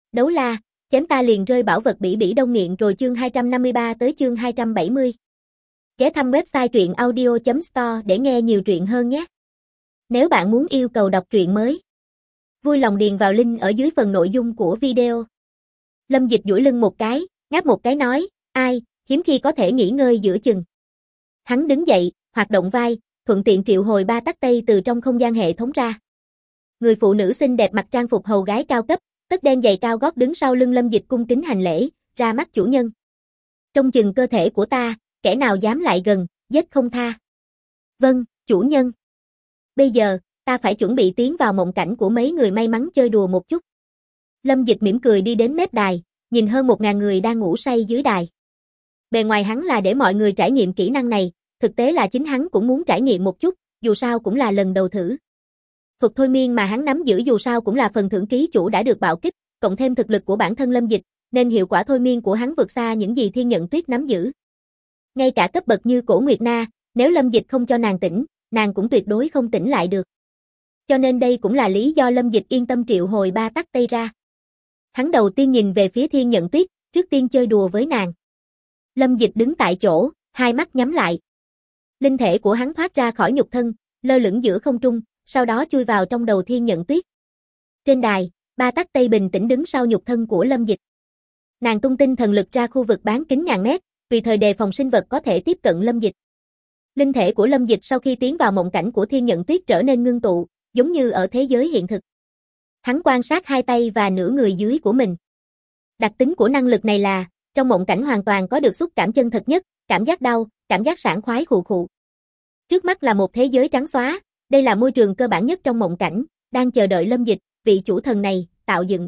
Đấu la, chém ta liền rơi bảo vật bỉ bỉ đông nghiện rồi chương 253 tới chương 270. Ghé thăm website truyện audio.store để nghe nhiều truyện hơn nhé. Nếu bạn muốn yêu cầu đọc truyện mới, vui lòng điền vào link ở dưới phần nội dung của video. Lâm Dịch duỗi lưng một cái, ngáp một cái nói, ai, hiếm khi có thể nghỉ ngơi giữa chừng. Hắn đứng dậy, hoạt động vai, thuận tiện triệu hồi 3 tắc tây từ trong không gian hệ thống ra. Người phụ nữ xinh đẹp mặc trang phục hầu gái cao cấp, tất đen giày cao gót đứng sau lưng Lâm Dịch cung kính hành lễ, ra mắt chủ nhân. Trông chừng cơ thể của ta, kẻ nào dám lại gần, giết không tha. Vâng, chủ nhân. Bây giờ, ta phải chuẩn bị tiến vào mộng cảnh của mấy người may mắn chơi đùa một chút. Lâm Dịch mỉm cười đi đến mép đài, nhìn hơn 1000 người đang ngủ say dưới đài. Bề ngoài hắn là để mọi người trải nghiệm kỹ năng này, thực tế là chính hắn cũng muốn trải nghiệm một chút, dù sao cũng là lần đầu thử. Thuật thôi miên mà hắn nắm giữ dù sao cũng là phần thưởng ký chủ đã được bạo kích, cộng thêm thực lực của bản thân Lâm Dịch, nên hiệu quả thôi miên của hắn vượt xa những gì Thiên Nhận Tuyết nắm giữ. Ngay cả cấp bậc như Cổ Nguyệt Na, nếu Lâm Dịch không cho nàng tỉnh, nàng cũng tuyệt đối không tỉnh lại được. Cho nên đây cũng là lý do Lâm Dịch yên tâm triệu hồi 3 tắc tây ra. Hắn đầu tiên nhìn về phía Thiên Nhận Tuyết, trước tiên chơi đùa với nàng. Lâm Dịch đứng tại chỗ, hai mắt nhắm lại. Linh thể của hắn thoát ra khỏi nhục thân, lơ lửng giữa không trung, sau đó chui vào trong đầu Thiên Nhận Tuyết. Trên đài, 3 tắc tây bình tĩnh đứng sau nhục thân của Lâm Dịch. Nàng tung tinh thần lực ra khu vực bán kính ngàn mét, tùy thời đề phòng sinh vật có thể tiếp cận Lâm Dịch. Linh thể của Lâm Dịch sau khi tiến vào mộng cảnh của Thiên Nhận Tuyết trở nên ngưng tụ, giống như ở thế giới hiện thực. Hắn quan sát hai tay và nửa người dưới của mình. Đặc tính của năng lực này là, trong mộng cảnh hoàn toàn có được xúc cảm chân thật nhất, cảm giác đau, cảm giác sảng khoái khụ khụ. Trước mắt là một thế giới trắng xóa, đây là môi trường cơ bản nhất trong mộng cảnh, đang chờ đợi Lâm Dịch, vị chủ thần này, tạo dựng.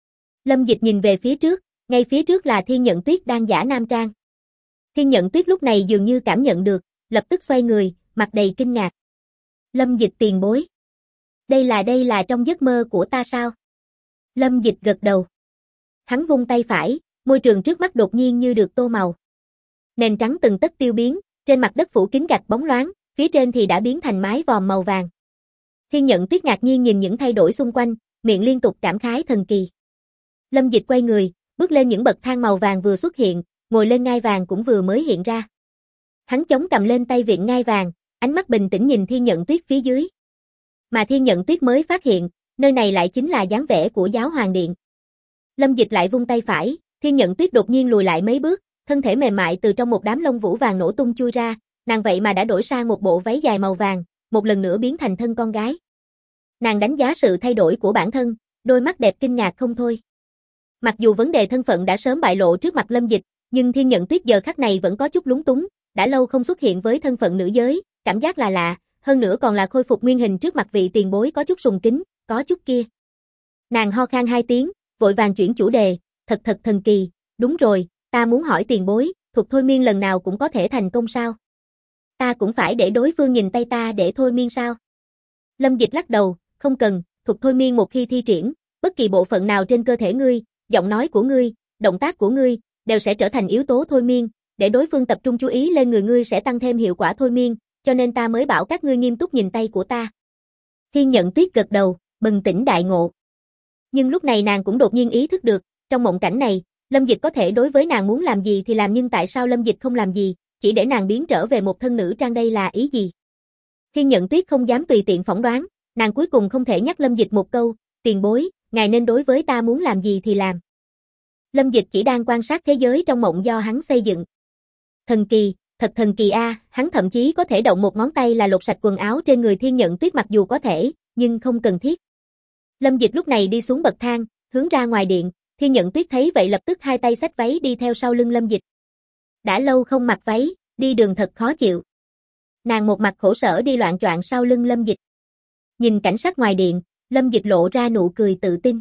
Lâm Dịch nhìn về phía trước, ngay phía trước là Thiên Nhận Tuyết đang giả nam trang. Thiên Nhận Tuyết lúc này dường như cảm nhận được, lập tức xoay người, mặt đầy kinh ngạc. Lâm Dịch tiền bối. Đây là trong giấc mơ của ta sao? Lâm Dịch gật đầu. Hắn vung tay phải, môi trường trước mắt đột nhiên như được tô màu. Nền trắng từng tấc tiêu biến, trên mặt đất phủ kín gạch bóng loáng, phía trên thì đã biến thành mái vòm màu vàng. Thiên Nhận Tuyết ngạc nhiên nhìn những thay đổi xung quanh, miệng liên tục cảm khái thần kỳ. Lâm Dịch quay người, bước lên những bậc thang màu vàng vừa xuất hiện, ngồi lên ngai vàng cũng vừa mới hiện ra. Hắn chống cầm lên tay vịn ngai vàng, ánh mắt bình tĩnh nhìn Thiên Nhận Tuyết phía dưới. Mà Thiên Nhận Tuyết mới phát hiện, nơi này lại chính là dáng vẻ của Giáo Hoàng Điện. Lâm Dịch lại vung tay phải, Thiên Nhận Tuyết đột nhiên lùi lại mấy bước, thân thể mềm mại từ trong một đám lông vũ vàng nổ tung chui ra, nàng vậy mà đã đổi sang một bộ váy dài màu vàng, một lần nữa biến thành thân con gái. Nàng đánh giá sự thay đổi của bản thân, đôi mắt đẹp kinh ngạc không thôi. Mặc dù vấn đề thân phận đã sớm bại lộ trước mặt Lâm Dịch, nhưng Thiên Nhận Tuyết giờ khắc này vẫn có chút lúng túng, đã lâu không xuất hiện với thân phận nữ giới, cảm giác là lạ, hơn nữa còn là khôi phục nguyên hình trước mặt vị tiền bối có chút sùng kính, có chút kia. Nàng ho khan 2 tiếng, vội vàng chuyển chủ đề, thật thần kỳ, đúng rồi, ta muốn hỏi tiền bối, thuật thôi miên lần nào cũng có thể thành công sao? Ta cũng phải để đối phương nhìn tay ta để thôi miên sao? Lâm Dịch lắc đầu, không cần, thuật thôi miên một khi thi triển, bất kỳ bộ phận nào trên cơ thể ngươi, giọng nói của ngươi, động tác của ngươi, đều sẽ trở thành yếu tố thôi miên, để đối phương tập trung chú ý lên người ngươi sẽ tăng thêm hiệu quả thôi miên, cho nên ta mới bảo các ngươi nghiêm túc nhìn tay của ta. Thiên Nhận Tuyết gật đầu, bừng tỉnh đại ngộ. Nhưng lúc này nàng cũng đột nhiên ý thức được, trong mộng cảnh này, Lâm Dịch có thể đối với nàng muốn làm gì thì làm nhưng tại sao Lâm Dịch không làm gì, chỉ để nàng biến trở về một thân nữ trang đây là ý gì? Thiên Nhận Tuyết không dám tùy tiện phỏng đoán, nàng cuối cùng không thể nhắc Lâm Dịch một câu, tiền bối, ngài nên đối với ta muốn làm gì thì làm. Lâm Dịch chỉ đang quan sát thế giới trong mộng do hắn xây dựng. Thần kỳ, thật thần kỳ a, hắn thậm chí có thể động một ngón tay là lột sạch quần áo trên người Thiên Nhận Tuyết mặc dù có thể, nhưng không cần thiết. Lâm Dịch lúc này đi xuống bậc thang, hướng ra ngoài điện, Thiên Nhận Tuyết thấy vậy lập tức hai tay xách váy đi theo sau lưng Lâm Dịch. Đã lâu không mặc váy, đi đường thật khó chịu. Nàng một mặt khổ sở đi loạng choạng sau lưng Lâm Dịch. Nhìn cảnh sắc ngoài điện, Lâm Dịch lộ ra nụ cười tự tin.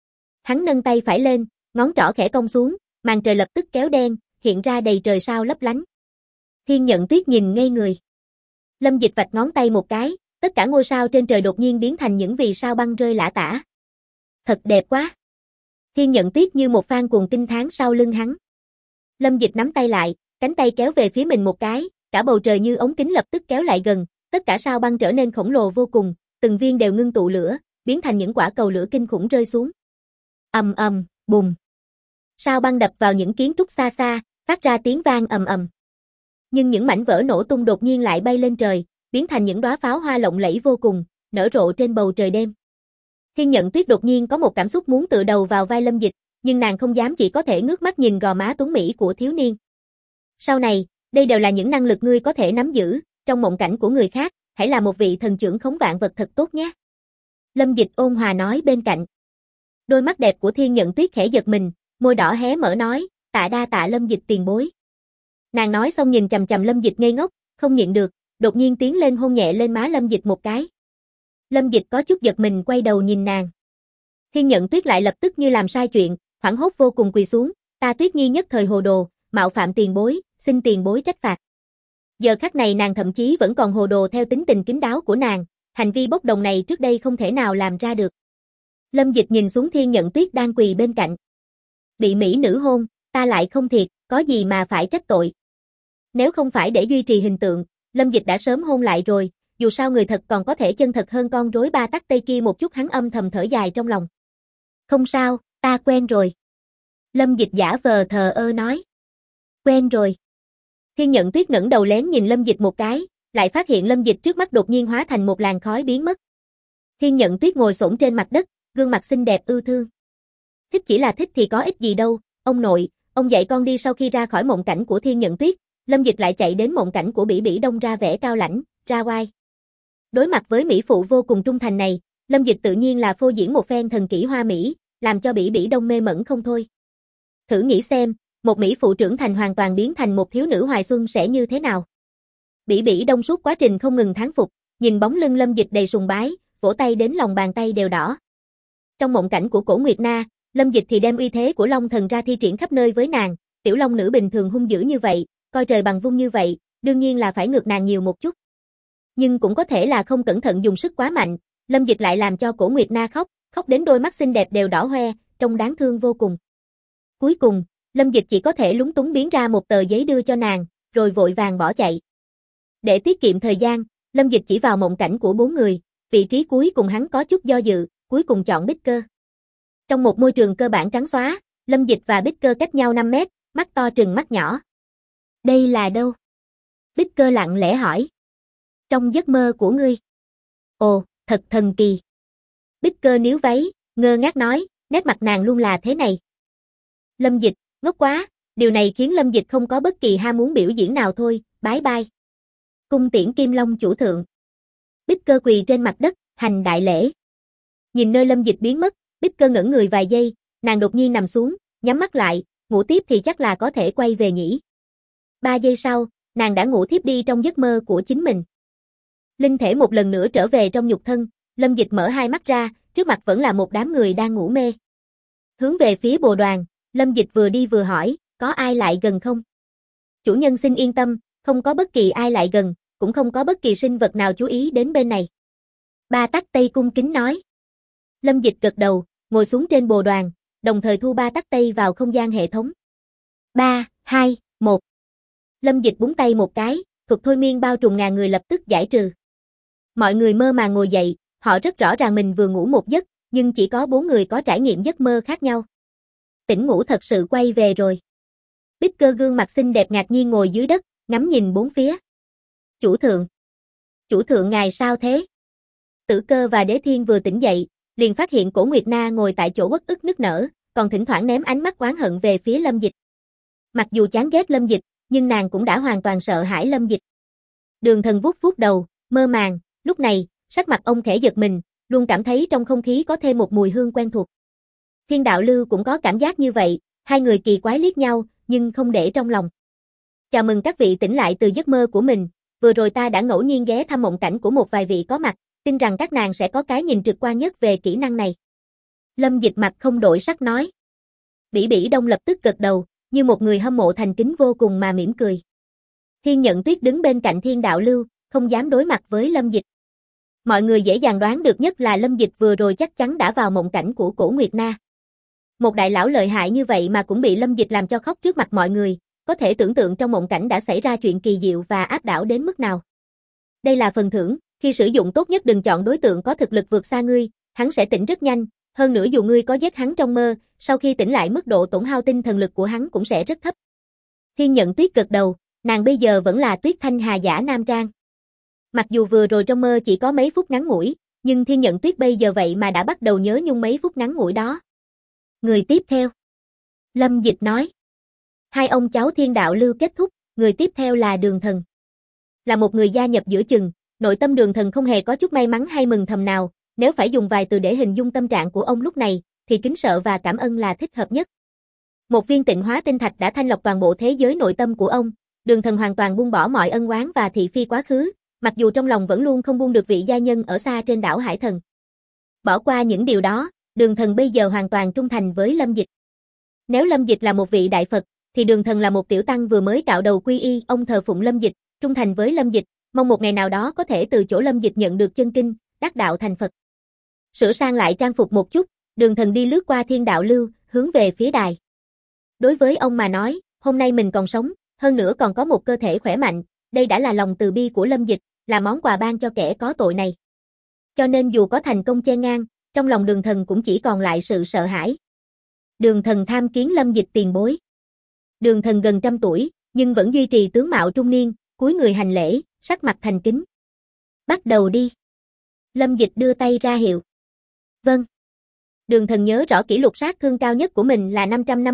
Hắn nâng tay phải lên, ngón trỏ khẽ cong xuống, màn trời lập tức kéo đen, hiện ra đầy trời sao lấp lánh. Thiên Nhận Tuyết nhìn ngây người. Lâm Dịch vạch ngón tay một cái, tất cả ngôi sao trên trời đột nhiên biến thành những vì sao băng rơi lả tả. Thật đẹp quá. Thiên Nhận Tuyết như một phan cuồng kinh thán sau lưng hắn. Lâm Dịch nắm tay lại, cánh tay kéo về phía mình một cái, cả bầu trời như ống kính lập tức kéo lại gần, tất cả sao băng trở nên khổng lồ vô cùng, từng viên đều ngưng tụ lửa, biến thành những quả cầu lửa kinh khủng rơi xuống. Ầm ầm, Bùm. Sao băng đập vào những kiến trúc xa xa, phát ra tiếng vang ầm ầm. Nhưng những mảnh vỡ nổ tung đột nhiên lại bay lên trời, biến thành những đóa pháo hoa lộng lẫy vô cùng, nở rộ trên bầu trời đêm. Thiên Nhận Tuyết đột nhiên có một cảm xúc muốn tựa đầu vào vai Lâm Dịch, nhưng nàng không dám, chỉ có thể ngước mắt nhìn gò má tuấn mỹ của thiếu niên. Sau này, đây đều là những năng lực ngươi có thể nắm giữ, trong mộng cảnh của người khác, hãy là một vị thần trưởng khống vạn vật thật tốt nhé. Lâm Dịch ôn hòa nói bên cạnh. Đôi mắt đẹp của Thiên Nhận Tuyết khẽ giật mình, môi đỏ hé mở nói, đa tạ Lâm Dịch tiền bối. Nàng nói xong nhìn chằm chằm Lâm Dịch ngây ngốc, không nhịn được, đột nhiên tiến lên hôn nhẹ lên má Lâm Dịch một cái. Lâm Dịch có chút giật mình quay đầu nhìn nàng. Thiên Nhận Tuyết lại lập tức như làm sai chuyện, hoảng hốt vô cùng quỳ xuống, ta Tuyết Nhi nhất thời hồ đồ, mạo phạm tiền bối, xin tiền bối trách phạt. Giờ khắc này nàng thậm chí vẫn còn hồ đồ theo tính tình kín đáo của nàng, hành vi bốc đồng này trước đây không thể nào làm ra được. Lâm Dịch nhìn xuống Thiên Nhận Tuyết đang quỳ bên cạnh. Bị mỹ nữ hôn, ta lại không thiệt, có gì mà phải trách tội. Nếu không phải để duy trì hình tượng, Lâm Dịch đã sớm hôn lại rồi, dù sao người thật còn có thể chân thật hơn con rối ba tắc tây kia một chút, hắn âm thầm thở dài trong lòng. Không sao, ta quen rồi. Lâm Dịch giả vờ thờ ơ nói. Quen rồi. Thiên Nhận Tuyết ngẩng đầu lén nhìn Lâm Dịch một cái, lại phát hiện Lâm Dịch trước mắt đột nhiên hóa thành một làn khói biến mất. Thiên Nhận Tuyết ngồi xổm trên mặt đất, gương mặt xinh đẹp ưu thương. Thích chỉ là thích thì có ích gì đâu, ông nội, ông dạy con đi. Sau khi ra khỏi mộng cảnh của Thiên Nhận Tuyết, Lâm Dịch lại chạy đến mộng cảnh của Bỉ Bỉ Đông ra vẻ cao lãnh, ra oai. Đối mặt với mỹ phụ vô cùng trung thành này, Lâm Dịch tự nhiên là phô diễn một phen thần kỹ hoa mỹ, làm cho Bỉ Bỉ Đông mê mẩn không thôi. Thử nghĩ xem, một mỹ phụ trưởng thành hoàn toàn biến thành một thiếu nữ hoài xuân sẽ như thế nào? Bỉ Bỉ Đông suốt quá trình không ngừng thán phục, nhìn bóng lưng Lâm Dịch đầy sùng bái, vỗ tay đến lòng bàn tay đều đỏ. Trong mộng cảnh của Cổ Nguyệt Na, Lâm Dịch thì đem uy thế của Long Thần ra thi triển khắp nơi với nàng, tiểu long nữ bình thường hung dữ như vậy, coi trời bằng vung như vậy, đương nhiên là phải ngược nàng nhiều một chút. Nhưng cũng có thể là không cẩn thận dùng sức quá mạnh, Lâm Dịch lại làm cho Cổ Nguyệt Na khóc, khóc đến đôi mắt xinh đẹp đều đỏ hoe, trông đáng thương vô cùng. Cuối cùng, Lâm Dịch chỉ có thể lúng túng biến ra một tờ giấy đưa cho nàng, rồi vội vàng bỏ chạy. Để tiết kiệm thời gian, Lâm Dịch chỉ vào mộng cảnh của 4 người, vị trí cuối cùng hắn có chút do dự, cuối cùng chọn Bích Cơ. Trong một môi trường cơ bản trắng xóa, Lâm Dịch và Bích Cơ cách nhau 5 mét, mắt to trừng mắt nhỏ. Đây là đâu? Bích Cơ lặng lẽ hỏi. Trong giấc mơ của ngươi. Ồ, thật thần kỳ. Bích Cơ níu váy, ngơ ngác nói, nét mặt nàng luôn là thế này. Lâm Dịch, ngốc quá, điều này khiến Lâm Dịch không có bất kỳ ham muốn biểu diễn nào thôi, bái bai. Cung tiễn Kim Long chủ thượng. Bích Cơ quỳ trên mặt đất, hành đại lễ. Nhìn nơi Lâm Dịch biến mất, Bích Cơ ngẩn người vài giây, nàng đột nhiên nằm xuống, nhắm mắt lại, ngủ tiếp thì chắc là có thể quay về nhỉ. 3 giây sau, nàng đã ngủ thiếp đi trong giấc mơ của chính mình. Linh thể một lần nữa trở về trong nhục thân, Lâm Dịch mở hai mắt ra, trước mặt vẫn là một đám người đang ngủ mê. Hướng về phía bồ đoàn, Lâm Dịch vừa đi vừa hỏi, có ai lại gần không? Chủ nhân xin yên tâm, không có bất kỳ ai lại gần, cũng không có bất kỳ sinh vật nào chú ý đến bên này. Ba Tắc Tây cung kính nói. Lâm Dịch gật đầu, ngồi xuống trên bồ đoàn, đồng thời thu Ba Tắc Tây vào không gian hệ thống. 3, 2, 1. Lâm Dịch búng tay một cái, thuật thôi miên bao trùm ngàn người lập tức giải trừ. Mọi người mơ màng ngồi dậy, họ rất rõ ràng mình vừa ngủ một giấc, nhưng chỉ có 4 người có trải nghiệm giấc mơ khác nhau. Tỉnh ngủ thật sự quay về rồi. Bích Cơ gương mặt xinh đẹp ngạc nhiên ngồi dưới đất, ngắm nhìn bốn phía. Chủ thượng ngài sao thế? Tử Cơ và Đế Thiên vừa tỉnh dậy, liền phát hiện Cổ Nguyệt Na ngồi tại chỗ uất ức nức nở, còn thỉnh thoảng ném ánh mắt oán hận về phía Lâm Dịch. Mặc dù chán ghét Lâm Dịch, nhưng nàng cũng đã hoàn toàn sợ hãi Lâm Dịch. Đường Thần vuốt vuốt đầu, mơ màng, lúc này, sắc mặt ông khẽ giật mình, luôn cảm thấy trong không khí có thêm một mùi hương quen thuộc. Thiên Đạo Lưu cũng có cảm giác như vậy, hai người kỳ quái liếc nhau, nhưng không để trong lòng. Chào mừng các vị tỉnh lại từ giấc mơ của mình, vừa rồi ta đã ngẫu nhiên ghé thăm mộng cảnh của một vài vị có mặt, tin rằng các nàng sẽ có cái nhìn trực quan nhất về kỹ năng này. Lâm Dịch mặt không đổi sắc nói. Bỉ Bỉ Đông lập tức gật đầu, như một người hâm mộ thành kính vô cùng mà mỉm cười. Thiên Nhận Tuyết đứng bên cạnh Thiên Đạo Lưu, không dám đối mặt với Lâm Dịch. Mọi người dễ dàng đoán được nhất là Lâm Dịch vừa rồi chắc chắn đã vào mộng cảnh của Cổ Nguyệt Na. Một đại lão lợi hại như vậy mà cũng bị Lâm Dịch làm cho khóc trước mặt mọi người, có thể tưởng tượng trong mộng cảnh đã xảy ra chuyện kỳ diệu và áp đảo đến mức nào. Đây là phần thưởng, khi sử dụng tốt nhất đừng chọn đối tượng có thực lực vượt xa ngươi, hắn sẽ tỉnh rất nhanh, hơn nữa dù ngươi có giết hắn trong mơ, sau khi tỉnh lại mức độ tổn hao tinh thần lực của hắn cũng sẽ rất thấp. Thiên Nhận Tuyết gật đầu, nàng bây giờ vẫn là Tuyết Thanh Hà giả nam trang. Mặc dù vừa rồi trong mơ chỉ có mấy phút ngắn ngủi, nhưng Thiên Nhận Tuyết bây giờ vậy mà đã bắt đầu nhớ nhung mấy phút ngắn ngủi đó. Người tiếp theo. Lâm Dịch nói. Hai ông cháu Thiên Đạo Lưu kết thúc, người tiếp theo là Đường Thần. Là một người gia nhập giữa chừng, nội tâm Đường Thần không hề có chút may mắn hay mừng thầm nào, nếu phải dùng vài từ để hình dung tâm trạng của ông lúc này, thì kính sợ và cảm ơn là thích hợp nhất. Một viên tịnh hóa tinh thạch đã thanh lọc toàn bộ thế giới nội tâm của ông, Đường Thần hoàn toàn buông bỏ mọi ân oán và thị phi quá khứ, mặc dù trong lòng vẫn luôn không buông được vị gia nhân ở xa trên đảo Hải Thần. Bỏ qua những điều đó, Đường Thần bây giờ hoàn toàn trung thành với Lâm Dịch. Nếu Lâm Dịch là một vị đại Phật, thì Đường Thần là một tiểu tăng vừa mới cạo đầu quy y, ông thờ phụng Lâm Dịch, trung thành với Lâm Dịch, mong một ngày nào đó có thể từ chỗ Lâm Dịch nhận được chân kinh, đắc đạo thành Phật. Sửa sang lại trang phục một chút, Đường Thần đi lướt qua Thiên Đạo Lưu, hướng về phía đài. Đối với ông mà nói, hôm nay mình còn sống, hơn nữa còn có một cơ thể khỏe mạnh, đây đã là lòng từ bi của Lâm Dịch, là món quà ban cho kẻ có tội này. Cho nên dù có thành công chen ngang, trong lòng Đường Thần cũng chỉ còn lại sự sợ hãi. Đường Thần tham kiến Lâm Dịch tiền bối. Đường Thần gần 100 tuổi, nhưng vẫn duy trì tướng mạo trung niên, cúi người hành lễ, sắc mặt thành kính. Bắt đầu đi. Lâm Dịch đưa tay ra hiệu. Vâng. Đường Thần nhớ rõ kỷ lục sát thương cao nhất của mình là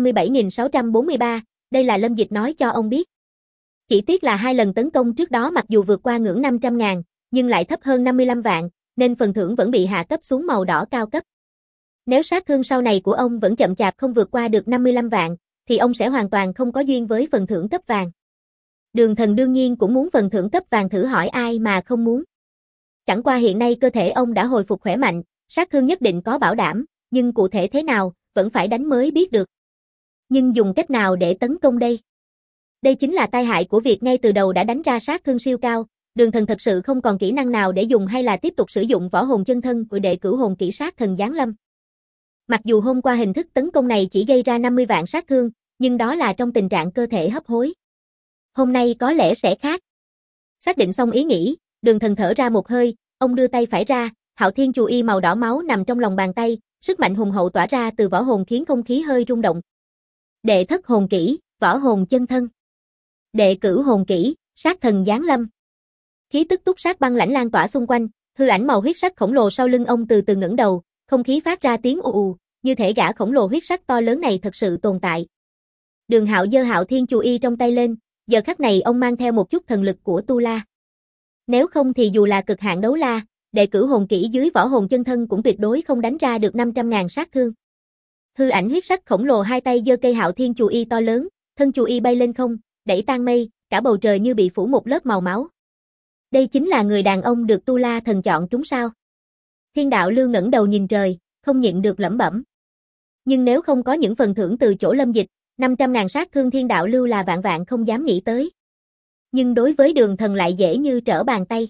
557.643, đây là Lâm Dịch nói cho ông biết. Chỉ tiếc là 2 lần tấn công trước đó mặc dù vượt qua ngưỡng 500.000, nhưng lại thấp hơn 55 vạn, nên phần thưởng vẫn bị hạ cấp xuống màu đỏ cao cấp. Nếu sát thương sau này của ông vẫn chậm chạp không vượt qua được 55 vạn, thì ông sẽ hoàn toàn không có duyên với phần thưởng cấp vàng. Đường Thần đương nhiên cũng muốn phần thưởng cấp vàng, thử hỏi ai mà không muốn. Chẳng qua hiện nay cơ thể ông đã hồi phục khỏe mạnh, sát thương nhất định có bảo đảm, nhưng cụ thể thế nào, vẫn phải đánh mới biết được. Nhưng dùng cách nào để tấn công đây? Đây chính là tai hại của việc ngay từ đầu đã đánh ra sát thương siêu cao, Đường Thần thật sự không còn kỹ năng nào để dùng hay là tiếp tục sử dụng võ hồn chân thân để cửu hồn kỹ sát thần giáng lâm. Mặc dù hôm qua hình thức tấn công này chỉ gây ra 50 vạn sát thương, nhưng đó là trong tình trạng cơ thể hấp hối. Hôm nay có lẽ sẽ khác. Xác định xong ý nghĩ, Đường Thần thở ra một hơi, ông đưa tay phải ra, Hạo Thiên Chù Y màu đỏ máu nằm trong lòng bàn tay, sức mạnh hùng hậu tỏa ra từ võ hồn khiến không khí hơi rung động. Đệ thất hồn kỹ, võ hồn chân thân. Đệ cửu hồn kỹ, sát thần giáng lâm. Khí tức túc sát băng lãnh lan tỏa xung quanh, hư ảnh màu huyết sắc khổng lồ sau lưng ông từ từ ngẩng đầu, không khí phát ra tiếng ù ù, như thể gã khổng lồ huyết sắc to lớn này thật sự tồn tại. Đường Hạo giơ Hạo Thiên Chù Y trong tay lên, giờ khắc này ông mang theo một chút thần lực của Tu La. Nếu không thì dù là cực hạn đấu la, đệ cửu hồn kỹ dưới võ hồn chân thân cũng tuyệt đối không đánh ra được 500.000 sát thương. Hư ảnh huyết sắc khổng lồ hai tay giơ cây Hạo Thiên Chù Y to lớn, thân Chù Y bay lên không, đẩy tan mây, cả bầu trời như bị phủ một lớp màu máu. Đây chính là người đàn ông được Tu La thần chọn trúng sao? Thiên Đạo Lưu ngẩng đầu nhìn trời, không nhịn được lẩm bẩm. Nhưng nếu không có những phần thưởng từ chỗ Lâm Dịch, 500.000 sát thương Thiên Đạo Lưu là vạn vạn không dám nghĩ tới. Nhưng đối với Đường Thần lại dễ như trở bàn tay.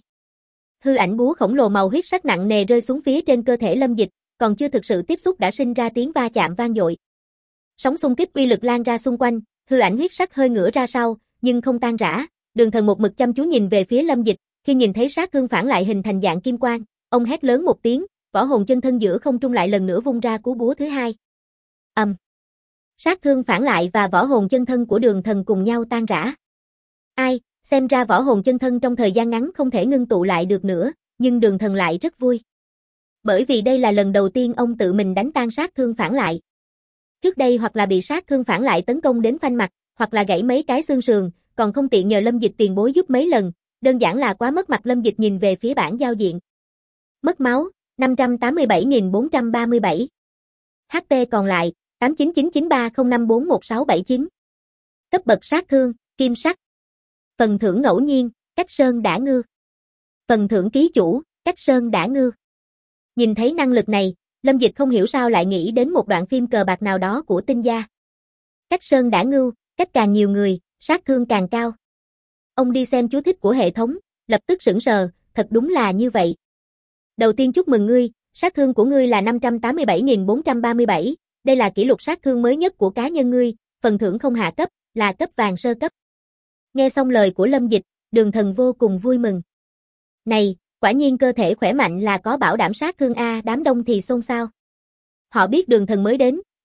Hư ảnh búa khổng lồ màu huyết sắc nặng nề rơi xuống phía trên cơ thể Lâm Dịch, còn chưa thực sự tiếp xúc đã sinh ra tiếng va chạm vang dội. Sóng xung kích uy lực lan ra xung quanh, hư ảnh huyết sắc hơi ngửa ra sau, nhưng không tan rã. Đường Thần một mực chăm chú nhìn về phía Lâm Dịch, khi nhìn thấy sát thương phản lại hình thành dạng kim quang, ông hét lớn một tiếng, võ hồn chân thân giữa không trung lại lần nữa vung ra cú búa thứ hai. Sát thương phản lại và võ hồn chân thân của Đường Thần cùng nhau tan rã. Ai, xem ra võ hồn chân thân trong thời gian ngắn không thể ngưng tụ lại được nữa, nhưng Đường Thần lại rất vui. Bởi vì đây là lần đầu tiên ông tự mình đánh tan sát thương phản lại. Trước đây hoặc là bị sát thương phản lại tấn công đến phanh mặt, hoặc là gãy mấy cái xương sườn, còn không tiện nhờ Lâm Dịch tiền bối giúp mấy lần, đơn giản là quá mất mặt. Lâm Dịch nhìn về phía bảng giao diện. Mất máu, 587.437. HP còn lại, 899930541679. Cấp bậc sát thương, kim sắc. Phần thưởng ngẫu nhiên, Cách Sơn Đả Ngư. Phần thưởng ký chủ, Cách Sơn Đả Ngư. Nhìn thấy năng lực này, Lâm Dịch không hiểu sao lại nghĩ đến một đoạn phim cờ bạc nào đó của Tinh Gia. Cách Sơn Đả Ngưu, cách càng nhiều người, sát thương càng cao. Ông đi xem chú thích của hệ thống, lập tức sững sờ, thật đúng là như vậy. Đầu tiên chúc mừng ngươi, sát thương của ngươi là 587.437, đây là kỷ lục sát thương mới nhất của cá nhân ngươi, phần thưởng không hạ cấp, là cấp vàng sơ cấp. Nghe xong lời của Lâm Dịch, Đường Thần vô cùng vui mừng. Này, quả nhiên cơ thể khỏe mạnh là có bảo đảm sát thương a, đám đông thì xôn xao. Họ biết Đường Thần mới đến,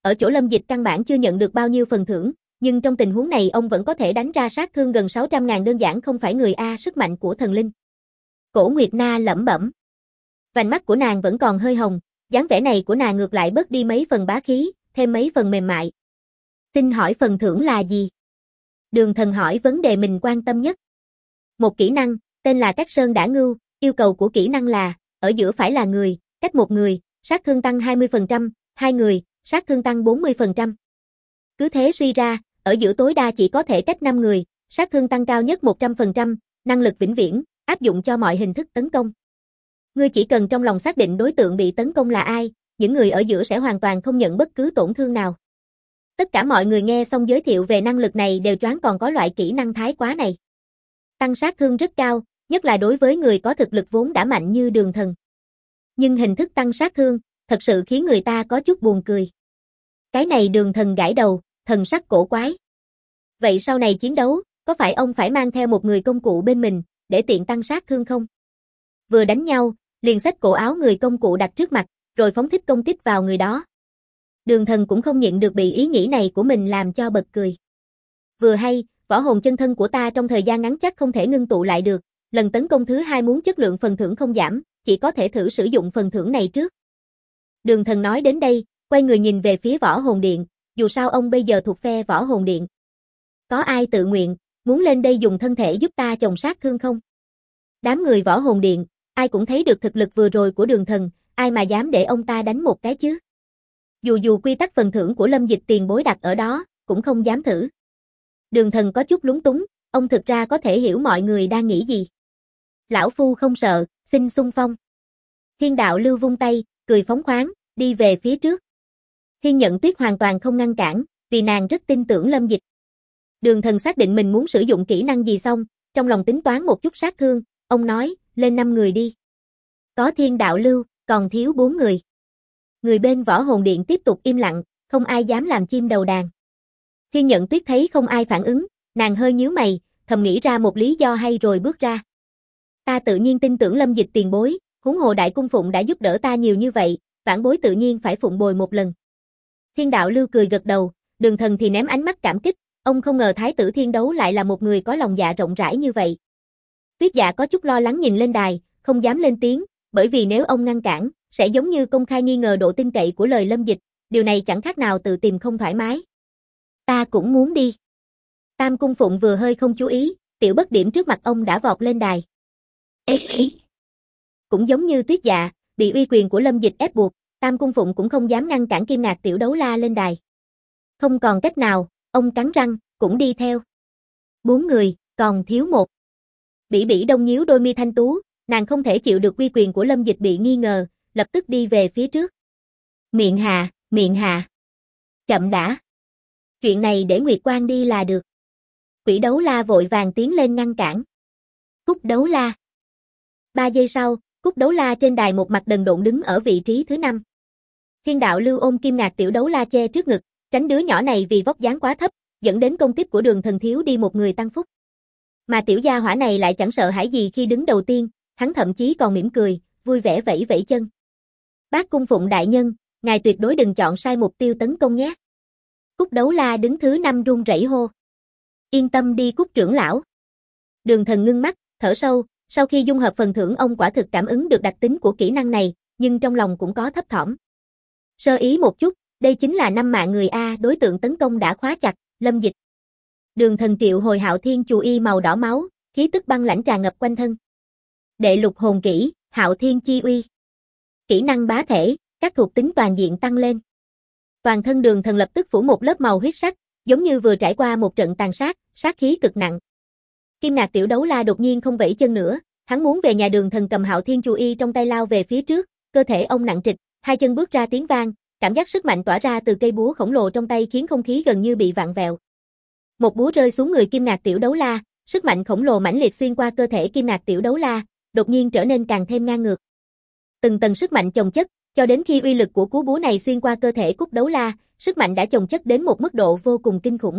ở chỗ Lâm Dịch căn bản chưa nhận được bao nhiêu phần thưởng, nhưng trong tình huống này ông vẫn có thể đánh ra sát thương gần 600.000 đơn giản không phải người a, sức mạnh của thần linh. Cổ Nguyệt Na lẩm bẩm. Vành mắt của nàng vẫn còn hơi hồng, dáng vẻ này của nàng ngược lại bớt đi mấy phần bá khí, thêm mấy phần mềm mại. Xin hỏi phần thưởng là gì? Đường Thần hỏi vấn đề mình quan tâm nhất. Một kỹ năng, tên là Cách Sơn Đả Ngưu, yêu cầu của kỹ năng là, ở giữa phải là người, cách một người, sát thương tăng 20%, hai người, sát thương tăng 40%. Cứ thế suy ra, ở giữa tối đa chỉ có thể cách 5 người, sát thương tăng cao nhất 100%, năng lực vĩnh viễn, áp dụng cho mọi hình thức tấn công. Ngươi chỉ cần trong lòng xác định đối tượng bị tấn công là ai, những người ở giữa sẽ hoàn toàn không nhận bất cứ tổn thương nào. Tất cả mọi người nghe xong giới thiệu về năng lực này đều choáng, còn có loại kỹ năng thái quá này. Tăng sát thương rất cao, nhất là đối với người có thực lực vốn đã mạnh như Đường Thần. Nhưng hình thức tăng sát thương, thật sự khiến người ta có chút buồn cười. Cái này Đường Thần gãi đầu, thần sắc cổ quái. Vậy sau này chiến đấu, có phải ông phải mang theo một người công cụ bên mình, để tiện tăng sát thương không? Vừa đánh nhau, liền xách cổ áo người công cụ đặt trước mặt, rồi phóng thích công kích vào người đó. Đường Thần cũng không nhịn được bị ý nghĩ này của mình làm cho bật cười. Vừa hay, võ hồn chân thân của ta trong thời gian ngắn chắc không thể ngưng tụ lại được, lần tấn công thứ hai muốn chất lượng phần thưởng không giảm, chỉ có thể thử sử dụng phần thưởng này trước. Đường Thần nói đến đây, quay người nhìn về phía Võ Hồn Điện, dù sao ông bây giờ thuộc phe Võ Hồn Điện. Có ai tự nguyện, muốn lên đây dùng thân thể giúp ta chồng sát thương không? Đám người Võ Hồn Điện, ai cũng thấy được thực lực vừa rồi của Đường Thần, ai mà dám để ông ta đánh một cái chứ? Dù quy tắc phần thưởng của Lâm Dịch tiền bối đặt ở đó, cũng không dám thử. Đường Thần có chút lúng túng, ông thực ra có thể hiểu mọi người đang nghĩ gì. Lão phu không sợ, xin xung phong. Thiên Đạo Lưu vung tay, cười phóng khoáng, đi về phía trước. Thiên Nhận Tuyết hoàn toàn không ngăn cản, vì nàng rất tin tưởng Lâm Dịch. Đường Thần xác định mình muốn sử dụng kỹ năng gì xong, trong lòng tính toán một chút sát thương, ông nói, lên 5 người đi. Có Thiên Đạo Lưu, còn thiếu 4 người. Người bên Võ Hồn Điện tiếp tục im lặng, không ai dám làm chim đầu đàn. Thiên Nhận Tuyết thấy không ai phản ứng, nàng hơi nhíu mày, thầm nghĩ ra một lý do hay rồi bước ra. Ta tự nhiên tin tưởng Lâm Dịch tiền bối, huống hồ Đại Cung Phụng đã giúp đỡ ta nhiều như vậy, vãn bối tự nhiên phải phụng bồi một lần. Thiên Đạo Lưu cười gật đầu, Đường Thần thì ném ánh mắt cảm kích, ông không ngờ Thái tử Thiên Đấu lại là một người có lòng dạ rộng rãi như vậy. Tuyết Dạ có chút lo lắng nhìn lên đài, không dám lên tiếng, bởi vì nếu ông ngăn cản, sẽ giống như công khai nghi ngờ độ tin cậy của lời Lâm Dịch, điều này chẳng khác nào tự tìm không thoải mái. Ta cũng muốn đi. Tam Cung Phụng vừa hơi không chú ý, Tiểu Bất Điểm trước mặt ông đã vọt lên đài. Cũng giống như Tuyết Dạ, bị uy quyền của Lâm Dịch ép buộc, Tam Cung Phụng cũng không dám ngăn cản Kim Ngạc Tiểu Đấu La lên đài. Không còn cách nào, ông cắn răng, cũng đi theo. 4 người, còn thiếu 1. Bỉ Bỉ Đông nhíu đôi mi thanh tú, nàng không thể chịu được uy quyền của Lâm Dịch bị nghi ngờ, lập tức đi về phía trước. Miệng hạ. Chậm đã. Chuyện này để Nguyệt Quan đi là được. Quỷ Đấu La vội vàng tiến lên ngăn cản. Cúc Đấu La. 3 giây sau, Cúc Đấu La trên đài một mặt đần độn đứng ở vị trí thứ 5. Thiên Đạo Lưu ôm Kim Ngạc Tiểu Đấu La che trước ngực, tránh đứa nhỏ này vì vóc dáng quá thấp, dẫn đến công kích của Đường Thần thiếu đi một người tăng phúc. Mà tiểu gia hỏa này lại chẳng sợ hãi gì khi đứng đầu tiên, hắn thậm chí còn mỉm cười, vui vẻ vẫy vẫy chân. Bác Cung Phụng đại nhân, ngài tuyệt đối đừng chọn sai mục tiêu tấn công nhé. Cúc Đấu La đứng thứ 5 run rẩy hô. Yên tâm đi Cúc trưởng lão. Đường Thần ngưng mắt, thở sâu, sau khi dung hợp phần thưởng ông quả thực cảm ứng được đặc tính của kỹ năng này, nhưng trong lòng cũng có thấp thỏm. Sơ ý một chút, đây chính là 5 mạng người a, đối tượng tấn công đã khóa chặt, Lâm Dịch. Đường Thần triệu hồi Hạo Thiên Chù Y màu đỏ máu, khí tức băng lãnh tràn ngập quanh thân. Đệ lục hồn kỹ, Hạo Thiên Chi Uy. Kỹ năng bá thể, các thuộc tính toàn diện tăng lên. Toàn thân Đường Thần lập tức phủ một lớp màu huyết sắc, giống như vừa trải qua một trận tàn sát, sát khí cực nặng. Kim Ngạc Tiểu Đấu La đột nhiên không vẫy chân nữa, hắn muốn về nhà. Đường Thần cầm Hạo Thiên Chù Y trong tay lao về phía trước, cơ thể ông nặng trịch, hai chân bước ra tiếng vang, cảm giác sức mạnh tỏa ra từ cây búa khổng lồ trong tay khiến không khí gần như bị vặn vẹo. Một búa rơi xuống người Kim Ngạc Tiểu Đấu La, sức mạnh khổng lồ mãnh liệt xuyên qua cơ thể Kim Ngạc Tiểu Đấu La, đột nhiên trở nên càng thêm ngang ngược. Từng tầng sức mạnh chồng chất, cho đến khi uy lực của cú búa này xuyên qua cơ thể Cúc Đấu La, sức mạnh đã chồng chất đến một mức độ vô cùng kinh khủng.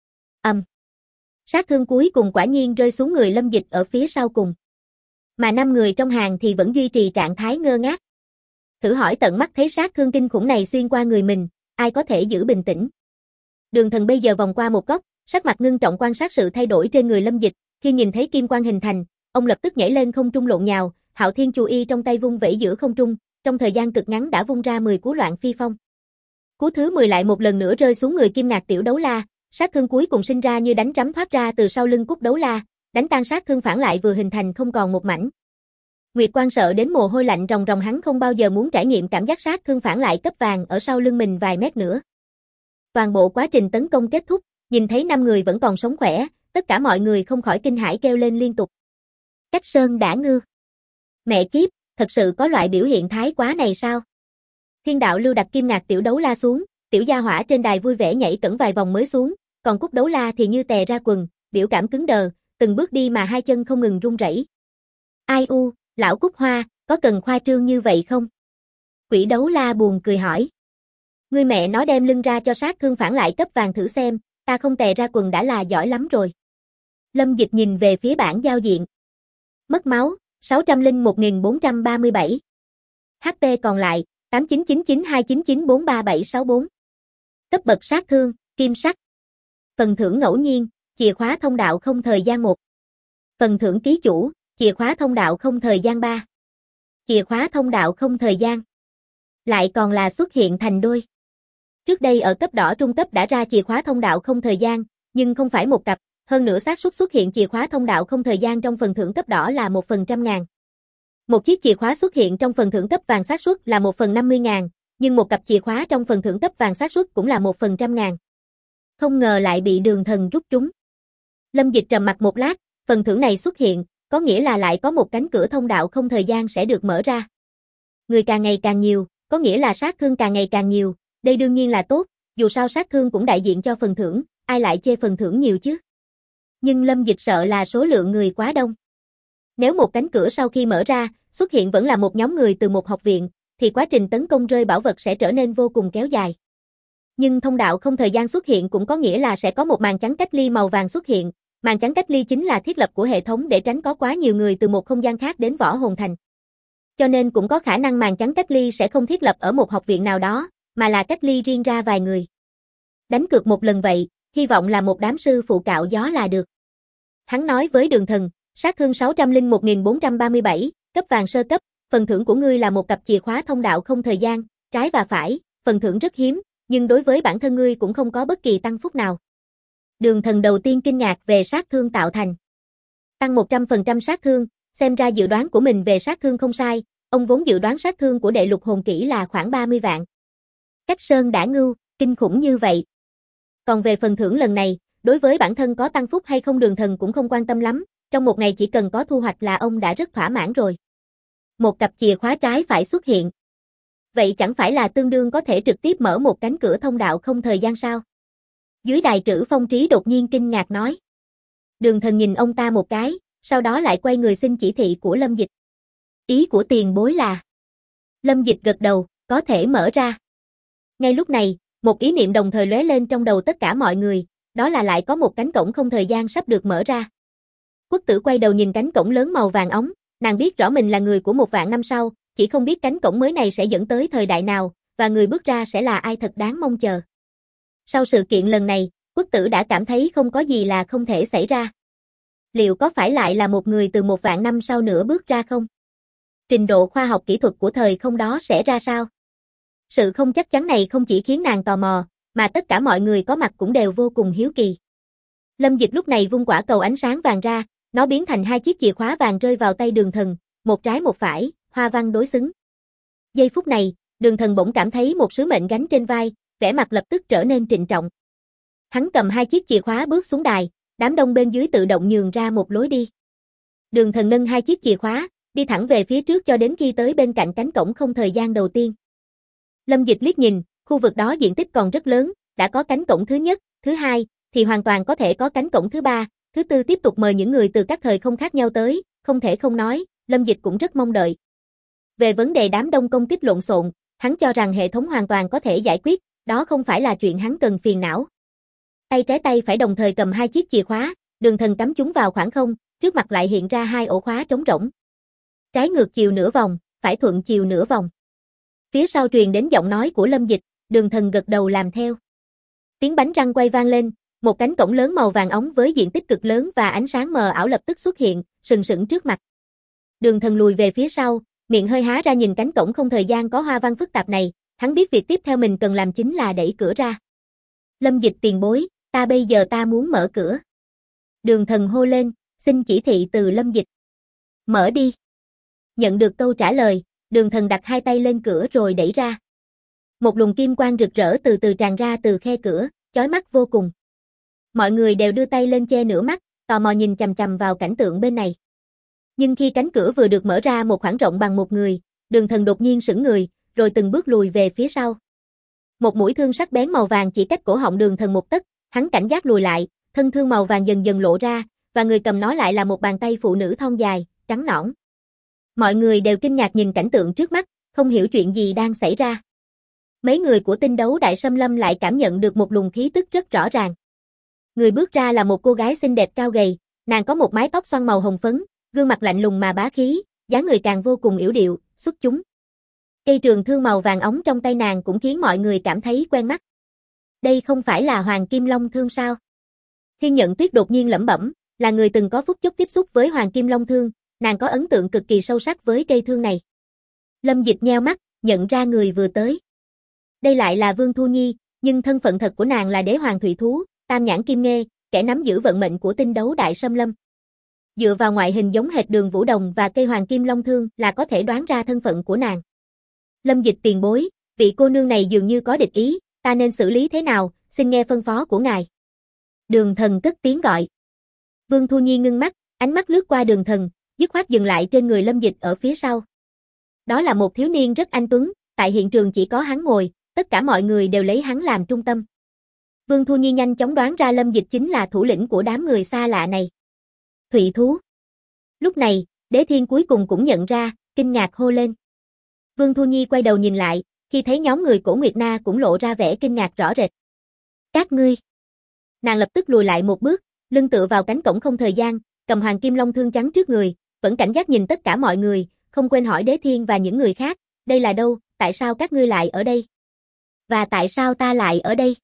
Sát thương cuối cùng quả nhiên rơi xuống người Lâm Dịch ở phía sau cùng. Mà 5 người trong hàng thì vẫn duy trì trạng thái ngơ ngác. Thử hỏi tận mắt thấy sát thương kinh khủng này xuyên qua người mình, ai có thể giữ bình tĩnh. Đường Thần bây giờ vòng qua một góc, sắc mặt ngưng trọng quan sát sự thay đổi trên người Lâm Dịch, khi nhìn thấy kim quang hình thành, ông lập tức nhảy lên không trung lộn nhào, Hạo Thiên Chu Y trong tay vung vẩy giữa không trung, trong thời gian cực ngắn đã vung ra 10 cú loạn phi phong. Cú thứ 10 lại một lần nữa rơi xuống người Kim Ngạc Tiểu Đấu La, sát thương cuối cùng sinh ra như đánh rắm thoát ra từ sau lưng Cúc Đấu La, đánh tan sát thương phản lại vừa hình thành không còn một mảnh. Nguyệt Quang sợ đến mồ hôi lạnh ròng ròng, hắn không bao giờ muốn trải nghiệm cảm giác sát thương phản lại cấp vàng ở sau lưng mình vài mét nữa. Toàn bộ quá trình tấn công kết thúc, nhìn thấy 5 người vẫn còn sống khỏe, tất cả mọi người không khỏi kinh hãi kêu lên liên tục. Cách Sơn đã ngư. Mẹ kiếp, thật sự có loại biểu hiện thái quá này sao? Thiên Đạo Lưu đặt Kim Ngạc Tiểu Đấu La xuống, tiểu gia hỏa trên đài vui vẻ nhảy cẩn vài vòng mới xuống, còn Cúc Đấu La thì như tè ra quần, biểu cảm cứng đờ, từng bước đi mà hai chân không ngừng run rẩy. Ai u, lão Cúc Hoa, có cần khoa trương như vậy không? Quỷ Đấu La buồn cười hỏi. Ngươi mẹ nói đem lưng ra cho sát thương phản lại cấp vàng thử xem, ta không tè ra quần đã là giỏi lắm rồi. Lâm Dịch nhìn về phía bảng giao diện. Mất máu, 601.437. HP còn lại, 899929943764. Cấp bậc sát thương, kim sắc. Phần thưởng ngẫu nhiên, chìa khóa thông đạo không thời gian 1. Phần thưởng ký chủ, chìa khóa thông đạo không thời gian 3. Chìa khóa thông đạo không thời gian. Lại còn là xuất hiện thành đôi. Trước đây ở cấp đỏ trung cấp đã ra chìa khóa thông đạo không thời gian, nhưng không phải một cặp, hơn nữa xác suất xuất hiện chìa khóa thông đạo không thời gian trong phần thưởng cấp đỏ là 1/100.000. Một chiếc chìa khóa xuất hiện trong phần thưởng cấp vàng xác suất là 1/50.000, nhưng một cặp chìa khóa trong phần thưởng cấp vàng xác suất cũng là 1/100.000. Không ngờ lại bị Đường Thần rút trúng. Lâm Dịch trầm mặc một lát, phần thưởng này xuất hiện, có nghĩa là lại có một cánh cửa thông đạo không thời gian sẽ được mở ra. Người càng ngày càng nhiều, có nghĩa là sát thương càng ngày càng nhiều, đây đương nhiên là tốt, dù sao sát thương cũng đại diện cho phần thưởng, ai lại chê phần thưởng nhiều chứ. Nhưng Lâm Dịch sợ là số lượng người quá đông. Nếu một cánh cửa sau khi mở ra, xuất hiện vẫn là một nhóm người từ một học viện, thì quá trình tấn công rơi bảo vật sẽ trở nên vô cùng kéo dài. Nhưng thông đạo không thời gian xuất hiện cũng có nghĩa là sẽ có một màn chắn cách ly màu vàng xuất hiện, màn chắn cách ly chính là thiết lập của hệ thống để tránh có quá nhiều người từ một không gian khác đến Võ Hồn Thành. Cho nên cũng có khả năng màn chắn cách ly sẽ không thiết lập ở một học viện nào đó, mà là cách ly riêng ra vài người. Đánh cược một lần vậy, hy vọng là một đám sư phụ cạo gió là được. Hắn nói với Đường Thần, sát thương 601.437, cấp vàng sơ cấp, phần thưởng của ngươi là một cặp chìa khóa thông đạo không thời gian, trái và phải, phần thưởng rất hiếm, nhưng đối với bản thân ngươi cũng không có bất kỳ tăng phúc nào. Đường Thần đầu tiên kinh ngạc về sát thương tạo thành. Tăng 100% sát thương, xem ra dự đoán của mình về sát thương không sai, ông vốn dự đoán sát thương của đệ lục hồn kỹ là khoảng 30 vạn. Cách Sơn đã ngưu, kinh khủng như vậy. Còn về phần thưởng lần này, đối với bản thân có tăng phúc hay không Đường Thần cũng không quan tâm lắm, trong một ngày chỉ cần có thu hoạch là ông đã rất thỏa mãn rồi. Một cặp chìa khóa trái phải xuất hiện. Vậy chẳng phải là tương đương có thể trực tiếp mở một cánh cửa thông đạo không thời gian sao? Dưới đài trữ Phong Trí đột nhiên kinh ngạc nói. Đường Thần nhìn ông ta một cái, sau đó lại quay người xin chỉ thị của Lâm Dịch. Ý của tiền bối là? Lâm Dịch gật đầu, có thể mở ra. Ngay lúc này, một ý niệm đồng thời lóe lên trong đầu tất cả mọi người, đó là lại có một cánh cổng không thời gian sắp được mở ra. Quốc Tử quay đầu nhìn cánh cổng lớn màu vàng óng, nàng biết rõ mình là người của 1.000 năm sau, chỉ không biết cánh cổng mới này sẽ dẫn tới thời đại nào, và người bước ra sẽ là ai thật đáng mong chờ. Sau sự kiện lần này, Quốc Tử đã cảm thấy không có gì là không thể xảy ra. Liệu có phải lại là một người từ 1.000 năm sau nữa bước ra không? Trình độ khoa học kỹ thuật của thời không đó sẽ ra sao? Sự không chắc chắn này không chỉ khiến nàng tò mò, mà tất cả mọi người có mặt cũng đều vô cùng hiếu kỳ. Lâm Dịch lúc này vung quả cầu ánh sáng vàng ra, nó biến thành hai chiếc chìa khóa vàng rơi vào tay Đường Thần, một trái một phải, hoa văn đối xứng. Giây phút này, Đường Thần bỗng cảm thấy một sứ mệnh gánh trên vai, vẻ mặt lập tức trở nên trịnh trọng. Hắn cầm hai chiếc chìa khóa bước xuống đài, đám đông bên dưới tự động nhường ra một lối đi. Đường Thần nâng hai chiếc chìa khóa, đi thẳng về phía trước cho đến khi tới bên cạnh cánh cổng không thời gian đầu tiên. Lâm Dịch liếc nhìn, khu vực đó diện tích còn rất lớn, đã có cánh cổng thứ nhất, thứ hai, thì hoàn toàn có thể có cánh cổng thứ ba, thứ tư tiếp tục mời những người từ các thời không khác nhau tới, không thể không nói, Lâm Dịch cũng rất mong đợi. Về vấn đề đám đông công kích lộn xộn, hắn cho rằng hệ thống hoàn toàn có thể giải quyết, đó không phải là chuyện hắn cần phiền não. Tay trái tay phải đồng thời cầm hai chiếc chìa khóa, Đường Thần cắm chúng vào khoảng không, trước mặt lại hiện ra hai ổ khóa trống rỗng. Trái ngược chiều nửa vòng, phải thuận chiều nửa vòng. Phía sau truyền đến giọng nói của Lâm Dịch, Đường Thần gật đầu làm theo. Tiếng bánh răng quay vang lên, một cánh cổng lớn màu vàng óng với diện tích cực lớn và ánh sáng mờ ảo lập tức xuất hiện, sừng sững trước mặt. Đường Thần lùi về phía sau, miệng hơi há ra nhìn cánh cổng không thời gian có hoa văn phức tạp này, hắn biết việc tiếp theo mình cần làm chính là đẩy cửa ra. Lâm Dịch tiền bối, bây giờ ta muốn mở cửa. Đường Thần hô lên, xin chỉ thị từ Lâm Dịch. Mở đi. Nhận được câu trả lời, Đường Thần đặt hai tay lên cửa rồi đẩy ra. Một luồng kim quang rực rỡ từ từ tràn ra từ khe cửa, chói mắt vô cùng. Mọi người đều đưa tay lên che nửa mắt, tò mò nhìn chằm chằm vào cảnh tượng bên này. Nhưng khi cánh cửa vừa được mở ra một khoảng rộng bằng một người, Đường Thần đột nhiên sững người, rồi từng bước lùi về phía sau. Một mũi thương sắc bén màu vàng chỉ cách cổ họng Đường Thần một tấc, hắn cảnh giác lùi lại, thân thương màu vàng dần dần lộ ra, và người cầm nó lại là một bàn tay phụ nữ thon dài, trắng nõn. Mọi người đều kinh ngạc nhìn cảnh tượng trước mắt, không hiểu chuyện gì đang xảy ra. Mấy người của Tinh Đấu Đại Xâm Lâm lại cảm nhận được một luồng khí tức rất rõ ràng. Người bước ra là một cô gái xinh đẹp cao gầy, nàng có một mái tóc xoăn màu hồng phấn, gương mặt lạnh lùng mà bá khí, dáng người càng vô cùng yểu điệu, xuất chúng. Cây trường thương màu vàng óng trong tay nàng cũng khiến mọi người cảm thấy quen mắt. Đây không phải là Hoàng Kim Long Thương sao? Thiên Nhận Tuyết đột nhiên lẩm bẩm, là người từng có phút chốc tiếp xúc với Hoàng Kim Long Thương, nàng có ấn tượng cực kỳ sâu sắc với cây thương này. Lâm Dịch nheo mắt, nhận ra người vừa tới. Đây lại là Vương Thu Nhi, nhưng thân phận thật của nàng là Đế Hoàng Thủy Thú, Tam Nhãn Kim Nghê, kẻ nắm giữ vận mệnh của Tinh Đấu Đại Xâm Lâm. Dựa vào ngoại hình giống hệt Đường Vũ Đồng và cây Hoàng Kim Long Thương là có thể đoán ra thân phận của nàng. Lâm Dịch tiền bối, vị cô nương này dường như có địch ý, ta nên xử lý thế nào, xin nghe phân phó của ngài. Đường Thần cất tiếng gọi. Vương Thu Nhi ngưng mắt, ánh mắt lướt qua Đường Thần, dứt khoát dừng lại trên người Lâm Dịch ở phía sau. Đó là một thiếu niên rất anh tuấn, tại hiện trường chỉ có hắn ngồi, tất cả mọi người đều lấy hắn làm trung tâm. Vương Thu Nhi nhanh chóng đoán ra Lâm Dịch chính là thủ lĩnh của đám người xa lạ này. Thủy thú. Lúc này, Đế Thiên cuối cùng cũng nhận ra, kinh ngạc hô lên. Vương Thu Nhi quay đầu nhìn lại, khi thấy nhóm người Cổ Nguyệt Na cũng lộ ra vẻ kinh ngạc rõ rệt. Các ngươi. Nàng lập tức lùi lại một bước, lưng tựa vào cánh cổng không thời gian, cầm Hoàng Kim Long Thương chắn trước người, vẫn cảnh giác nhìn tất cả mọi người, không quên hỏi Đế Thiên và những người khác, đây là đâu, tại sao các ngươi lại ở đây? Và tại sao ta lại ở đây?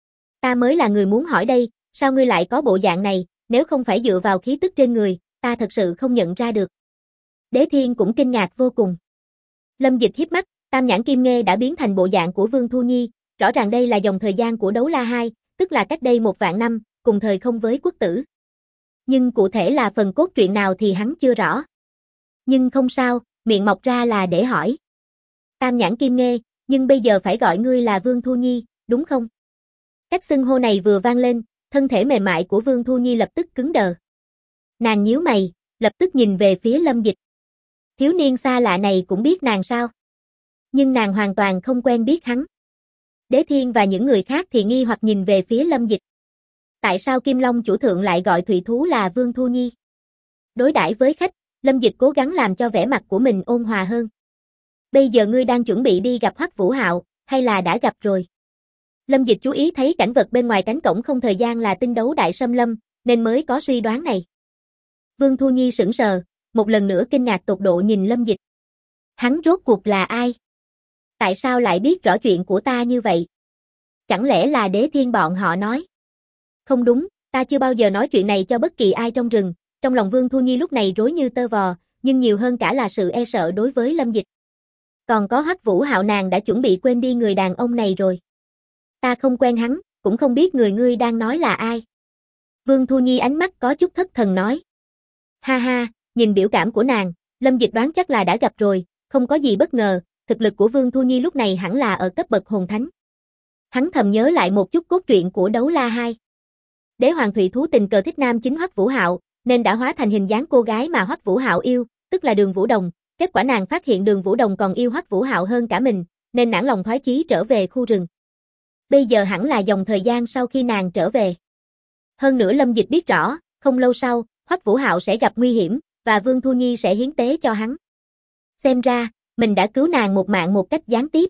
Ta mới là người muốn hỏi đây, sao ngươi lại có bộ dạng này, nếu không phải dựa vào khí tức trên người, ta thật sự không nhận ra được. Đế Thiên cũng kinh ngạc vô cùng. Lâm Dịch híp mắt, Tam Nhãn Kim Nghê đã biến thành bộ dạng của Vương Thu Nhi, rõ ràng đây là dòng thời gian của Đấu La 2, tức là cách đây 1.000 năm, cùng thời không với quốc tử. Nhưng cụ thể là phần cốt truyện nào thì hắn chưa rõ. Nhưng không sao, miệng mọc ra là để hỏi. Tam Nhãn Kim Nghê, nhưng bây giờ phải gọi ngươi là Vương Thu Nhi, đúng không? Cách xưng hô này vừa vang lên, thân thể mềm mại của Vương Thu Nhi lập tức cứng đờ. Nàng nhíu mày, lập tức nhìn về phía Lâm Dịch. Thiếu niên xa lạ này cũng biết nàng sao? Nhưng nàng hoàn toàn không quen biết hắn. Đế Thiên và những người khác thì nghi hoặc nhìn về phía Lâm Dịch. Tại sao Kim Long chủ thượng lại gọi thủy thú là Vương Thu Nhi? Đối đãi với khách, Lâm Dịch cố gắng làm cho vẻ mặt của mình ôn hòa hơn. Bây giờ ngươi đang chuẩn bị đi gặp Hoắc Vũ Hạo, hay là đã gặp rồi? Lâm Dịch chú ý thấy cảnh vật bên ngoài cánh cổng không thời gian là Tinh Đấu Đại Xâm Lâm, nên mới có suy đoán này. Vương Thu Nhi sững sờ, một lần nữa kinh ngạc tột độ nhìn Lâm Dịch. Hắn rốt cuộc là ai? Tại sao lại biết rõ chuyện của ta như vậy? Chẳng lẽ là Đế Thiên bọn họ nói? Không đúng, ta chưa bao giờ nói chuyện này cho bất kỳ ai trong rừng. Trong lòng Vương Thu Nhi lúc này rối như tơ vò, nhưng nhiều hơn cả là sự e sợ đối với Lâm Dịch. Còn có Hoắc Vũ Hạo, nàng đã chuẩn bị quên đi người đàn ông này rồi. Ta không quen hắn, cũng không biết người ngươi đang nói là ai. Vương Thu Nhi ánh mắt có chút thất thần nói. Ha ha, nhìn biểu cảm của nàng, Lâm Dịch đoán chắc là đã gặp rồi, không có gì bất ngờ, thực lực của Vương Thu Nhi lúc này hẳn là ở cấp bậc hồn thánh. Hắn thầm nhớ lại một chút cốt truyện của Đấu La 2. Đế Hoàng Thủy Thú tình cờ thích nam chính Hoắc Vũ Hạo, nên đã hóa thành hình dáng cô gái mà Hoắc Vũ Hạo yêu, tức là Đường Vũ Đồng. Kết quả nàng phát hiện Đường Vũ Đồng còn yêu Hoắc Vũ Hạo hơn cả mình, nên nản lòng thoái chí trở về khu rừng. Bây giờ hẳn là dòng thời gian sau khi nàng trở về. Hơn nữa Lâm Dịch biết rõ, không lâu sau, Hoắc Vũ Hạo sẽ gặp nguy hiểm, và Vương Thu Nhi sẽ hiến tế cho hắn. Xem ra, mình đã cứu nàng một mạng một cách gián tiếp.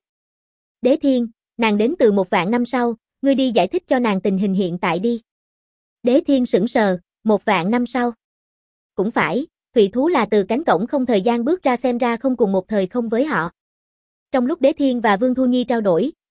Đế Thiên, nàng đến từ 1.000 năm sau, ngươi đi giải thích cho nàng tình hình hiện tại đi. Đế Thiên sững sờ, 1.000 năm sau. Cũng phải, thủy thú là từ cánh cổng không thời gian bước ra, xem ra không cùng một thời không với họ. Trong lúc Đế Thiên và Vương Thu Nhi trao đổi,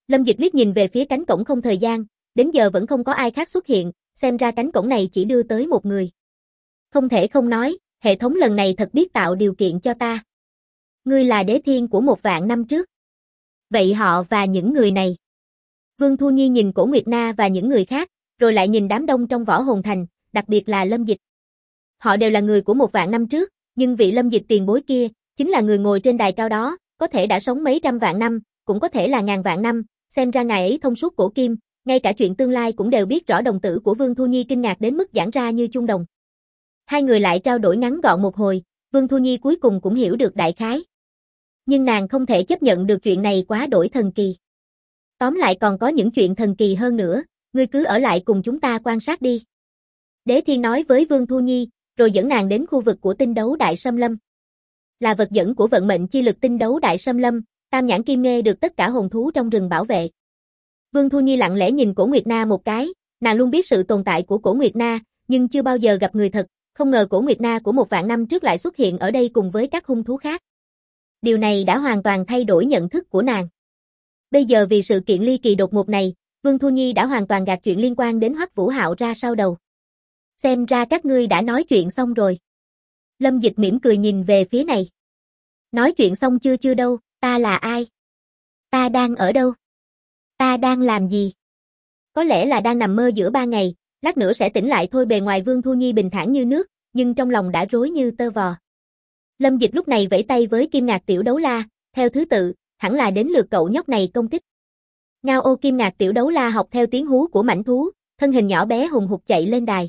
Lâm Dịch liếc nhìn về phía cánh cổng không thời gian, đến giờ vẫn không có ai khác xuất hiện, xem ra cánh cổng này chỉ đưa tới một người. Không thể không nói, hệ thống lần này thật biết tạo điều kiện cho ta. Ngươi là đế thiên của 1.000 năm trước. Vậy họ và những người này? Vương Thu Nhi nhìn Cổ Nguyệt Na và những người khác, rồi lại nhìn đám đông trong Võ Hồn Thành, đặc biệt là Lâm Dịch. Họ đều là người của 1.000 năm trước, nhưng vị Lâm Dịch tiền bối kia, chính là người ngồi trên đài cao đó, có thể đã sống mấy trăm vạn năm, cũng có thể là ngàn vạn năm, xem ra ngài ấy thông suốt cổ kim, ngay cả chuyện tương lai cũng đều biết rõ. Đồng tử của Vương Thu Nhi kinh ngạc đến mức giãn ra như chuông đồng. Hai người lại trao đổi ngắn gọn một hồi, Vương Thu Nhi cuối cùng cũng hiểu được đại khái. Nhưng nàng không thể chấp nhận được chuyện này quá đổi thần kỳ. Tóm lại còn có những chuyện thần kỳ hơn nữa, ngươi cứ ở lại cùng chúng ta quan sát đi. Đế Thiên nói với Vương Thu Nhi, rồi dẫn nàng đến khu vực của tinh đấu Đại Sâm Lâm. Là vật dẫn của vận mệnh chi lực tinh đấu Đại Sâm Lâm, Tam Nhãn Kim Nghê được tất cả hồn thú trong rừng bảo vệ. Vương Thu Nhi lặng lẽ nhìn Cổ Nguyệt Na một cái, nàng luôn biết sự tồn tại của Cổ Nguyệt Na, nhưng chưa bao giờ gặp người thật, không ngờ Cổ Nguyệt Na của 1.000 năm trước lại xuất hiện ở đây cùng với các hung thú khác. Điều này đã hoàn toàn thay đổi nhận thức của nàng. Bây giờ vì sự kiện ly kỳ đột ngột này, Vương Thu Nhi đã hoàn toàn gạt chuyện liên quan đến Hoắc Vũ Hạo ra sau đầu. Xem ra các ngươi đã nói chuyện xong rồi. Lâm Dịch mỉm cười nhìn về phía này. Nói chuyện xong chưa đâu, ta là ai? Ta đang ở đâu? Ta đang làm gì? Có lẽ là đang nằm mơ giữa ba ngày, lát nữa sẽ tỉnh lại thôi. Bề ngoài Vương Thu Nhi bình thản như nước, nhưng trong lòng đã rối như tơ vò. Lâm Dịch lúc này vẫy tay với Kim Ngạc Tiểu Đấu La, theo thứ tự, hẳn là đến lượt cậu nhóc này công kích. Ngao ô. Kim Ngạc Tiểu Đấu La học theo tiếng hú của mãnh thú, thân hình nhỏ bé hùng hục chạy lên đài.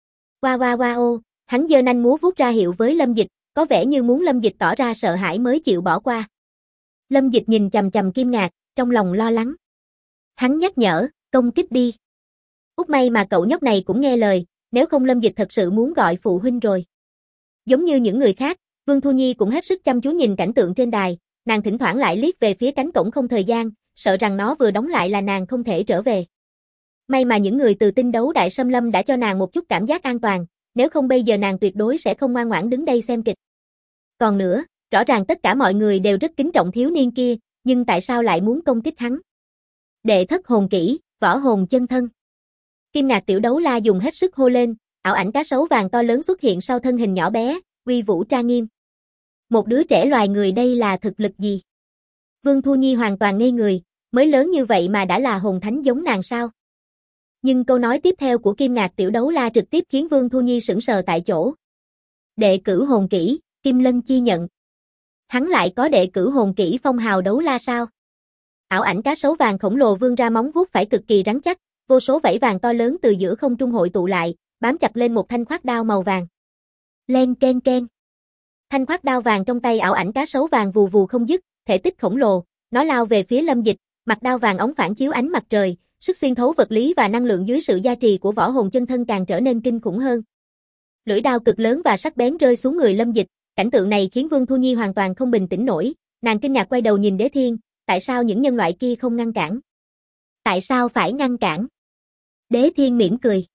Wa ô, hắn giơ nanh múa vuốt ra hiệu với Lâm Dịch, có vẻ như muốn Lâm Dịch tỏ ra sợ hãi mới chịu bỏ qua. Lâm Dịch nhìn chằm chằm Kim Ngạc, trong lòng lo lắng. Hắn nhắc nhở, công kích đi. Út may mà cậu nhóc này cũng nghe lời, nếu không Lâm Dịch thật sự muốn gọi phụ huynh rồi. Giống như những người khác, Vương Thu Nhi cũng hết sức chăm chú nhìn cảnh tượng trên đài, nàng thỉnh thoảng lại liếc về phía cánh cổng không thời gian, sợ rằng nó vừa đóng lại là nàng không thể trở về. May mà những người từ tinh đấu Đại Sâm Lâm đã cho nàng một chút cảm giác an toàn, nếu không bây giờ nàng tuyệt đối sẽ không ngoan ngoãn đứng đây xem kịch. Còn nữa, rõ ràng tất cả mọi người đều rất kính trọng thiếu niên kia, nhưng tại sao lại muốn công kích hắn? Đệ thất hồn kỹ, võ hồn chân thân. Kim Ngạc Tiểu Đấu La dùng hết sức hô lên, ảo ảnh cá sấu vàng to lớn xuất hiện sau thân hình nhỏ bé, uy vũ trang nghiêm. Một đứa trẻ loài người đây là thực lực gì? Vương Thu Nhi hoàn toàn ngây người, mới lớn như vậy mà đã là hồn thánh giống nàng sao? Nhưng câu nói tiếp theo của Kim Ngạc Tiểu Đấu La trực tiếp khiến Vương Thu Nhi sững sờ tại chỗ. Đệ cửu hồn kỹ, Kim Lân chi nhận. Hắn lại có đệ cửu hồn kỹ Phong Hào Đấu La sao? Ảo ảnh cá sấu vàng khổng lồ vươn ra móng vuốt phải cực kỳ rắn chắc, vô số vảy vàng to lớn từ giữa không trung hội tụ lại, bám chặt lên một thanh khoát đao màu vàng. Len ken ken. Thanh khoát đao vàng trong tay ảo ảnh cá sấu vàng vù vù không dứt, thể tích khổng lồ, nó lao về phía Lâm Dịch, mặt đao vàng óng phản chiếu ánh mặt trời, sức xuyên thấu vật lý và năng lượng dưới sự gia trì của võ hồn chân thân càng trở nên kinh khủng hơn. Lưỡi đao cực lớn và sắc bén rơi xuống người Lâm Dịch, cảnh tượng này khiến Vương Thu Nhi hoàn toàn không bình tĩnh nổi, nàng kinh ngạc quay đầu nhìn Đế Thiên, tại sao những nhân loại kia không ngăn cản? Tại sao phải ngăn cản? Đế Thiên mỉm cười.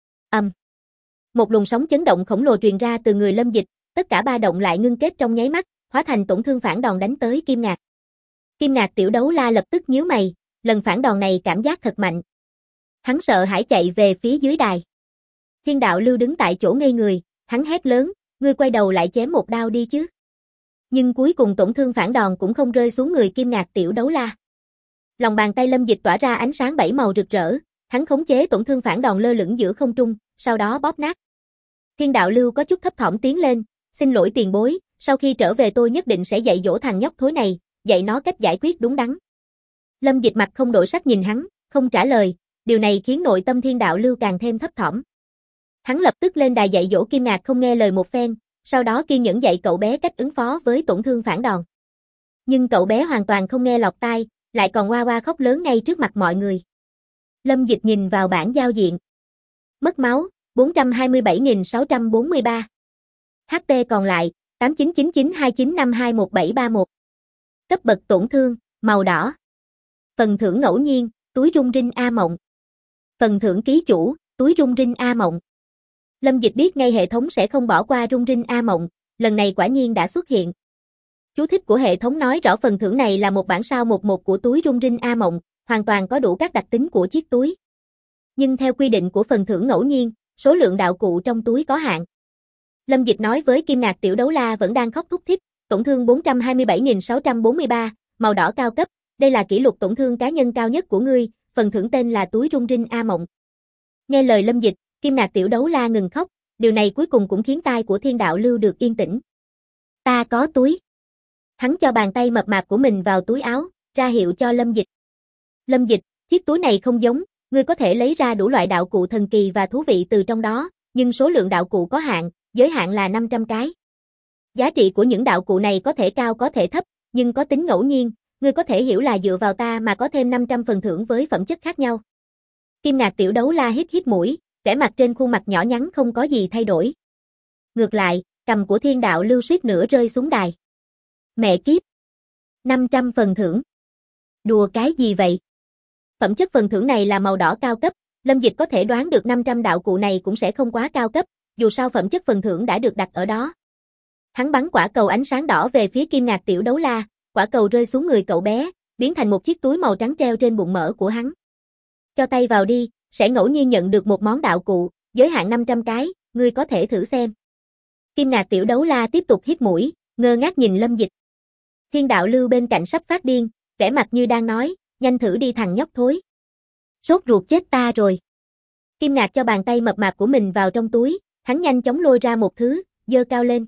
Một luồng sóng chấn động khổng lồ truyền ra từ người Lâm Dịch, tất cả ba động lại ngưng kết trong nháy mắt, hóa thành tổn thương phản đòn đánh tới Kim Ngạc. Kim Ngạc Tiểu Đấu La lập tức nhíu mày, lần phản đòn này cảm giác thật mạnh. Hắn sợ hãi chạy về phía dưới đài. Thiên Đạo Lưu đứng tại chỗ ngây người, hắn hét lớn, ngươi quay đầu lại chém một đao đi chứ. Nhưng cuối cùng tổn thương phản đòn cũng không rơi xuống người Kim Ngạc Tiểu Đấu La. Lòng bàn tay Lâm Dịch tỏa ra ánh sáng bảy màu rực rỡ, hắn khống chế tổn thương phản đòn lơ lửng giữa không trung, sau đó bóp nát. Thiên Đạo Lưu có chút thấp thỏm tiến lên, xin lỗi tiền bối, sau khi trở về tôi nhất định sẽ dạy dỗ thằng nhóc thối này, dạy nó cách giải quyết đúng đắn. Lâm Dịch mặt không đổi sắc nhìn hắn, không trả lời, điều này khiến nội tâm Thiên Đạo Lưu càng thêm thấp thỏm. Hắn lập tức lên đài dạy dỗ Kim Ngạc không nghe lời một phen, sau đó kiên nhẫn dạy cậu bé cách ứng phó với tổn thương phản đòn. Nhưng cậu bé hoàn toàn không nghe lọt tai, lại còn oa oa khóc lớn ngay trước mặt mọi người. Lâm Dịch nhìn vào bảng giao diện. Mất máu, 427.643. HP còn lại, 899929521731. Cấp bậc tổn thương, màu đỏ. Phần thưởng ngẫu nhiên, túi rung rinh A Mộng. Phần thưởng ký chủ, túi rung rinh A Mộng. Lâm Dịch biết ngay hệ thống sẽ không bỏ qua rung rinh A Mộng, lần này quả nhiên đã xuất hiện. Chú thích của hệ thống nói rõ phần thưởng này là một bản sao 11 của túi rung rinh A Mộng, hoàn toàn có đủ các đặc tính của chiếc túi. Nhưng theo quy định của phần thưởng ngẫu nhiên, số lượng đạo cụ trong túi có hạn. Lâm Dịch nói với Kim Ngạc Tiểu Đấu La vẫn đang khóc thút thít, tổn thương 427.643, màu đỏ cao cấp, đây là kỷ lục tổn thương cá nhân cao nhất của ngươi, phần thưởng tên là túi rung rinh A Mộng. Nghe lời Lâm Dịch, Kim Ngạc Tiểu Đấu La ngừng khóc, điều này cuối cùng cũng khiến tai của Thiên Đạo Lưu được yên tĩnh. Ta có túi. Hắn cho bàn tay mập mạp của mình vào túi áo, ra hiệu cho Lâm Dịch. Lâm Dịch, chiếc túi này không giống, ngươi có thể lấy ra đủ loại đạo cụ thần kỳ và thú vị từ trong đó, nhưng số lượng đạo cụ có hạn, giới hạn là 500 cái. Giá trị của những đạo cụ này có thể cao có thể thấp, nhưng có tính ngẫu nhiên, ngươi có thể hiểu là dựa vào ta mà có thêm 500 phần thưởng với phẩm chất khác nhau. Kim Ngạc Tiểu Đấu La hít hít mũi, vẻ mặt trên khuôn mặt nhỏ nhắn không có gì thay đổi. Ngược lại, cằm của Thiên Đạo Lưu suýt nữa rơi xuống đài. Mẹ kiếp! 500 phần thưởng. Đùa cái gì vậy? Phẩm chất phần thưởng này là màu đỏ cao cấp, Lâm Dịch có thể đoán được 500 đạo cụ này cũng sẽ không quá cao cấp, dù sao phẩm chất phần thưởng đã được đặt ở đó. Hắn bắn quả cầu ánh sáng đỏ về phía Kim Ngạc Tiểu Đấu La, quả cầu rơi xuống người cậu bé, biến thành một chiếc túi màu trắng treo trên bụng mỡ của hắn. Cho tay vào đi, sẽ ngẫu nhiên nhận được một món đạo cụ, giới hạn 500 cái, ngươi có thể thử xem. Kim Ngạc Tiểu Đấu La tiếp tục hít mũi, ngơ ngác nhìn Lâm Dịch. Thiên Đạo Lưu bên cạnh sắp phát điên, vẻ mặt như đang nói, nhanh thử đi thằng nhóc thối. Sốt ruột chết ta rồi. Kim Ngạc cho bàn tay mập mạp của mình vào trong túi, hắn nhanh chóng lôi ra một thứ, giơ cao lên.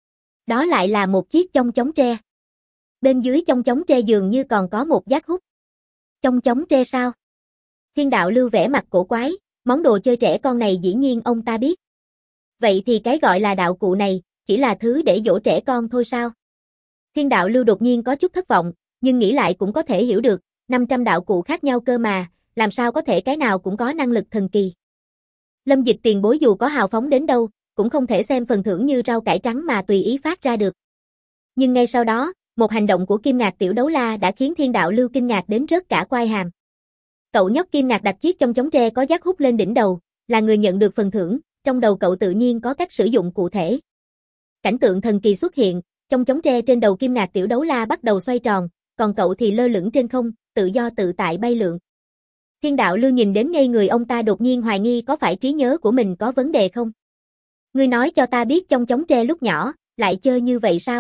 Đó lại là một chiếc chong chóng tre. Bên dưới chong chóng tre dường như còn có một giác hút. Chong chóng tre sao? Thiên Đạo Lưu vẻ mặt cổ quái, món đồ chơi trẻ con này dĩ nhiên ông ta biết. Vậy thì cái gọi là đạo cụ này, chỉ là thứ để dỗ trẻ con thôi sao? Thiên Đạo Lưu đột nhiên có chút thất vọng, nhưng nghĩ lại cũng có thể hiểu được, 500 đạo cụ khác nhau cơ mà, làm sao có thể cái nào cũng có năng lực thần kỳ. Lâm Dịch tiền bối dù có hào phóng đến đâu, cũng không thể xem phần thưởng như rau cải trắng mà tùy ý phát ra được. Nhưng ngay sau đó, một hành động của Kim Ngạc Tiểu Đấu La đã khiến Thiên Đạo Lưu kinh ngạc đến rớt cả quai hàm. Cậu nhóc Kim Ngạc đặt chiếc chong chóng tre có giác hút lên đỉnh đầu, là người nhận được phần thưởng, trong đầu cậu tự nhiên có cách sử dụng cụ thể. Cảnh tượng thần kỳ xuất hiện, chong chóng tre trên đầu Kim Ngạc Tiểu Đấu La bắt đầu xoay tròn, còn cậu thì lơ lửng trên không, tự do tự tại bay lượn. Thiên Đạo Lưu nhìn đến ngây người, ông ta đột nhiên hoài nghi có phải trí nhớ của mình có vấn đề không? Ngươi nói cho ta biết chong chóng tre lúc nhỏ, lại chơi như vậy sao?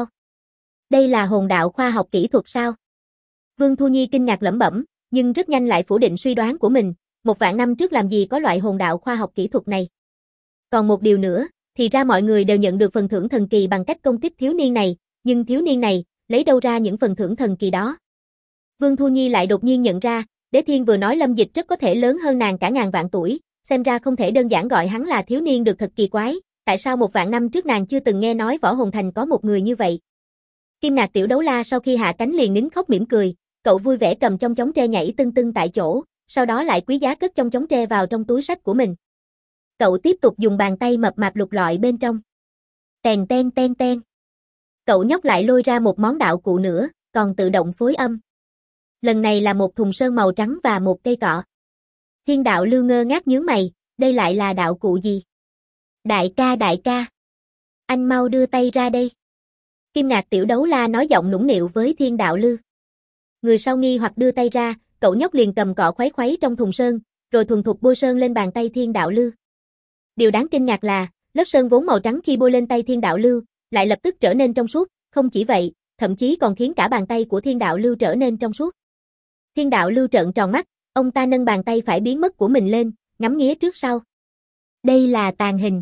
Đây là hồn đạo khoa học kỹ thuật sao? Vương Thu Nhi kinh ngạc lẩm bẩm, nhưng rất nhanh lại phủ định suy đoán của mình, 1.000 năm trước làm gì có loại hồn đạo khoa học kỹ thuật này. Còn một điều nữa, thì ra mọi người đều nhận được phần thưởng thần kỳ bằng cách công kích thiếu niên này, nhưng thiếu niên này, lấy đâu ra những phần thưởng thần kỳ đó? Vương Thu Nhi lại đột nhiên nhận ra, Đế Thiên vừa nói Lâm Dịch rất có thể lớn hơn nàng cả ngàn vạn tuổi, xem ra không thể đơn giản gọi hắn là thiếu niên được, thật kỳ quái, tại sao 1.000 năm trước nàng chưa từng nghe nói Võ Hồn Thành có một người như vậy. Kim Ngạc Tiểu Đấu La sau khi hạ cánh liền nín khóc mỉm cười, cậu vui vẻ cầm chong chóng tre nhảy tưng tưng tại chỗ, sau đó lại quý giá cất chong chóng tre vào trong túi sách của mình. Cậu tiếp tục dùng bàn tay mập mạp lục lọi bên trong. Tèn ten ten ten. Cậu nhóc lại lôi ra một món đạo cụ nữa, còn tự động phối âm. Lần này là một thùng sơn màu trắng và một cây cọ. Thiên Đạo Lưu ngơ ngác nhướng mày, đây lại là đạo cụ gì? Đại ca, anh mau đưa tay ra đây. Kim Ngạc Tiểu Đấu La nói giọng nũng nịu với Thiên Đạo Lưu. Người sau nghi hoặc đưa tay ra, cậu nhóc liền cầm cọ khuấy khuấy trong thùng sơn, rồi thuần thục bôi sơn lên bàn tay Thiên Đạo Lưu. Điều đáng kinh ngạc là, lớp sơn vốn màu trắng khi bôi lên tay Thiên Đạo Lưu, lại lập tức trở nên trong suốt, không chỉ vậy, thậm chí còn khiến cả bàn tay của Thiên Đạo Lưu trở nên trong suốt. Thiên Đạo Lưu trợn tròn mắt, ông ta nâng bàn tay phải biến mất của mình lên, ngắm nghía trước sau. Đây là tàn hình.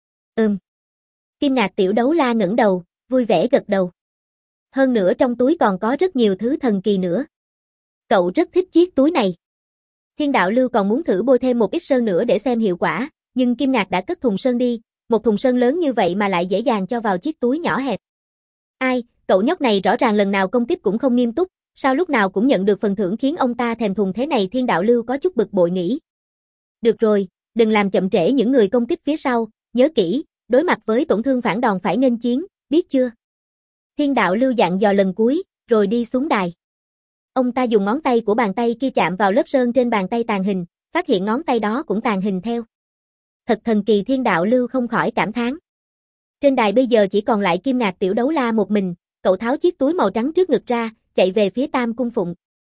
Kim Ngạc Tiểu Đấu La ngẩng đầu, vui vẻ gật đầu. Hơn nữa trong túi còn có rất nhiều thứ thần kỳ nữa. Cậu rất thích chiếc túi này. Thiên Đạo Lưu còn muốn thử bôi thêm một ít sơn nữa để xem hiệu quả, nhưng Kim Ngạc đã cất thùng sơn đi, một thùng sơn lớn như vậy mà lại dễ dàng cho vào chiếc túi nhỏ hẹp. Ai, cậu nhóc này rõ ràng lần nào công kích cũng không nghiêm túc, sao lúc nào cũng nhận được phần thưởng khiến ông ta thèm thuồng thế này? Thiên Đạo Lưu có chút bực bội nghĩ. Được rồi, đừng làm chậm trễ những người công kích phía sau, nhớ kỹ, đối mặt với tổn thương phản đòn phải nghênh chiến, biết chưa? Thiên Đạo Lưu dặn dò lần cuối, rồi đi xuống đài. Ông ta dùng ngón tay của bàn tay kia chạm vào lớp sơn trên bàn tay tàn hình, phát hiện ngón tay đó cũng tàn hình theo. Thật thần kỳ, Thiên Đạo Lưu không khỏi cảm thán. Trên đài bây giờ chỉ còn lại Kim Ngạc Tiểu Đấu La một mình, cậu tháo chiếc túi màu trắng trước ngực ra, chạy về phía Tam Cung Phụng.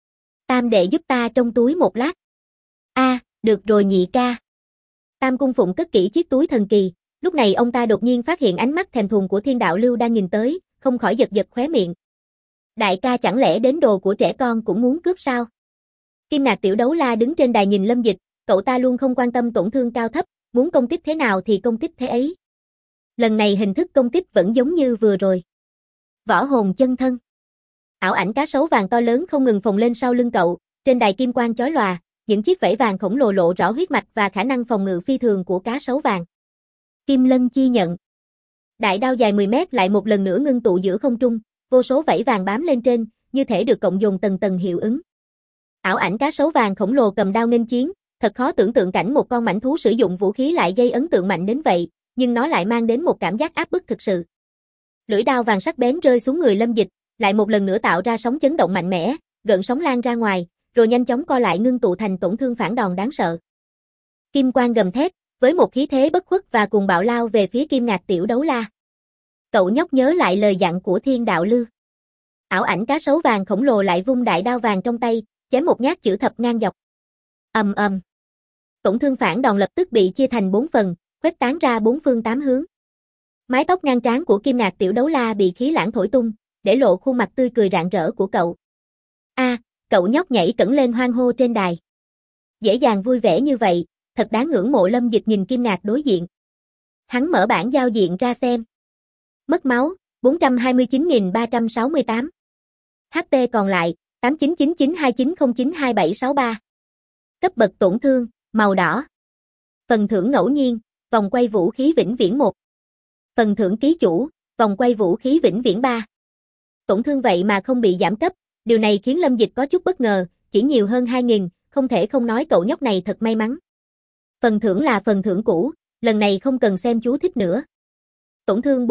Tam đệ giúp ta trong túi một lát. Được rồi nhị ca. Tam Cung Phụng cất kỹ chiếc túi thần kỳ, lúc này ông ta đột nhiên phát hiện ánh mắt thèm thuồng của Thiên Đạo Lưu đang nhìn tới, không khỏi giật giật khóe miệng. Đại ca chẳng lẽ đến đồ của trẻ con cũng muốn cướp sao? Kim Ngạc Tiểu Đấu La đứng trên đài nhìn Lâm Dịch, cậu ta luôn không quan tâm tổn thương cao thấp, muốn công kích thế nào thì công kích thế ấy. Lần này hình thức công kích vẫn giống như vừa rồi. Võ hồn chân thân. Ảo ảnh cá sấu vàng to lớn không ngừng phồng lên sau lưng cậu, trên đài kim quang chói lòa, những chiếc vảy vàng khổng lồ lộ rõ huyết mạch và khả năng phòng ngự phi thường của cá sấu vàng. Kim Lân chi nhận. Đại đao dài 10 mét lại một lần nữa ngưng tụ giữa không trung, vô số vảy vàng bám lên trên, như thể được cộng dồn tầng tầng hiệu ứng. Ảo ảnh cá sấu vàng khổng lồ cầm đao nghênh chiến, thật khó tưởng tượng cảnh một con mãnh thú sử dụng vũ khí lại gây ấn tượng mạnh đến vậy, nhưng nó lại mang đến một cảm giác áp bức thực sự. Lưỡi đao vàng sắc bén rơi xuống người Lâm Dịch, lại một lần nữa tạo ra sóng chấn động mạnh mẽ, gợn sóng lan ra ngoài, rồi nhanh chóng co lại ngưng tụ thành tổn thương phản đòn đáng sợ. Kim quang gầm thét, với một khí thế bất khuất và cuồng bạo lao về phía Kim Ngạc Tiểu Đấu La. Cậu nhóc nhớ lại lời dặn của Thiên Đạo Lưu. Ảo ảnh cá sấu vàng khổng lồ lại vung đại đao vàng trong tay, chém một nhát chữ thập ngang dọc. Ầm ầm. Tổn thương phản đòn lập tức bị chia thành 4 phần, khuếch tán ra 4 phương 8 hướng. Mái tóc ngang trán của Kim Ngạc Tiểu Đấu La bị khí lãng thổi tung, để lộ khuôn mặt tươi cười rạng rỡ của cậu. Cậu nhóc nhảy cẫng lên hoan hô trên đài. Dễ dàng vui vẻ như vậy, thật đáng ngưỡng mộ. Lâm Dịch nhìn Kim Ngạc đối diện. Hắn mở bảng giao diện ra xem. Mất máu, 429.368. HP còn lại, 899929092763. Cấp bậc tổn thương, màu đỏ. Phần thưởng ngẫu nhiên, vòng quay vũ khí vĩnh viễn 1. Phần thưởng ký chủ, vòng quay vũ khí vĩnh viễn 3. Tổn thương vậy mà không bị giảm cấp, điều này khiến Lâm Dịch có chút bất ngờ, chỉ nhiều hơn 2.000, không thể không nói cậu nhóc này thật may mắn. Phần thưởng là phần thưởng cũ, lần này không cần xem chú thích nữa. Tổn thương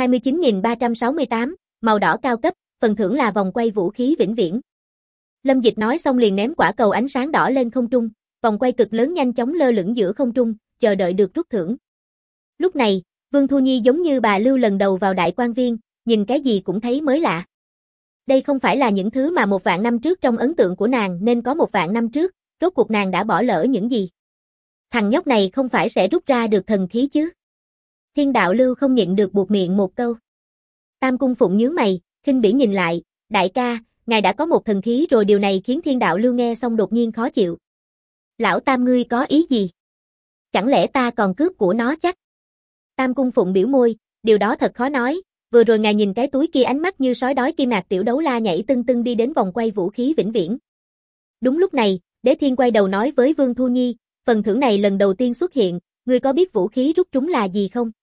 429.368, màu đỏ cao cấp, phần thưởng là vòng quay vũ khí vĩnh viễn. Lâm Dịch nói xong liền ném quả cầu ánh sáng đỏ lên không trung, vòng quay cực lớn nhanh chóng lơ lửng giữa không trung, chờ đợi được rút thưởng. Lúc này, Vương Thu Nhi giống như bà Lưu lần đầu vào Đại Quan Viên, nhìn cái gì cũng thấy mới lạ. Đây không phải là những thứ mà 1.000 năm trước trong ấn tượng của nàng nên có 1.000 năm trước, rốt cuộc nàng đã bỏ lỡ những gì. Thằng nhóc này không phải sẽ rút ra được thần khí chứ? Thiên Đạo Lưu không nhịn được buột miệng một câu. Tam Cung Phụng nhướng mày, khinh bỉ nhìn lại, đại ca, ngài đã có một thần khí rồi. Điều này khiến Thiên Đạo Lưu nghe xong đột nhiên khó chịu. Lão Tam ngươi có ý gì? Chẳng lẽ ta còn cướp của nó chắc? Tam Cung Phụng biểu môi, điều đó thật khó nói, vừa rồi ngài nhìn cái túi kia ánh mắt như sói đói. Kim Ngạc Tiểu Đấu La nhảy tưng tưng đi đến vòng quay vũ khí vĩnh viễn. Đúng lúc này, Đế Thiên quay đầu nói với Vương Thu Nhi, phần thưởng này lần đầu tiên xuất hiện, ngươi có biết vũ khí rút trúng là gì không?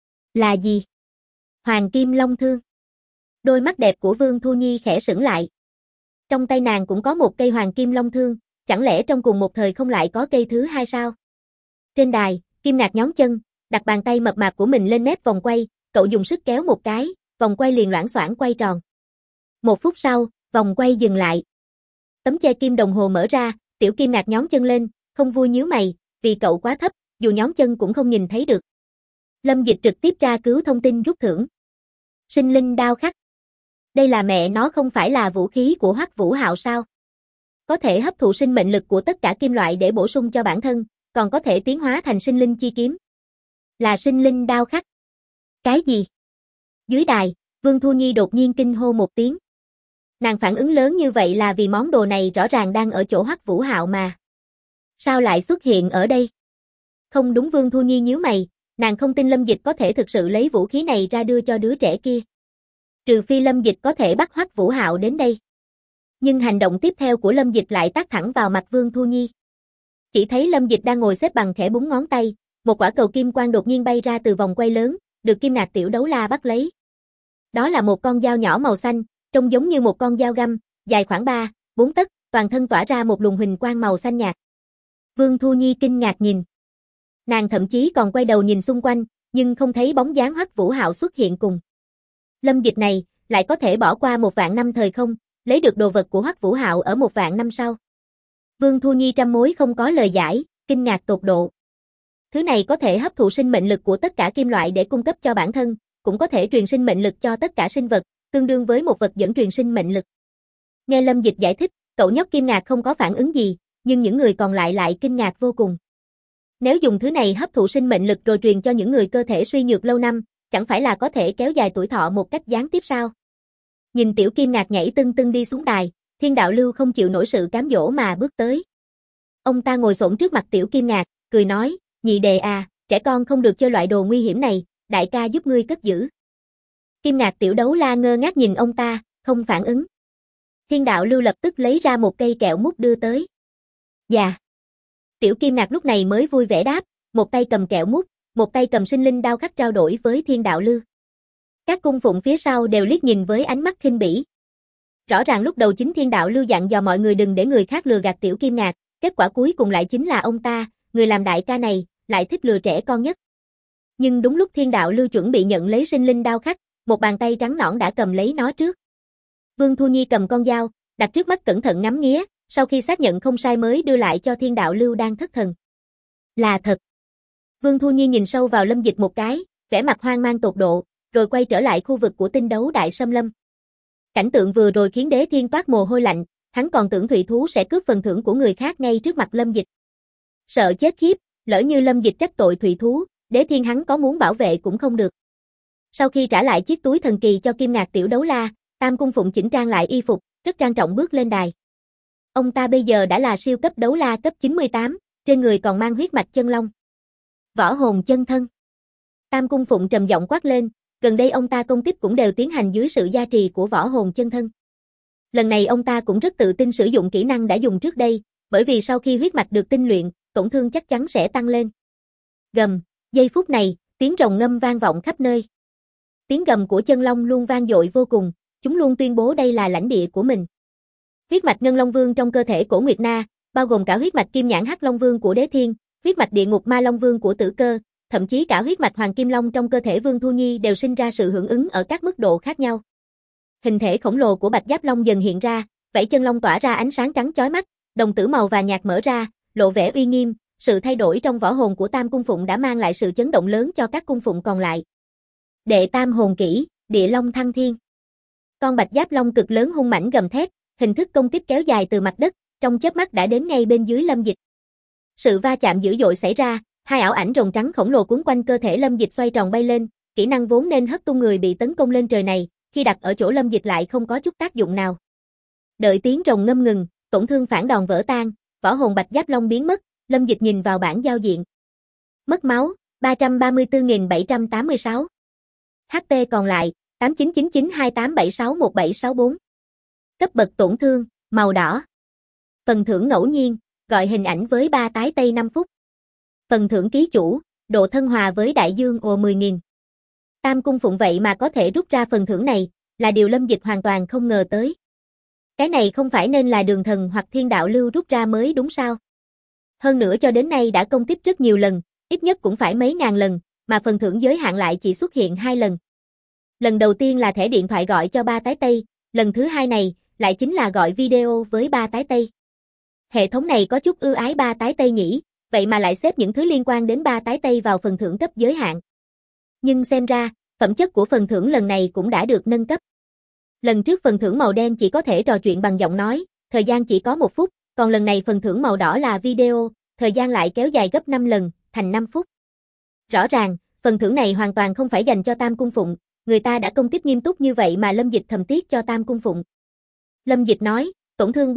Là gì? Hoàng Kim Long Thương. Đôi mắt đẹp của Vương Thu Nhi khẽ sững lại. Trong tay nàng cũng có một cây Hoàng Kim Long Thương, chẳng lẽ trong cùng một thời không lại có cây thứ hai sao? Trên đài, Kim Ngạc nhón chân, đặt bàn tay mập mạp của mình lên mép vòng quay, cậu dùng sức kéo một cái, vòng quay liền loảng xoảng quay tròn. 1 phút sau, vòng quay dừng lại. Tấm che kim đồng hồ mở ra, Tiểu Kim Ngạc nhón chân lên, không vui nhíu mày, vì cậu quá thấp, dù nhón chân cũng không nhìn thấy được. Lâm Dịch trực tiếp tra cứu thông tin rút thưởng. Sinh linh đao khắc. Đây là mẹ nó không phải là vũ khí của Hoắc Vũ Hạo sao? Có thể hấp thụ sinh mệnh lực của tất cả kim loại để bổ sung cho bản thân, còn có thể tiến hóa thành sinh linh chi kiếm. Là sinh linh đao khắc. Cái gì? Dưới đài, Vương Thu Nhi đột nhiên kinh hô một tiếng. Nàng phản ứng lớn như vậy là vì món đồ này rõ ràng đang ở chỗ Hoắc Vũ Hạo mà. Sao lại xuất hiện ở đây? Không đúng. Vương Thu Nhi nhíu mày, nàng không tin Lâm Dịch có thể thực sự lấy vũ khí này ra đưa cho đứa trẻ kia. Trừ phi Lâm Dịch có thể bắt Hoắc Vũ Hạo đến đây. Nhưng hành động tiếp theo của Lâm Dịch lại tát thẳng vào mặt Vương Thu Nhi. Chỉ thấy Lâm Dịch đang ngồi xếp bằng khẽ búng ngón tay, một quả cầu kim quang đột nhiên bay ra từ vòng quay lớn, được Kim Ngạc Tiểu Đấu La bắt lấy. Đó là một con dao nhỏ màu xanh, trông giống như một con dao găm, dài khoảng 3-4 tấc, toàn thân tỏa ra một luồng huỳnh quang màu xanh nhạt. Vương Thu Nhi kinh ngạc nhìn. Nàng thậm chí còn quay đầu nhìn xung quanh, nhưng không thấy bóng dáng Hoắc Vũ Hạo xuất hiện cùng. Lâm Dịch này, lại có thể bỏ qua 1.000 năm thời không, lấy được đồ vật của Hoắc Vũ Hạo ở 1.000 năm sau. Vương Thu Nhi trăm mối không có lời giải, kinh ngạc tột độ. Thứ này có thể hấp thụ sinh mệnh lực của tất cả kim loại để cung cấp cho bản thân, cũng có thể truyền sinh mệnh lực cho tất cả sinh vật, tương đương với một vật dẫn truyền sinh mệnh lực. Nghe Lâm Dịch giải thích, Cậu nhóc Kim Ngạc không có phản ứng gì, nhưng những người còn lại kinh ngạc vô cùng. Nếu dùng thứ này hấp thụ sinh mệnh lực rồi truyền cho những người cơ thể suy nhược lâu năm, chẳng phải là có thể kéo dài tuổi thọ một cách gián tiếp sao? Nhìn Tiểu Kim Ngạc nhảy tưng tưng đi xuống đài, Thiên Đạo Lưu không chịu nổi sự cám dỗ mà bước tới. Ông ta ngồi xổm trước mặt Tiểu Kim Ngạc, cười nói, nhị đệ à, trẻ con không được chơi loại đồ nguy hiểm này, đại ca giúp ngươi cất giữ. Kim Ngạc Tiểu Đấu La ngơ ngác nhìn ông ta, không phản ứng. Thiên Đạo Lưu lập tức lấy ra một cây kẹo mút đưa tới. Dạ. Tiểu Kim Ngạc lúc này mới vui vẻ đáp, một tay cầm kẹo mút, một tay cầm sinh linh đao khắc trao đổi với Thiên Đạo Lưu. Các cung phụng phía sau đều liếc nhìn với ánh mắt khinh bỉ. Rõ ràng lúc đầu chính Thiên Đạo Lưu dặn dò mọi người đừng để người khác lừa gạt Tiểu Kim Ngạc, kết quả cuối cùng lại chính là ông ta, người làm đại ca này, lại thích lừa trẻ con nhất. Nhưng đúng lúc Thiên Đạo Lưu chuẩn bị nhận lấy sinh linh đao khắc, một bàn tay trắng nõn đã cầm lấy nó trước. Vương Thu Nhi cầm con dao, đặt trước mắt cẩn thận ngắm nghía, sau khi xác nhận không sai mới đưa lại cho Thiên Đạo Lưu đang thất thần. Là thật. Vương Thu Nhi nhìn sâu vào Lâm Dịch một cái, vẻ mặt hoang mang tột độ, rồi quay trở lại khu vực của tinh đấu đại xâm lâm. Cảnh tượng vừa rồi khiến Đế Thiên toát mồ hôi lạnh, hắn còn tưởng Thủy Thú sẽ cướp phần thưởng của người khác ngay trước mặt Lâm Dịch. Sợ chết khiếp, lỡ như Lâm Dịch trách tội Thủy Thú, Đế Thiên hắn có muốn bảo vệ cũng không được. Sau khi trả lại chiếc túi thần kỳ cho Kim Ngạc Tiểu Đấu La, Tam Cung Phụng chỉnh trang lại y phục, rất trang trọng bước lên đài. Ông ta bây giờ đã là siêu cấp đấu la cấp 98, trên người còn mang huyết mạch chân long. Võ hồn chân thân. Tam Cung Phụng trầm giọng quát lên, gần đây ông ta công kích cũng đều tiến hành dưới sự gia trì của võ hồn chân thân. Lần này ông ta cũng rất tự tin sử dụng kỹ năng đã dùng trước đây, bởi vì sau khi huyết mạch được tinh luyện, tổn thương chắc chắn sẽ tăng lên. Gầm, giây phút này, tiếng rồng ngâm vang vọng khắp nơi. Tiếng gầm của chân long luôn vang dội vô cùng, chúng luôn tuyên bố đây là lãnh địa của mình. Huyết mạch Ngân Long Vương trong cơ thể Cổ Nguyệt Na, bao gồm cả huyết mạch Kim Nhãn Hắc Long Vương của Đế Thiên, huyết mạch Địa Ngục Ma Long Vương của Tử Cơ, thậm chí cả huyết mạch Hoàng Kim Long trong cơ thể Vương Thu Nhi đều sinh ra sự hưởng ứng ở các mức độ khác nhau. Hình thể khổng lồ của Bạch Giáp Long dần hiện ra, vảy chân long tỏa ra ánh sáng trắng chói mắt, đồng tử màu vàng nhạt mở ra, lộ vẻ uy nghiêm, sự thay đổi trong võ hồn của Tam Cung Phụng đã mang lại sự chấn động lớn cho các cung phụng còn lại. Đệ Tam hồn kỹ, Địa Long Thăng Thiên. Con Bạch Giáp Long cực lớn hung mãnh gầm thét, hình thức công kích kéo dài từ mặt đất, trong chớp mắt đã đến ngay bên dưới Lâm Dịch. Sự va chạm dữ dội xảy ra, hai ảo ảnh rồng trắng khổng lồ cuốn quanh cơ thể Lâm Dịch xoay tròn bay lên, kỹ năng vốn nên hất tung người bị tấn công lên trời này, khi đặt ở chỗ Lâm Dịch lại không có chút tác dụng nào. Đợi tiếng rồng ngâm ngừng, tổn thương phản đòn vỡ tan, võ hồn Bạch Giáp Long biến mất, Lâm Dịch nhìn vào bảng giao diện. Mất máu, 334.786. HP còn lại, 899928761764. Cấp bậc tổn thương, màu đỏ. Phần thưởng ngẫu nhiên, gọi hình ảnh với 3 tái tây 5 phút. Phần thưởng ký chủ, độ thân hòa với đại dương ồ 10.000. Tam Cung Phụng vậy mà có thể rút ra phần thưởng này, là điều Lâm Dịch hoàn toàn không ngờ tới. Cái này không phải nên là Đường Thần hoặc Thiên Đạo Lưu rút ra mới đúng sao? Hơn nữa cho đến nay đã công kích rất nhiều lần, ít nhất cũng phải mấy ngàn lần, mà phần thưởng giới hạn lại chỉ xuất hiện 2 lần. Lần đầu tiên là thẻ điện thoại gọi cho 3 tái tây, lần thứ 2 này, lại chính là gọi video với 3 tái tây. Hệ thống này có chút ưu ái 3 tái tây nhỉ, vậy mà lại xếp những thứ liên quan đến 3 tái tây vào phần thưởng cấp giới hạn. Nhưng xem ra, phẩm chất của phần thưởng lần này cũng đã được nâng cấp. Lần trước phần thưởng màu đen chỉ có thể trò chuyện bằng giọng nói, thời gian chỉ có 1 phút, còn lần này phần thưởng màu đỏ là video, thời gian lại kéo dài gấp 5 lần, thành 5 phút. Rõ ràng, phần thưởng này hoàn toàn không phải dành cho Tam Cung Phụng, người ta đã công kích nghiêm túc như vậy mà Lâm Dịch thầm tiếc cho Tam Cung Phụng. Lâm Dịch nói, tổn thương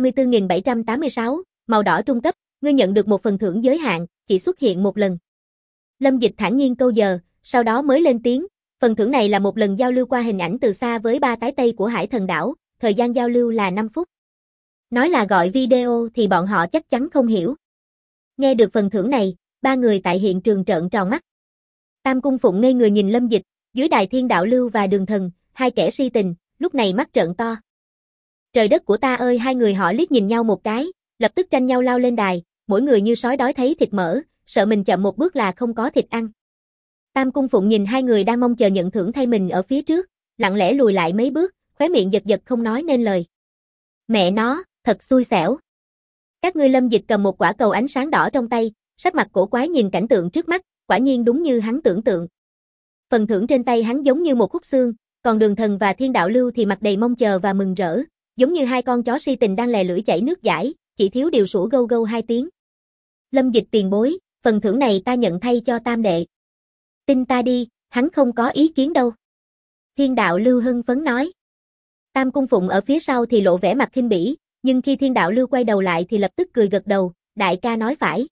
334.786, màu đỏ trung cấp, ngươi nhận được một phần thưởng giới hạn, chỉ xuất hiện 1 lần. Lâm Dịch thản nhiên câu giờ, sau đó mới lên tiếng, phần thưởng này là 1 lần giao lưu qua hình ảnh từ xa với 3 tái tây của Hải Thần Đảo, thời gian giao lưu là 5 phút. Nói là gọi video thì bọn họ chắc chắn không hiểu. Nghe được phần thưởng này, 3 người tại hiện trường trợn tròn mắt. Tam Cung Phụng ngây người nhìn Lâm Dịch, dưới đài Thiên Đạo Lưu và Đường Thần, hai kẻ si tình, lúc này mắt trợn to. Trời đất của ta ơi, hai người họ liếc nhìn nhau một cái, lập tức tranh nhau lao lên đài, mỗi người như sói đói thấy thịt mỡ, sợ mình chậm một bước là không có thịt ăn. Tam Cung Phụng nhìn hai người đang mong chờ nhận thưởng thay mình ở phía trước, lặng lẽ lùi lại mấy bước, khóe miệng giật giật không nói nên lời. Mẹ nó, thật xui xẻo. Các ngươi. Lâm Dịch cầm một quả cầu ánh sáng đỏ trong tay, sắc mặt cổ quái nhìn cảnh tượng trước mắt, quả nhiên đúng như hắn tưởng tượng. Phần thưởng trên tay hắn giống như một khúc xương, còn Đường Thần và Thiên Đạo Lưu thì mặt đầy mong chờ và mừng rỡ, giống như hai con chó si tình đang lè lưỡi chảy nước dãi, chỉ thiếu điều sủa gâu gâu 2 tiếng. Lâm Dịch tiền bối, phần thưởng này ta nhận thay cho tam đệ. Tin ta đi, hắn không có ý kiến đâu. Thiên đạo Lưu hưng phấn nói. Tam Cung Phụng ở phía sau thì lộ vẻ mặt khinh bỉ, nhưng khi Thiên đạo Lưu quay đầu lại thì lập tức cười gật đầu, đại ca nói phải.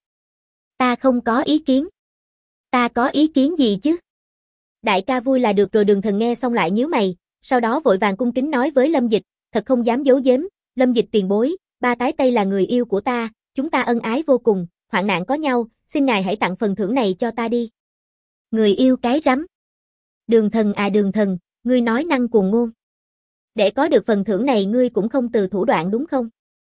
Ta không có ý kiến. Ta có ý kiến gì chứ? Đại ca vui là được rồi. Đường Thần nghe xong lại nhíu mày, sau đó vội vàng cung kính nói với Lâm Dịch, thật không dám giấu giếm, Lâm Dịch tiền bối, ba tái Tây là người yêu của ta, chúng ta ân ái vô cùng, hoạn nạn có nhau, xin ngài hãy tặng phần thưởng này cho ta đi. Người yêu cái rắm. Đường Thần à Đường Thần, ngươi nói năng cuồng ngôn. Để có được phần thưởng này ngươi cũng không từ thủ đoạn đúng không?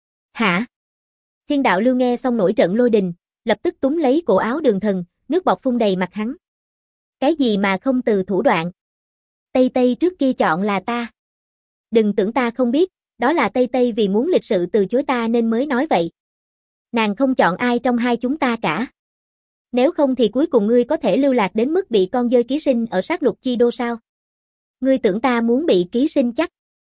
Hả? Thiên đạo Lưu nghe xong nổi trận lôi đình, lập tức túm lấy cổ áo Đường Thần, nước bọt phun đầy mặt hắn. Cái gì mà không từ thủ đoạn? Tây Tây trước kia chọn là ta. Đừng tưởng ta không biết, đó là Tây Tây vì muốn lịch sự từ chối ta nên mới nói vậy. Nàng không chọn ai trong hai chúng ta cả. Nếu không thì cuối cùng ngươi có thể lưu lạc đến mức bị con dơi ký sinh ở sát lục chi đô sao? Ngươi tưởng ta muốn bị ký sinh chắc?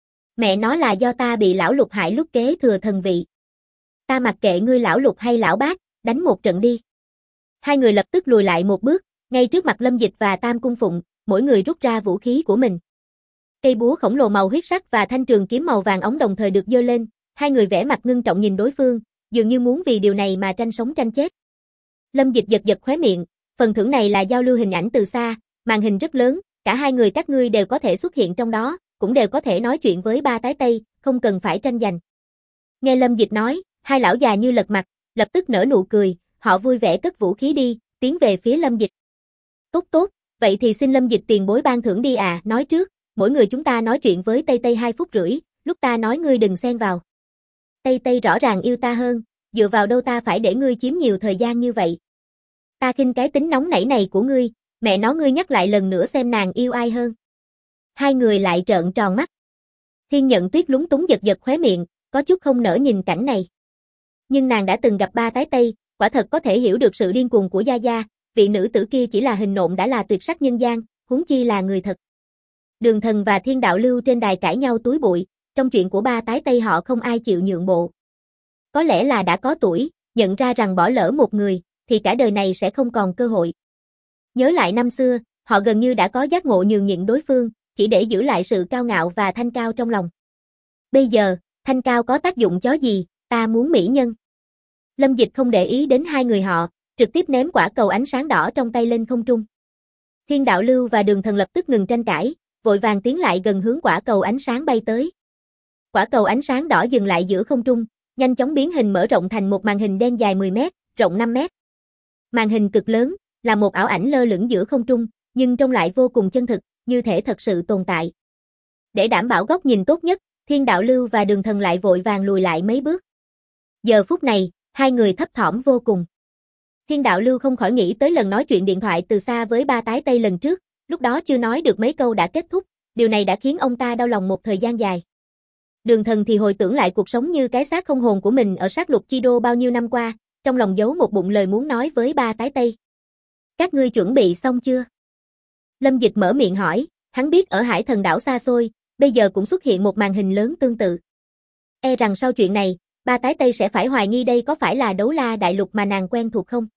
Mẹ nó là do ta bị lão Lục hại lúc kế thừa thần vị. Ta mặc kệ ngươi lão Lục hay lão Bác, đánh một trận đi. Hai người lập tức lùi lại một bước, ngay trước mặt Lâm Dịch và Tam Cung Phụng, mỗi người rút ra vũ khí của mình. Cây búa khổng lồ màu huyết sắc và thanh trường kiếm màu vàng óng đồng thời được giơ lên, hai người vẻ mặt ngưng trọng nhìn đối phương, dường như muốn vì điều này mà tranh sống tranh chết. Lâm Dịch giật giật khóe miệng, phần thưởng này là giao lưu hình ảnh từ xa, màn hình rất lớn, cả hai người các ngươi đều có thể xuất hiện trong đó, cũng đều có thể nói chuyện với ba tái Tây, không cần phải tranh giành. Nghe Lâm Dịch nói, hai lão già như lật mặt, lập tức nở nụ cười, họ vui vẻ cất vũ khí đi, tiến về phía Lâm Dịch. Tốt tốt, vậy thì xin Lâm Dịch tiền bối ban thưởng đi à, nói trước, mỗi người chúng ta nói chuyện với Tây Tây 2 phút rưỡi, lúc ta nói ngươi đừng xen vào. Tây Tây rõ ràng yêu ta hơn, dựa vào đâu ta phải để ngươi chiếm nhiều thời gian như vậy. Ta khinh cái tính nóng nảy này của ngươi, mẹ nó ngươi nhắc lại lần nữa xem nàng yêu ai hơn. Hai người lại trợn tròn mắt. Thiên Nhận Tuyết lúng túng giật giật khóe miệng, có chút không nỡ nhìn cảnh này. Nhưng nàng đã từng gặp ba tái Tây, quả thật có thể hiểu được sự điên cuồng của Gia Gia, vị nữ tử kia chỉ là hình nộm đã là tuyệt sắc nhân gian, huống chi là người thật. Đường Thần và Thiên đạo Lưu trên đài cãi nhau túi bụi, trong chuyện của ba tái Tây họ không ai chịu nhượng bộ. Có lẽ là đã có tuổi, nhận ra rằng bỏ lỡ một người, thì cả đời này sẽ không còn cơ hội. Nhớ lại năm xưa, họ gần như đã có giác ngộ nhường nhịn đối phương, chỉ để giữ lại sự cao ngạo và thanh cao trong lòng. Bây giờ, thanh cao có tác dụng chó gì, ta muốn mỹ nhân. Lâm Dịch không để ý đến hai người họ, trực tiếp ném quả cầu ánh sáng đỏ trong tay lên không trung. Thiên đạo Lưu và Đường Thần lập tức ngừng tranh cãi, vội vàng tiến lại gần hướng quả cầu ánh sáng bay tới. Quả cầu ánh sáng đỏ dừng lại giữa không trung, nhanh chóng biến hình mở rộng thành một màn hình đen dài 10 mét, rộng 5 mét. Màn hình cực lớn, là một ảo ảnh lơ lửng giữa không trung, nhưng trông lại vô cùng chân thực, như thể thật sự tồn tại. Để đảm bảo góc nhìn tốt nhất, Thiên đạo Lưu và Đường Thần lại vội vàng lùi lại mấy bước. Giờ phút này, hai người thấp thỏm vô cùng. Thiên đạo Lưu không khỏi nghĩ tới lần nói chuyện điện thoại từ xa với ba tái Tây lần trước, lúc đó chưa nói được mấy câu đã kết thúc, điều này đã khiến ông ta đau lòng một thời gian dài. Đường Thần thì hồi tưởng lại cuộc sống như cái xác không hồn của mình ở sát lục chi đô bao nhiêu năm qua, trong lòng giấu một bụng lời muốn nói với ba tái Tây. Các ngươi chuẩn bị xong chưa? Lâm Dịch mở miệng hỏi, hắn biết ở Hải Thần đảo xa xôi, bây giờ cũng xuất hiện một màn hình lớn tương tự. E rằng sau chuyện này, ba tái Tây sẽ phải hoài nghi đây có phải là Đấu La đại lục mà nàng quen thuộc không?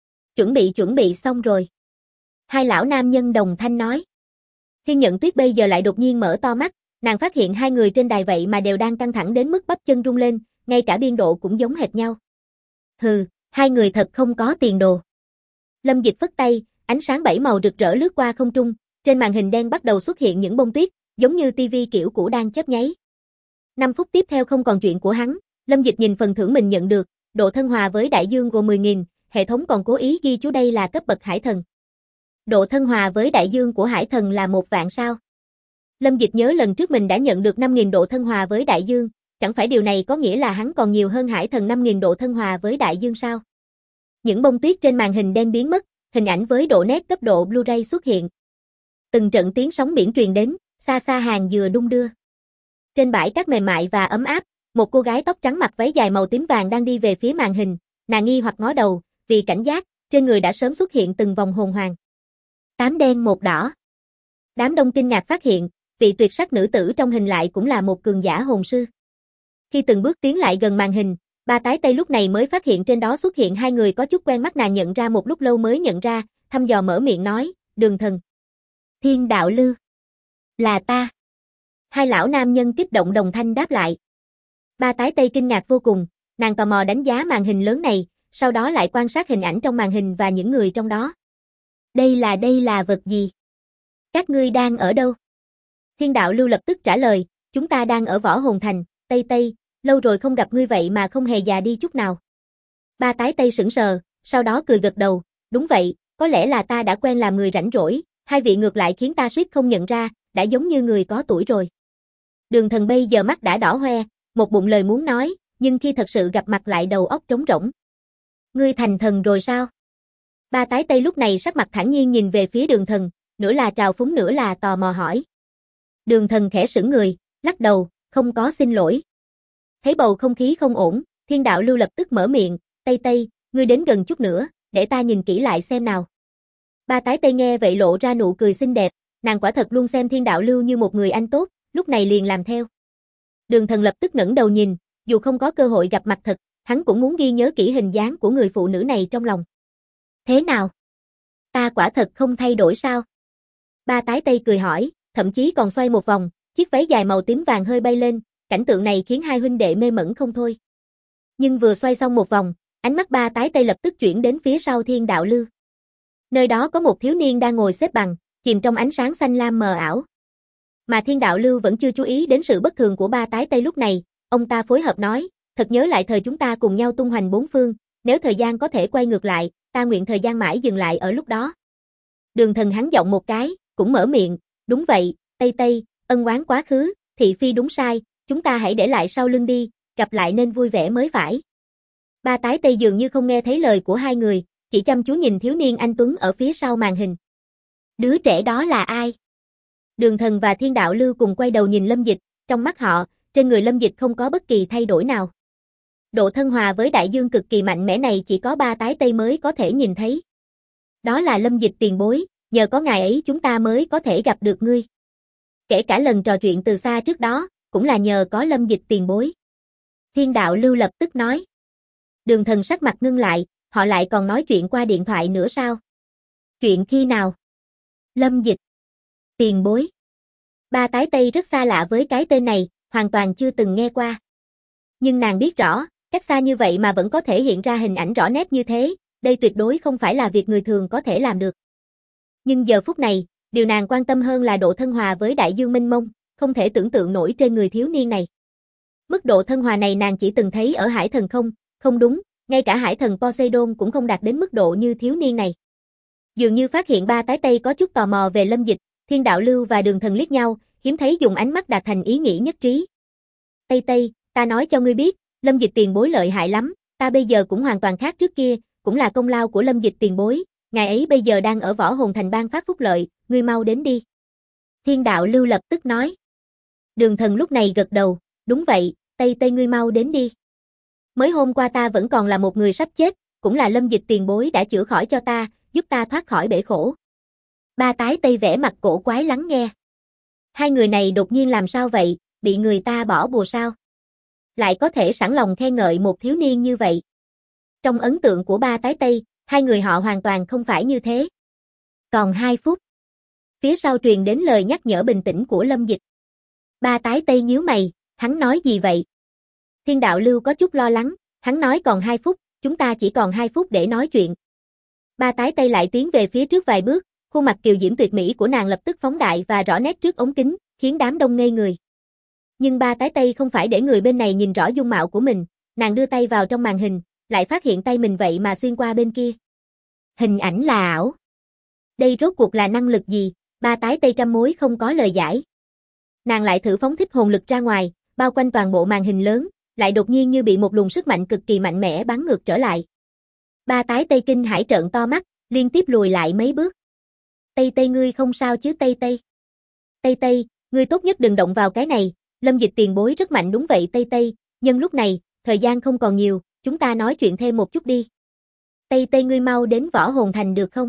Chuẩn bị xong rồi. Hai lão nam nhân đồng thanh nói. Thiên Nhận Tuyết bây giờ lại đột nhiên mở to mắt, nàng phát hiện hai người trên đài vậy mà đều đang căng thẳng đến mức bắp chân rung lên, ngay cả biên độ cũng giống hệt nhau. Hừ, hai người thật không có tiền đồ. Lâm Dịch phất tay, ánh sáng 7 màu rực rỡ lướt qua không trung, trên màn hình đen bắt đầu xuất hiện những bông tuyết, giống như tivi kiểu cũ đang chớp nháy. 5 phút tiếp theo không còn chuyện của hắn, Lâm Dịch nhìn phần thưởng mình nhận được, độ thân hòa với đại dương gồm 10.000, hệ thống còn cố ý ghi chú đây là cấp bậc Hải Thần. Độ thân hòa với đại dương của Hải Thần là 1 vạn sao? Lâm Dịch nhớ lần trước mình đã nhận được 5.000 độ thân hòa với đại dương, chẳng phải điều này có nghĩa là hắn còn nhiều hơn Hải Thần 5.000 độ thân hòa với đại dương sao? Những bông tuyết trên màn hình đen biến mất, hình ảnh với độ nét cấp độ Blu-ray xuất hiện. Từng trận tiếng sóng biển truyền đến, xa xa hàng dừa đung đưa. Trên bãi cát mềm mại và ấm áp, một cô gái tóc trắng mặc váy dài màu tím vàng đang đi về phía màn hình, nàng nghi hoặc ngó đầu, vì cảnh giác, trên người đã sớm xuất hiện từng vòng hồn hoàng. 8 đen 1 đỏ. Đám đông kinh ngạc phát hiện, vị tuyệt sắc nữ tử trong hình lại cũng là một cường giả hồn sư. Khi từng bước tiến lại gần màn hình, ba tái tây lúc này mới phát hiện trên đó xuất hiện hai người có chút quen mắt, nàng nhận ra một lúc lâu mới nhận ra, thăm dò mở miệng nói, Đường Thần. Thiên Đạo Lưu. Là ta. Hai lão nam nhân kích động đồng thanh đáp lại. Ba tái tây kinh ngạc vô cùng, nàng tò mò đánh giá màn hình lớn này, sau đó lại quan sát hình ảnh trong màn hình và những người trong đó. Đây là vật gì? Các ngươi đang ở đâu? Thiên Đạo Lưu lập tức trả lời, chúng ta đang ở Võ Hồn Thành, Tây Tây, lâu rồi không gặp ngươi vậy mà không hề già đi chút nào. Ba tái tây sững sờ, sau đó cười gật đầu, đúng vậy, có lẽ là ta đã quen làm người rảnh rỗi, hai vị ngược lại khiến ta suýt không nhận ra, đã giống như người có tuổi rồi. Đường Thần bây giờ mắt đã đỏ hoe, một bụng lời muốn nói, nhưng khi thật sự gặp mặt lại đầu óc trống rỗng. Ngươi thành thần rồi sao? Ba tái tây lúc này sắc mặt thản nhiên nhìn về phía Đường Thần, nửa là trào phúng nửa là tò mò hỏi. Đường Thần khẽ sững người, lắc đầu, không có xin lỗi. Thấy bầu không khí không ổn, Thiên Đạo Lưu lập tức mở miệng, Tây Tây, ngươi đến gần chút nữa, để ta nhìn kỹ lại xem nào. Ba tái tây nghe vậy lộ ra nụ cười xinh đẹp, nàng quả thật luôn xem Thiên Đạo Lưu như một người anh tốt, lúc này liền làm theo. Đường Thần lập tức ngẩng đầu nhìn, dù không có cơ hội gặp mặt thật, hắn cũng muốn ghi nhớ kỹ hình dáng của người phụ nữ này trong lòng. Thế nào? Ta quả thật không thay đổi sao? Ba tái tây cười hỏi, thậm chí còn xoay một vòng, chiếc váy dài màu tím vàng hơi bay lên, cảnh tượng này khiến hai huynh đệ mê mẩn không thôi. Nhưng vừa xoay xong một vòng, ánh mắt ba tái tây lập tức chuyển đến phía sau Thiên Đạo Lưu. Nơi đó có một thiếu niên đang ngồi xếp bằng, chìm trong ánh sáng xanh lam mờ ảo. Mà Thiên Đạo Lưu vẫn chưa chú ý đến sự bất thường của ba tái tây lúc này, ông ta phối hợp nói, thật nhớ lại thời chúng ta cùng nhau tung hoành bốn phương, nếu thời gian có thể quay ngược lại, ta nguyện thời gian mãi dừng lại ở lúc đó. Đường Thần hắn giọng một cái, cũng mở miệng, đúng vậy, Tây Tây, ân oán quá khứ, thị phi đúng sai, chúng ta hãy để lại sau lưng đi, gặp lại nên vui vẻ mới phải. Ba tái tây dường như không nghe thấy lời của hai người, chỉ chăm chú nhìn thiếu niên anh tuấn ở phía sau màn hình. Đứa trẻ đó là ai? Đường Thần và Thiên Đạo Lưu cùng quay đầu nhìn Lâm Dịch, trong mắt họ, trên người Lâm Dịch không có bất kỳ thay đổi nào. Độ thân hòa với đại dương cực kỳ mạnh mẽ này chỉ có ba tái tây mới có thể nhìn thấy. Đó là Lâm Dịch tiền bối, nhờ có ngài ấy chúng ta mới có thể gặp được ngươi. Kể cả lần trò chuyện từ xa trước đó, cũng là nhờ có Lâm Dịch tiền bối. Thiên Đạo Lưu lập tức nói. Đường Thần sắc mặt ngưng lại, họ lại còn nói chuyện qua điện thoại nữa sao? Chuyện khi nào? Lâm Dịch. Tiền bối. Ba tái tây rất xa lạ với cái tên này, hoàn toàn chưa từng nghe qua. Nhưng nàng biết rõ, cách xa như vậy mà vẫn có thể hiện ra hình ảnh rõ nét như thế, đây tuyệt đối không phải là việc người thường có thể làm được. Nhưng giờ phút này, điều nàng quan tâm hơn là độ thân hòa với đại dương mênh mông, không thể tưởng tượng nổi trên người thiếu niên này. Mức độ thân hòa này nàng chỉ từng thấy ở hải thần không đúng, ngay cả hải thần Poseidon cũng không đạt đến mức độ như thiếu niên này. Dường như phát hiện ba tái tây có chút tò mò về Lâm Dịch, Thiên Đạo Lưu và Đường Thần liếc nhau, hiếm thấy dùng ánh mắt đạt thành ý nghĩ nhất trí. Tây Tây, ta nói cho ngươi biết, Lâm Dịch tiền bối lợi hại lắm, ta bây giờ cũng hoàn toàn khác trước kia, cũng là công lao của Lâm Dịch tiền bối, ngài ấy bây giờ đang ở Võ Hồn Thành ban phát phúc lợi, ngươi mau đến đi. Thiên Đạo Lưu lập tức nói. Đường Thần lúc này gật đầu, đúng vậy, Tây Tây ngươi mau đến đi. Mới hôm qua ta vẫn còn là một người sắp chết, cũng là Lâm Dịch tiền bối đã chữa khỏi cho ta, giúp ta thoát khỏi bể khổ. Ba tái tây vẻ mặt cổ quái lắng nghe. Hai người này đột nhiên làm sao vậy, bị người ta bỏ bùa sao? Lại có thể sẵn lòng khen ngợi một thiếu niên như vậy. Trong ấn tượng của ba tái tây, hai người họ hoàn toàn không phải như thế. Còn 2 phút. Phía sau truyền đến lời nhắc nhở bình tĩnh của Lâm Dịch. Ba tái tây nhíu mày, hắn nói gì vậy? Thiên Đạo Lưu có chút lo lắng, hắn nói còn 2 phút, chúng ta chỉ còn 2 phút để nói chuyện. Ba tái tây lại tiến về phía trước vài bước, khuôn mặt kiều diễm tuyệt mỹ của nàng lập tức phóng đại và rõ nét trước ống kính, khiến đám đông ngây người. Nhưng ba tái tây không phải để người bên này nhìn rõ dung mạo của mình, nàng đưa tay vào trong màn hình, lại phát hiện tay mình vậy mà xuyên qua bên kia. Hình ảnh là ảo. Đây rốt cuộc là năng lực gì? Ba tái tây trăm mối không có lời giải. Nàng lại thử phóng thích hồn lực ra ngoài, bao quanh toàn bộ màn hình lớn, lại đột nhiên như bị một luồng sức mạnh cực kỳ mạnh mẽ bắn ngược trở lại. Ba tái tây kinh hãi trợn to mắt, liên tiếp lùi lại mấy bước. Tây Tây ngươi không sao chứ Tây Tây? Tây Tây, ngươi tốt nhất đừng động vào cái này, Lâm Dịch tiền bối rất mạnh đúng vậy Tây Tây, nhưng lúc này, thời gian không còn nhiều, chúng ta nói chuyện thêm một chút đi. Tây Tây ngươi mau đến Võ Hồn Thành được không?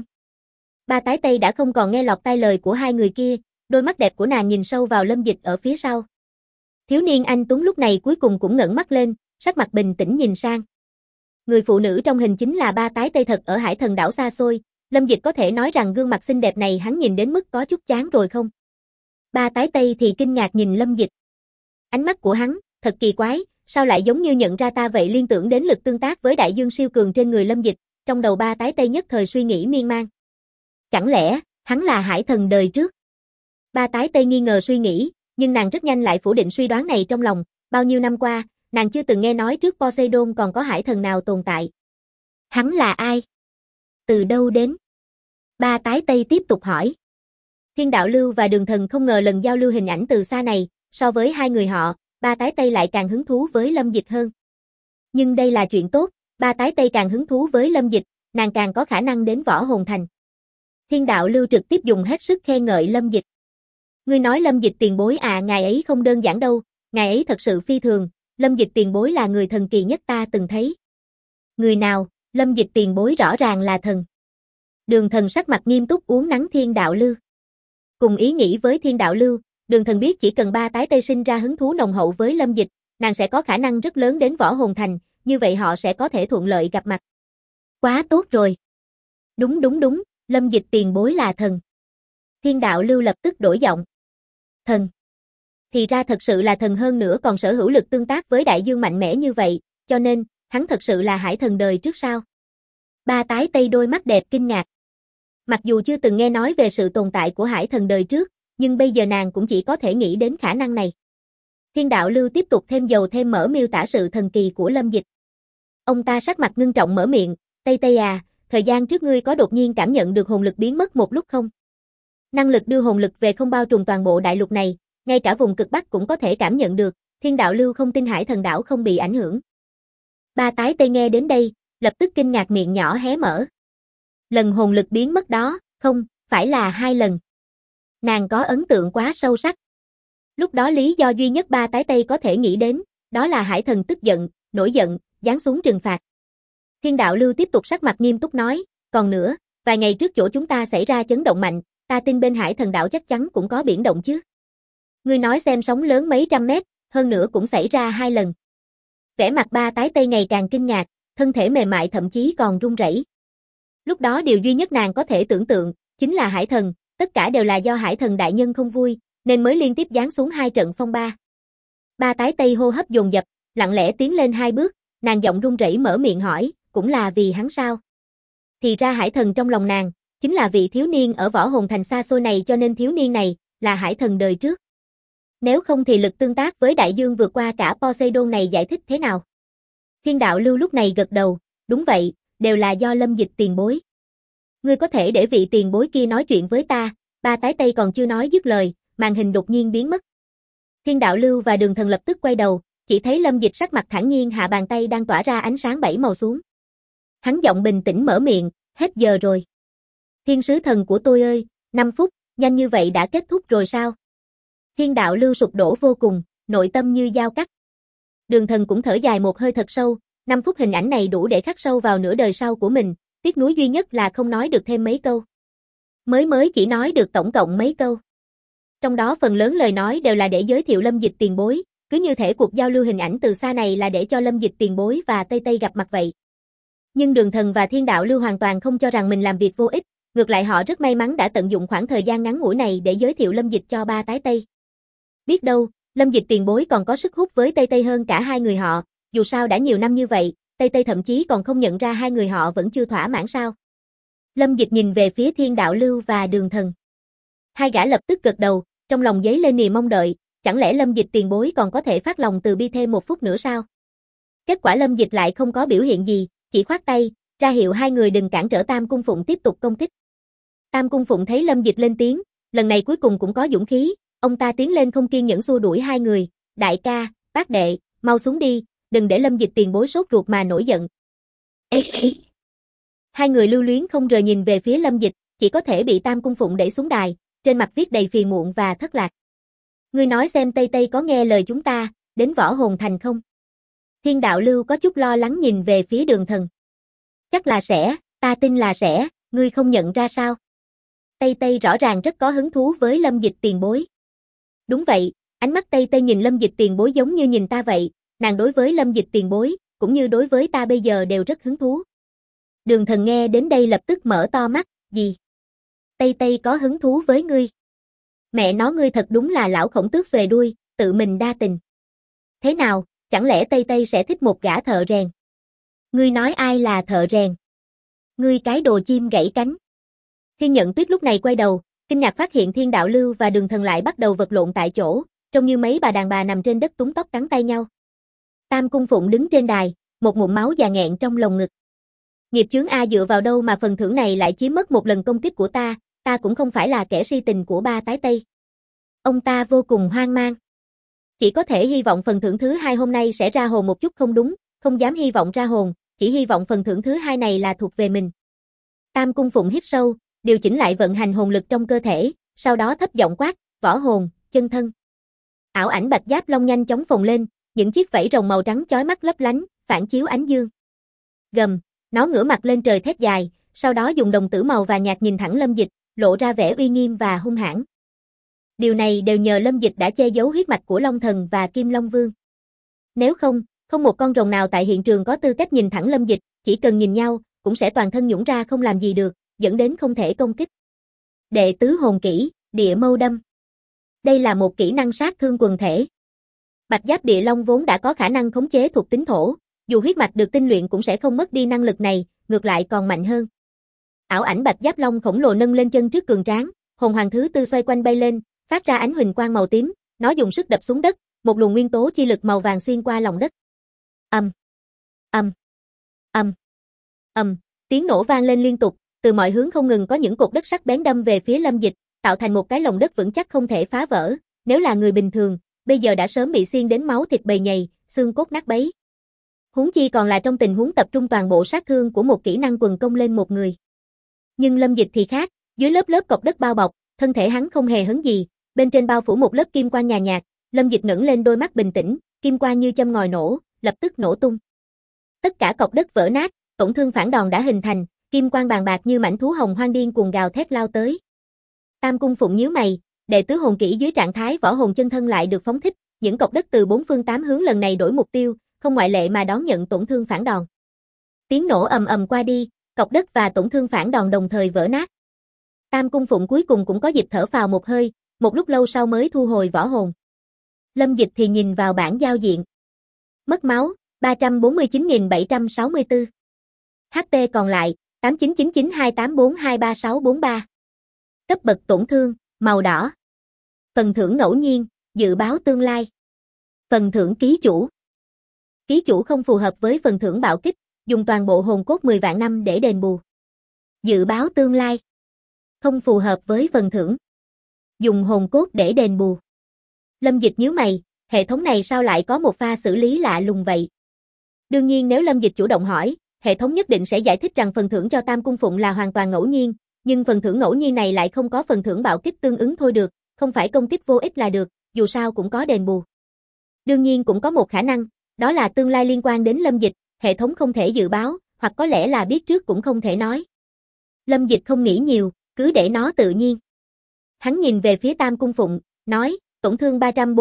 Ba tái Tây đã không còn nghe lọt tai lời của hai người kia, đôi mắt đẹp của nàng nhìn sâu vào Lâm Dịch ở phía sau. Thiếu niên anh tuấn lúc này cuối cùng cũng ngẩng mắt lên, sắc mặt bình tĩnh nhìn sang. Người phụ nữ trong hình chính là ba tái tây thật ở Hải Thần đảo xa xôi, Lâm Dịch có thể nói rằng gương mặt xinh đẹp này hắn nhìn đến mức có chút chán rồi không? Ba tái tây thì kinh ngạc nhìn Lâm Dịch. Ánh mắt của hắn, thật kỳ quái, sao lại giống như nhận ra ta vậy, liên tưởng đến lực tương tác với đại dương siêu cường trên người Lâm Dịch, trong đầu ba tái tây nhất thời suy nghĩ miên man. Chẳng lẽ, hắn là Hải Thần đời trước? Ba tái tây nghi ngờ suy nghĩ, nhưng nàng rất nhanh lại phủ định suy đoán này trong lòng, bao nhiêu năm qua, nàng chưa từng nghe nói trước Poseidon còn có Hải Thần nào tồn tại. Hắn là ai? Từ đâu đến? Ba tái tây tiếp tục hỏi. Thiên đạo lưu và đường thần không ngờ lần giao lưu hình ảnh từ xa này, so với hai người họ, ba tái tây lại càng hứng thú với Lâm Dịch hơn. Nhưng đây là chuyện tốt, ba tái tây càng hứng thú với Lâm Dịch, nàng càng có khả năng đến Võ Hồn Thành. Thiên đạo lưu trực tiếp dùng hết sức khen ngợi Lâm Dịch. Ngươi nói Lâm Dịch tiền bối à, ngài ấy không đơn giản đâu, ngài ấy thật sự phi thường, Lâm Dịch tiền bối là người thần kỳ nhất ta từng thấy. Người nào? Lâm Dịch tiền bối rõ ràng là thần. Đường thần sắc mặt nghiêm túc uốn nắn Thiên đạo lưu. Cùng ý nghĩ với Thiên đạo lưu, đường thần biết chỉ cần ba tái tây sinh ra hứng thú nồng hậu với Lâm Dịch, nàng sẽ có khả năng rất lớn đến Võ Hồn Thành, như vậy họ sẽ có thể thuận lợi gặp mặt. Quá tốt rồi. Đúng, Lâm Dịch tiền bối là thần. Thiên đạo lưu lập tức đổi giọng. Thần. Thì ra thật sự là thần, hơn nữa còn sở hữu lực tương tác với đại dương mạnh mẽ như vậy, cho nên, hắn thật sự là Hải Thần đời trước sao? Ba tái tây đôi mắt đẹp kinh ngạc. Mặc dù chưa từng nghe nói về sự tồn tại của Hải Thần đời trước, nhưng bây giờ nàng cũng chỉ có thể nghĩ đến khả năng này. Thiên đạo lưu tiếp tục thêm dầu thêm mỡ miêu tả sự thần kỳ của Lâm Dịch. Ông ta sắc mặt ngưng trọng mở miệng, Tây Tây à, thời gian trước ngươi có đột nhiên cảm nhận được hồn lực biến mất một lúc không? Năng lực đưa hồn lực về không bao trùm toàn bộ đại lục này, ngay cả vùng cực Bắc cũng có thể cảm nhận được, Thiên đạo lưu không tin Hải Thần đảo không bị ảnh hưởng. Ba tái tây nghe đến đây, lập tức kinh ngạc miệng nhỏ hé mở. Lần hồn lực biến mất đó, không, phải là 2 lần. Nàng có ấn tượng quá sâu sắc. Lúc đó lý do duy nhất ba tái tây có thể nghĩ đến, đó là Hải Thần tức giận, nổi giận, giáng xuống trừng phạt. Thiên đạo lưu tiếp tục sắc mặt nghiêm túc nói, còn nữa, vài ngày trước chỗ chúng ta xảy ra chấn động mạnh, ta tin bên Hải Thần đảo chắc chắn cũng có biển động chứ. Ngươi nói xem, sóng lớn mấy trăm mét, hơn nữa cũng xảy ra 2 lần. Vẻ mặt ba tái tây ngày càng kinh ngạc, thân thể mềm mại thậm chí còn run rẩy. Lúc đó điều duy nhất nàng có thể tưởng tượng, chính là Hải Thần, tất cả đều là do Hải Thần đại nhân không vui, nên mới liên tiếp giáng xuống 2 trận phong ba. Ba tái tây hô hấp dồn dập, lặng lẽ tiến lên 2 bước, nàng giọng run rẩy mở miệng hỏi, cũng là vì hắn sao? Thì ra Hải Thần trong lòng nàng, chính là vị thiếu niên ở Võ Hồn Thành xa xôi này, cho nên thiếu niên này, là Hải Thần đời trước. Nếu không thì lực tương tác với đại dương vượt qua cả Poseidon này giải thích thế nào? Thiên đạo lưu lúc này gật đầu, đúng vậy, đều là do Lâm Dịch tiền bối. Ngươi có thể để vị tiền bối kia nói chuyện với ta, ba tái tây còn chưa nói dứt lời, màn hình đột nhiên biến mất. Thiên đạo lưu và đường thần lập tức quay đầu, chỉ thấy Lâm Dịch sắc mặt thản nhiên hạ bàn tay đang tỏa ra ánh sáng 7 màu xuống. Hắn giọng bình tĩnh mở miệng, hết giờ rồi. Thiên sứ thần của tôi ơi, 5 phút, nhanh như vậy đã kết thúc rồi sao? Thiên đạo lưu sụp đổ vô cùng, nội tâm như dao cắt. Đường thần cũng thở dài một hơi thật sâu, 5 phút hình ảnh này đủ để khắc sâu vào nửa đời sau của mình, tiếc nuối duy nhất là không nói được thêm mấy câu. Mới chỉ nói được tổng cộng mấy câu. Trong đó phần lớn lời nói đều là để giới thiệu Lâm Dịch tiền bối, cứ như thể cuộc giao lưu hình ảnh từ xa này là để cho Lâm Dịch tiền bối và Tây Tây gặp mặt vậy. Nhưng đường thần và thiên đạo lưu hoàn toàn không cho rằng mình làm việc vô ích, ngược lại họ rất may mắn đã tận dụng khoảng thời gian ngắn ngủi này để giới thiệu Lâm Dịch cho ba tái Tây. Biết đâu, Lâm Dịch tiền bối còn có sức hút với Tây Tây hơn cả hai người họ, dù sao đã nhiều năm như vậy, Tây Tây thậm chí còn không nhận ra hai người họ vẫn chưa thỏa mãn sao. Lâm Dịch nhìn về phía thiên đạo lưu và đường thần. Hai gã lập tức gật đầu, trong lòng dấy lên niềm mong đợi, chẳng lẽ Lâm Dịch tiền bối còn có thể phát lòng từ bi thêm 1 phút nữa sao? Kết quả Lâm Dịch lại không có biểu hiện gì, chỉ khoát tay, ra hiệu hai người đừng cản trở Tam Cung Phụng tiếp tục công kích. Tam Cung Phụng thấy Lâm Dịch lên tiếng, lần này cuối cùng cũng có dũng khí, ông ta tiến lên không kiên nhẫn xua đuổi hai người, đại ca, bác đệ, mau xuống đi, đừng để Lâm Dịch tiền bối sốt ruột mà nổi giận. Ê. Hai người lưu luyến không rời nhìn về phía Lâm Dịch, chỉ có thể bị Tam Cung Phụng đẩy xuống đài, trên mặt viết đầy phiền muộn và thất lạc. Ngươi nói xem Tây Tây có nghe lời chúng ta, đến Võ Hồn Thành không? Thiên đạo lưu có chút lo lắng nhìn về phía đường thần. Chắc là sẽ, ta tin là sẽ, ngươi không nhận ra sao? Tây Tây rõ ràng rất có hứng thú với Lâm Dịch tiền bối. Đúng vậy, Ánh mắt Tây Tây nhìn Lâm Dịch tiền bối giống như nhìn ta vậy, nàng đối với Lâm Dịch tiền bối, cũng như đối với ta bây giờ đều rất hứng thú. Đường Thần nghe đến đây lập tức mở to mắt, gì? Tây Tây có hứng thú với ngươi? Mẹ nó ngươi thật đúng là lão khổng tước xuề đuôi, tự mình đa tình. Thế nào, chẳng lẽ Tây Tây sẽ thích một gã thợ rèn? Ngươi nói ai là thợ rèn? Ngươi cái đồ chim gãy cánh. Thiên Nhận Tuyết lúc này quay đầu, kinh ngạc phát hiện Thiên Đạo Lưu và Đường Thần lại bắt đầu vật lộn tại chỗ, trông như mấy bà đàn bà nằm trên đất túm tóc cắn tay nhau. Tam Cung Phụng đứng trên đài, một ngụm máu già nghẹn trong lồng ngực. Nghiệp chướng A, dựa vào đâu mà phần thưởng này lại chiếm mất một lần công kích của ta cũng không phải là kẻ si tình của ba tái Tây. Ông ta vô cùng hoang mang. Chỉ có thể hy vọng phần thưởng thứ hai hôm nay sẽ ra hồn một chút không đúng, không dám hy vọng ra hồn, chỉ hy vọng phần thưởng thứ hai này là thuộc về mình. Tam Cung Phụng hít sâu, điều chỉnh lại vận hành hồn lực trong cơ thể, sau đó thấp giọng quát, võ hồn, chân thân. Ảo ảnh Bạch Giáp Long nhanh chóng phồng lên, những chiếc vảy rồng màu trắng chói mắt lấp lánh, phản chiếu ánh dương. Gầm, nó ngửa mặt lên trời thét dài, sau đó dùng đồng tử màu vàng nhạt nhìn thẳng Lâm Dịch, lộ ra vẻ uy nghiêm và hung hãn. Điều này đều nhờ Lâm Dịch đã che giấu huyết mạch của Long Thần và Kim Long Vương. Nếu không, không một con rồng nào tại hiện trường có tư cách nhìn thẳng Lâm Dịch, chỉ cần nhìn nhau, cũng sẽ toàn thân nhũn ra không làm gì được, dẫn đến không thể công kích. Đệ tứ hồn kỹ, Địa Mâu Đâm. Đây là một kỹ năng sát thương quần thể. Bạch Giáp Địa Long vốn đã có khả năng khống chế thuộc tính thổ, dù huyết mạch được tinh luyện cũng sẽ không mất đi năng lực này, ngược lại còn mạnh hơn. Ảo ảnh Bạch Giáp Long khổng lồ nâng lên chân trước cường tráng, hồn hoàng thứ tư xoay quanh bay lên, phát ra ánh huỳnh quang màu tím, nó dùng sức đập xuống đất, một luồng nguyên tố chi lực màu vàng xuyên qua lòng đất. Tiếng nổ vang lên liên tục, từ mọi hướng không ngừng có những cột đất sắc bén đâm về phía Lâm Dịch, tạo thành một cái lồng đất vững chắc không thể phá vỡ, nếu là người bình thường, bây giờ đã sớm bị xiên đến máu thịt bầy nhầy, xương cốt nát bấy. Huống chi còn là trong tình huống tập trung toàn bộ sát thương của một kỹ năng quần công lên một người. Nhưng Lâm Dịch thì khác, dưới lớp cọc đất bao bọc, thân thể hắn không hề hấn gì, bên trên bao phủ một lớp kim quang nhàn nhạt, Lâm Dịch ngẩng lên đôi mắt bình tĩnh, kim quang như châm ngòi nổ, lập tức nổ tung. Tất cả cọc đất vỡ nát, tổn thương phản đòn đã hình thành, kim quang bàn bạc như mãnh thú hồng hoang điên cuồng gào thét lao tới. Tam Cung Phụng nhíu mày, đệ tứ hồn kỹ dưới trạng thái võ hồn chân thân lại được phóng thích, những cọc đất từ bốn phương tám hướng lần này đổi mục tiêu, không ngoại lệ mà đón nhận tổn thương phản đòn. Tiếng nổ ầm ầm qua đi, cọc đất và tổn thương phản đòn đồng thời vỡ nát. Tam Cung Phụng cuối cùng cũng có dịp thở phào một hơi, một lúc lâu sau mới thu hồi võ hồn. Lâm Dịch thì nhìn vào bảng giao diện. Mất máu, 349.764. HP còn lại, 899928423643. Cấp bậc tổn thương, màu đỏ. Phần thưởng ngẫu nhiên, dự báo tương lai. Phần thưởng ký chủ. Ký chủ không phù hợp với phần thưởng bạo kích, dùng toàn bộ hồn cốt 10 vạn năm để đền bù. Dự báo tương lai. Không phù hợp với phần thưởng. Dùng hồn cốt để đền bù. Lâm Dịch nhíu mày, hệ thống này sao lại có một pha xử lý lạ lùng vậy? Đương nhiên nếu Lâm Dịch chủ động hỏi, hệ thống nhất định sẽ giải thích rằng phần thưởng cho Tam Cung Phụng là hoàn toàn ngẫu nhiên, nhưng phần thưởng ngẫu nhiên này lại không có phần thưởng bạo kích tương ứng thôi được, không phải công kích vô ích là được, dù sao cũng có đền bù. Đương nhiên cũng có một khả năng, đó là tương lai liên quan đến Lâm Dịch, hệ thống không thể dự báo, hoặc có lẽ là biết trước cũng không thể nói. Lâm Dịch không nghĩ nhiều, cứ để nó tự nhiên. Hắn nhìn về phía Tam Cung Phụng, nói, tổn thương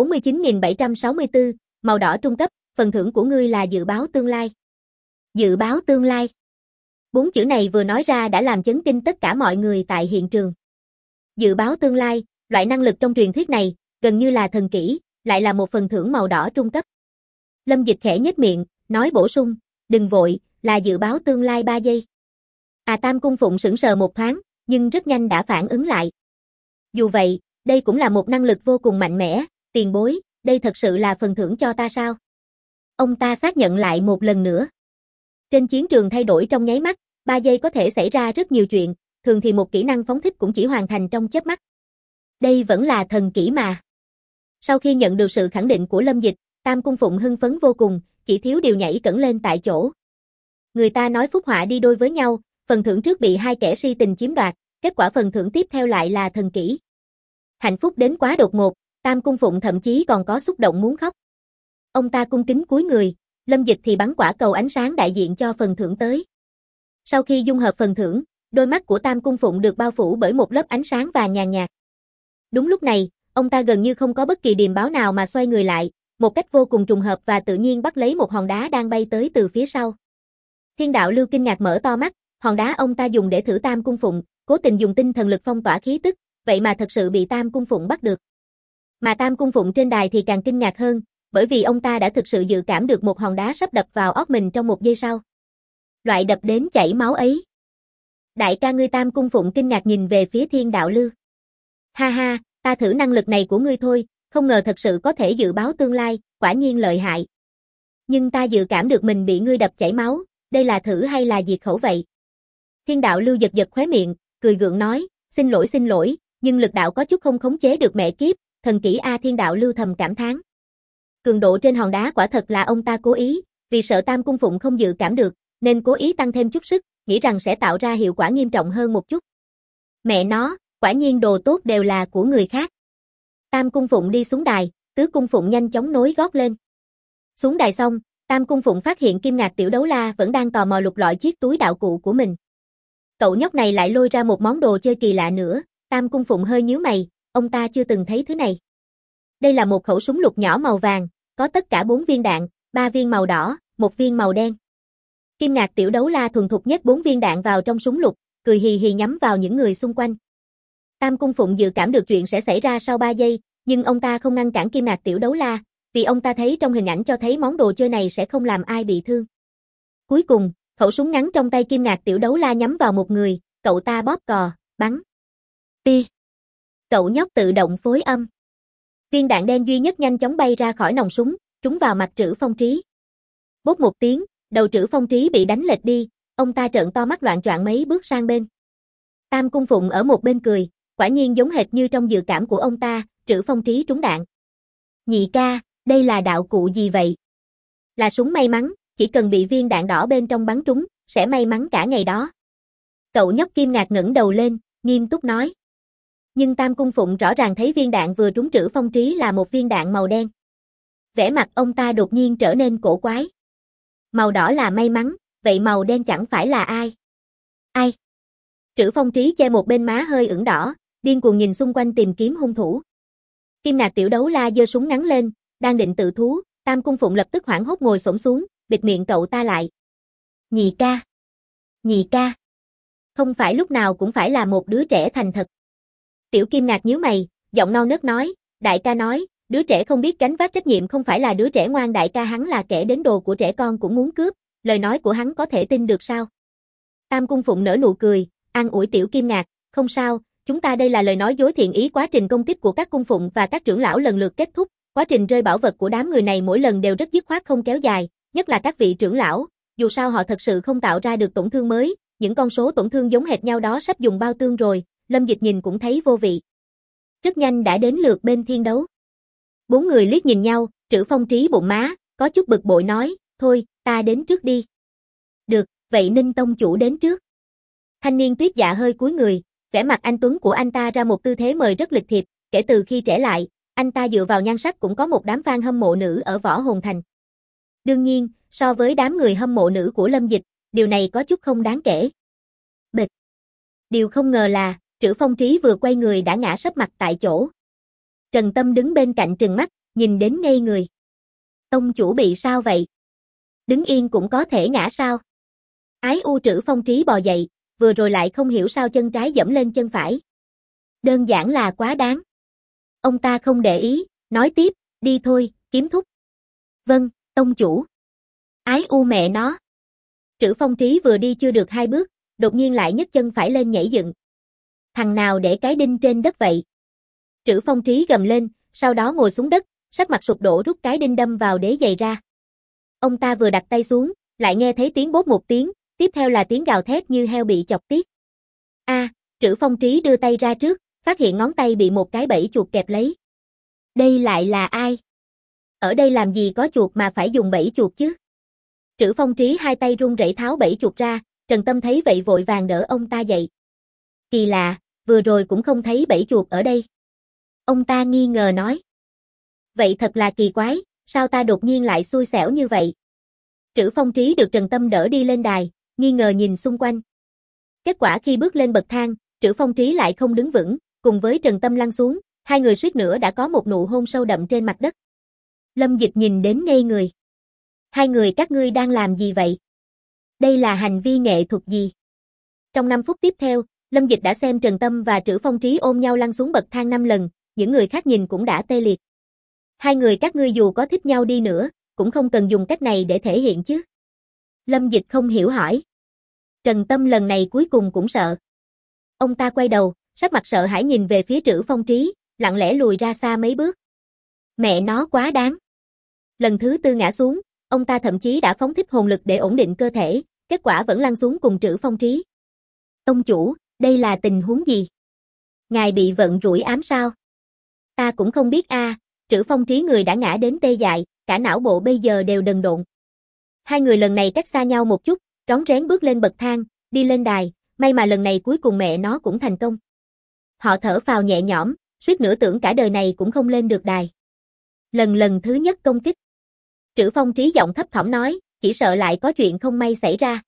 349.764, màu đỏ trung cấp, phần thưởng của ngươi là dự báo tương lai. Dự báo tương lai. 4 chữ này vừa nói ra đã làm chấn kinh tất cả mọi người tại hiện trường. Dự báo tương lai, loại năng lực trong truyền thuyết này, gần như là thần kỹ, lại là một phần thưởng màu đỏ trung cấp. Lâm Dịch khẽ nhếch miệng, nói bổ sung, đừng vội, là dự báo tương lai 3 giây. Tam Cung Phụng sững sờ một thoáng, nhưng rất nhanh đã phản ứng lại. Dù vậy, đây cũng là một năng lực vô cùng mạnh mẽ, tiền bối, đây thật sự là phần thưởng cho ta sao? Ông ta xác nhận lại một lần nữa. Trên chiến trường thay đổi trong nháy mắt, 3 giây có thể xảy ra rất nhiều chuyện, thường thì một kỹ năng phóng thích cũng chỉ hoàn thành trong chớp mắt. Đây vẫn là thần kỹ mà. Sau khi nhận được sự khẳng định của Lâm Dịch, Tam Cung Phụng hưng phấn vô cùng, chỉ thiếu điều nhảy cẫng lên tại chỗ. Người ta nói phúc họa đi đôi với nhau, phần thưởng trước bị hai kẻ si tình chiếm đoạt, kết quả phần thưởng tiếp theo lại là thần kỹ. Hạnh phúc đến quá đột ngột, Tam Cung Phụng thậm chí còn có xúc động muốn khóc. Ông ta cung kính cúi người, Lâm Dịch thì bắn quả cầu ánh sáng đại diện cho phần thưởng tới. Sau khi dung hợp phần thưởng, đôi mắt của Tam Cung Phụng được bao phủ bởi một lớp ánh sáng vàng nhàn nhạt. Đúng lúc này, ông ta gần như không có bất kỳ điềm báo nào mà xoay người lại, một cách vô cùng trùng hợp và tự nhiên bắt lấy một hòn đá đang bay tới từ phía sau. Thiên đạo lưu kinh ngạc mở to mắt, hòn đá ông ta dùng để thử Tam Cung Phụng, cố tình dùng tinh thần lực phong tỏa khí tức, vậy mà thật sự bị Tam Cung Phụng bắt được. Mà Tam Cung Phụng trên đài thì càng kinh ngạc hơn, bởi vì ông ta đã thực sự dự cảm được một hòn đá sắp đập vào óc mình trong một giây sau. Loại đập đến chảy máu ấy. Đại ca ngươi. Tam Cung Phụng kinh ngạc nhìn về phía Thiên đạo lưu. Ha ha, ta thử năng lực này của ngươi thôi, không ngờ thật sự có thể dự báo tương lai, quả nhiên lợi hại. Nhưng ta dự cảm được mình bị ngươi đập chảy máu, đây là thử hay là diệt khẩu vậy? Thiên đạo lưu giật giật khóe miệng, cười gượng nói, xin lỗi, nhưng lực đạo có chút không khống chế được mẹ kiếp, thần kỹ a. Thiên đạo lưu thầm cảm thán. Cường độ trên hòn đá quả thật là ông ta cố ý, vì sợ Tam Cung Phụng không dự cảm được, nên cố ý tăng thêm chút sức, nghĩ rằng sẽ tạo ra hiệu quả nghiêm trọng hơn một chút. Mẹ nó, quả nhiên đồ tốt đều là của người khác. Tam Cung Phụng đi xuống đài, Tứ Cung Phụng nhanh chóng nối gót lên. Xuống đài xong, Tam Cung Phụng phát hiện Kim Ngạc Tiểu Đấu La vẫn đang tò mò lục lọi chiếc túi đạo cụ của mình. Cậu nhóc này lại lôi ra một món đồ chơi kỳ lạ nữa, Tam Cung Phụng hơi nhíu mày, ông ta chưa từng thấy thứ này. Đây là một khẩu súng lục nhỏ màu vàng, có tất cả 4 viên đạn, 3 viên màu đỏ, 1 viên màu đen. Kim Ngạc Tiểu Đấu La thuần thục nhét 4 viên đạn vào trong súng lục, cười hì hì nhắm vào những người xung quanh. Tam Cung Phụng dự cảm được chuyện sẽ xảy ra sau 3 giây, nhưng ông ta không ngăn cản Kim Ngạc Tiểu Đấu La, vì ông ta thấy trong hình ảnh cho thấy món đồ chơi này sẽ không làm ai bị thương. Cuối cùng, khẩu súng ngắn trong tay Kim Ngạc Tiểu Đấu La nhắm vào một người, cậu ta bóp cò, bắn. Ti. Cậu nhóc tự động phối âm. Viên đạn đen duy nhất nhanh chóng bay ra khỏi nòng súng, trúng vào mặt Trữ Phong Trí. Bốp một tiếng, đầu Trữ Phong Trí bị đánh lệch đi, ông ta trợn to mắt loạng choạng mấy bước sang bên. Tam Cung Phụng ở một bên cười, quả nhiên giống hệt như trong dự cảm của ông ta, Trữ Phong Trí trúng đạn. Nhị ca, đây là đạo cụ gì vậy? Là súng may mắn, chỉ cần bị viên đạn đỏ bên trong bắn trúng, sẽ may mắn cả ngày đó. Cậu nhóc Kim Ngạc ngẩng đầu lên, nghiêm túc nói. Nhưng Tam Cung Phụng rõ ràng thấy viên đạn vừa trúng Trữ Phong Trí là một viên đạn màu đen. Vẻ mặt ông ta đột nhiên trở nên cổ quái. Màu đỏ là may mắn, vậy màu đen chẳng phải là ai? Ai? Trữ Phong Trí che một bên má hơi ửng đỏ, điên cuồng nhìn xung quanh tìm kiếm hung thủ. Kim Ngạc Tiểu Đấu La giơ súng ngắn lên, đang định tự thú, Tam Cung Phụng lập tức hoảng hốt ngồi xổm xuống, bịt miệng cậu ta lại. Nhị ca. Không phải lúc nào cũng phải là một đứa trẻ thành thật. Tiểu Kim Ngạc nhíu mày, giọng non nớt nói, đại ca nói, đứa trẻ không biết gánh vác trách nhiệm không phải là đứa trẻ ngoan, đại ca hắn là kẻ đến đồ của trẻ con cũng muốn cướp, lời nói của hắn có thể tin được sao? Tam Cung Phụng nở nụ cười, an ủi Tiểu Kim Ngạc, không sao, chúng ta đây là lời nói dối thiện ý. Quá trình công kích của các cung phụng và các trưởng lão lần lượt kết thúc, quá trình rơi bảo vật của đám người này mỗi lần đều rất dứt khoát không kéo dài, nhất là các vị trưởng lão, dù sao họ thật sự không tạo ra được tổn thương mới, những con số tổn thương giống hệt nhau đó sắp dùng bao tương rồi, Lâm Dịch nhìn cũng thấy vô vị. Rất nhanh đã đến lượt bên Thiên Đấu. 4 người liếc nhìn nhau, Trữ Phong Trí bụng má, có chút bực bội nói, thôi, ta đến trước đi. Được, vậy Ninh tông chủ đến trước. Thanh niên Tuyết Dạ hơi cúi người, vẻ mặt anh tuấn của anh ta ra một tư thế mời rất lịch thiệp, kể từ khi trẻ lại, anh ta dựa vào nhan sắc cũng có một đám fan hâm mộ nữ ở Võ Hồn Thành. Đương nhiên, so với đám người hâm mộ nữ của Lâm Dịch, điều này có chút không đáng kể. Bịch. Điều không ngờ là, Trữ Phong Trí vừa quay người đã ngã sấp mặt tại chỗ. Trần Tâm đứng bên cạnh trừng mắt, nhìn đến ngây người. Tông chủ bị sao vậy? Đứng yên cũng có thể ngã sao? Ái u. Trữ Phong Trí bò dậy, vừa rồi lại không hiểu sao chân trái dẫm lên chân phải. Đơn giản là quá đáng. Ông ta không để ý, nói tiếp, đi thôi, Kiếm thúc. Vâng, tông chủ. Ái u mẹ nó. Trữ Phong Trí vừa đi chưa được 2 bước, đột nhiên lại nhấc chân phải lên nhảy dựng. Thằng nào để cái đinh trên đất vậy? Trữ Phong Trí gầm lên, sau đó ngồi xuống đất, sắc mặt sụp đổ rút cái đinh đâm vào đế giày ra. Ông ta vừa đặt tay xuống, lại nghe thấy tiếng bốp một tiếng, tiếp theo là tiếng gào thét như heo bị chọc tiết. Trữ Phong Trí đưa tay ra trước, phát hiện ngón tay bị một cái bẫy chuột kẹp lấy. Đây lại là ai? Ở đây làm gì có chuột mà phải dùng bẫy chuột chứ? Trữ Phong Trí hai tay run rẩy tháo bẫy chuột ra, Trần Tâm thấy vậy vội vàng đỡ ông ta dậy. Kỳ lạ, vừa rồi cũng không thấy bẫy chuột ở đây. Ông ta nghi ngờ nói. Vậy thật là kỳ quái, sao ta đột nhiên lại xui xẻo như vậy? Trữ Phong Trí được Trần Tâm đỡ đi lên đài, nghi ngờ nhìn xung quanh. Kết quả khi bước lên bậc thang, Trữ Phong Trí lại không đứng vững, cùng với Trần Tâm lăn xuống, Hai người suýt nữa đã có một nụ hôn sâu đậm trên mặt đất. Lâm Dịch nhìn đến ngây người. Hai người các ngươi đang làm gì vậy? Đây là hành vi nghệ thuật gì? Trong 5 phút tiếp theo, Lâm Dịch đã xem Trần Tâm và Trữ Phong Trí ôm nhau lăn xuống bậc thang 5 lần, những người khác nhìn cũng đã tê liệt. Hai người các ngươi dù có thích nhau đi nữa, cũng không cần dùng cách này để thể hiện chứ. Lâm Dịch không hiểu hỏi. Trần Tâm lần này cuối cùng cũng sợ. Ông ta quay đầu, sắc mặt sợ hãi nhìn về phía Trữ Phong Trí, lặng lẽ lùi ra xa mấy bước. Mẹ nó quá đáng. Lần thứ 4 ngã xuống, ông ta thậm chí đã phóng thích hồn lực để ổn định cơ thể, kết quả vẫn lăn xuống cùng Trữ Phong Trí. Tông chủ, đây là tình huống gì? Ngài bị vận rủi ám sao? Ta cũng không biết a. Trữ Phong Trí người đã ngã đến tê dại, cả não bộ bây giờ đều đần độn. Hai người lần này cách xa nhau một chút, rón rén bước lên bậc thang, đi lên đài, may mà lần này cuối cùng mẹ nó cũng thành công. Họ thở phào nhẹ nhõm, suýt nữa tưởng cả đời này cũng không lên được đài. Lần thứ nhất công kích. Trữ Phong Trí giọng thấp thỏm nói, chỉ sợ lại có chuyện không may xảy ra.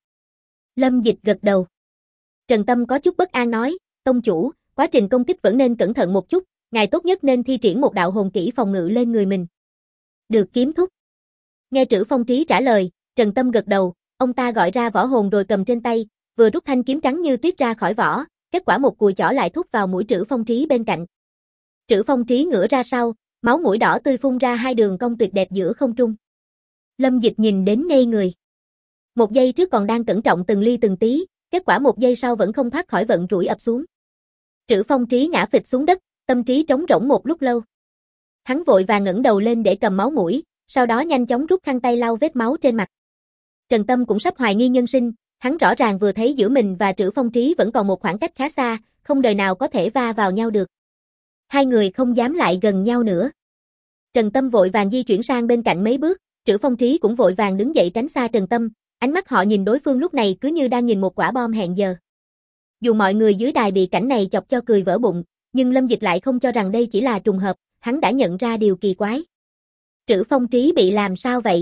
Lâm Dịch gật đầu. Trần Tâm có chút bất an nói, tông chủ, quá trình công kích vẫn nên cẩn thận một chút, ngài tốt nhất nên thi triển một đạo hồn kỹ phòng ngự lên người mình. Được kiếm thúc. Nghe Trữ Phong Trí trả lời, Trần Tâm gật đầu, ông ta gọi ra võ hồn rồi cầm trên tay, vừa rút thanh kiếm trắng như tuyết ra khỏi vỏ, kết quả một cùi chỏ lại thúc vào mũi Trữ Phong Trí bên cạnh. Trữ Phong Trí ngửa ra sau, máu mũi đỏ tươi phun ra hai đường cong tuyệt đẹp giữa không trung. Lâm Dịch nhìn đến ngây người. Một giây trước còn đang cẩn trọng từng ly từng tí, kết quả một giây sau vẫn không thoát khỏi vận rủi ập xuống. Trữ Phong Trí ngã phịch xuống đất, tâm trí trống rỗng một lúc lâu. Hắn vội vàng ngẩng đầu lên để cầm máu mũi, sau đó nhanh chóng rút khăn tay lau vết máu trên mặt. Trần Tâm cũng sắp hoài nghi nhân sinh, hắn rõ ràng vừa thấy giữa mình và Trữ Phong Trí vẫn còn một khoảng cách khá xa, không đời nào có thể va vào nhau được. Hai người không dám lại gần nhau nữa. Trần Tâm vội vàng di chuyển sang bên cạnh mấy bước, Trữ Phong Trí cũng vội vàng đứng dậy tránh xa Trần Tâm, ánh mắt họ nhìn đối phương lúc này cứ như đang nhìn một quả bom hẹn giờ. Dù mọi người dưới đài bị cảnh này chọc cho cười vỡ bụng, nhưng Lâm Dịch lại không cho rằng đây chỉ là trùng hợp, hắn đã nhận ra điều kỳ quái. Trữ Phong Trí bị làm sao vậy?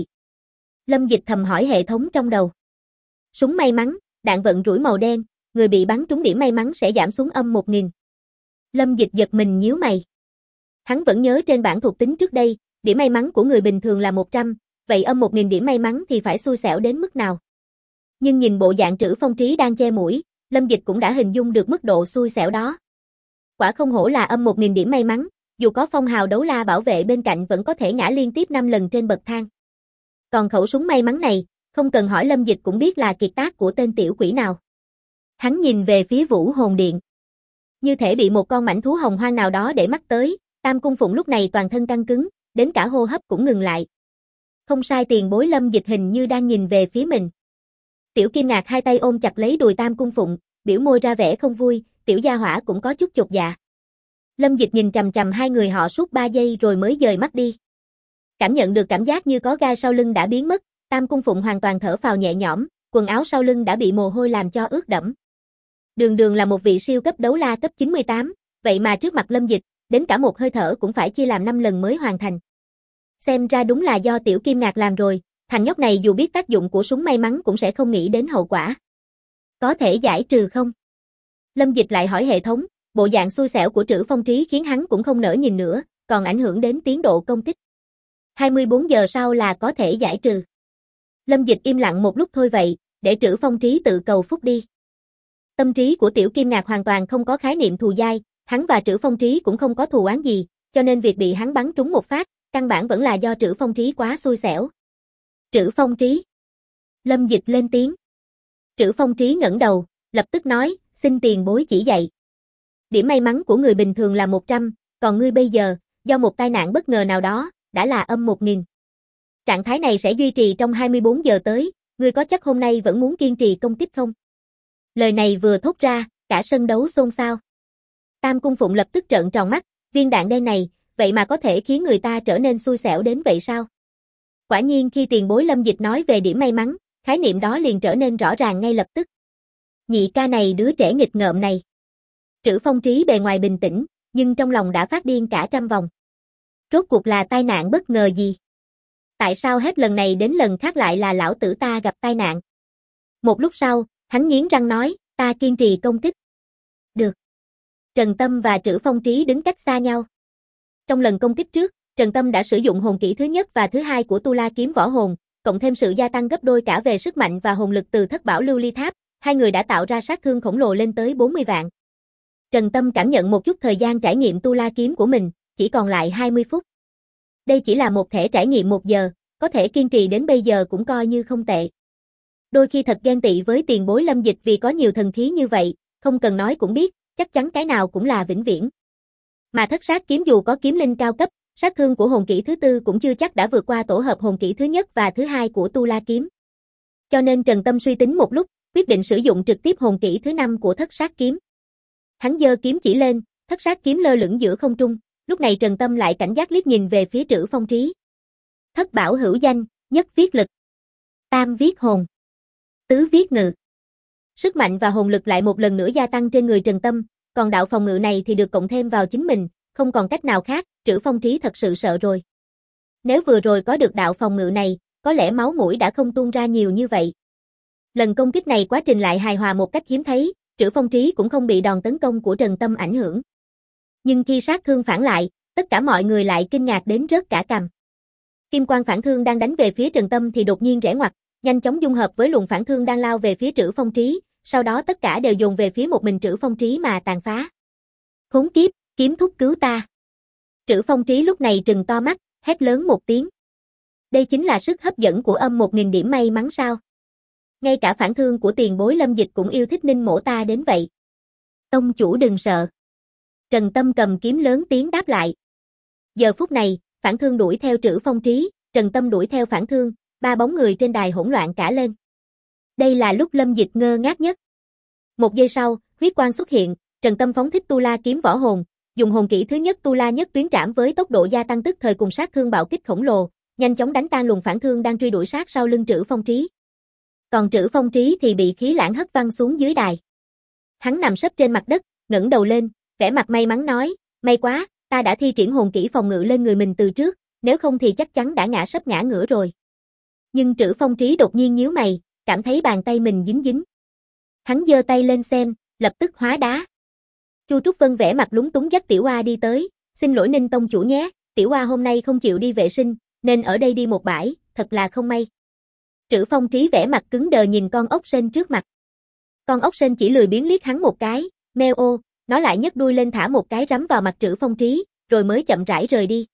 Lâm Dịch thầm hỏi hệ thống trong đầu. Súng may mắn, đạn vận rủi màu đen, người bị bắn trúng điểm may mắn sẽ giảm xuống -1000. Lâm Dịch giật mình nhíu mày. Hắn vẫn nhớ trên bảng thuộc tính trước đây, điểm may mắn của người bình thường là 100, vậy -1000 điểm may mắn thì phải xui xẻo đến mức nào? Nhưng nhìn bộ dạng Trữ Phong Trí đang che mũi, Lâm Dịch cũng đã hình dung được mức độ xui xẻo đó. Quả không hổ là -1000 điểm may mắn, dù có phong hào đấu la bảo vệ bên cạnh vẫn có thể ngã liên tiếp 5 lần trên bậc thang. Còn khẩu súng may mắn này, không cần hỏi Lâm Dịch cũng biết là kiệt tác của tên tiểu quỷ nào. Hắn nhìn về phía Vũ Hồn Điện. Như thể bị một con mãnh thú hồng hoang nào đó để mắt tới, Tam Cung Phụng lúc này toàn thân căng cứng, đến cả hô hấp cũng ngừng lại. Không sai, tiền bối Lâm Dịch hình như đang nhìn về phía mình. Tiểu Kim Ngạc hai tay ôm chặt lấy đùi Tam Cung Phụng, biểu môi ra vẻ không vui, tiểu gia hỏa cũng có chút chột dạ. Lâm Dịch nhìn chằm chằm hai người họ suốt 3 giây rồi mới dời mắt đi. Cảm nhận được cảm giác như có gai sau lưng đã biến mất, Tam Cung Phụng hoàn toàn thở phào nhẹ nhõm, quần áo sau lưng đã bị mồ hôi làm cho ướt đẫm. Đường là một vị siêu cấp đấu la cấp 98, vậy mà trước mặt Lâm Dịch, đến cả một hơi thở cũng phải chia làm 5 lần mới hoàn thành. Xem ra đúng là do Tiểu Kim Ngạc làm rồi, thằng nhóc này dù biết tác dụng của súng may mắn cũng sẽ không nghĩ đến hậu quả. Có thể giải trừ không? Lâm Dịch lại hỏi hệ thống, bộ dạng xui xẻo của Trữ Phong Trí khiến hắn cũng không nỡ nhìn nữa, còn ảnh hưởng đến tiến độ công kích. 24 giờ sau là có thể giải trừ. Lâm Dịch im lặng một lúc thôi vậy, để Trữ Phong Trí tự cầu phúc đi. Tâm trí của Tiểu Kim Ngạc hoàn toàn không có khái niệm thù dai, hắn và Trữ Phong Trí cũng không có thù oán gì, cho nên việc bị hắn bắn trúng một phát, căn bản vẫn là do Trữ Phong Trí quá xui xẻo. Trữ Phong Trí. Lâm Dịch lên tiếng. Trữ Phong Trí ngẩng đầu, lập tức nói, xin tiền bối chỉ dạy. Điểm may mắn của người bình thường là 100, còn ngươi bây giờ, do một tai nạn bất ngờ nào đó, đã là -1000. Trạng thái này sẽ duy trì trong 24 giờ tới, ngươi có chắc hôm nay vẫn muốn kiên trì công kích không? Lời này vừa thốt ra, cả sân đấu xôn xao. Tam Cung Phụng lập tức trợn tròn mắt, viên đạn đen này, vậy mà có thể khiến người ta trở nên xui xẻo đến vậy sao? Quả nhiên khi tiền bối Lâm Dịch nói về điểm may mắn, khái niệm đó liền trở nên rõ ràng ngay lập tức. Nhị ca này đứa trẻ nghịch ngợm này. Trữ Phong Trí bề ngoài bình tĩnh, nhưng trong lòng đã phát điên cả trăm vòng. Rốt cuộc là tai nạn bất ngờ gì? Tại sao hết lần này đến lần khác lại là lão tử ta gặp tai nạn? Một lúc sau, hắn nghiến răng nói, ta kiên trì công kích. Được. Trần Tâm và Trữ Phong Trí đứng cách xa nhau. Trong lần công kích trước, Trần Tâm đã sử dụng hồn kỹ thứ nhất và thứ hai của Tu La kiếm võ hồn, cộng thêm sự gia tăng gấp đôi cả về sức mạnh và hồn lực từ Thất Bảo Lưu Ly Tháp, hai người đã tạo ra sát thương khổng lồ lên tới 40 vạn. Trần Tâm cảm nhận một chút thời gian trải nghiệm Tu La kiếm của mình, chỉ còn lại 20 phút. Đây chỉ là một thẻ trải nghiệm 1 giờ, có thể kiên trì đến bây giờ cũng coi như không tệ. Đôi khi thật ghen tị với tiền bối Lâm Dịch vì có nhiều thần khí như vậy, không cần nói cũng biết, chắc chắn cái nào cũng là vĩnh viễn. Mà Thất Sát kiếm dù có kiếm linh cao cấp, sát thương của hồn kỹ thứ tư cũng chưa chắc đã vượt qua tổ hợp hồn kỹ thứ nhất và thứ hai của Tu La kiếm. Cho nên Trần Tâm suy tính một lúc, quyết định sử dụng trực tiếp hồn kỹ thứ 5 của Thất Sát kiếm. Hắn giơ kiếm chỉ lên, Thất Sát kiếm lơ lửng giữa không trung, lúc này Trần Tâm lại cảnh giác liếc nhìn về phía Trữ Phong Trí. Thất bảo hữu danh, nhất viết lực, tam viết hồn, tứ viết ngự. Sức mạnh và hồn lực lại một lần nữa gia tăng trên người Trần Tâm, còn đạo phòng ngự này thì được cộng thêm vào chính mình, không còn cách nào khác, Trữ Phong Trí thật sự sợ rồi. Nếu vừa rồi có được đạo phòng ngự này, có lẽ máu mũi đã không tuôn ra nhiều như vậy. Lần công kích này quá trình lại hài hòa một cách hiếm thấy, Trữ Phong Trí cũng không bị đòn tấn công của Trần Tâm ảnh hưởng. Nhưng khi sát thương phản lại, tất cả mọi người lại kinh ngạc đến rớt cả cằm. Kim quang phản thương đang đánh về phía Trần Tâm thì đột nhiên rẽ ngoặt, nhanh chóng dung hợp với luồng phản thương đang lao về phía Trữ Phong Trí, sau đó tất cả đều dồn về phía một mình Trữ Phong Trí mà tàn phá. Khốn kiếp, kiếm thúc cứu ta. Trữ Phong Trí lúc này trừng to mắt, hét lớn một tiếng. Đây chính là sức hấp dẫn của âm 1000 điểm may mắn sao? Ngay cả phản thương của tiền bối Lâm Dịch cũng yêu thích ninh mổ ta đến vậy. Tông chủ đừng sợ. Trần Tâm cầm kiếm lớn tiếng đáp lại. Giờ phút này, phản thương đuổi theo Trữ Phong Trí, Trần Tâm đuổi theo phản thương, ba bóng người trên đài hỗn loạn cả lên. Đây là lúc Lâm Dịch ngơ ngác nhất. Một giây sau, huyết quang xuất hiện, Trần Tâm phóng thích Tu La kiếm võ hồn, dùng hồn kỹ thứ nhất Tu La nhất tuyến trảm với tốc độ gia tăng tức thời cùng sát thương bạo kích khổng lồ, nhanh chóng đánh tan luồng phản thương đang truy đuổi sát sau lưng Trữ Phong Trí. Còn Trữ Phong Trí thì bị khí lãng hất văng xuống dưới đài. Hắn nằm sấp trên mặt đất, ngẩng đầu lên, vẻ mặt may mắn nói, may quá, ta đã thi triển hồn kỹ phòng ngự lên người mình từ trước, nếu không thì chắc chắn đã ngã sấp ngã ngửa rồi. Nhưng Trữ Phong Trí đột nhiên nhíu mày, cảm thấy bàn tay mình dính dính. Hắn giơ tay lên xem, lập tức hóa đá. Chu Trúc Vân vẻ mặt lúng túng dắt Tiểu Oa đi tới, xin lỗi Ninh tông chủ nhé, Tiểu Oa hôm nay không chịu đi vệ sinh, nên ở đây đi một bãi, thật là không may. Trữ Phong Trí vẻ mặt cứng đờ nhìn con ốc sên trước mặt. Con ốc sên chỉ lười biếng liếc hắn một cái, meo ô, nó lại nhấc đuôi lên thả một cái rắm vào mặt Trữ Phong Trí, rồi mới chậm rãi rời đi.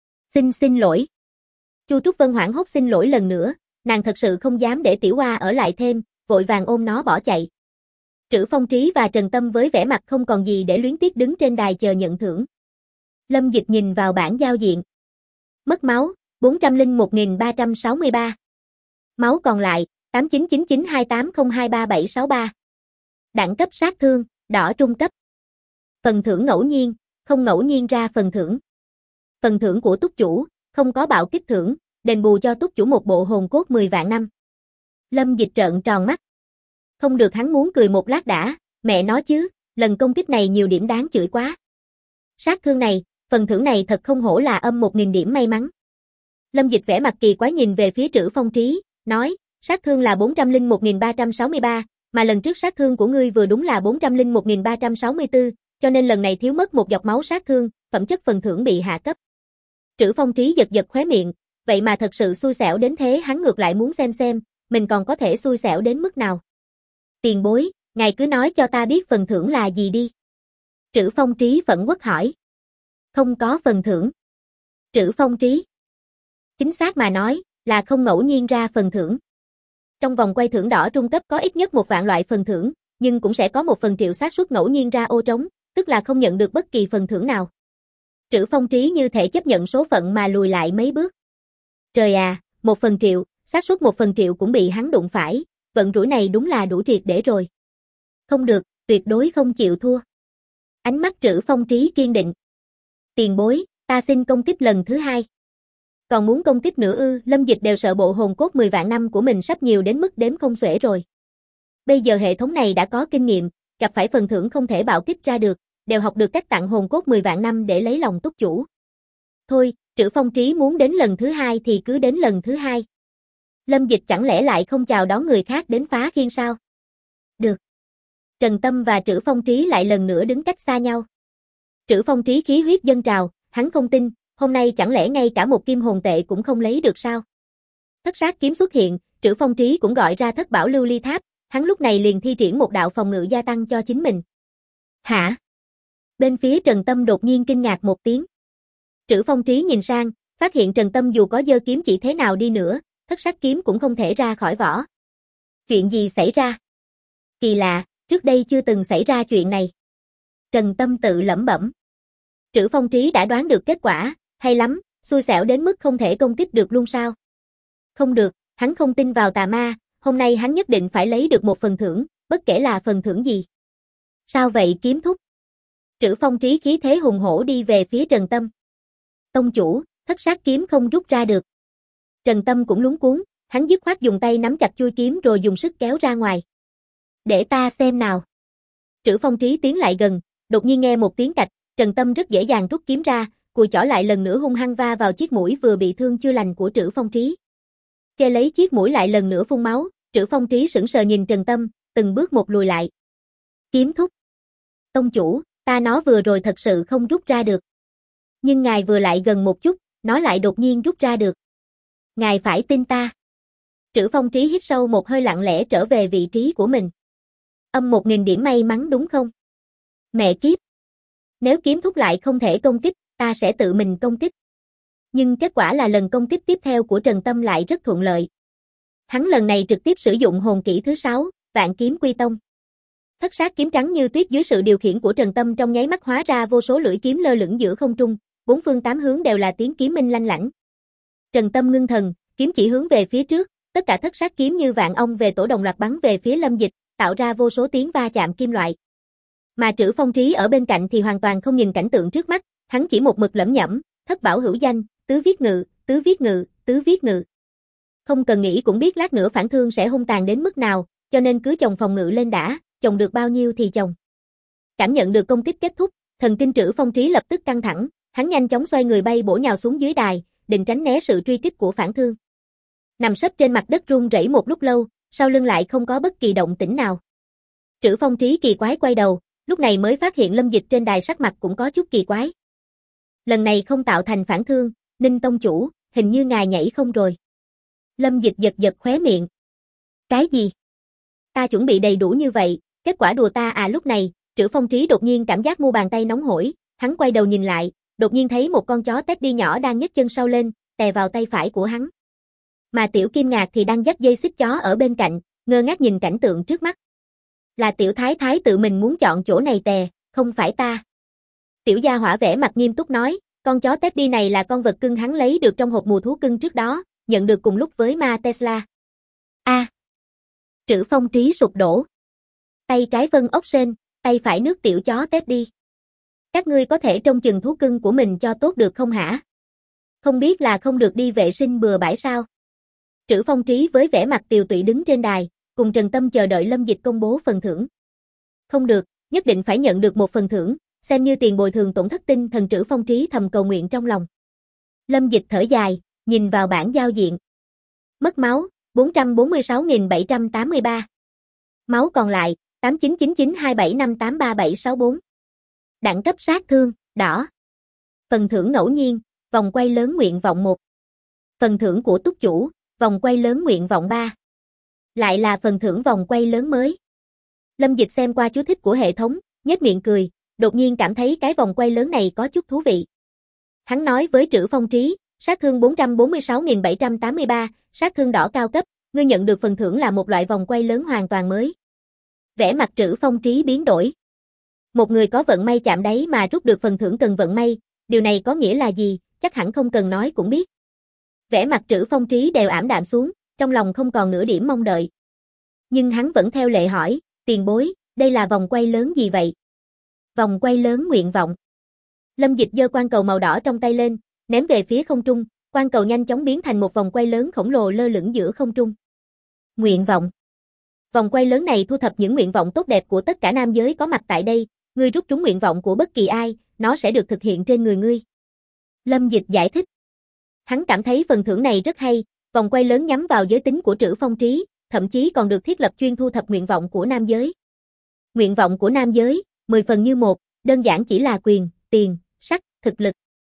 Xin lỗi. Chu Trúc Vân hoảng hốt xin lỗi lần nữa, nàng thật sự không dám để Tiểu Oa ở lại thêm, vội vàng ôm nó bỏ chạy. Trữ Phong Trí và Trần Tâm với vẻ mặt không còn gì để luyến tiếc đứng trên đài chờ nhận thưởng. Lâm Dịch nhìn vào bảng giao diện. Mất máu, 401.363. Máu còn lại, 899928023763. Đẳng cấp sát thương, đỏ trung cấp. Phần thưởng ngẫu nhiên, không ngẫu nhiên ra phần thưởng. Phần thưởng của túc chủ, không có bạo kích thưởng, đền bù cho túc chủ một bộ hồn cốt 10 vạn năm. Lâm Dịch trợn tròn mắt. Không được, hắn muốn cười một lát đã, mẹ nói chứ, lần công kích này nhiều điểm đáng chửi quá. Sát thương này, phần thưởng này thật không hổ là âm 1000 điểm may mắn. Lâm Dịch vẻ mặt kỳ quái nhìn về phía Trữ Phong Trí, nói, sát thương là 401.363, mà lần trước sát thương của ngươi vừa đúng là 401.364, cho nên lần này thiếu mất một giọt máu sát thương, phẩm chất phần thưởng bị hạ cấp. Trữ Phong Trí giật giật khóe miệng, vậy mà thật sự xui xẻo đến thế, hắn ngược lại muốn xem, mình còn có thể xui xẻo đến mức nào. Tiền bối, ngài cứ nói cho ta biết phần thưởng là gì đi. Trữ Phong Trí phẫn uất hỏi. Không có phần thưởng. Trữ Phong Trí. Chính xác mà nói, là không ngẫu nhiên ra phần thưởng. Trong vòng quay thưởng đỏ trung cấp có ít nhất 1 vạn loại phần thưởng, nhưng cũng sẽ có 1/1000 xác suất ngẫu nhiên ra ô trống, tức là không nhận được bất kỳ phần thưởng nào. Trữ Phong Trí như thể chấp nhận số phận mà lùi lại mấy bước. Trời à, 1/1000, xác suất 1/1000 cũng bị hắn đụng phải, vận rủi này đúng là đủ triệt để rồi. Không được, tuyệt đối không chịu thua. Ánh mắt Trữ Phong Trí kiên định. Tiền bối, ta xin công kích lần thứ 2. Còn muốn công kích nữa ư? Lâm Dịch đều sợ bộ hồn cốt 10 vạn năm của mình sắp nhiều đến mức đếm không xuể rồi. Bây giờ hệ thống này đã có kinh nghiệm, gặp phải phần thưởng không thể bạo kích ra được, đều học được cách tặng hồn cốt 10 vạn năm để lấy lòng túc chủ. Thôi, Trữ Phong Trí muốn đến lần thứ 2 thì cứ đến lần thứ 2. Lâm Dịch chẳng lẽ lại không chào đón người khác đến phá khiên sao? Được. Trần Tâm và Trữ Phong Trí lại lần nữa đứng cách xa nhau. Trữ Phong Trí khí huyết dâng trào, hắn không tin, hôm nay chẳng lẽ ngay cả một kim hồn tệ cũng không lấy được sao? Thất sát kiếm xuất hiện, Trữ Phong Trí cũng gọi ra thất bảo lưu ly tháp, hắn lúc này liền thi triển một đạo phòng ngự gia tăng cho chính mình. Hả? Bên phía Trần Tâm đột nhiên kinh ngạc một tiếng. Trữ Phong Trí nhìn sang, phát hiện Trần Tâm dù có giơ kiếm chỉ thế nào đi nữa, thất sát kiếm cũng không thể ra khỏi vỏ. Chuyện gì xảy ra? Kỳ lạ, trước đây chưa từng xảy ra chuyện này. Trần Tâm tự lẩm bẩm. Trữ Phong Trí đã đoán được kết quả, hay lắm, xui xẻo đến mức không thể công kích được luôn sao? Không được, hắn không tin vào tà ma, hôm nay hắn nhất định phải lấy được một phần thưởng, bất kể là phần thưởng gì. Sao vậy kiếm thúc? Trữ Phong Trí khí thế hùng hổ đi về phía Trần Tâm. Tông chủ, thất sát kiếm không rút ra được. Trần Tâm cũng lúng cuống, hắn dứt khoát dùng tay nắm chặt chuôi kiếm rồi dùng sức kéo ra ngoài. Để ta xem nào. Trữ Phong Trí tiến lại gần, đột nhiên nghe một tiếng cạch, Trần Tâm rất dễ dàng rút kiếm ra, cùi chỏ lại lần nữa hung hăng va vào chiếc mũi vừa bị thương chưa lành của Trữ Phong Trí. Che lấy chiếc mũi lại lần nữa phun máu, Trữ Phong Trí sững sờ nhìn Trần Tâm, từng bước một lùi lại. Kiếm thúc. Tông chủ, ta nó vừa rồi thật sự không rút ra được. Nhưng ngài vừa lại gần một chút, nó lại đột nhiên rút ra được. Ngài phải tin ta. Trữ Phong Trí hít sâu một hơi lặng lẽ trở về vị trí của mình. 1000 điểm may mắn đúng không? Mẹ kiếp. Nếu kiếm thúc lại không thể công kích, ta sẽ tự mình công kích. Nhưng kết quả là lần công kích tiếp theo của Trần Tâm lại rất thuận lợi. Hắn lần này trực tiếp sử dụng hồn kỹ thứ 6, Vạn Kiếm Quy Tông. Thất sát kiếm trắng như tuyết dưới sự điều khiển của Trần Tâm trong nháy mắt hóa ra vô số lưỡi kiếm lơ lửng giữa không trung, bốn phương tám hướng đều là tiếng kiếm minh lanh lảnh. Trần Tâm ngưng thần, kiếm chỉ hướng về phía trước, tất cả thất sát kiếm như vạn ong về tổ đồng loạt bắn về phía Lâm Dịch, tạo ra vô số tiếng va chạm kim loại. Mà Trữ Phong Trí ở bên cạnh thì hoàn toàn không nhìn cảnh tượng trước mắt, hắn chỉ một mực lẩm nhẩm, thất bảo hữu danh, tứ viết ngự, tứ viết ngự, tứ viết ngự. Không cần nghĩ cũng biết lát nữa phản thương sẽ hung tàn đến mức nào, cho nên cứ chồng phòng ngự lên đã, chồng được bao nhiêu thì chồng. Cảm nhận được công kích kết thúc, thần kinh Trữ Phong Trí lập tức căng thẳng, hắn nhanh chóng xoay người bay bổ nhào xuống dưới đài, định tránh né sự truy kích của phản thương. Nằm sấp trên mặt đất run rẩy một lúc lâu, sau lưng lại không có bất kỳ động tĩnh nào. Trữ Phong Trí kỳ quái quay đầu, lúc này mới phát hiện Lâm Dịch trên đài sắc mặt cũng có chút kỳ quái. Lần này không tạo thành phản thương, Ninh tông chủ, hình như ngài nhảy không rồi. Lâm Dịch giật giật khóe miệng. Cái gì? Ta chuẩn bị đầy đủ như vậy, kết quả đùa ta à? Lúc này, Trữ Phong Trí đột nhiên cảm giác mu bàn tay nóng hổi, hắn quay đầu nhìn lại, đột nhiên thấy một con chó Teddy nhỏ đang nhấc chân sau lên, tè vào tay phải của hắn. Mà Tiểu Kim Ngạc thì đang dắt dây xích chó ở bên cạnh, ngơ ngác nhìn cảnh tượng trước mắt. Là Tiểu Thái Thái tự mình muốn chọn chỗ này tè, không phải ta. Tiểu gia hỏa vẻ mặt nghiêm túc nói, con chó Teddy này là con vật cưng hắn lấy được trong hộp mùa thú cưng trước đó, nhận được cùng lúc với ma Tesla. Trữ Phong Trí sụp đổ. Tay trái vân ốc sên, tay phải nước tiểu chó Teddy. Các ngươi có thể trông chừng thú cưng của mình cho tốt được không hả? Không biết là không được đi vệ sinh bừa bãi sao? Trữ Phong Trí với vẻ mặt tiều tụy đứng trên đài, cùng Trần Tâm chờ đợi Lâm Dịch công bố phần thưởng. Không được, nhất định phải nhận được một phần thưởng, xem như tiền bồi thường tổn thất tinh thần. Trữ Phong Trí thầm cầu nguyện trong lòng. Lâm Dịch thở dài, nhìn vào bảng giao diện. Mất máu, 446.783. Máu còn lại, 899927583764. Đẳng cấp sát thương, đỏ. Phần thưởng ngẫu nhiên, vòng quay lớn nguyện vọng 1. Phần thưởng của túc chủ, vòng quay lớn nguyện vọng 3. Lại là phần thưởng vòng quay lớn mới. Lâm Dịch xem qua chú thích của hệ thống, nhếch miệng cười, đột nhiên cảm thấy cái vòng quay lớn này có chút thú vị. Hắn nói với Trữ Phong Trí, sát thương 446.783, sát thương đỏ cao cấp, ngươi nhận được phần thưởng là một loại vòng quay lớn hoàn toàn mới. Vẻ mặt Trữ Phong Trí biến đổi. Một người có vận may chạm đáy mà rút được phần thưởng cần vận may, điều này có nghĩa là gì, chắc hẳn không cần nói cũng biết. Vẻ mặt Trữ Phong Trí đều ảm đạm xuống, trong lòng không còn nửa điểm mong đợi. Nhưng hắn vẫn theo lệ hỏi, tiền bối, đây là vòng quay lớn gì vậy? Vòng quay lớn nguyện vọng. Lâm Dịch giơ quan cầu màu đỏ trong tay lên, ném về phía không trung, quan cầu nhanh chóng biến thành một vòng quay lớn khổng lồ lơ lửng giữa không trung. Nguyện vọng. Vòng quay lớn này thu thập những nguyện vọng tốt đẹp của tất cả nam giới có mặt tại đây, ngươi rút trúng nguyện vọng của bất kỳ ai, nó sẽ được thực hiện trên người ngươi. Lâm Dịch giải thích. Hắn cảm thấy phần thưởng này rất hay, vòng quay lớn nhắm vào giới tính của Trữ Phong Trí, thậm chí còn được thiết lập chuyên thu thập nguyện vọng của nam giới. Nguyện vọng của nam giới, 10 phần như một, đơn giản chỉ là quyền, tiền, sắc, thực lực.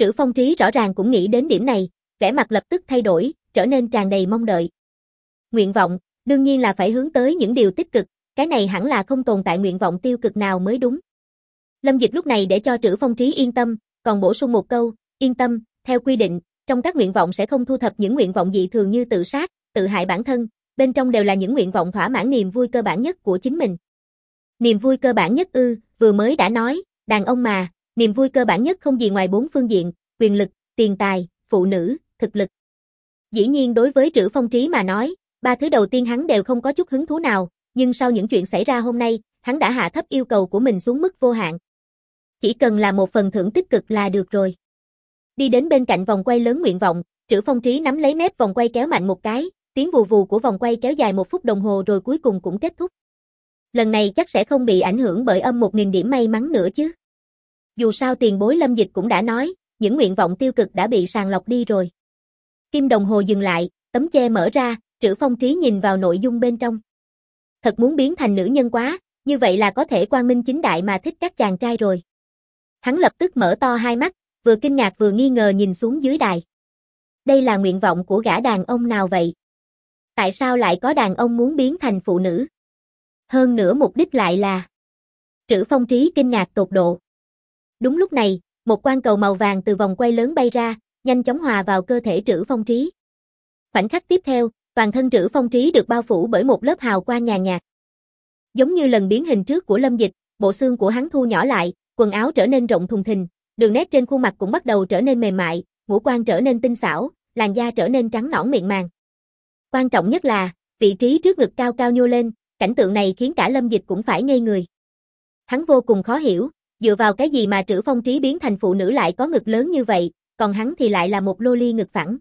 Trữ Phong Trí rõ ràng cũng nghĩ đến điểm này, vẻ mặt lập tức thay đổi, trở nên tràn đầy mong đợi. Nguyện vọng, đương nhiên là phải hướng tới những điều tích cực, cái này hẳn là không tồn tại nguyện vọng tiêu cực nào mới đúng. Lâm Dịch lúc này để cho Trữ Phong Trí yên tâm, còn bổ sung một câu, yên tâm, theo quy định, trong các nguyện vọng sẽ không thu thập những nguyện vọng dị thường như tự sát, tự hại bản thân, bên trong đều là những nguyện vọng thỏa mãn niềm vui cơ bản nhất của chính mình. Niềm vui cơ bản nhất ư, vừa mới đã nói, đàn ông mà, niềm vui cơ bản nhất không gì ngoài 4 phương diện, quyền lực, tiền tài, phụ nữ, thực lực. Dĩ nhiên đối với Trữ Phong Trí mà nói, 3 thứ đầu tiên hắn đều không có chút hứng thú nào, nhưng sau những chuyện xảy ra hôm nay, hắn đã hạ thấp yêu cầu của mình xuống mức vô hạn. Chỉ cần là một phần thưởng tích cực là được rồi. Đi đến bên cạnh vòng quay lớn nguyện vọng, Trữ Phong Trí nắm lấy mép vòng quay kéo mạnh một cái, tiếng vù vù của vòng quay kéo dài 1 phút đồng hồ rồi cuối cùng cũng kết thúc. Lần này chắc sẽ không bị ảnh hưởng bởi âm 1000 điểm may mắn nữa chứ. Dù sao tiền bối Lâm Dịch cũng đã nói, những nguyện vọng tiêu cực đã bị sàng lọc đi rồi. Kim đồng hồ dừng lại, tấm che mở ra, Trữ Phong Trí nhìn vào nội dung bên trong. Thật muốn biến thành nữ nhân quá, như vậy là có thể quang minh chính đại mà thích các chàng trai rồi. Hắn lập tức mở to hai mắt, vừa kinh ngạc vừa nghi ngờ nhìn xuống dưới đài. Đây là nguyện vọng của gã đàn ông nào vậy? Tại sao lại có đàn ông muốn biến thành phụ nữ? Hơn nữa mục đích lại là... Trữ Phong Trí kinh ngạc tột độ. Đúng lúc này, một quang cầu màu vàng từ vòng quay lớn bay ra, nhanh chóng hòa vào cơ thể Trữ Phong Trí. Khoảnh khắc tiếp theo, toàn thân Trữ Phong Trí được bao phủ bởi một lớp hào quang nhàn nhạt. Giống như lần biến hình trước của Lâm Dịch, bộ xương của hắn thu nhỏ lại, quần áo trở nên rộng thùng thình, đường nét trên khuôn mặt cũng bắt đầu trở nên mềm mại, ngũ quan trở nên tinh xảo, làn da trở nên trắng nõn mịn màng. Quan trọng nhất là, vị trí trước ngực cao cao nhô lên, cảnh tượng này khiến cả Lâm Dịch cũng phải ngây người. Hắn vô cùng khó hiểu, dựa vào cái gì mà Trữ Phong Trí biến thành phụ nữ lại có ngực lớn như vậy, còn hắn thì lại là một lô ly ngực phẳng.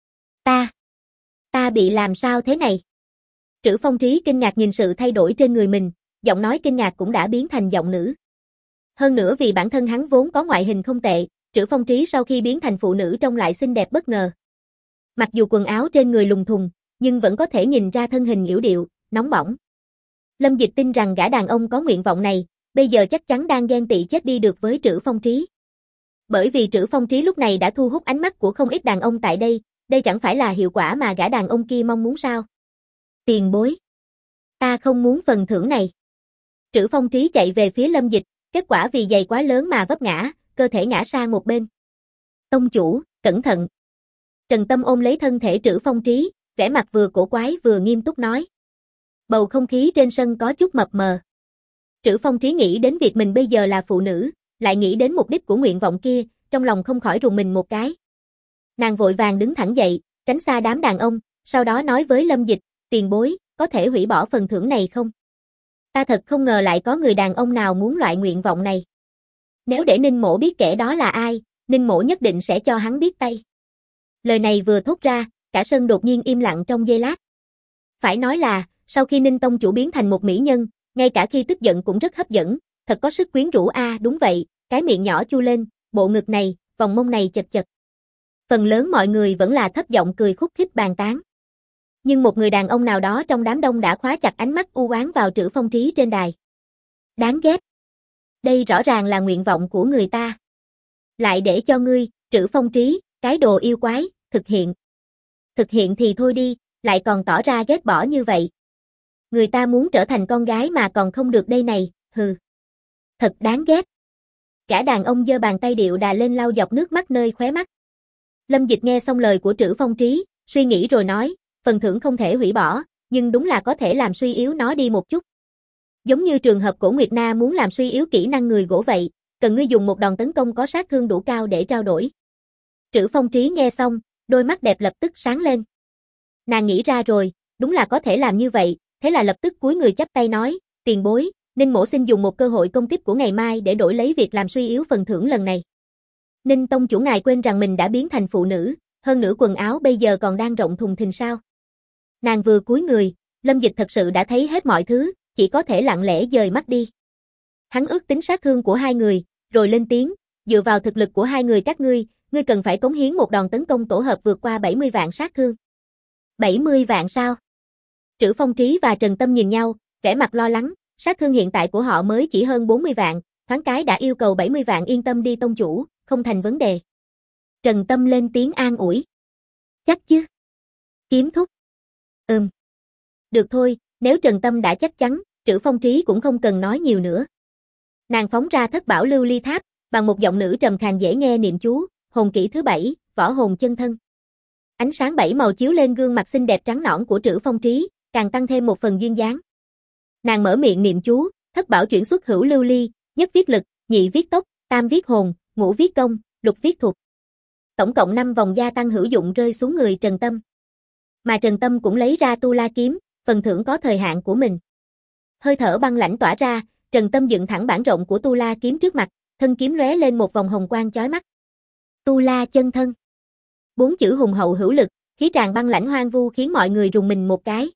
Ta bị làm sao thế này? Trữ Phong Trí kinh ngạc nhìn sự thay đổi trên người mình, giọng nói kinh ngạc cũng đã biến thành giọng nữ. Hơn nữa vì bản thân hắn vốn có ngoại hình không tệ, Trữ Phong Trí sau khi biến thành phụ nữ trông lại xinh đẹp bất ngờ. Mặc dù quần áo trên người lùng thùng, nhưng vẫn có thể nhìn ra thân hình yểu điệu, nóng bỏng. Lâm Dịch tin rằng gã đàn ông có nguyện vọng này, bây giờ chắc chắn đang ghen tị chết đi được với Trữ Phong Trí. Bởi vì Trữ Phong Trí lúc này đã thu hút ánh mắt của không ít đàn ông tại đây chẳng phải là hiệu quả mà gã đàn ông kia mong muốn sao? Tiền bối. Ta không muốn phần thưởng này. Trữ Phong Trí chạy về phía Lâm Dịch, kết quả vì giày quá lớn mà vấp ngã, cơ thể ngã sang một bên. Tông chủ, cẩn thận. Trần Tâm ôm lấy thân thể Trữ Phong Trí, vẻ mặt vừa cổ quái vừa nghiêm túc nói. Bầu không khí trên sân có chút mập mờ. Trữ Phong Trí nghĩ đến việc mình bây giờ là phụ nữ, lại nghĩ đến mục đích của nguyện vọng kia, trong lòng không khỏi rùng mình một cái. Nàng vội vàng đứng thẳng dậy, tránh xa đám đàn ông, sau đó nói với Lâm Dịch, tiền bối, có thể hủy bỏ phần thưởng này không? Ta thật không ngờ lại có người đàn ông nào muốn loại nguyện vọng này. Nếu để Ninh Mỗ biết kẻ đó là ai, Ninh Mỗ nhất định sẽ cho hắn biết tay. Lời này vừa thốt ra, cả sân đột nhiên im lặng trong giây lát. Phải nói là, sau khi Ninh Tông chủ biến thành một mỹ nhân, ngay cả khi tức giận cũng rất hấp dẫn, thật có sức quyến rũ đúng vậy, cái miệng nhỏ chu lên, bộ ngực này, vòng mông này chật chật. Phần lớn mọi người vẫn là thấp giọng cười khúc khích bàn tán. Nhưng một người đàn ông nào đó trong đám đông đã khóa chặt ánh mắt u oán vào Trữ Phong Trí trên đài. Đáng ghét. Đây rõ ràng là nguyện vọng của người ta. Lại để cho ngươi, Trữ Phong Trí, cái đồ yêu quái, thực hiện. Thực hiện thì thôi đi, lại còn tỏ ra ghét bỏ như vậy. Người ta muốn trở thành con gái mà còn không được đây này, hừ. Thật đáng ghét. Cả đàn ông giơ bàn tay điệu đà lên lau dọc nước mắt nơi khóe mắt. Lâm Dịch nghe xong lời của Trữ Phong Trí, suy nghĩ rồi nói, phần thưởng không thể hủy bỏ, nhưng đúng là có thể làm suy yếu nó đi một chút. Giống như trường hợp Cổ Nguyệt Na muốn làm suy yếu kỹ năng người gỗ vậy, cần ngươi dùng một đòn tấn công có sát thương đủ cao để trao đổi. Trữ Phong Trí nghe xong, đôi mắt đẹp lập tức sáng lên. Nàng nghĩ ra rồi, đúng là có thể làm như vậy, thế là lập tức cúi người chắp tay nói, tiền bối, Ninh Mỗ xin dùng một cơ hội công kích của ngày mai để đổi lấy việc làm suy yếu phần thưởng lần này. Ninh Tông chủ ngài quên rằng mình đã biến thành phụ nữ, hơn nữa quần áo bây giờ còn đang rộng thùng thình sao? Nàng vừa cúi người, Lâm Dịch thật sự đã thấy hết mọi thứ, chỉ có thể lặng lẽ dời mắt đi. Hắn ước tính sát thương của hai người, rồi lên tiếng, dựa vào thực lực của hai người các ngươi cần phải cống hiến một đòn tấn công tổ hợp vượt qua 70 vạn sát thương. 70 vạn sao? Trữ Phong Trí và Trần Tâm nhìn nhau, vẻ mặt lo lắng, sát thương hiện tại của họ mới chỉ hơn 40 vạn, thoáng cái đã yêu cầu 70 vạn yên tâm đi tông chủ, không thành vấn đề. Trần Tâm lên tiếng an ủi. Chắc chứ? Kiếm thúc. Được thôi, nếu Trần Tâm đã chắc chắn, Trữ Phong Trí cũng không cần nói nhiều nữa. Nàng phóng ra thất bảo lưu ly tháp, bằng một giọng nữ trầm khàn dễ nghe niệm chú, hồn kỹ thứ 7, võ hồn chân thân. Ánh sáng 7 màu chiếu lên gương mặt xinh đẹp trắng nõn của Trữ Phong Trí, càng tăng thêm một phần duyên dáng. Nàng mở miệng niệm chú, thất bảo chuyển xuất hữu lưu ly, nhất viết lực, nhị viết tốc, tam viết hồn, ngũ viết công, lục viết thuật. Tổng cộng 5 vòng gia tăng hữu dụng rơi xuống người Trần Tâm. Mà Trần Tâm cũng lấy ra tu la kiếm, phần thưởng có thời hạn của mình. Hơi thở băng lãnh tỏa ra, Trần Tâm dựng thẳng bản rộng của tu la kiếm trước mặt, thân kiếm lóe lên một vòng hồng quang chói mắt. Tu la chân thân. 4 chữ hùng hậu hữu lực, khí tràn băng lãnh hoang vu khiến mọi người rùng mình một cái.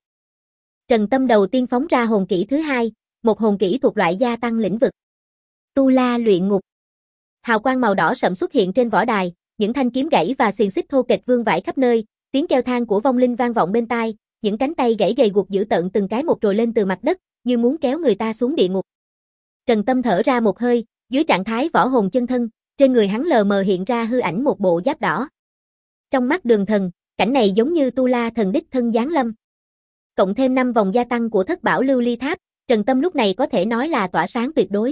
Trần Tâm đầu tiên phóng ra hồn kỹ thứ 2, một hồn kỹ thuộc loại gia tăng lĩnh vực. Tu la luyện ngục. Hào quang màu đỏ sẫm xuất hiện trên võ đài, những thanh kiếm gãy và xiềng xích thô kệch vương vãi khắp nơi, tiếng kêu than của vong linh vang vọng bên tai, những cánh tay gãy gầy guộc dữ tợn từng cái một trồi lên từ mặt đất, như muốn kéo người ta xuống địa ngục. Trần Tâm thở ra một hơi, dưới trạng thái võ hồn chân thân, trên người hắn lờ mờ hiện ra hư ảnh một bộ giáp đỏ. Trong mắt Đường Thần, cảnh này giống như tu la thần đích thân giáng lâm. Cộng thêm 5 vòng gia tăng của thất bảo lưu ly tháp, Trần Tâm lúc này có thể nói là tỏa sáng tuyệt đối.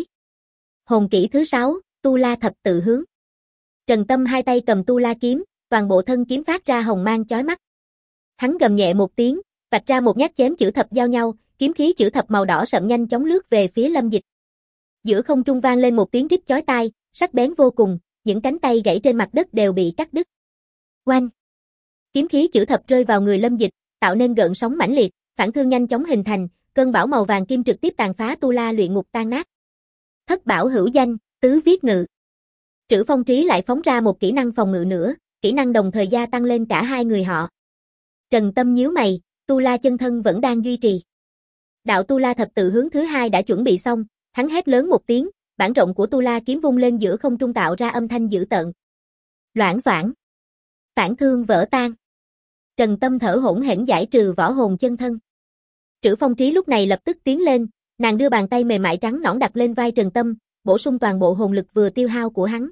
Hồn kỹ thứ 6, tu la thập tự hướng. Trần Tâm hai tay cầm tu la kiếm, toàn bộ thân kiếm phát ra hồng mang chói mắt. Hắn gầm nhẹ một tiếng, vạch ra một nhát chém chữ thập giao nhau, kiếm khí chữ thập màu đỏ sậm nhanh chóng lướt về phía Lâm Dịch. Giữa không trung vang lên một tiếng rít chói tai, sắc bén vô cùng, những cánh tay gãy trên mặt đất đều bị cắt đứt. Oanh! Kiếm khí chữ thập rơi vào người Lâm Dịch, tạo nên gợn sóng mãnh liệt, phản thương nhanh chóng hình thành, cơn bão màu vàng kim trực tiếp tàn phá tu la luyện ngục tan nát. Thất bảo hữu danh, tứ viết ngự. Trữ Phong Trí lại phóng ra một kỹ năng phòng ngự nữa, kỹ năng đồng thời gia tăng lên cả hai người họ. Trần Tâm nhíu mày, tu la chân thân vẫn đang duy trì. Đạo tu la thập tự hướng thứ 2 đã chuẩn bị xong, hắn hét lớn một tiếng, bản rộng của tu la kiếm vung lên giữa không trung tạo ra âm thanh dữ tợn. Loảng xoảng. Phản thương vỡ tan. Trần Tâm thở hổn hển giải trừ võ hồn chân thân. Trữ Phong Trí lúc này lập tức tiến lên, nàng đưa bàn tay mềm mại trắng nõn đặt lên vai Trần Tâm, bổ sung toàn bộ hồn lực vừa tiêu hao của hắn.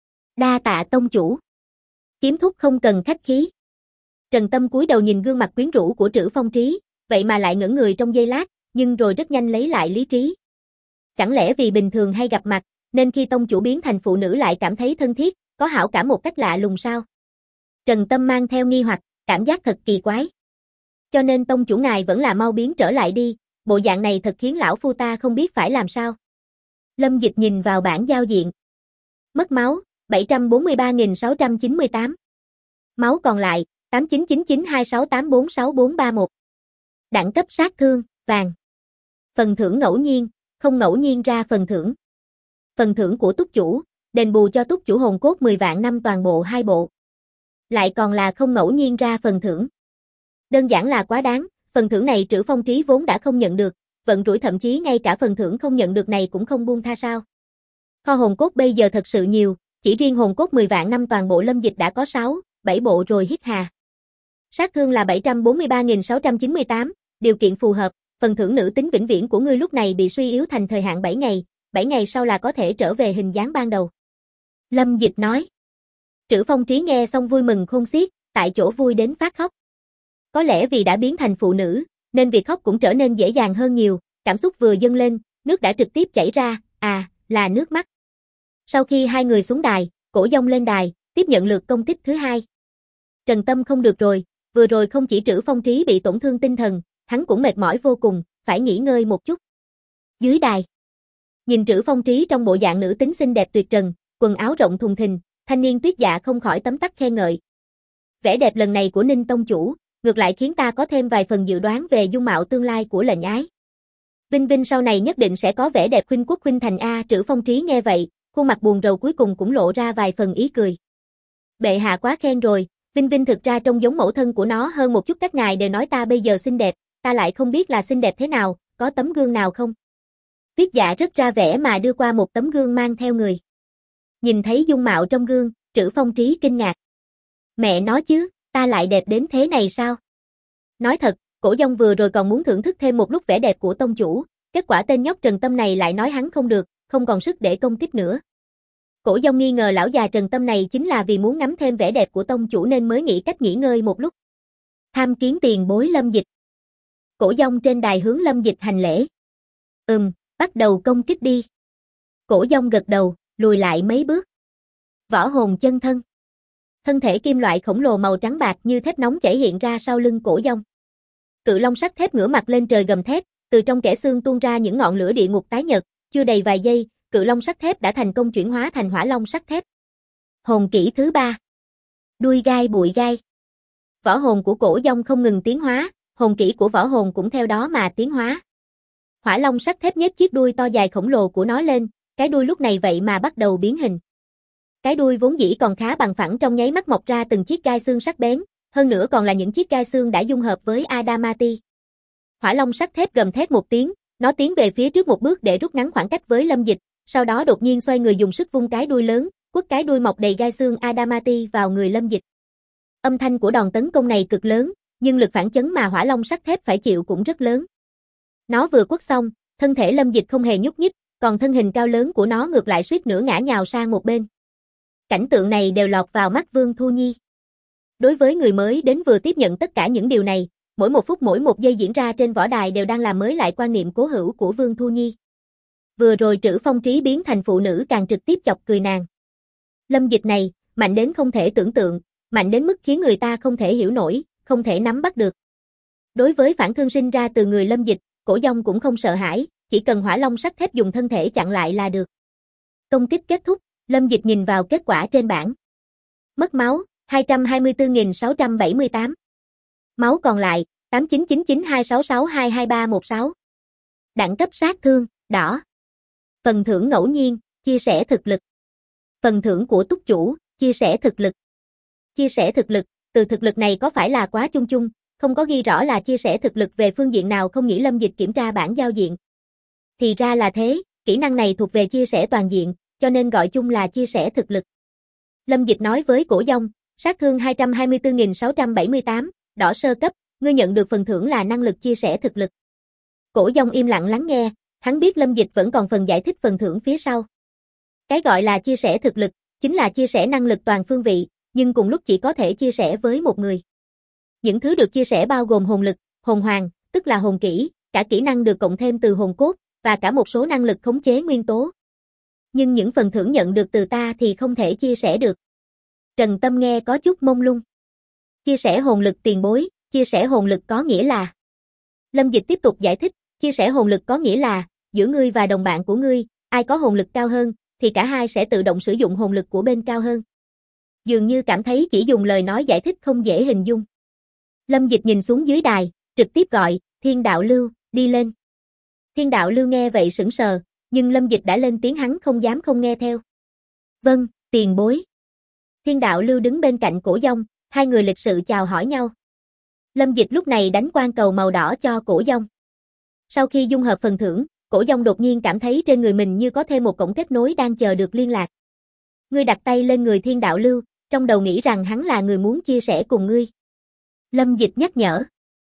Đa tạ tông chủ. Kiếm thúc không cần khách khí. Trần Tâm cúi đầu nhìn gương mặt quyến rũ của Trữ Phong Trí, vậy mà lại ngẩn người trong giây lát, nhưng rồi rất nhanh lấy lại lý trí. Chẳng lẽ vì bình thường hay gặp mặt, nên khi tông chủ biến thành phụ nữ lại cảm thấy thân thiết, có hảo cảm một cách lạ lùng sao? Trần Tâm mang theo nghi hoặc, cảm giác thật kỳ quái. Cho nên tông chủ ngài vẫn là mau biến trở lại đi, bộ dạng này thật khiến lão phu ta không biết phải làm sao. Lâm Dịch nhìn vào bảng giao diện. Mất máu, 743.698. Máu còn lại, 899926846431. Đẳng cấp sát thương, vàng. Phần thưởng ngẫu nhiên, không ngẫu nhiên ra phần thưởng. Phần thưởng của túc chủ, đền bù cho túc chủ hồn cốt 10 vạn năm toàn bộ 2 bộ. Lại còn là không ngẫu nhiên ra phần thưởng. Đơn giản là quá đáng, phần thưởng này Trữ Phong Trí vốn đã không nhận được, vận rủi thậm chí ngay cả phần thưởng không nhận được này cũng không buông tha sao. Kho hồn cốt bây giờ thật sự nhiều, chỉ riêng hồn cốt 10 vạn năm toàn bộ Lâm Dịch đã có 6, 7 bộ rồi hít hà. Sát thương là 743.698, điều kiện phù hợp, phần thưởng nữ tính vĩnh viễn của ngươi lúc này bị suy yếu thành thời hạn 7 ngày, 7 ngày sau là có thể trở về hình dáng ban đầu. Lâm Dịch nói. Trữ Phong Trí nghe xong vui mừng khôn xiết, tại chỗ vui đến phát khóc. Có lẽ vì đã biến thành phụ nữ, nên việc khóc cũng trở nên dễ dàng hơn nhiều, cảm xúc vừa dâng lên, nước đã trực tiếp chảy ra, là nước mắt. Sau khi hai người xuống đài, Cổ Dông lên đài, tiếp nhận lượt công kích thứ 2. Trần Tâm không được rồi, vừa rồi không chỉ Trữ Phong Trí bị tổn thương tinh thần, hắn cũng mệt mỏi vô cùng, phải nghỉ ngơi một chút. Dưới đài, nhìn Trữ Phong Trí trong bộ dạng nữ tính xinh đẹp tuyệt trần, quần áo rộng thùng thình, thanh niên Tuyết Dạ không khỏi tấm tắc khen ngợi. Vẻ đẹp lần này của Ninh tông chủ, ngược lại khiến ta có thêm vài phần dự đoán về dung mạo tương lai của lệnh ái. Vinh Vinh sau này nhất định sẽ có vẻ đẹp khuynh quốc khuynh thành a. Trữ Phong Trí nghe vậy, khuôn mặt buồn rầu cuối cùng cũng lộ ra vài phần ý cười. Bệ hạ quá khen rồi, Vinh Vinh thực ra trông giống mẫu thân của nó hơn một chút, các ngài đều nói ta bây giờ xinh đẹp, ta lại không biết là xinh đẹp thế nào, có tấm gương nào không? Tuyết Dạ rất ra vẻ mà đưa qua một tấm gương mang theo người. Nhìn thấy dung mạo trong gương, Trữ Phong Trí kinh ngạc. Mẹ nói chứ, ta lại đẹp đến thế này sao? Nói thật, Cổ Dông vừa rồi còn muốn thưởng thức thêm một lúc vẻ đẹp của tông chủ, kết quả tên nhóc Trần Tâm này lại nói hắn không được, không còn sức để công kích nữa. Cổ Dông nghi ngờ lão già Trần Tâm này chính là vì muốn ngắm thêm vẻ đẹp của tông chủ nên mới nghĩ cách nghỉ ngơi một lúc. Tham kiến tiền bối Lâm Dịch. Cổ Dông trên đài hướng Lâm Dịch hành lễ. Bắt đầu công kích đi. Cổ Dông gật đầu, lùi lại mấy bước. Võ hồn chân thân. Thân thể kim loại khổng lồ màu trắng bạc như thép nóng chảy hiện ra sau lưng Cổ Dông. Cự long sắt thép ngửa mặt lên trời gầm thét, từ trong kẽ xương tuôn ra những ngọn lửa địa ngục tái nhật, chưa đầy vài giây, cự long sắt thép đã thành công chuyển hóa thành hỏa long sắt thép. Hồn kỹ thứ 3. Đuôi gai bụi gai. Võ hồn của Cổ Dông không ngừng tiến hóa, hồn kỹ của võ hồn cũng theo đó mà tiến hóa. Hỏa long sắt thép nhếch chiếc đuôi to dài khổng lồ của nó lên, cái đuôi lúc này vậy mà bắt đầu biến hình. Cái đuôi vốn dĩ còn khá bằng phẳng trong nháy mắt mọc ra từng chiếc gai xương sắc bén, hơn nữa còn là những chiếc gai xương đã dung hợp với Adamati. Hỏa long sắt thép gầm thét một tiếng, nó tiến về phía trước một bước để rút ngắn khoảng cách với Lâm Dịch, sau đó đột nhiên xoay người dùng sức vung cái đuôi lớn, quất cái đuôi mọc đầy gai xương Adamati vào người Lâm Dịch. Âm thanh của đòn tấn công này cực lớn, nhưng lực phản chấn mà hỏa long sắt thép phải chịu cũng rất lớn. Nó vừa quất xong, thân thể Lâm Dịch không hề nhúc nhích, còn thân hình cao lớn của nó ngược lại suýt nữa ngã nhào sang một bên. Cảnh tượng này đều lọt vào mắt Vương Thu Nhi. Đối với người mới đến vừa tiếp nhận tất cả những điều này, mỗi một phút mỗi một giây diễn ra trên võ đài đều đang làm mới lại quan niệm cố hữu của Vương Thu Nhi. Vừa rồi Trữ Phong Trí biến thành phụ nữ càng trực tiếp chọc cười nàng. Lâm Dịch này, mạnh đến không thể tưởng tượng, mạnh đến mức khiến người ta không thể hiểu nổi, không thể nắm bắt được. Đối với phản thương sinh ra từ người Lâm Dịch, Cổ Dông cũng không sợ hãi, chỉ cần hỏa long sắt thép dùng thân thể chặn lại là được. Công kích kết thúc, Lâm Dịch nhìn vào kết quả trên bảng. Mất máu, 224.678. Máu còn lại, 899926622316. Đẳng cấp sát thương, đỏ. Phần thưởng ngẫu nhiên, chia sẻ thực lực. Phần thưởng của túc chủ, chia sẻ thực lực. Chia sẻ thực lực, từ thực lực này có phải là quá chung chung, không có ghi rõ là chia sẻ thực lực về phương diện nào không nghĩ Lâm Dịch kiểm tra bảng giao diện. Thì ra là thế, kỹ năng này thuộc về chia sẻ toàn diện, cho nên gọi chung là chia sẻ thực lực. Lâm Dịch nói với Cổ Dông, sát thương 224.678, đỏ sơ cấp, ngươi nhận được phần thưởng là năng lực chia sẻ thực lực. Cổ Dông im lặng lắng nghe, hắn biết Lâm Dịch vẫn còn phần giải thích phần thưởng phía sau. Cái gọi là chia sẻ thực lực, chính là chia sẻ năng lực toàn phương vị, nhưng cùng lúc chỉ có thể chia sẻ với một người. Những thứ được chia sẻ bao gồm hồn lực, hồn hoàng, tức là hồn kỹ, cả kỹ năng được cộng thêm từ hồn cốt, và cả một số năng lực khống chế nguyên tố. Nhưng những phần thưởng nhận được từ ta thì không thể chia sẻ được. Trần Tâm nghe có chút mông lung. Chia sẻ hồn lực tiền bối, chia sẻ hồn lực có nghĩa là... Lâm Dịch tiếp tục giải thích, chia sẻ hồn lực có nghĩa là, giữa ngươi và đồng bạn của ngươi, ai có hồn lực cao hơn, thì cả hai sẽ tự động sử dụng hồn lực của bên cao hơn. Dường như cảm thấy chỉ dùng lời nói giải thích không dễ hình dung. Lâm Dịch nhìn xuống dưới đài, trực tiếp gọi, Thiên Đạo Lưu, đi lên. Thiên Đạo Lưu nghe vậy sững sờ, nhưng Lâm Dịch đã lên tiếng hắn không dám không nghe theo. Vâng, tiền bối. Thiên Đạo Lưu đứng bên cạnh Cổ Dông, hai người lịch sự chào hỏi nhau. Lâm Dịch lúc này đánh quan cầu màu đỏ cho Cổ Dông. Sau khi dung hợp phần thưởng, Cổ Dông đột nhiên cảm thấy trên người mình như có thêm một cổng kết nối đang chờ được liên lạc. Ngươi đặt tay lên người Thiên Đạo Lưu, trong đầu nghĩ rằng hắn là người muốn chia sẻ cùng ngươi. Lâm Dịch nhắc nhở.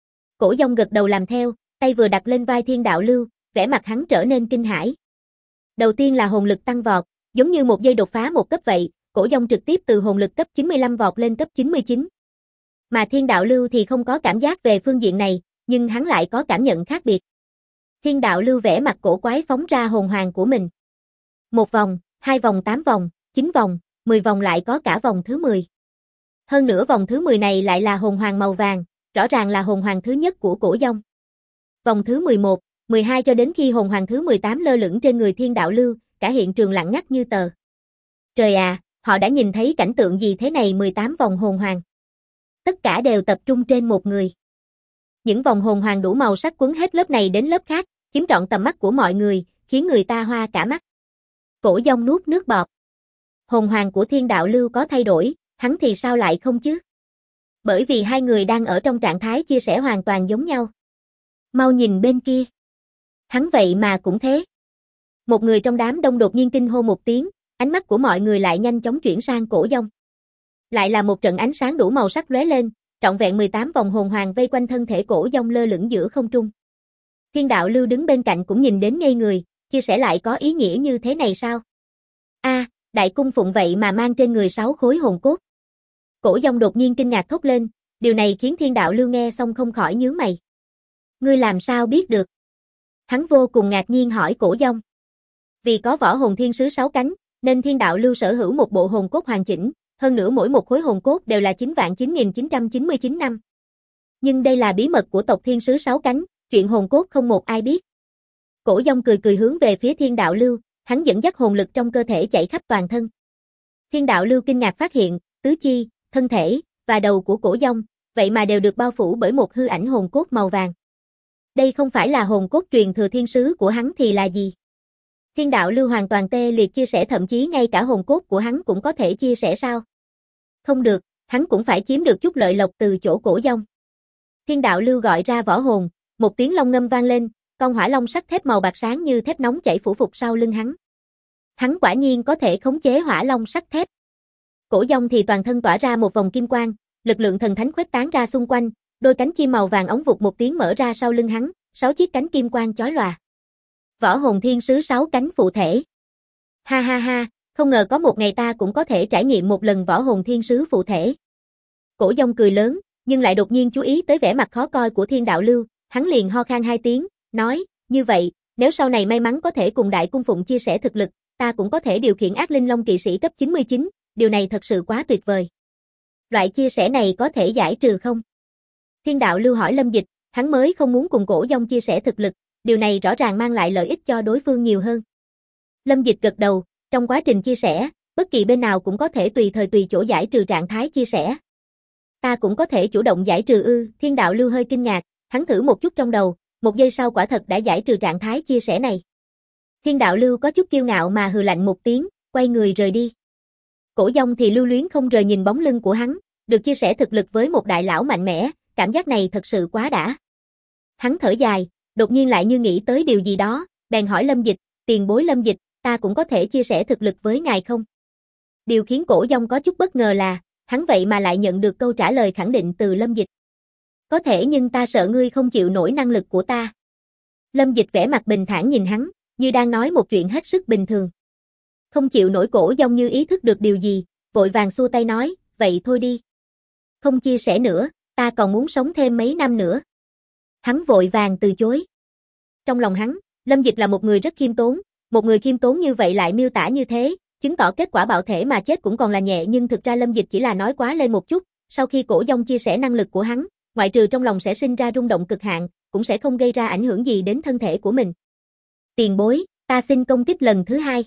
Cổ Dông gật đầu làm theo, tay vừa đặt lên vai Thiên Đạo Lưu, vẻ mặt hắn trở nên kinh hãi. Đầu tiên là hồn lực tăng vọt, giống như một giây đột phá một cấp vậy, Cổ Dông trực tiếp từ hồn lực cấp 95 vọt lên cấp 99. Mà Thiên Đạo Lưu thì không có cảm giác về phương diện này, nhưng hắn lại có cảm nhận khác biệt. Thiên Đạo Lưu vẻ mặt cổ quái phóng ra hồn hoàng của mình. 1 vòng, 2 vòng 8 vòng, 9 vòng, 10 vòng lại có cả vòng thứ 10. Hơn nữa vòng thứ 10 này lại là hồn hoàng màu vàng, rõ ràng là hồn hoàng thứ nhất của Cổ Dông. Vòng thứ 11, 12 cho đến khi hồn hoàng thứ 18 lơ lửng trên người Thiên Đạo Lưu, cả hiện trường lặng ngắt như tờ. Trời à, họ đã nhìn thấy cảnh tượng gì thế này 18 vòng hồn hoàng. Tất cả đều tập trung trên một người. Những vòng hồn hoàng đủ màu sắc quấn hết lớp này đến lớp khác, chiếm trọn tầm mắt của mọi người, khiến người ta hoa cả mắt. Cổ Dông nuốt nước bọt. Hồn hoàng của Thiên Đạo Lưu có thay đổi, hắn thì sao lại không chứ? Bởi vì hai người đang ở trong trạng thái chia sẻ hoàn toàn giống nhau. Mau nhìn bên kia. Hắn vậy mà cũng thế. Một người trong đám đông đột nhiên kinh hô một tiếng, ánh mắt của mọi người lại nhanh chóng chuyển sang Cổ Dông. Lại là một trận ánh sáng đủ màu sắc lóe lên, trọn vẹn 18 vòng hồn hoàng vây quanh thân thể Cổ Dông lơ lửng giữa không trung. Thiên Đạo Lưu đứng bên cạnh cũng nhìn đến ngây người, chia sẻ lại có ý nghĩa như thế này sao? Đại cung phụng vậy mà mang trên người 6 khối hồn cốt. Cổ Dông đột nhiên kinh ngạc thốt lên, điều này khiến Thiên Đạo Lưu nghe xong không khỏi nhướng mày. Ngươi làm sao biết được? Hắn vô cùng ngạc nhiên hỏi Cổ Dông. Vì có võ hồn thiên sứ 6 cánh, nên Thiên Đạo Lưu sở hữu một bộ hồn cốt hoàn chỉnh, hơn nữa mỗi một khối hồn cốt đều là 9.9999 năm. Nhưng đây là bí mật của tộc thiên sứ 6 cánh, chuyện hồn cốt không một ai biết. Cổ Dông cười cười hướng về phía Thiên Đạo Lưu, hắn dẫn dắt hồn lực trong cơ thể chạy khắp toàn thân. Thiên Đạo Lưu kinh ngạc phát hiện, tứ chi, thân thể và đầu của Cổ Dông, vậy mà đều được bao phủ bởi một hư ảnh hồn cốt màu vàng. Đây không phải là hồn cốt truyền thừa thiên sứ của hắn thì là gì? Thiên Đạo Lưu hoàn toàn tê liệt chia sẻ, thậm chí ngay cả hồn cốt của hắn cũng có thể chia sẻ sao? Không được, hắn cũng phải chiếm được chút lợi lộc từ chỗ Cổ Dông. Thiên Đạo Lưu gọi ra võ hồn, một tiếng long ngâm vang lên, con hỏa long sắt thép màu bạc sáng như thép nóng chảy phủ phục sau lưng hắn. Hắn quả nhiên có thể khống chế hỏa long sắt thép. Cổ Dông thì toàn thân tỏa ra một vòng kim quang, lực lượng thần thánh khuếch tán ra xung quanh, đôi cánh chim màu vàng óng vụt một tiếng mở ra sau lưng hắn, 6 chiếc cánh kim quang chói lòa. Võ hồn thiên sứ 6 cánh phụ thể. Ha ha ha, không ngờ có một ngày ta cũng có thể trải nghiệm một lần võ hồn thiên sứ phụ thể. Cổ Dông cười lớn, nhưng lại đột nhiên chú ý tới vẻ mặt khó coi của Thiên Đạo Lưu, hắn liền ho khan 2 tiếng, nói, như vậy, nếu sau này may mắn có thể cùng Đại Cung Phụng chia sẻ thực lực, ta cũng có thể điều khiển ác linh long kỵ sĩ cấp 99, điều này thật sự quá tuyệt vời. Loại chia sẻ này có thể giải trừ không? Thiên Đạo Lưu hỏi Lâm Dịch, hắn mới không muốn cùng Cổ Dông chia sẻ thực lực, điều này rõ ràng mang lại lợi ích cho đối phương nhiều hơn. Lâm Dịch gật đầu, trong quá trình chia sẻ, bất kỳ bên nào cũng có thể tùy thời tùy chỗ giải trừ trạng thái chia sẻ. Ta cũng có thể chủ động giải trừ ư? Thiên Đạo Lưu hơi kinh ngạc, hắn thử một chút trong đầu, một giây sau quả thật đã giải trừ trạng thái chia sẻ này. Thiên Đạo Lưu có chút kiêu ngạo mà hừ lạnh một tiếng, quay người rời đi. Cổ Dông thì lưu luyến không rời nhìn bóng lưng của hắn, được chia sẻ thực lực với một đại lão mạnh mẽ, cảm giác này thật sự quá đã. Hắn thở dài, đột nhiên lại như nghĩ tới điều gì đó, bèn hỏi Lâm Dịch, tiền bối Lâm Dịch, ta cũng có thể chia sẻ thực lực với ngài không? Điều khiến Cổ Dông có chút bất ngờ là, hắn vậy mà lại nhận được câu trả lời khẳng định từ Lâm Dịch. Có thể, nhưng ta sợ ngươi không chịu nổi năng lực của ta. Lâm Dịch vẻ mặt bình thản nhìn hắn, như đang nói một chuyện hết sức bình thường. Không chịu nổi. Cổ Dông như ý thức được điều gì, vội vàng xua tay nói, vậy thôi đi. Không chia sẻ nữa, ta còn muốn sống thêm mấy năm nữa. Hắn vội vàng từ chối. Trong lòng hắn, Lâm Dịch là một người rất khiêm tốn, một người khiêm tốn như vậy lại miêu tả như thế, chứng tỏ kết quả bạo thể mà chết cũng còn là nhẹ, nhưng thực ra Lâm Dịch chỉ là nói quá lên một chút, sau khi Cổ Dông chia sẻ năng lực của hắn, ngoại trừ trong lòng sẽ sinh ra rung động cực hạn, cũng sẽ không gây ra ảnh hưởng gì đến thân thể của mình. Tiền bối, ta xin công kích lần thứ 2.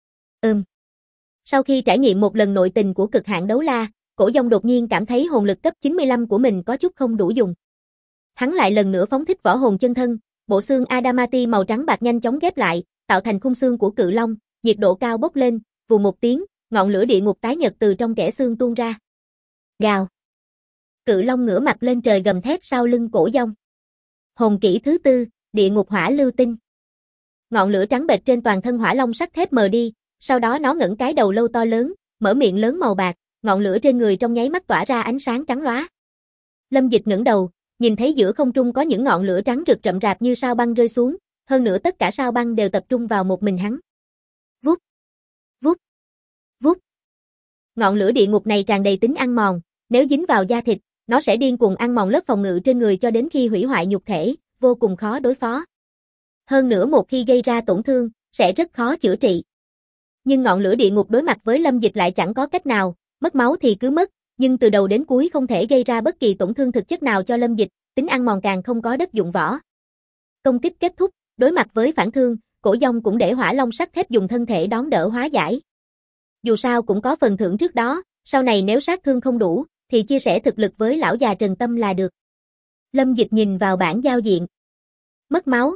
Sau khi trải nghiệm một lần nội tình của cực hạn đấu la, Cổ Dông đột nhiên cảm thấy hồn lực cấp 95 của mình có chút không đủ dùng. Hắn lại lần nữa phóng thích võ hồn chân thân, bộ xương Adamati màu trắng bạc nhanh chóng ghép lại, tạo thành khung xương của cự long, nhiệt độ cao bốc lên, vù một tiếng, ngọn lửa địa ngục tái nhật từ trong kẽ xương tuôn ra. Gào. Cự long ngửa mặt lên trời gầm thét sau lưng Cổ Dông. Hồn kỹ thứ 4, địa ngục hỏa lưu tinh. Ngọn lửa trắng bệch trên toàn thân hỏa long sắt thép mờ đi, sau đó nó ngẩng cái đầu lâu to lớn, mở miệng lớn màu bạc, ngọn lửa trên người trong nháy mắt tỏa ra ánh sáng trắng lóa. Lâm Dịch ngẩng đầu, nhìn thấy giữa không trung có những ngọn lửa trắng rực rậm rạp như sao băng rơi xuống, hơn nữa tất cả sao băng đều tập trung vào một mình hắn. Vút, vút, vút. Ngọn lửa địa ngục này tràn đầy tính ăn mòn, nếu dính vào da thịt, nó sẽ điên cuồng ăn mòn lớp phòng ngự trên người cho đến khi hủy hoại nhục thể, vô cùng khó đối phó. Hơn nữa một khi gây ra tổn thương, sẽ rất khó chữa trị. Nhưng ngọn lửa địa ngục đối mặt với Lâm Dịch lại chẳng có cách nào, mất máu thì cứ mất, nhưng từ đầu đến cuối không thể gây ra bất kỳ tổn thương thực chất nào cho Lâm Dịch, tính ăn mòn càng không có đất dụng võ. Công kích kết thúc, đối mặt với phản thương, Cổ Dông cũng để hỏa long sắt thép dùng thân thể đón đỡ hóa giải. Dù sao cũng có phần thưởng trước đó, sau này nếu sát thương không đủ, thì chia sẻ thực lực với lão già Trần Tâm là được. Lâm Dịch nhìn vào bảng giao diện. Mất máu,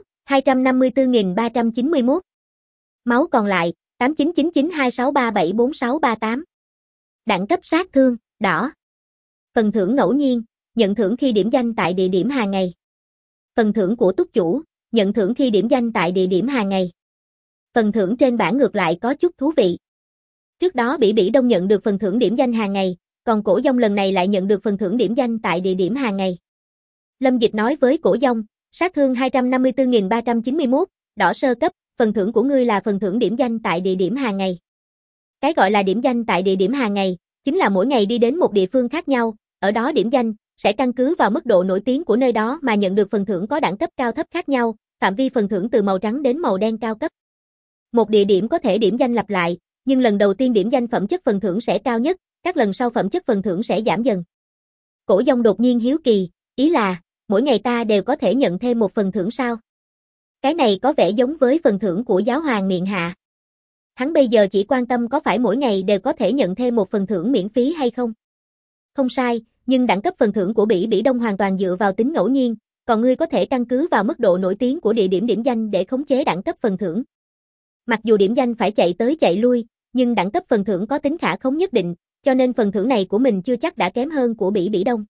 254.391. Máu còn lại, 899926374638. Đẳng cấp sát thương, đỏ. Phần thưởng ngẫu nhiên, nhận thưởng khi điểm danh tại địa điểm hàng ngày. Phần thưởng của túc chủ, nhận thưởng khi điểm danh tại địa điểm hàng ngày. Phần thưởng trên bảng ngược lại có chút thú vị. Trước đó Bỉ Bỉ Đông nhận được phần thưởng điểm danh hàng ngày, còn Cổ Dông lần này lại nhận được phần thưởng điểm danh tại địa điểm hàng ngày. Lâm Dịch nói với Cổ Dông, sát thương 254.391, đỏ sơ cấp, phần thưởng của ngươi là phần thưởng điểm danh tại địa điểm hàng ngày. Cái gọi là điểm danh tại địa điểm hàng ngày, chính là mỗi ngày đi đến một địa phương khác nhau, ở đó điểm danh sẽ căn cứ vào mức độ nổi tiếng của nơi đó mà nhận được phần thưởng có đẳng cấp cao thấp khác nhau, phạm vi phần thưởng từ màu trắng đến màu đen cao cấp. Một địa điểm có thể điểm danh lặp lại, nhưng lần đầu tiên điểm danh phẩm chất phần thưởng sẽ cao nhất, các lần sau phẩm chất phần thưởng sẽ giảm dần. Cổ Dông đột nhiên hiếu kỳ, ý là, mỗi ngày ta đều có thể nhận thêm một phần thưởng sao? Cái này có vẻ giống với phần thưởng của giáo hoàng miện hạ. Hắn bây giờ chỉ quan tâm có phải mỗi ngày đều có thể nhận thêm một phần thưởng miễn phí hay không. Không sai, nhưng đẳng cấp phần thưởng của Bỉ Bỉ Đông hoàn toàn dựa vào tính ngẫu nhiên, còn ngươi có thể căn cứ vào mức độ nổi tiếng của địa điểm điểm danh để khống chế đẳng cấp phần thưởng. Mặc dù điểm danh phải chạy tới chạy lui, nhưng đẳng cấp phần thưởng có tính khả khống nhất định, cho nên phần thưởng này của mình chưa chắc đã kém hơn của Bỉ Bỉ Đông.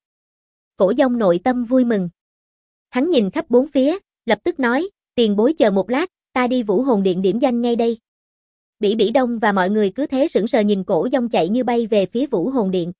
Cổ Dông nội tâm vui mừng. Hắn nhìn khắp bốn phía, lập tức nói, tiền bối chờ một lát, ta đi Vũ Hồn Điện điểm danh ngay đây. Bỉ Bỉ Đông và mọi người cứ thế sững sờ nhìn Cổ Dông chạy như bay về phía Vũ Hồn Điện.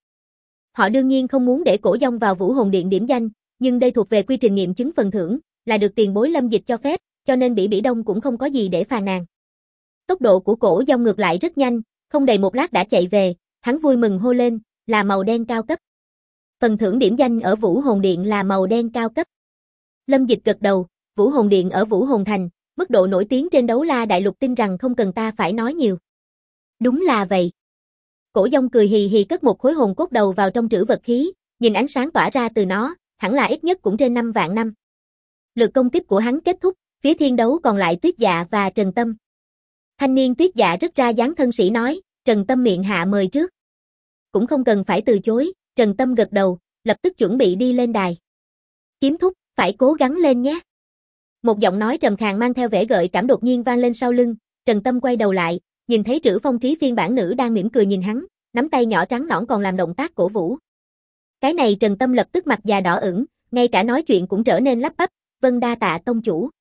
Họ đương nhiên không muốn để Cổ Dông vào Vũ Hồn Điện điểm danh, nhưng đây thuộc về quy trình nghiệm chứng phần thưởng, là được tiền bối Lâm Dịch cho phép, cho nên Bỉ Bỉ Đông cũng không có gì để phàn nàn. Tốc độ của Cổ Dông ngược lại rất nhanh, không đầy một lát đã chạy về, hắn vui mừng hô lên, là màu đen cao cấp. Phần thưởng điểm danh ở Vũ Hồn Điện là màu đen cao cấp. Lâm Dịch gật đầu, Vũ Hồn Điện ở Vũ Hồn Thành, mức độ nổi tiếng trên Đấu La Đại Lục tin rằng không cần ta phải nói nhiều. Đúng là vậy. Cổ Dông cười hì hì cất một khối hồn cốt đầu vào trong trữ vật khí, nhìn ánh sáng tỏa ra từ nó, hẳn là ít nhất cũng trên 5 vạn năm. Lượt công kích của hắn kết thúc, phía Thiên Đấu còn lại Tuyết Dạ và Trần Tâm. Thanh niên Tuyết Dạ rất ra dáng thân sĩ nói, Trần Tâm miệng hạ mời trước. Cũng không cần phải từ chối, Trần Tâm gật đầu, lập tức chuẩn bị đi lên đài. Kiếm thúc, phải cố gắng lên nhé. Một giọng nói trầm khàn mang theo vẻ gợi cảm đột nhiên vang lên sau lưng, Trần Tâm quay đầu lại, nhìn thấy Trữ Phong Trí phiên bản nữ đang mỉm cười nhìn hắn, nắm tay nhỏ trắng nõn còn làm động tác cổ vũ. Cái này Trần Tâm lập tức mặt già đỏ ửng, ngay cả nói chuyện cũng trở nên lắp bắp, vâng đa tạ tông chủ.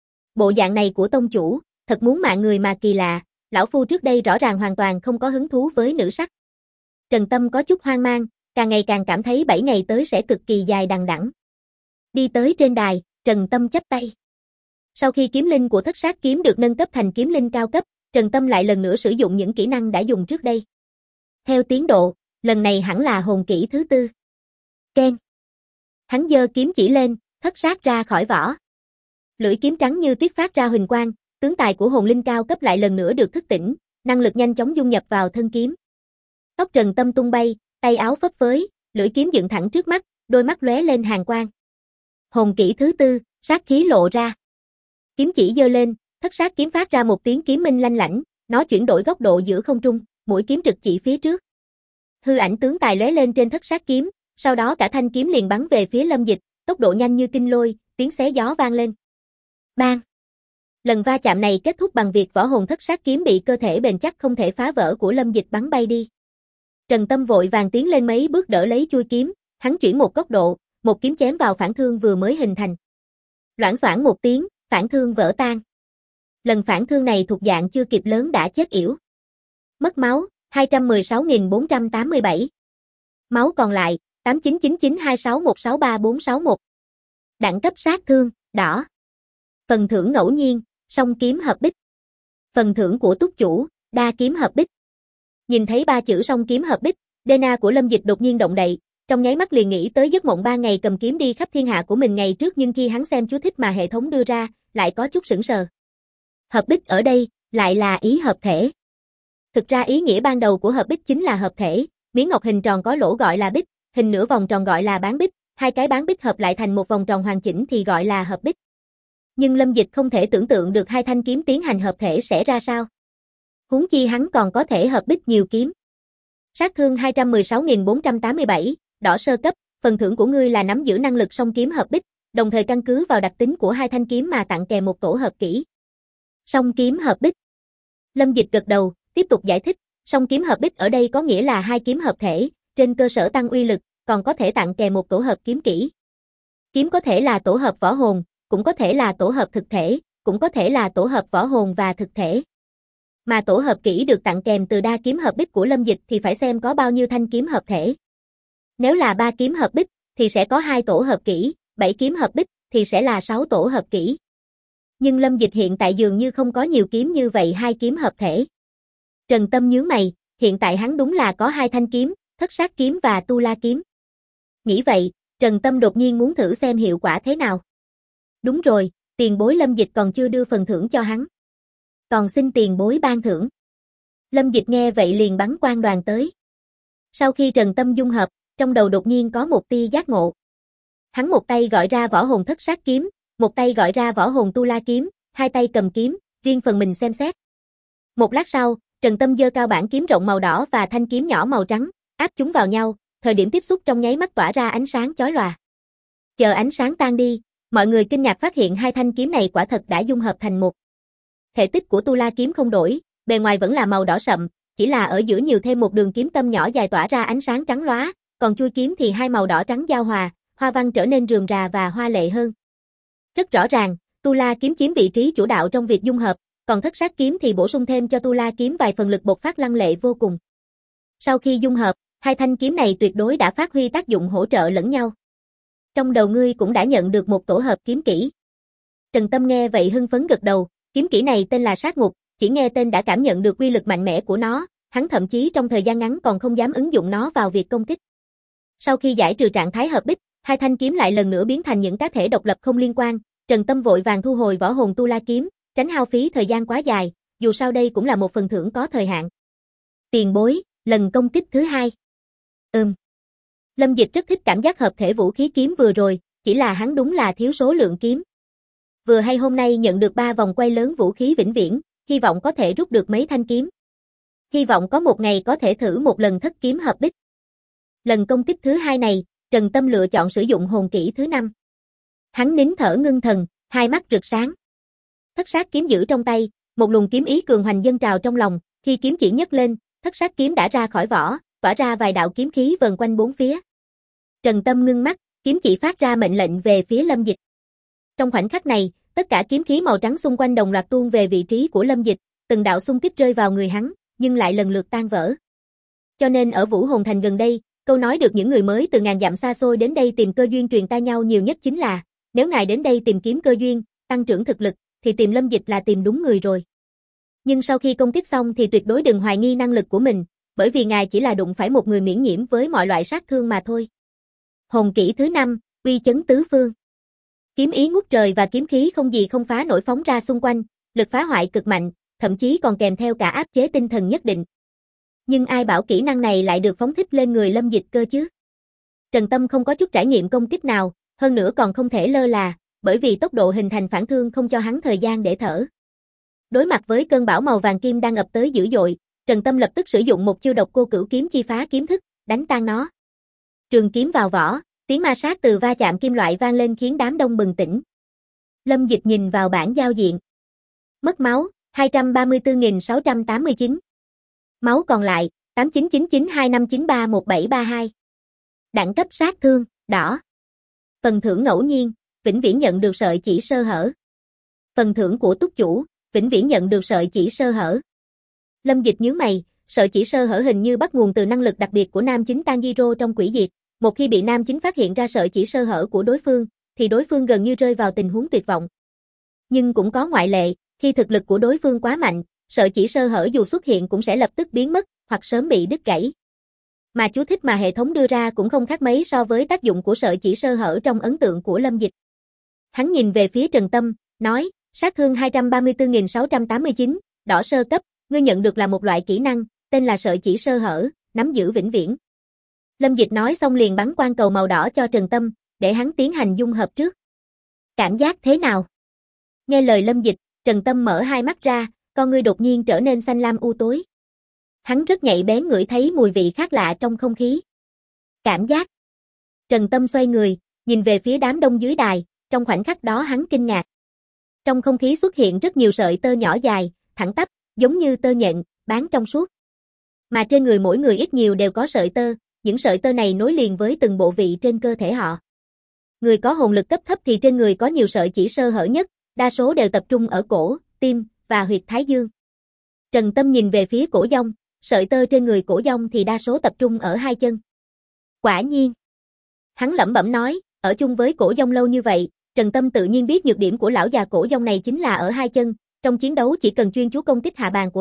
Bộ dạng này của tông chủ, thật muốn mạng người mà kỳ lạ, lão phu trước đây rõ ràng hoàn toàn không có hứng thú với nữ sắc. Trần Tâm có chút hoang mang, càng ngày càng cảm thấy 7 ngày tới sẽ cực kỳ dài đằng đẵng. Đi tới trên đài, Trần Tâm chắp tay. Sau khi kiếm linh của Thất Sát kiếm được nâng cấp thành kiếm linh cao cấp, Trần Tâm lại lần nữa sử dụng những kỹ năng đã dùng trước đây. Theo tiến độ, lần này hẳn là hồn kỹ thứ 4. Keng. Hắn giơ kiếm chỉ lên, thất sát ra khỏi vỏ. Lưỡi kiếm trắng như tuyết phát ra huỳnh quang, tướng tài của hồn linh cao cấp lại lần nữa được thức tỉnh, năng lực nhanh chóng dung nhập vào thân kiếm. Tóc Trần Tâm tung bay, tay áo phấp phới, lưỡi kiếm dựng thẳng trước mắt, đôi mắt lóe lên hàn quang. Hồn kỹ thứ 4, sát khí lộ ra. Kiếm chỉ giơ lên, thất sát kiếm phát ra một tiếng kiếm minh lanh lảnh, nó chuyển đổi góc độ giữa không trung, mũi kiếm trực chỉ phía trước. Hư ảnh tướng tài lóe lên trên thất sát kiếm, sau đó cả thanh kiếm liền bắn về phía Lâm Dịch, tốc độ nhanh như kinh lôi, tiếng xé gió vang lên. Bang! Lần va chạm này kết thúc bằng việc võ hồn thất sát kiếm bị cơ thể bền chắc không thể phá vỡ của Lâm Dịch bắn bay đi. Trần Tâm vội vàng tiến lên mấy bước đỡ lấy chuôi kiếm, hắn chuyển một góc độ, một kiếm chém vào phản thương vừa mới hình thành. Loảng xoảng một tiếng, phản thương vỡ tan. Lần phản thương này thuộc dạng chưa kịp lớn đã chết yểu. Mất máu, 216.487. Máu còn lại, 899926163461. Đẳng cấp sát thương, đỏ. Phần thưởng ngẫu nhiên, song kiếm hợp bích. Phần thưởng của túc chủ, đa kiếm hợp bích. Nhìn thấy 3 chữ song kiếm hợp bích, Dena của Lâm Dịch đột nhiên động đậy, trong nháy mắt liền nghĩ tới giấc mộng 3 ngày cầm kiếm đi khắp thiên hạ của mình ngày trước, nhưng khi hắn xem chú thích mà hệ thống đưa ra, lại có chút sững sờ. Hợp bích ở đây, lại là ý hợp thể. Thực ra ý nghĩa ban đầu của hợp bích chính là hợp thể, miếng ngọc hình tròn có lỗ gọi là bích, hình nửa vòng tròn gọi là bán bích, hai cái bán bích hợp lại thành một vòng tròn hoàn chỉnh thì gọi là hợp bích. Nhưng Lâm Dịch không thể tưởng tượng được hai thanh kiếm tiến hành hợp thể sẽ ra sao. Huống chi hắn còn có thể hợp bích nhiều kiếm. Sát thương 216.487, đỏ sơ cấp, phần thưởng của ngươi là nắm giữ năng lực song kiếm hợp bích, đồng thời căn cứ vào đặc tính của hai thanh kiếm mà tặng kèm một tổ hợp kỹ. Song kiếm hợp bích. Lâm Dịch gật đầu, tiếp tục giải thích, song kiếm hợp bích ở đây có nghĩa là hai kiếm hợp thể, trên cơ sở tăng uy lực, còn có thể tặng kèm một tổ hợp kiếm kỹ. Kiếm có thể là tổ hợp võ hồn, cũng có thể là tổ hợp thực thể, cũng có thể là tổ hợp võ hồn và thực thể. Mà tổ hợp kỹ được tặng kèm từ đa kiếm hợp bích của Lâm Dịch thì phải xem có bao nhiêu thanh kiếm hợp thể. Nếu là 3 kiếm hợp bích thì sẽ có 2 tổ hợp kỹ, 7 kiếm hợp bích thì sẽ là 6 tổ hợp kỹ. Nhưng Lâm Dịch hiện tại dường như không có nhiều kiếm như vậy 2 kiếm hợp thể. Trần Tâm nhướng mày, hiện tại hắn đúng là có hai thanh kiếm, Thất Sát kiếm và Tu La kiếm. Nghĩ vậy, Trần Tâm đột nhiên muốn thử xem hiệu quả thế nào. Đúng rồi, tiền bối Lâm Dịch còn chưa đưa phần thưởng cho hắn. Còn xin tiền bối ban thưởng. Lâm Dịch nghe vậy liền bắn quang đoàn tới. Sau khi Trần Tâm dung hợp, trong đầu đột nhiên có một tia giác ngộ. Hắn một tay gọi ra võ hồn Thất Sát kiếm, một tay gọi ra võ hồn Tu La kiếm, hai tay cầm kiếm, riêng phần mình xem xét. Một lát sau, Trần Tâm giơ cao bản kiếm rộng màu đỏ và thanh kiếm nhỏ màu trắng, áp chúng vào nhau, thời điểm tiếp xúc trong nháy mắt tỏa ra ánh sáng chói lòa. Chờ ánh sáng tan đi, mọi người kinh ngạc phát hiện hai thanh kiếm này quả thật đã dung hợp thành một. Thể tích của Tu La kiếm không đổi, bề ngoài vẫn là màu đỏ sậm, chỉ là ở giữa nhiều thêm một đường kiếm tâm nhỏ dài tỏa ra ánh sáng trắng lóa, còn chuôi kiếm thì hai màu đỏ trắng giao hòa, hoa văn trở nên rườm rà và hoa lệ hơn. Rất rõ ràng, Tu La kiếm chiếm vị trí chủ đạo trong việc dung hợp, còn Thất Sát kiếm thì bổ sung thêm cho Tu La kiếm vài phần lực bộc phát lăng lệ vô cùng. Sau khi dung hợp, hai thanh kiếm này tuyệt đối đã phát huy tác dụng hỗ trợ lẫn nhau. Trong đầu ngươi cũng đã nhận được một tổ hợp kiếm kỹ. Trần Tâm nghe vậy hưng phấn gật đầu, kiếm kỹ này tên là Sát Ngục, chỉ nghe tên đã cảm nhận được uy lực mạnh mẽ của nó, hắn thậm chí trong thời gian ngắn còn không dám ứng dụng nó vào việc công kích. Sau khi giải trừ trạng thái hợp bích, hai thanh kiếm lại lần nữa biến thành những cá thể độc lập không liên quan, Trần Tâm vội vàng thu hồi võ hồn Tu La kiếm, tránh hao phí thời gian quá dài, dù sao đây cũng là một phần thưởng có thời hạn. Tiền bối, lần công kích thứ hai. Lâm Dịch rất thích cảm giác hợp thể vũ khí kiếm vừa rồi, chỉ là hắn đúng là thiếu số lượng kiếm. Vừa hay hôm nay nhận được 3 vòng quay lớn vũ khí vĩnh viễn, hy vọng có thể rút được mấy thanh kiếm. Hy vọng có một ngày có thể thử một lần thất kiếm hợp bích. Lần công kích thứ hai này, Trần Tâm lựa chọn sử dụng hồn kỹ thứ 5. Hắn nín thở ngưng thần, hai mắt rực sáng. Thất Sát kiếm giữ trong tay, một luồng kiếm ý cường hoành dâng trào trong lòng, khi kiếm chỉ nhấc lên, Thất Sát kiếm đã ra khỏi vỏ, tỏa ra vài đạo kiếm khí vần quanh bốn phía. Trần Tâm ngưng mắt, kiếm chỉ phát ra mệnh lệnh về phía Lâm Dịch. Trong khoảnh khắc này, tất cả kiếm khí màu trắng xung quanh đồng loạt tuôn về vị trí của Lâm Dịch, từng đạo xung kích rơi vào người hắn, nhưng lại lần lượt tan vỡ. Cho nên ở Vũ Hồn Thành gần đây, câu nói được những người mới từ ngàn dặm xa xôi đến đây tìm cơ duyên truyền tai nhau nhiều nhất chính là, nếu ngài đến đây tìm kiếm cơ duyên, tăng trưởng thực lực, thì tìm Lâm Dịch là tìm đúng người rồi. Nhưng sau khi công kích xong thì tuyệt đối đừng hoài nghi năng lực của mình, bởi vì ngài chỉ là đụng phải một người miễn nhiễm với mọi loại sát thương mà thôi. Hồn kỹ thứ 5, uy chấn tứ phương. Kiếm ý ngút trời và kiếm khí không gì không phá nổi phóng ra xung quanh, lực phá hoại cực mạnh, thậm chí còn kèm theo cả áp chế tinh thần nhất định. Nhưng ai bảo kỹ năng này lại được phóng thích lên người Lâm Dịch cơ chứ? Trần Tâm không có chút trải nghiệm công kích nào, hơn nữa còn không thể lơ là, bởi vì tốc độ hình thành phản thương không cho hắn thời gian để thở. Đối mặt với cơn bão màu vàng kim đang ập tới dữ dội, Trần Tâm lập tức sử dụng một chiêu độc cô cửu kiếm chi phá kiếm thức, đánh tan nó. Trường kiếm vào vỏ, tiếng ma sát từ va chạm kim loại vang lên khiến đám đông bừng tỉnh. Lâm Dịch nhìn vào bảng giao diện. Mất máu, 234.689. Máu còn lại, 899925931732. Đẳng cấp sát thương, đỏ. Phần thưởng ngẫu nhiên, vĩnh viễn nhận được sợi chỉ sơ hở. Phần thưởng của túc chủ, vĩnh viễn nhận được sợi chỉ sơ hở. Lâm Dịch nhướng mày, sợi chỉ sơ hở hình như bắt nguồn từ năng lực đặc biệt của nam chính Tanjiro trong Quỷ Diệt. Một khi bị nam chính phát hiện ra sợi chỉ sơ hở của đối phương, thì đối phương gần như rơi vào tình huống tuyệt vọng. Nhưng cũng có ngoại lệ, khi thực lực của đối phương quá mạnh, sợi chỉ sơ hở dù xuất hiện cũng sẽ lập tức biến mất, hoặc sớm bị đứt gãy. Mà chú thích mà hệ thống đưa ra cũng không khác mấy so với tác dụng của sợi chỉ sơ hở trong ấn tượng của Lâm Dịch. Hắn nhìn về phía Trần Tâm, nói, sát thương 234.689, đỏ sơ cấp, ngươi nhận được là một loại kỹ năng, tên là sợi chỉ sơ hở, nắm giữ vĩnh viễn. Lâm Dịch nói xong liền bắn quang cầu màu đỏ cho Trần Tâm, để hắn tiến hành dung hợp trước. Cảm giác thế nào? Nghe lời Lâm Dịch, Trần Tâm mở hai mắt ra, con ngươi đột nhiên trở nên xanh lam u tối. Hắn rất nhạy bén ngửi thấy mùi vị khác lạ trong không khí. Cảm giác. Trần Tâm xoay người, nhìn về phía đám đông dưới đài, trong khoảnh khắc đó hắn kinh ngạc. Trong không khí xuất hiện rất nhiều sợi tơ nhỏ dài, thẳng tắp, giống như tơ nhện, bán trong suốt. Mà trên người mỗi người ít nhiều đều có sợi tơ, những sợi tơ này nối liền với từng bộ vị trên cơ thể họ. Người có hồn lực cấp thấp thì trên người có nhiều sợi chỉ sơ hở nhất, đa số đều tập trung ở cổ, tim và huyệt thái dương. Trần Tâm nhìn về phía cổ dông, sợi tơ trên người cổ dông thì đa số tập trung ở hai chân. Quả nhiên. Hắn lẩm bẩm nói, ở chung với cổ dông lâu như vậy, Trần Tâm tự nhiên biết nhược điểm của lão già cổ dông này chính là ở hai chân, trong chiến đấu chỉ cần chuyên chú công kích hạ bàn của hắn,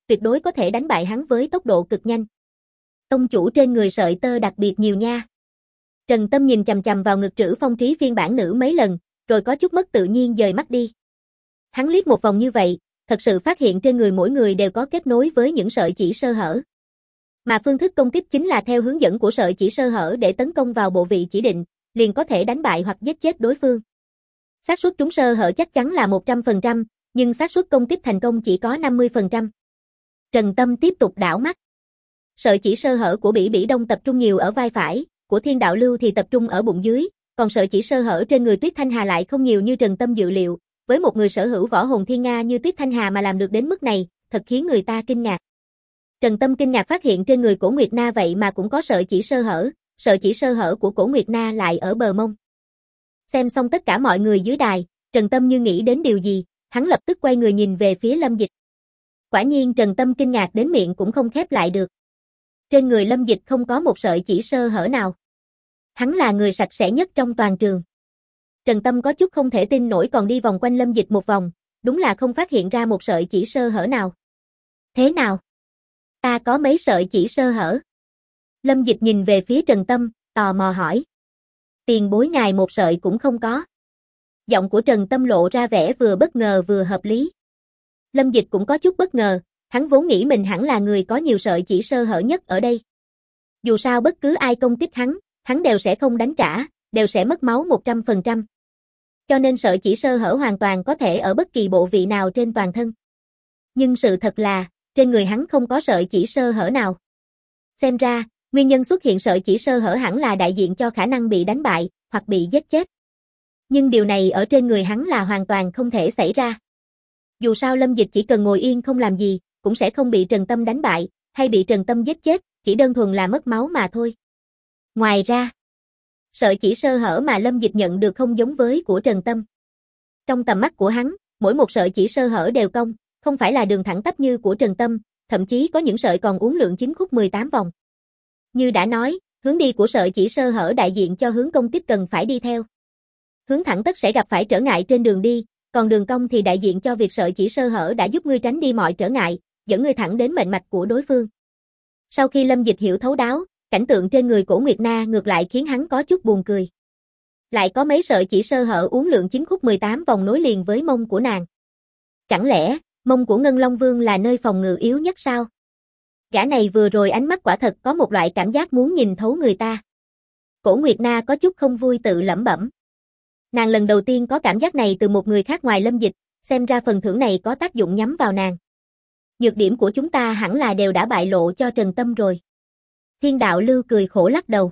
tuyệt đối có thể đánh bại hắn với tốc độ cực nhanh. Tông chủ trên người sợi tơ đặc biệt nhiều nha. Trần Tâm nhìn chằm chằm vào ngực Trữ Phong Trí phiên bản nữ mấy lần, rồi có chút mất tự nhiên dời mắt đi. Hắn liếc một vòng như vậy, thật sự phát hiện trên người mỗi người đều có kết nối với những sợi chỉ sơ hở. Mà phương thức công kích chính là theo hướng dẫn của sợi chỉ sơ hở để tấn công vào bộ vị chỉ định, liền có thể đánh bại hoặc giết chết đối phương. Xác suất trúng sơ hở chắc chắn là 100%, nhưng xác suất công kích thành công chỉ có 50%. Trần Tâm tiếp tục đảo mắt. Sợi chỉ sơ hở của Bỉ Bỉ Đông tập trung nhiều ở vai phải, của Thiên Đạo Lưu thì tập trung ở bụng dưới, còn sợi chỉ sơ hở trên người Tuyết Thanh Hà lại không nhiều như Trần Tâm dự liệu, với một người sở hữu võ hồn thiên nga như Tuyết Thanh Hà mà làm được đến mức này, thật khiến người ta kinh ngạc. Trần Tâm kinh ngạc phát hiện trên người Cổ Nguyệt Na vậy mà cũng có sợi chỉ sơ hở của Cổ Nguyệt Na lại ở bờ mông. Xem xong tất cả mọi người dưới đài, Trần Tâm như nghĩ đến điều gì, hắn lập tức quay người nhìn về phía Lâm Dịch. Quả nhiên Trần Tâm kinh ngạc đến miệng cũng không khép lại được. Trên người Lâm Dịch không có một sợi chỉ sơ hở nào. Hắn là người sạch sẽ nhất trong toàn trường. Trần Tâm có chút không thể tin nổi còn đi vòng quanh Lâm Dịch một vòng, đúng là không phát hiện ra một sợi chỉ sơ hở nào. Thế nào? Ta có mấy sợi chỉ sơ hở? Lâm Dịch nhìn về phía Trần Tâm, tò mò hỏi. Tiền bối ngài một sợi cũng không có. Giọng của Trần Tâm lộ ra vẻ vừa bất ngờ vừa hợp lý. Lâm Dịch cũng có chút bất ngờ, hắn vốn nghĩ mình hẳn là người có nhiều sợi chỉ sơ hở nhất ở đây. Dù sao bất cứ ai công kích hắn đều sẽ không đánh trả, đều sẽ mất máu 100%. Cho nên sợi chỉ sơ hở hoàn toàn có thể ở bất kỳ bộ vị nào trên toàn thân. Nhưng sự thật là, trên người hắn không có sợi chỉ sơ hở nào. Xem ra, nguyên nhân xuất hiện sợi chỉ sơ hở hẳn là đại diện cho khả năng bị đánh bại, hoặc bị giết chết. Nhưng điều này ở trên người hắn là hoàn toàn không thể xảy ra. Dù sao Lâm Dịch chỉ cần ngồi yên không làm gì, cũng sẽ không bị Trần Tâm đánh bại, hay bị Trần Tâm giết chết, chỉ đơn thuần là mất máu mà thôi. Ngoài ra, sợi chỉ sơ hở mà Lâm Dịch nhận được không giống với của Trần Tâm. Trong tầm mắt của hắn, mỗi một sợi chỉ sơ hở đều cong, không phải là đường thẳng tắp như của Trần Tâm, thậm chí có những sợi còn uốn lượn 9 khúc 18 vòng. Như đã nói, hướng đi của sợi chỉ sơ hở đại diện cho hướng công kích cần phải đi theo. Hướng thẳng tất sẽ gặp phải trở ngại trên đường đi, còn đường cong thì đại diện cho việc sợi chỉ sơ hở đã giúp ngươi tránh đi mọi trở ngại, dẫn ngươi thẳng đến mệnh mạch của đối phương. Sau khi Lâm Dịch hiểu thấu đáo, cảnh tượng trên người Cổ Nguyệt Na ngược lại khiến hắn có chút buồn cười. Lại có mấy sợi chỉ sơ hở uốn lượn 9 khúc 18 vòng nối liền với mông của nàng. Chẳng lẽ, mông của Ngân Long Vương là nơi phòng ngự yếu nhất sao? Gã này vừa rồi ánh mắt quả thật có một loại cảm giác muốn nhìn thấu người ta. Cổ Nguyệt Na có chút không vui tự lẩm bẩm. Nàng lần đầu tiên có cảm giác này từ một người khác ngoài Lâm Dịch, xem ra phần thưởng này có tác dụng nhắm vào nàng. Nhược điểm của chúng ta hẳn là đều đã bại lộ cho Trần Tâm rồi. Thiên Đạo Lưu cười khổ lắc đầu.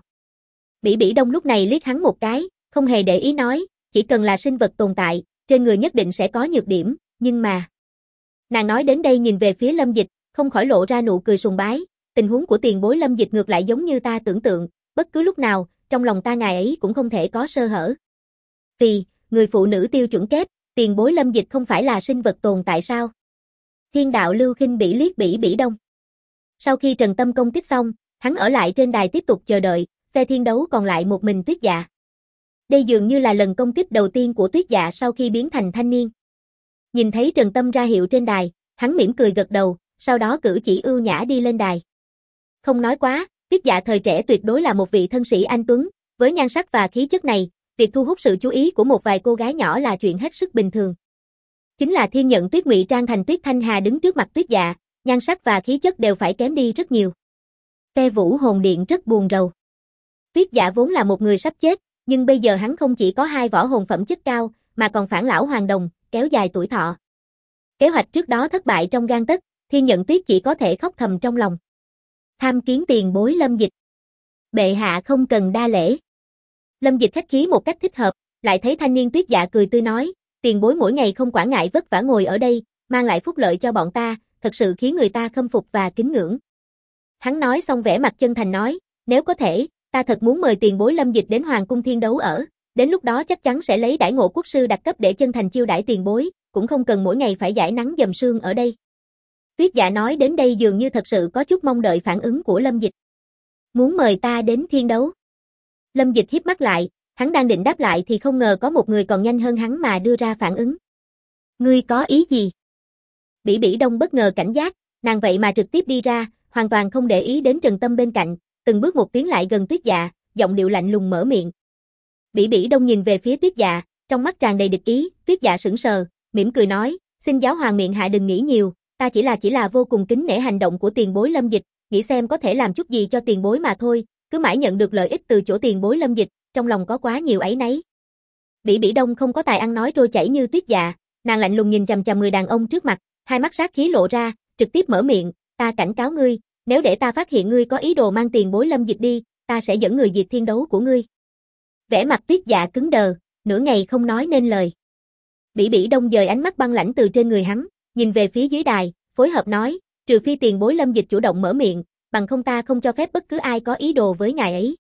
Bỉ Bỉ Đông lúc này liếc hắn một cái, không hề để ý nói, chỉ cần là sinh vật tồn tại, trên người nhất định sẽ có nhược điểm, nhưng mà... Nàng nói đến đây nhìn về phía Lâm Dịch, không khỏi lộ ra nụ cười sùng bái, tình huống của tiền bối Lâm Dịch ngược lại giống như ta tưởng tượng, bất cứ lúc nào, trong lòng ta ngài ấy cũng không thể có sơ hở. Vì, người phụ nữ tiêu chuẩn kép, tiền bối Lâm Dịch không phải là sinh vật tồn tại sao? Thiên Đạo Lưu khinh bỉ liếc Bỉ Bỉ Đông. Sau khi Trần Tâm công kích xong, hắn ở lại trên đài tiếp tục chờ đợi, phe thiên đấu còn lại một mình Tuyết Dạ. Đây dường như là lần công kích đầu tiên của Tuyết Dạ sau khi biến thành thanh niên. Nhìn thấy Trần Tâm ra hiệu trên đài, hắn mỉm cười gật đầu, sau đó cử chỉ ưu nhã đi lên đài. Không nói quá, Tuyết Dạ thời trẻ tuyệt đối là một vị thân sĩ anh tuấn, với nhan sắc và khí chất này, việc thu hút sự chú ý của một vài cô gái nhỏ là chuyện hết sức bình thường. Chính là Thiên Nhận Tuyết ngụy trang thành Tuyết Thanh Hà đứng trước mặt Tuyết Dạ, nhan sắc và khí chất đều phải kém đi rất nhiều. Phe Vũ Hồn Điện rất buồn rầu. Tuyết Dạ vốn là một người sắp chết, nhưng bây giờ hắn không chỉ có 2 võ hồn phẩm chất cao, mà còn phản lão hoàn đồng, kéo dài tuổi thọ. Kế hoạch trước đó thất bại trong gang tấc, Thiên Nhận Tuyết chỉ có thể khóc thầm trong lòng. Tham kiến tiền bối Lâm Dịch. Bệ hạ không cần đa lễ. Lâm Dịch khách khí một cách thích hợp, lại thấy thanh niên Tuyết Dạ cười tươi nói, tiền bối mỗi ngày không quản ngại vất vả ngồi ở đây, mang lại phúc lợi cho bọn ta, thật sự khiến người ta khâm phục và kính ngưỡng. Hắn nói xong vẻ mặt chân thành nói, nếu có thể, ta thật muốn mời tiền bối Lâm Dịch đến Hoàng cung Thiên Đấu ở, đến lúc đó chắc chắn sẽ lấy đãi ngộ quốc sư đặc cấp để chân thành chiêu đãi tiền bối, cũng không cần mỗi ngày phải giải nắng dầm sương ở đây. Tuyết Dạ nói đến đây dường như thật sự có chút mong đợi phản ứng của Lâm Dịch. Muốn mời ta đến Thiên Đấu. Lâm Dịch híp mắt lại, hắn đang định đáp lại thì không ngờ có một người còn nhanh hơn hắn mà đưa ra phản ứng. Ngươi có ý gì? Bỉ Bỉ Đông bất ngờ cảnh giác, Nàng vậy mà trực tiếp đi ra, hoàn toàn không để ý đến Trần Tâm bên cạnh, từng bước một tiến lại gần Tuyết Dạ, giọng điệu lạnh lùng mở miệng. Bỉ Bỉ Đông nhìn về phía Tuyết Dạ, trong mắt tràn đầy địch ý. Tuyết Dạ sững sờ, mỉm cười nói, xin giáo hoàng miệng hạ đừng nghĩ nhiều, ta chỉ là vô cùng kính nể hành động của tiền bối Lâm Dịch, nghĩ xem có thể làm chút gì cho tiền bối mà thôi, cứ mãi nhận được lợi ích từ chỗ tiền bối Lâm Dịch, trong lòng có quá nhiều áy náy. Bỉ Bỉ Đông không có tài ăn nói trôi chảy như Tuyết Dạ, nàng lạnh lùng nhìn chằm chằm người đàn ông trước mặt, hai mắt sát khí lộ ra, trực tiếp mở miệng, ta cảnh cáo ngươi, nếu để ta phát hiện ngươi có ý đồ mang tiền bối Lâm Dịch đi, ta sẽ dẫn người diệt thiên đấu của ngươi. Vẻ mặt Tuyết Dạ cứng đờ, nửa ngày không nói nên lời. Bỉ Bỉ Đông dời ánh mắt băng lãnh từ trên người hắn, nhìn về phía dưới đài, phối hợp nói, trừ phi tiền bối Lâm Dịch chủ động mở miệng, bằng không ta không cho phép bất cứ ai có ý đồ với ngài ấy.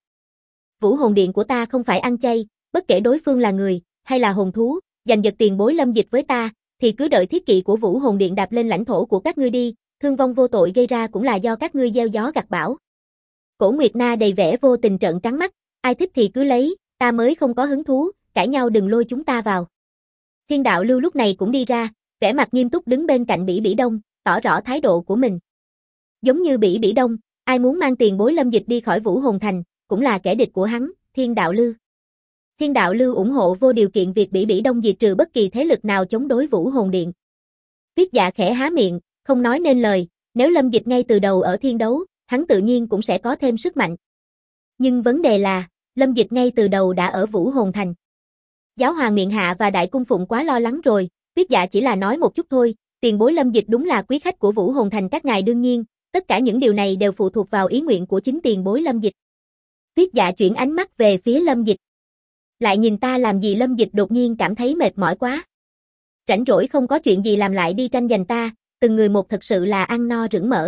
Vũ hồn điện của ta không phải ăn chay, bất kể đối phương là người, hay là hồn thú, giành giật tiền bối Lâm Dịch với ta, thì cứ đợi thiết kỵ của Vũ hồn điện đạp lên lãnh thổ của các ngươi đi, thương vong vô tội gây ra cũng là do các ngươi gieo gió gặt bão. Cổ Nguyệt Na đầy vẻ vô tình trợn trắng mắt, ai thích thì cứ lấy, ta mới không có hứng thú, cãi nhau đừng lôi chúng ta vào. Thiên Đạo Lưu lúc này cũng đi ra, vẻ mặt nghiêm túc đứng bên cạnh Bỉ Bỉ Đông, tỏ rõ thái độ của mình. Giống như Bỉ Bỉ Đông, ai muốn mang tiền bối Lâm Dịch đi khỏi Vũ Hồn Thành, cũng là kẻ địch của hắn, Thiên Đạo Lưu. Thiên Đạo Lưu ủng hộ vô điều kiện việc Bỉ Bỉ Đông diệt trừ bất kỳ thế lực nào chống đối Vũ Hồn Điện. Tuyết Dạ khẽ há miệng, không nói nên lời, nếu Lâm Dịch ngay từ đầu ở thiên đấu, hắn tự nhiên cũng sẽ có thêm sức mạnh. Nhưng vấn đề là, Lâm Dịch ngay từ đầu đã ở Vũ Hồn Thành. Giáo hoàng miệng hạ và Đại Cung Phụng quá lo lắng rồi, Tuyết Dạ chỉ là nói một chút thôi, tiền bối Lâm Dịch đúng là quý khách của Vũ Hồn Thành các ngài đương nhiên, tất cả những điều này đều phụ thuộc vào ý nguyện của chính tiền bối Lâm Dịch. Tuyết Dạ chuyển ánh mắt về phía Lâm Dịch. Lại nhìn ta làm gì? Lâm Dịch đột nhiên cảm thấy mệt mỏi quá. Rảnh rỗi không có chuyện gì làm lại đi tranh giành ta, từng người một thật sự là ăn no rửng mỡ.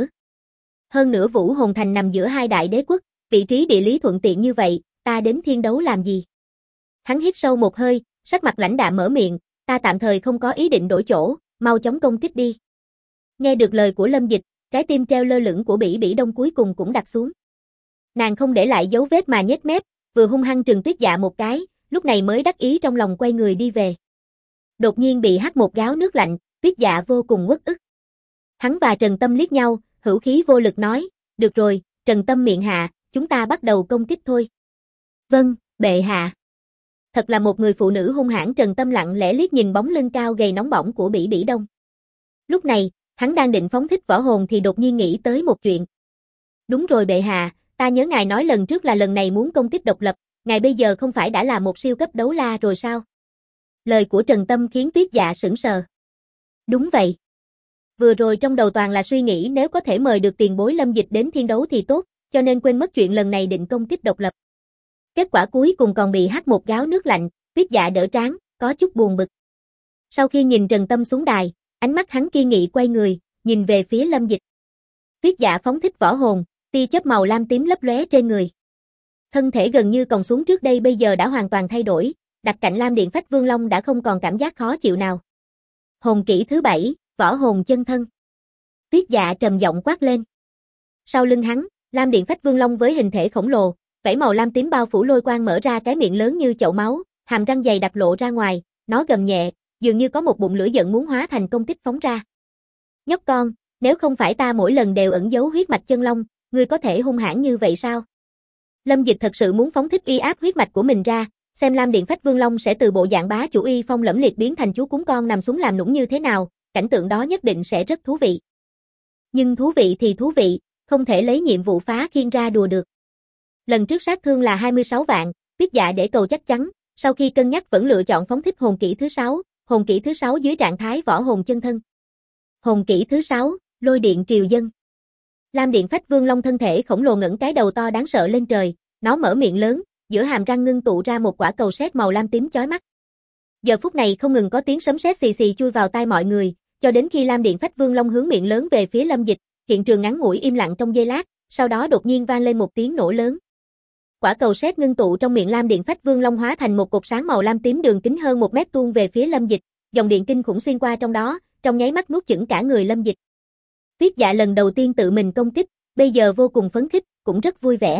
Hơn nữa Vũ Hồn Thành nằm giữa hai đại đế quốc, vị trí địa lý thuận tiện như vậy, ta đến thiên đấu làm gì? Hắn hít sâu một hơi, sắc mặt lãnh đạm mở miệng, ta tạm thời không có ý định đổi chỗ, mau chóng công kích đi. Nghe được lời của Lâm Dịch, trái tim treo lơ lửng của Bỉ Bỉ Đông cuối cùng cũng đặt xuống. Nàng không để lại dấu vết mà nhếch mép, vừa hung hăng trừng Tuyết Dạ một cái, lúc này mới đắc ý trong lòng quay người đi về. Đột nhiên bị hắt một gáo nước lạnh, Tuyết Dạ vô cùng uất ức. Hắn và Trần Tâm liếc nhau, hữu khí vô lực nói, được rồi, Trần Tâm miệng hạ, chúng ta bắt đầu công kích thôi. Vâng, bệ hạ. Thật là một người phụ nữ hung hãn. Trần Tâm lặng lẽ liếc nhìn bóng lưng cao gầy nóng bỏng của Bỉ Bỉ Đông. Lúc này, hắn đang định phóng thích võ hồn thì đột nhiên nghĩ tới một chuyện. Đúng rồi bệ hạ, ta nhớ ngài nói lần trước là lần này muốn công kích độc lập, ngài bây giờ không phải đã là một siêu cấp đấu la rồi sao? Lời của Trần Tâm khiến Tuyết Dạ sững sờ. Đúng vậy. Vừa rồi trong đầu toàn là suy nghĩ nếu có thể mời được tiền bối Lâm Dịch đến thiên đấu thì tốt, cho nên quên mất chuyện lần này định công kích độc lập. Kết quả cuối cùng còn bị hắt một gáo nước lạnh, Tuyết Dạ đỡ trán, có chút buồn bực. Sau khi nhìn Trần Tâm xuống đài, ánh mắt hắn kiên nghị quay người, nhìn về phía Lâm Dịch. Tuyết Dạ phóng thích võ hồn, tia chớp màu lam tím lấp lóe trên người. Thân thể gần như còng xuống trước đây bây giờ đã hoàn toàn thay đổi, đặt cạnh Lam Điện Phách Vương Long đã không còn cảm giác khó chịu nào. Hồn kỹ thứ 7, võ hồn chân thân. Tuyết Dạ trầm giọng quát lên. Sau lưng hắn, Lam Điện Phách Vương Long với hình thể khổng lồ, vảy màu lam tím bao phủ lôi quang mở ra cái miệng lớn như chậu máu, hàm răng dày đặc lộ ra ngoài, nó gầm nhẹ, dường như có một bụng lửa giận muốn hóa thành công kích phóng ra. Nhóc con, nếu không phải ta mỗi lần đều ẩn giấu huyết mạch chân long, ngươi có thể hung hãn như vậy sao? Lâm Dịch thật sự muốn phóng thích uy áp huyết mạch của mình ra, xem Lam Điện Phách Vương Long sẽ từ bộ dạng bá chủ uy phong lẫm liệt biến thành chú cún con nằm xuống làm nũng như thế nào, cảnh tượng đó nhất định sẽ rất thú vị. Nhưng thú vị thì thú vị, không thể lấy nhiệm vụ phá khiên ra đùa được. Lần trước sát thương là 26 vạn, Tuyết Dạ để cầu chắc chắn, sau khi cân nhắc vẫn lựa chọn phóng thích hồn kỹ thứ 6, hồn kỹ thứ 6 dưới trạng thái võ hồn chân thân. Hồn kỹ thứ 6, lôi điện triều dân. Lam Điện Phách Vương Long thân thể khổng lồ ngẩng cái đầu to đáng sợ lên trời, nó mở miệng lớn, giữa hàm răng ngưng tụ ra một quả cầu sét màu lam tím chói mắt. Giờ phút này không ngừng có tiếng sấm sét xì xì chui vào tai mọi người, cho đến khi Lam Điện Phách Vương Long hướng miệng lớn về phía Lâm Dịch, hiện trường ngắn ngủi im lặng trong giây lát, sau đó đột nhiên vang lên một tiếng nổ lớn. Quả cầu sét ngưng tụ trong miệng Lam Điện Phách Vương Long hóa thành một cột sáng màu lam tím đường kính hơn 1 mét tuôn về phía Lâm Dịch, dòng điện kinh khủng xuyên qua trong đó, trong nháy mắt nuốt chửng cả người Lâm Dịch. Tuyết Dạ lần đầu tiên tự mình công kích, bây giờ vô cùng phấn khích, cũng rất vui vẻ.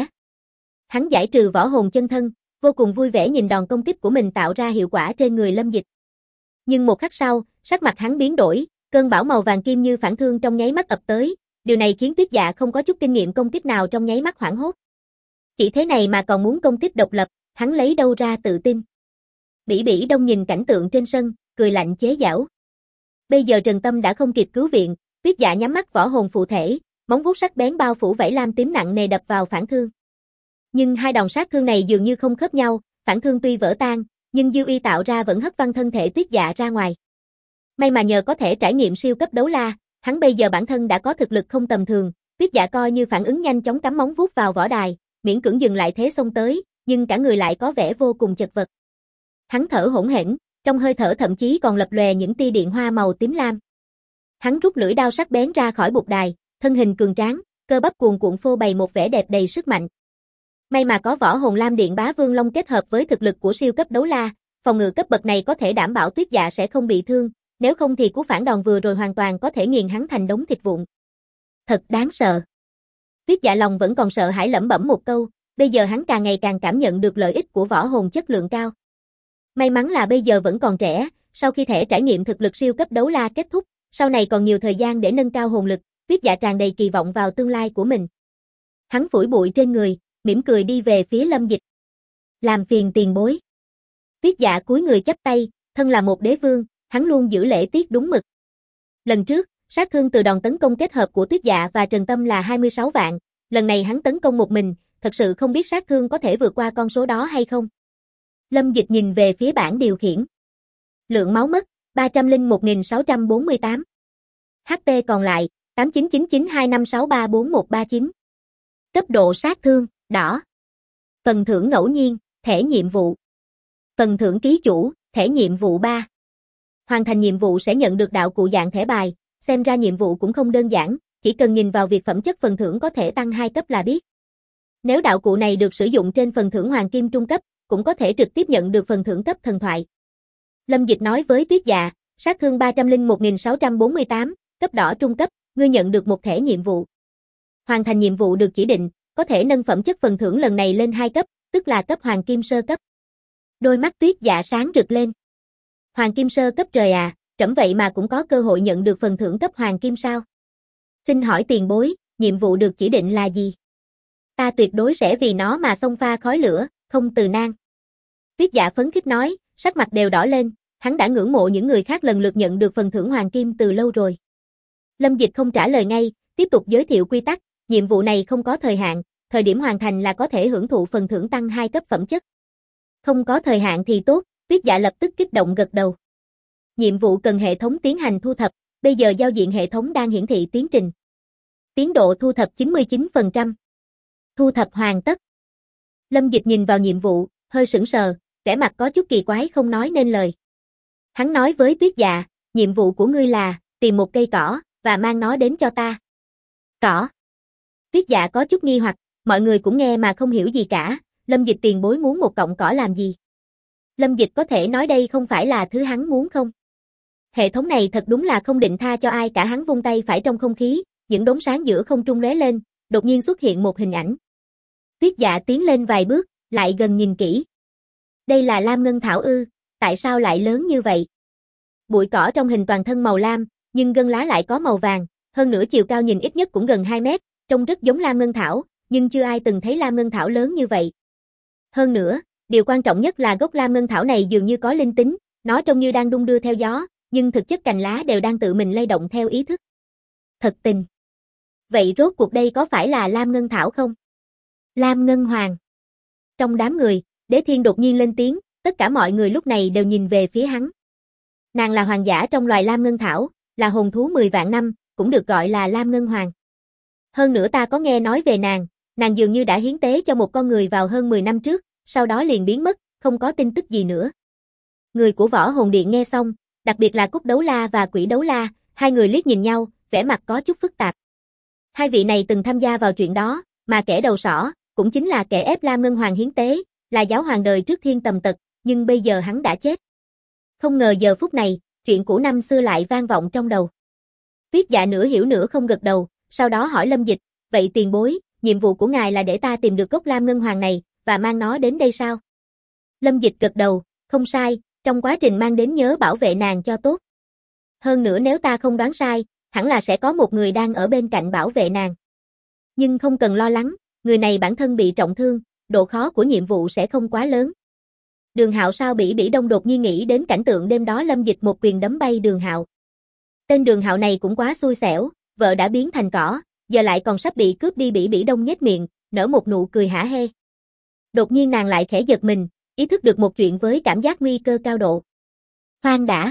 Hắn giải trừ võ hồn chân thân, vô cùng vui vẻ nhìn đòn công kích của mình tạo ra hiệu quả trên người Lâm Dịch. Nhưng một khắc sau, sắc mặt hắn biến đổi, cơn bão màu vàng kim như phản thương trong nháy mắt ập tới, Điều này khiến Tuyết Dạ không có chút kinh nghiệm công kích nào, trong nháy mắt hoảng hốt. Chỉ thế này mà còn muốn công kích độc lập, hắn lấy đâu ra tự tin? Bỉ Bỉ Đông nhìn cảnh tượng trên sân, cười lạnh chế giễu. Bây giờ Trần Tâm đã không kịp cứu viện, Tuyết Dạ nhắm mắt võ hồn phụ thể, móng vuốt sắc bén bao phủ vảy lam tím nặng nề đập vào phản thương. Nhưng hai đòn sát thương này dường như không khớp nhau, phản thương tuy vỡ tan, nhưng dư uy tạo ra vẫn hất văng thân thể Tuyết Dạ ra ngoài. May mà nhờ có thể trải nghiệm siêu cấp đấu la, hắn bây giờ bản thân đã có thực lực không tầm thường, Tuyết Dạ coi như phản ứng nhanh chóng cắm móng vuốt vào võ đài, miễn cưỡng dừng lại thế xông tới, nhưng cả người lại có vẻ vô cùng chật vật. Hắn thở hổn hển, trong hơi thở thậm chí còn lập lòe những tia điện hoa màu tím lam. Hắn rút lưỡi đao sắc bén ra khỏi bục đài, thân hình cường tráng, cơ bắp cuồn cuộn phô bày một vẻ đẹp đầy sức mạnh. May mà có võ hồn lam điện bá vương long kết hợp với thực lực của siêu cấp đấu la, phòng ngự cấp bậc này có thể đảm bảo Tuyết Dạ sẽ không bị thương, nếu không thì cú phản đòn vừa rồi hoàn toàn có thể nghiền hắn thành đống thịt vụn. Thật đáng sợ. Tuyết Dạ lòng vẫn còn sợ hãi lẩm bẩm một câu, bây giờ hắn càng ngày càng cảm nhận được lợi ích của võ hồn chất lượng cao. May mắn là bây giờ vẫn còn trẻ, sau khi thể trải nghiệm thực lực siêu cấp đấu la kết thúc, sau này còn nhiều thời gian để nâng cao hồn lực, Tuyết Dạ tràn đầy kỳ vọng vào tương lai của mình. Hắn phủi bụi trên người, mỉm cười đi về phía Lâm Dịch. Làm phiền tiền bối. Tuyết Dạ cúi người chắp tay, thân là một đế vương, hắn luôn giữ lễ tiết đúng mực. Lần trước, sát thương từ đòn tấn công kết hợp của Tuyết Dạ và Trần Tâm là 26 vạn, lần này hắn tấn công một mình, thật sự không biết sát thương có thể vượt qua con số đó hay không. Lâm Dịch nhìn về phía bảng điều khiển. Lượng máu mất, 301.648. HP còn lại, 899925634139. Cấp độ sát thương, đỏ. Phần thưởng ngẫu nhiên, thẻ nhiệm vụ. Phần thưởng ký chủ, thẻ nhiệm vụ 3. Hoàn thành nhiệm vụ sẽ nhận được đạo cụ dạng thẻ bài, xem ra nhiệm vụ cũng không đơn giản, chỉ cần nhìn vào việc phẩm chất phần thưởng có thể tăng 2 cấp là biết. Nếu đạo cụ này được sử dụng trên phần thưởng hoàng kim trung cấp, cũng có thể trực tiếp nhận được phần thưởng cấp thần thoại. Lâm Dịch nói với Tuyết Dạ, sát thương 301.648, cấp đỏ trung cấp, ngươi nhận được một thẻ nhiệm vụ. Hoàn thành nhiệm vụ được chỉ định, có thể nâng phẩm chất phần thưởng lần này lên 2 cấp, tức là cấp hoàng kim sơ cấp. Đôi mắt Tuyết Dạ sáng rực lên. Hoàng kim sơ cấp trời à, trẫm vậy mà cũng có cơ hội nhận được phần thưởng cấp hoàng kim sao? Xin hỏi tiền bối, nhiệm vụ được chỉ định là gì? Ta tuyệt đối sẽ vì nó mà xông pha khói lửa, không từ nan. Tuyết Dạ phấn khích nói, sắc mặt đều đỏ lên, hắn đã ngưỡng mộ những người khác lần lượt nhận được phần thưởng hoàng kim từ lâu rồi. Lâm Dịch không trả lời ngay, tiếp tục giới thiệu quy tắc, nhiệm vụ này không có thời hạn, thời điểm hoàn thành là có thể hưởng thụ phần thưởng tăng 2 cấp phẩm chất. Không có thời hạn thì tốt, Tuyết Dạ lập tức kích động gật đầu. Nhiệm vụ cần hệ thống tiến hành thu thập, bây giờ giao diện hệ thống đang hiển thị tiến trình. Tiến độ thu thập 99%. Thu thập hoàn tất. Lâm Dịch nhìn vào nhiệm vụ, hơi sững sờ, vẻ mặt có chút kỳ quái không nói nên lời. Hắn nói với Tuyết Dạ, nhiệm vụ của ngươi là, tìm một cây cỏ, và mang nó đến cho ta. Cỏ. Tuyết Dạ có chút nghi hoặc, mọi người cũng nghe mà không hiểu gì cả, Lâm Dịch tiền bối muốn một cọng cỏ làm gì? Lâm Dịch có thể nói đây không phải là thứ hắn muốn không? Hệ thống này thật đúng là không định tha cho ai cả, hắn vung tay phải trong không khí, những đốm sáng giữa không trung lóe lên, đột nhiên xuất hiện một hình ảnh. Tuyết Dạ tiến lên vài bước, lại gần nhìn kỹ. Đây là lam ngân thảo ư, tại sao lại lớn như vậy? Bụi cỏ trong hình toàn thân màu lam, nhưng gân lá lại có màu vàng, hơn nữa chiều cao nhìn ít nhất cũng gần 2 mét, trông rất giống lam ngân thảo, nhưng chưa ai từng thấy lam ngân thảo lớn như vậy. Hơn nữa, điều quan trọng nhất là gốc lam ngân thảo này dường như có linh tính, nó trông như đang đung đưa theo gió, nhưng thực chất cành lá đều đang tự mình lay động theo ý thức. Thật tình. Vậy rốt cuộc đây có phải là lam ngân thảo không? Lam ngân hoàng. Trong đám người, Đế Thiên đột nhiên lên tiếng, tất cả mọi người lúc này đều nhìn về phía hắn. Nàng là hoàng giả trong loài lam ngân thảo, là hồn thú 10 vạn năm, cũng được gọi là lam ngân hoàng. Hơn nữa ta có nghe nói về nàng dường như đã hiến tế cho một con người vào hơn 10 năm trước, sau đó liền biến mất, không có tin tức gì nữa. Người của Võ Hồn Điện nghe xong, đặc biệt là Cúc Đấu La và Quỷ Đấu La, hai người liếc nhìn nhau, vẻ mặt có chút phức tạp. Hai vị này từng tham gia vào chuyện đó, mà kẻ đầu sỏ, cũng chính là kẻ ép Lam Ngân Hoàng hiến tế, là giáo hoàng đời trước Thiên Tầm Tật, nhưng bây giờ hắn đã chết. Không ngờ giờ phút này, chuyện cũ năm xưa lại vang vọng trong đầu. Tuyết Dạ nửa hiểu nửa không gật đầu, sau đó hỏi Lâm Dịch, vậy tiền bối, nhiệm vụ của ngài là để ta tìm được gốc Lam Ngân Hoàng này, và mang nó đến đây sao? Lâm Dịch gật đầu, không sai, trong quá trình mang đến nhớ bảo vệ nàng cho tốt. Hơn nữa nếu ta không đoán sai, hẳn là sẽ có một người đang ở bên cạnh bảo vệ nàng. Nhưng không cần lo lắng, người này bản thân bị trọng thương, độ khó của nhiệm vụ sẽ không quá lớn. Đường Hạo sao Bỉ Bỉ Đông đột nhiên nghĩ đến cảnh tượng đêm đó Lâm Dịch một quyền đấm bay Đường Hạo. Tên Đường Hạo này cũng quá xui xẻo, vợ đã biến thành cỏ, giờ lại còn sắp bị cướp đi. Bỉ Bỉ Đông nhếch miệng, nở một nụ cười hả hê. Đột nhiên nàng lại khẽ giật mình, ý thức được một chuyện với cảm giác nguy cơ cao độ. Khoan đã.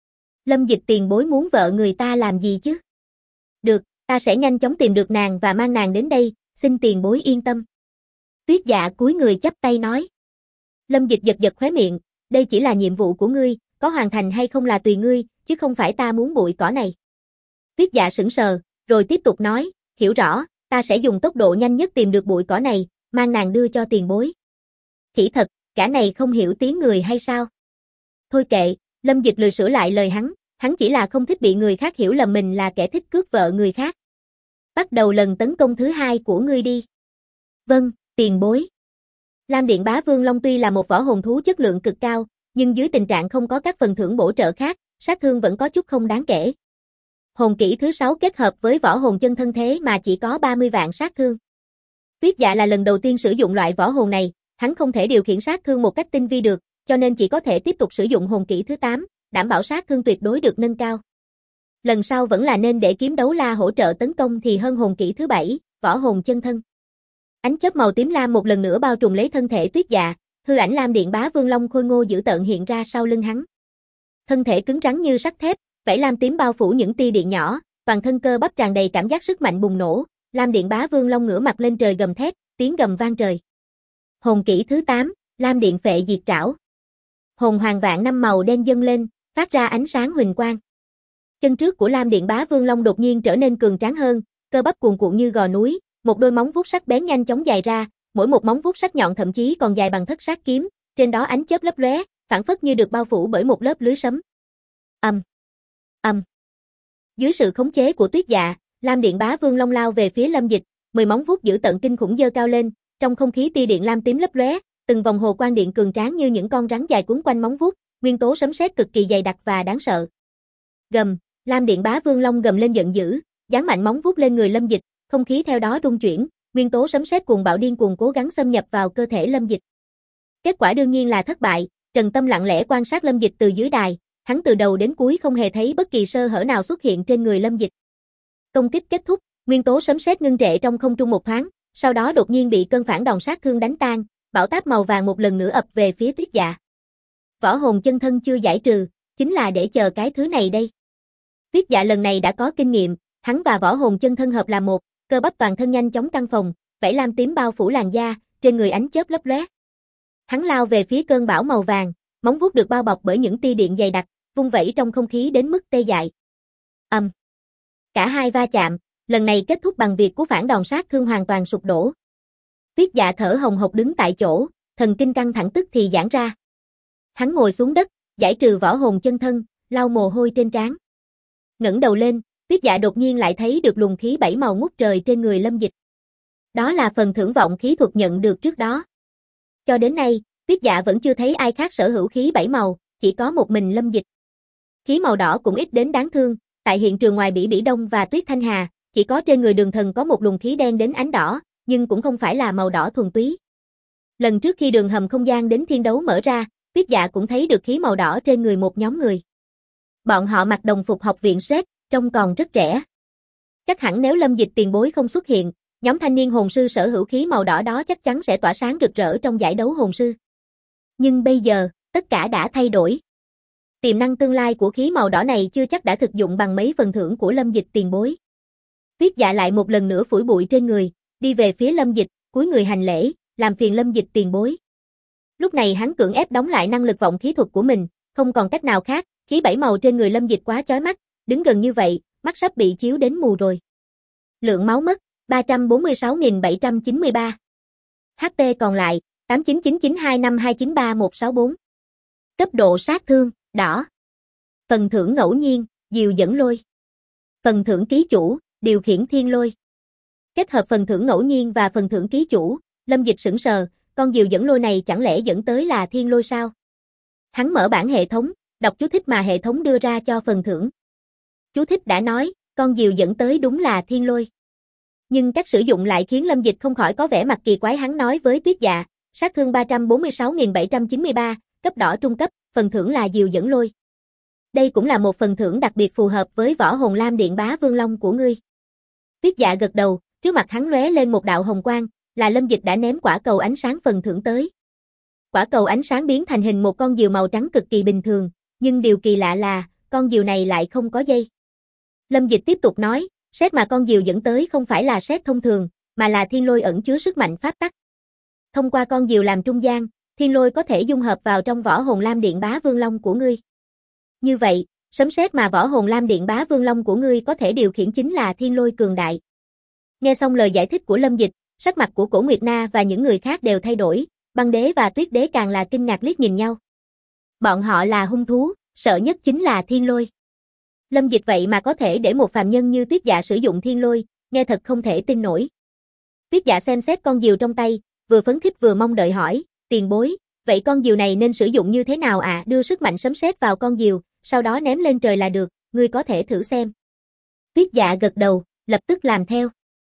Lâm Dịch tiền bối muốn vợ người ta làm gì chứ? Được, ta sẽ nhanh chóng tìm được nàng và mang nàng đến đây, xin tiền bối yên tâm. Tuyết Dạ cúi người chắp tay nói. Lâm Dịch giật giật khóe miệng, đây chỉ là nhiệm vụ của ngươi, có hoàn thành hay không là tùy ngươi, chứ không phải ta muốn bụi cỏ này. Tuyết Dạ sững sờ, rồi tiếp tục nói, hiểu rõ, ta sẽ dùng tốc độ nhanh nhất tìm được bụi cỏ này, mang nàng đưa cho tiền bối. Khỉ thật, cả này không hiểu tiếng người hay sao? Thôi kệ, Lâm Dịch lười sửa lại lời hắn chỉ là không thích bị người khác hiểu lầm mình là kẻ thích cướp vợ người khác. Bắt đầu lần tấn công thứ 2 của ngươi đi. Vâng, tiền bối. Lam Điện Bá Vương Long tuy là một võ hồn thú chất lượng cực cao, nhưng dưới tình trạng không có các phần thưởng bổ trợ khác, sát thương vẫn có chút không đáng kể. Hồn kỹ thứ 6 kết hợp với võ hồn chân thân thế mà chỉ có 30 vạn sát thương. Tuyết Dạ là lần đầu tiên sử dụng loại võ hồn này, hắn không thể điều khiển sát thương một cách tinh vi được, cho nên chỉ có thể tiếp tục sử dụng hồn kỹ thứ 8, đảm bảo sát thương tuyệt đối được nâng cao. Lần sau vẫn là nên để kiếm đấu la hỗ trợ tấn công thì hơn hồn kỹ thứ 7, võ hồn chân thân. Ánh chớp màu tím lam một lần nữa bao trùm lấy thân thể Tuyết Dạ, hư ảnh Lam Điện Bá Vương Long khôi ngô dữ tợn hiện ra sau lưng hắn. Thân thể cứng rắn như sắt thép, vảy lam tím bao phủ những tia điện nhỏ, toàn thân cơ bắp tràn đầy cảm giác sức mạnh bùng nổ, Lam Điện Bá Vương Long ngửa mặt lên trời gầm thét, tiếng gầm vang trời. Hồn kỹ thứ 8, Lam Điện Phệ Diệt Trảo. Hồn hoàng vạn năm màu đen dâng lên, phát ra ánh sáng huỳnh quang. Chân trước của Lam Điện Bá Vương Long đột nhiên trở nên cường tráng hơn, cơ bắp cuồn cuộn như gò núi, một đôi móng vuốt sắc bén nhanh chóng dài ra, mỗi một móng vuốt sắc nhọn thậm chí còn dài bằng thất sát kiếm, trên đó ánh chớp lấp lóe, phảng phất như được bao phủ bởi một lớp lưới sấm. Dưới sự khống chế của Tuyết Dạ, Lam Điện Bá Vương Long lao về phía Lâm Dịch, 10 móng vuốt dữ tợn kinh khủng giơ cao lên, trong không khí tia điện lam tím lấp lóe, từng vòng hồ quang điện cường tráng như những con rắn dài quấn quanh móng vuốt, nguyên tố sấm sét cực kỳ dày đặc và đáng sợ. Gầm, Lam Điện Bá Vương Long gầm lên giận dữ, giáng mạnh móng vuốt lên người Lâm Dịch, không khí theo đó rung chuyển, nguyên tố sấm sét cuồng bạo điên cuồng cố gắng xâm nhập vào cơ thể Lâm Dịch. Kết quả đương nhiên là thất bại, Trần Tâm lặng lẽ quan sát Lâm Dịch từ dưới đài, hắn từ đầu đến cuối không hề thấy bất kỳ sơ hở nào xuất hiện trên người Lâm Dịch. Công kích kết thúc, nguyên tố sấm sét ngưng trệ trong không trung một thoáng, sau đó đột nhiên bị cơn phản đòn sát thương đánh tan, bão táp màu vàng một lần nữa ập về phía Tuyết Dạ. Võ hồn chân thân chưa giải trừ, chính là để chờ cái thứ này đây. Tuyết Dạ lần này đã có kinh nghiệm, hắn và võ hồn chân thân hợp làm một, cơ bắp toàn thân nhanh chóng căng phồng, vảy lam tím bao phủ làn da, trên người ánh chớp lấp lóe. Hắn lao về phía cơn bão màu vàng, móng vuốt được bao bọc bởi những tia điện dày đặc, vung vẩy trong không khí đến mức tê dại. Cả hai va chạm, lần này kết thúc bằng việc cú phản đòn sát thương hoàn toàn sụp đổ. Tuyết Dạ thở hồng hộc đứng tại chỗ, thần kinh căng thẳng tức thì giãn ra. Hắn ngồi xuống đất, giải trừ võ hồn chân thân, lau mồ hôi trên trán. Ngẩng đầu lên, Tuyết Dạ đột nhiên lại thấy được luồng khí 7 màu ngút trời trên người Lâm Dịch. Đó là phần thưởng vọng khí thuật nhận được trước đó. Cho đến nay, Tuyết Dạ vẫn chưa thấy ai khác sở hữu khí 7 màu, chỉ có một mình Lâm Dịch. Khí màu đỏ cũng ít đến đáng thương, tại hiện trường ngoài Bỉ Bỉ Đông và Tuyết Thanh Hà, chỉ có trên người Đường Thần có một luồng khí đen đến ánh đỏ, nhưng cũng không phải là màu đỏ thuần túy. Lần trước khi đường hầm không gian đến thiên đấu mở ra, Tuyết Dạ cũng thấy được khí màu đỏ trên người một nhóm người. Bọn họ mặc đồng phục học viện Sret, trông còn rất trẻ. Chắc hẳn nếu Lâm Dịch tiền bối không xuất hiện, nhóm thanh niên hồn sư sở hữu khí màu đỏ đó chắc chắn sẽ tỏa sáng rực rỡ trong giải đấu hồn sư. Nhưng bây giờ, tất cả đã thay đổi. Tiềm năng tương lai của khí màu đỏ này chưa chắc đã thực dụng bằng mấy phần thưởng của Lâm Dịch tiền bối. Tuyết Dạ lại một lần nữa phủi bụi trên người, đi về phía Lâm Dịch, cúi người hành lễ, làm phiền Lâm Dịch tiền bối. Lúc này hắn cưỡng ép đóng lại năng lực vọng khí thuật của mình, không còn cách nào khác, khí 7 màu trên người Lâm Dịch quá chói mắt, đứng gần như vậy, mắt sắp bị chiếu đến mù rồi. Lượng máu mất, 346.793. HP còn lại, 899925293164. Cấp độ sát thương, đỏ. Phần thưởng ngẫu nhiên, diều dẫn lôi. Phần thưởng ký chủ, điều khiển thiên lôi. Kết hợp phần thưởng ngẫu nhiên và phần thưởng ký chủ, Lâm Dịch sững sờ, con diều dẫn lôi này chẳng lẽ dẫn tới là thiên lôi sao? Hắn mở bảng hệ thống, đọc chú thích mà hệ thống đưa ra cho phần thưởng. Chú thích đã nói, con diều dẫn tới đúng là thiên lôi. Nhưng cách sử dụng lại khiến Lâm Dịch không khỏi có vẻ mặt kỳ quái. Hắn nói với Tuyết Dạ, sát thương 346.793, cấp đỏ trung cấp, phần thưởng là diều dẫn lôi. Đây cũng là một phần thưởng đặc biệt phù hợp với võ hồn lam điện bá vương long của ngươi. Tuyết Dạ gật đầu, trước mặt hắn lóe lên một đạo hồng quang, là Lâm Dịch đã ném quả cầu ánh sáng phần thưởng tới. Quả cầu ánh sáng biến thành hình một con diều màu trắng cực kỳ bình thường, nhưng điều kỳ lạ là, con diều này lại không có dây. Lâm Dịch tiếp tục nói, sét mà con diều dẫn tới không phải là sét thông thường, mà là thiên lôi ẩn chứa sức mạnh pháp tắc. Thông qua con diều làm trung gian, thiên lôi có thể dung hợp vào trong võ hồn lam điện bá vương long của ngươi. Như vậy, sấm sét mà võ hồn lam điện bá vương long của ngươi có thể điều khiển chính là thiên lôi cường đại. Nghe xong lời giải thích của Lâm Dịch, sắc mặt của Cổ Nguyệt Na và những người khác đều thay đổi, Băng Đế và Tuyết Đế càng là kinh ngạc liếc nhìn nhau. Bọn họ là hung thú, sợ nhất chính là thiên lôi. Lâm Dịch vậy mà có thể để một phàm nhân như Tuyết Dạ sử dụng thiên lôi, nghe thật không thể tin nổi. Tuyết Dạ xem xét con diều trong tay, vừa phấn khích vừa mong đợi hỏi, tiền bối, vậy con diều này nên sử dụng như thế nào ạ? Đưa sức mạnh sấm sét vào con diều, sau đó ném lên trời là được, ngươi có thể thử xem. Tuyết Dạ gật đầu, lập tức làm theo.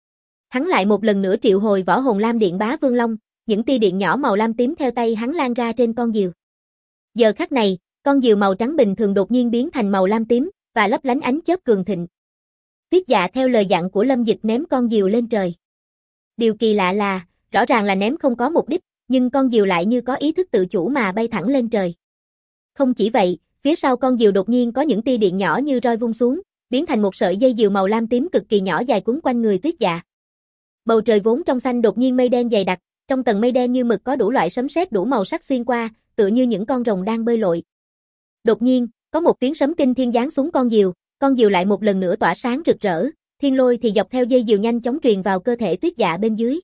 Hắn lại một lần nữa triệu hồi võ hồn lam điện bá vương long, những tia điện nhỏ màu lam tím theo tay hắn lan ra trên con diều. Giờ khắc này, con diều màu trắng bình thường đột nhiên biến thành màu lam tím và lấp lánh ánh chớp cường thịnh. Tuyết Dạ theo lời dặn của Lâm Dịch ném con diều lên trời. Điều kỳ lạ là, rõ ràng là ném không có mục đích, nhưng con diều lại như có ý thức tự chủ mà bay thẳng lên trời. Không chỉ vậy, phía sau con diều đột nhiên có những tia điện nhỏ như roi vung xuống, biến thành một sợi dây diều màu lam tím cực kỳ nhỏ dài quấn quanh người Tuyết Dạ. Bầu trời vốn trong xanh đột nhiên mây đen dày đặc, trong tầng mây đen như mực có đủ loại sấm sét đủ màu sắc xuyên qua, tựa như những con rồng đang bơi lội. Đột nhiên, có một tiếng sấm kinh thiên giáng xuống con diều lại một lần nữa tỏa sáng rực rỡ, thiên lôi thì dọc theo dây diều nhanh chóng truyền vào cơ thể Tuyết Dạ bên dưới.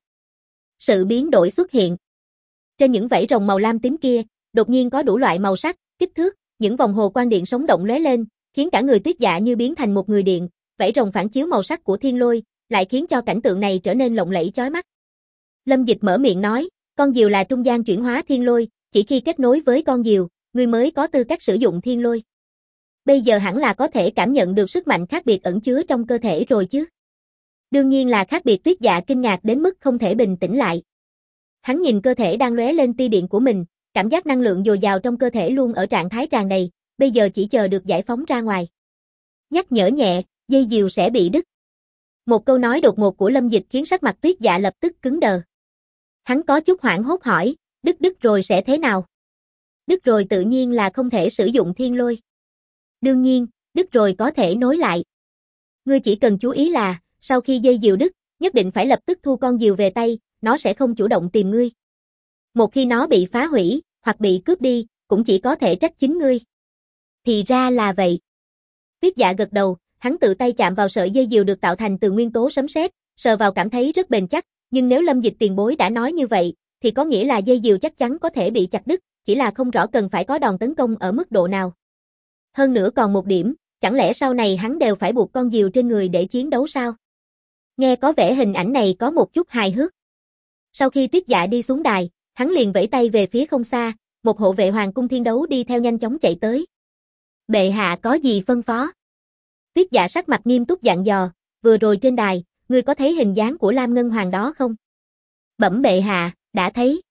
Sự biến đổi xuất hiện. Trên những vảy rồng màu lam tím kia, đột nhiên có đủ loại màu sắc, kích thước, những vòng hồ quang điện sống động lóe lên, khiến cả người Tuyết Dạ như biến thành một người điện, vảy rồng phản chiếu màu sắc của thiên lôi, lại khiến cho cảnh tượng này trở nên lộng lẫy chói mắt. Lâm Dịch mở miệng nói, con diều là trung gian chuyển hóa thiên lôi, chỉ khi kết nối với con diều, ngươi mới có tư cách sử dụng thiên lôi. Bây giờ hẳn là có thể cảm nhận được sức mạnh khác biệt ẩn chứa trong cơ thể rồi chứ. Đương nhiên là khác biệt. Tuyết Dạ kinh ngạc đến mức không thể bình tĩnh lại. Hắn nhìn cơ thể đang lóe lên tia điện của mình, cảm giác năng lượng dồi dào trong cơ thể luôn ở trạng thái tràn đầy, bây giờ chỉ chờ được giải phóng ra ngoài. Nhắc nhở nhẹ, dây diều sẽ bị đứt. Một câu nói đột ngột của Lâm Dịch khiến sắc mặt Tuyết Dạ lập tức cứng đờ. Hắn có chút hoảng hốt hỏi, đứt rồi sẽ thế nào? Đứt rồi tự nhiên là không thể sử dụng thiên lôi. Đương nhiên, đứt rồi có thể nối lại. Ngươi chỉ cần chú ý là, sau khi dây diều đứt, nhất định phải lập tức thu con diều về tay, nó sẽ không chủ động tìm ngươi. Một khi nó bị phá hủy, hoặc bị cướp đi, cũng chỉ có thể trách chính ngươi. Thì ra là vậy. Tuyết Dạ gật đầu, hắn tự tay chạm vào sợi dây diều được tạo thành từ nguyên tố sấm sét, sờ vào cảm thấy rất bền chắc, nhưng nếu Lâm Dịch tiền bối đã nói như vậy, thì có nghĩa là dây diều chắc chắn có thể bị chặt đứt, chỉ là không rõ cần phải có đòn tấn công ở mức độ nào. Hơn nữa còn một điểm, chẳng lẽ sau này hắn đều phải buộc con diều trên người để chiến đấu sao? Nghe có vẻ hình ảnh này có một chút hài hước. Sau khi Tuyết Dạ đi xuống đài, hắn liền vẫy tay về phía không xa, một hộ vệ hoàng cung thiên đấu đi theo nhanh chóng chạy tới. Bệ hạ có gì phân phó? Tuyết Dạ sắc mặt nghiêm túc dặn dò, vừa rồi trên đài, ngươi có thấy hình dáng của Lam Ngân Hoàng đó không? Bẩm bệ hạ, đã thấy.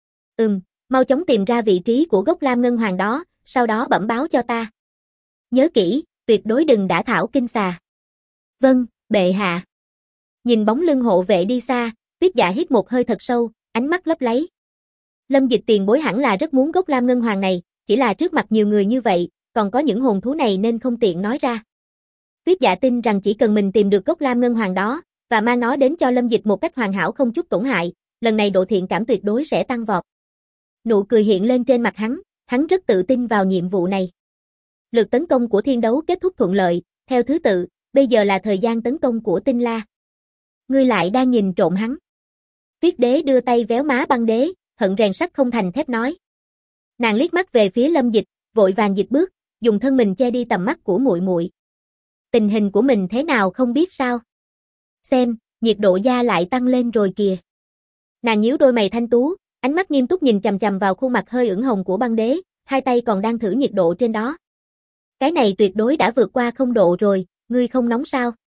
Mau chóng tìm ra vị trí của gốc Lam Ngân Hoàng đó, sau đó bẩm báo cho ta. Nhớ kỹ, tuyệt đối đừng đả thảo kinh xà. Vâng, bệ hạ. Nhìn bóng lưng hộ vệ đi xa, Tuyết Dạ hít một hơi thật sâu, ánh mắt lấp láy. Lâm Dịch tiền bối hẳn là rất muốn gốc Lam Ngân Hoàng này, chỉ là trước mặt nhiều người như vậy, còn có những hồn thú này nên không tiện nói ra. Tuyết Dạ tin rằng chỉ cần mình tìm được gốc Lam Ngân Hoàng đó, và mang nó đến cho Lâm Dịch một cách hoàn hảo không chút tổn hại, lần này độ thiện cảm tuyệt đối sẽ tăng vọt. Nụ cười hiện lên trên mặt hắn rất tự tin vào nhiệm vụ này. Lượt tấn công của thiên đấu kết thúc thuận lợi, theo thứ tự, bây giờ là thời gian tấn công của Tinh La. Ngươi lại đang nhìn trộm hắn. Tuyết Đế đưa tay véo má Băng Đế, hận rèn sắt không thành thép nói. Nàng liếc mắt về phía Lâm Dịch, vội vàng dịch bước, dùng thân mình che đi tầm mắt của muội muội. Tình hình của mình thế nào không biết sao? Xem, nhiệt độ da lại tăng lên rồi kìa. Nàng nhíu đôi mày thanh tú, ánh mắt nghiêm túc nhìn chằm chằm vào khuôn mặt hơi ửng hồng của Băng Đế, hai tay còn đang thử nhiệt độ trên đó. Cái này tuyệt đối đã vượt qua 0 độ rồi, ngươi không nóng sao?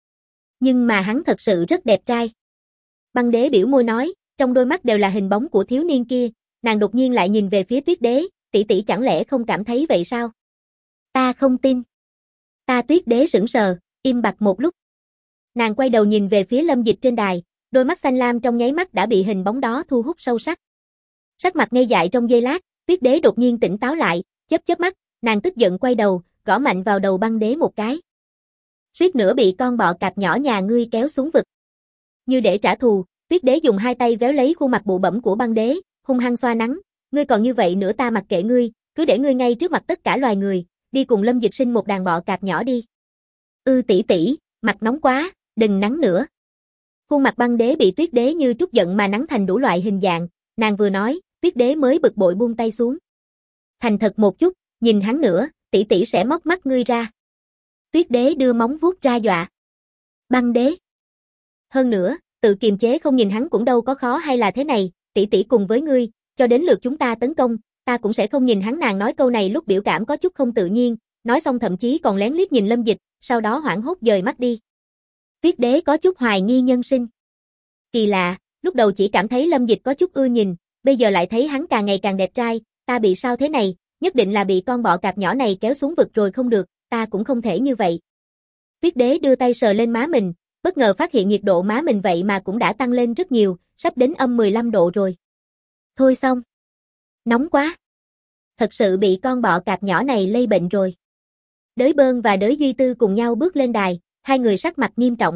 Nhưng mà hắn thật sự rất đẹp trai. Băng đế biểu môi nói, trong đôi mắt đều là hình bóng của thiếu niên kia, nàng đột nhiên lại nhìn về phía Tuyết đế, tỷ tỷ chẳng lẽ không cảm thấy vậy sao? Ta không tin. Tuyết đế sững sờ, im bặt một lúc. Nàng quay đầu nhìn về phía Lâm Dịch trên đài, đôi mắt xanh lam trong nháy mắt đã bị hình bóng đó thu hút sâu sắc. Sắc mặt ngây dại trong giây lát, Tuyết đế đột nhiên tỉnh táo lại, chớp chớp mắt, nàng tức giận quay đầu, gõ mạnh vào đầu băng đế một cái. Suýt nữa bị con bọ cạp nhỏ nhà ngươi kéo xuống vực. Như để trả thù, Tuyết đế dùng hai tay véo lấy khuôn mặt bụ bẫm của băng đế, hung hăng xoa nắng, ngươi còn như vậy nữa ta mặc kệ ngươi, cứ để ngươi ngay trước mặt tất cả loài người, đi cùng Lâm Dịch sinh một đàn bọ cạp nhỏ đi. Tỷ tỷ, mặt nóng quá, đừng nắng nữa. Khuôn mặt băng đế bị Tuyết đế như trút giận mà nắng thành đủ loại hình dạng, nàng vừa nói, Tuyết đế mới bực bội buông tay xuống. Thành thật một chút, nhìn hắn nữa, tỷ tỷ sẽ móc mắt ngươi ra. Tuyết đế đưa móng vuốt ra dọa. Băng đế. Hơn nữa, tự kiềm chế không nhìn hắn cũng đâu có khó hay là thế này, tỷ tỷ cùng với ngươi, cho đến lượt chúng ta tấn công, ta cũng sẽ không nhìn hắn. Nàng nói câu này lúc biểu cảm có chút không tự nhiên, nói xong thậm chí còn lén liếc nhìn Lâm Dịch, sau đó hoảng hốt dời mắt đi. Tuyết đế có chút hoài nghi nhân sinh. Kỳ lạ, lúc đầu chỉ cảm thấy Lâm Dịch có chút ưa nhìn, bây giờ lại thấy hắn càng ngày càng đẹp trai, ta bị sao thế này, nhất định là bị con bọ cạp nhỏ này kéo xuống vực rồi không được, ta cũng không thể như vậy. Tuyết đế đưa tay sờ lên má mình, bất ngờ phát hiện nhiệt độ má mình vậy mà cũng đã tăng lên rất nhiều, sắp đến âm 15 độ rồi. Thôi xong. Nóng quá. Thật sự bị con bọ cạp nhỏ này lây bệnh rồi. Đới Bơn và Đới Duy Tư cùng nhau bước lên đài, hai người sắc mặt nghiêm trọng.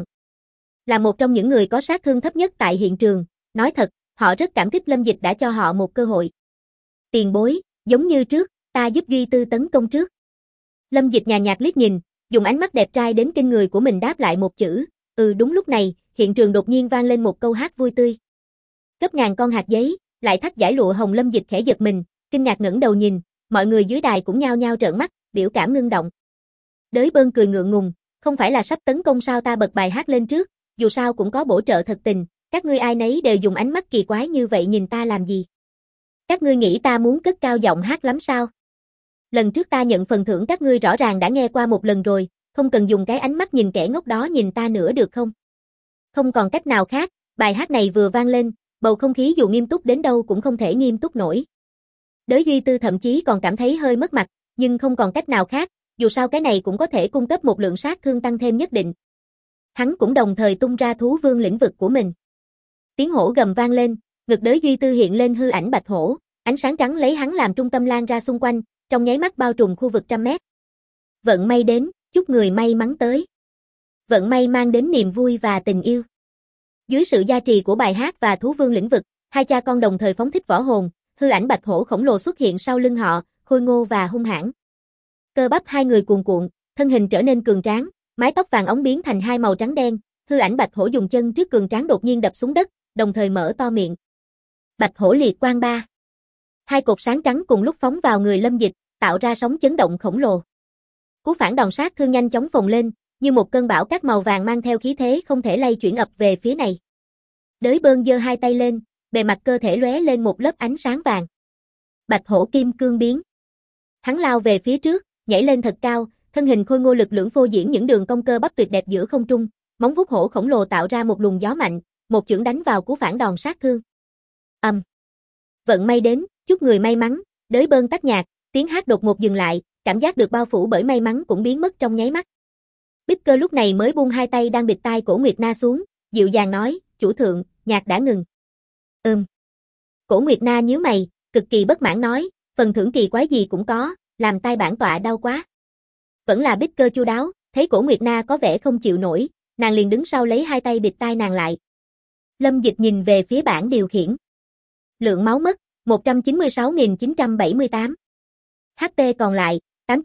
Là một trong những người có sát thương thấp nhất tại hiện trường, nói thật, họ rất cảm kích Lâm Dịch đã cho họ một cơ hội. Tiền bối, giống như trước, ta giúp Duy Tư tấn công trước. Lâm Dịch nhàn nhạt liếc nhìn, dùng ánh mắt đẹp trai đến kinh người của mình đáp lại một chữ, đúng lúc này, hiện trường đột nhiên vang lên một câu hát vui tươi. Gấp ngàn con hạt giấy, lại thắt dải lụa hồng. Lâm Dịch khẽ giật mình, kinh ngạc ngẩng đầu nhìn, mọi người dưới đài cũng nhao nhao trợn mắt, biểu cảm ngưng động. Đới Bơn cười ngượng ngùng, không phải là sắp tấn công sao, ta bật bài hát lên trước, dù sao cũng có bổ trợ thật tình, các ngươi ai nấy đều dùng ánh mắt kỳ quái như vậy nhìn ta làm gì? Các ngươi nghĩ ta muốn cất cao giọng hát lắm sao? Lần trước ta nhận phần thưởng các ngươi rõ ràng đã nghe qua một lần rồi, không cần dùng cái ánh mắt nhìn kẻ ngốc đó nhìn ta nữa được không? Không còn cách nào khác, bài hát này vừa vang lên, bầu không khí dù nghiêm túc đến đâu cũng không thể nghiêm túc nổi. Đới Duy Tư thậm chí còn cảm thấy hơi mất mặt, nhưng không còn cách nào khác, dù sao cái này cũng có thể cung cấp một lượng sát thương tăng thêm nhất định. Hắn cũng đồng thời tung ra thú vương lĩnh vực của mình. Tiếng hổ gầm vang lên, ngực Đới Duy Tư hiện lên hư ảnh bạch hổ, ánh sáng trắng lấy hắn làm trung tâm lan ra xung quanh, trong nháy mắt bao trùm khu vực 100 mét. Vận may đến, chúc người may mắn tới. Vận may mang đến niềm vui và tình yêu. Dưới sự gia trì của bài hát và thú vương lĩnh vực, hai cha con đồng thời phóng thích võ hồn, hư ảnh bạch hổ khổng lồ xuất hiện sau lưng họ, khôi ngô và hung hãn. Cơ bắp hai người cuồn cuộn, thân hình trở nên cường tráng, mái tóc vàng óng biến thành hai màu trắng đen, hư ảnh bạch hổ dùng chân trước cường tráng đột nhiên đập xuống đất, đồng thời mở to miệng. Bạch hổ liệt quang ba. Hai cột sáng trắng cùng lúc phóng vào người Lâm Dịch, tạo ra sóng chấn động khổng lồ. Cú phản đòn sát thương nhanh chóng phồng lên, như một cơn bão cát màu vàng mang theo khí thế không thể lay chuyển ập về phía này. Đới Bơn giơ hai tay lên, bề mặt cơ thể lóe lên một lớp ánh sáng vàng. Bạch hổ kim cương biến. Hắn lao về phía trước, nhảy lên thật cao, thân hình khôi ngô lực lưỡng phô diễn những đường cong cơ bắp tuyệt đẹp giữa không trung, móng vuốt hổ khổng lồ tạo ra một luồng gió mạnh, một chưởng đánh vào cú phản đòn sát thương. Vận may đến, chúc người may mắn, Đới Bơn tắt nhạc, tiếng hát đột ngột dừng lại, cảm giác được bao phủ bởi may mắn cũng biến mất trong nháy mắt. Bích Cơ lúc này mới buông hai tay đang bịt tai Cổ Nguyệt Na xuống, dịu dàng nói, chủ thượng, nhạc đã ngừng. Cổ Nguyệt Na nhíu mày, cực kỳ bất mãn nói, phần thưởng kỳ quái gì cũng có, làm tai bản tọa đau quá. Vẫn là Bích Cơ chu đáo, thấy Cổ Nguyệt Na có vẻ không chịu nổi, nàng liền đứng sau lấy hai tay bịt tai nàng lại. Lâm Dịch nhìn về phía bảng điều khiển. Lượng máu mất, 196.978. HP còn lại,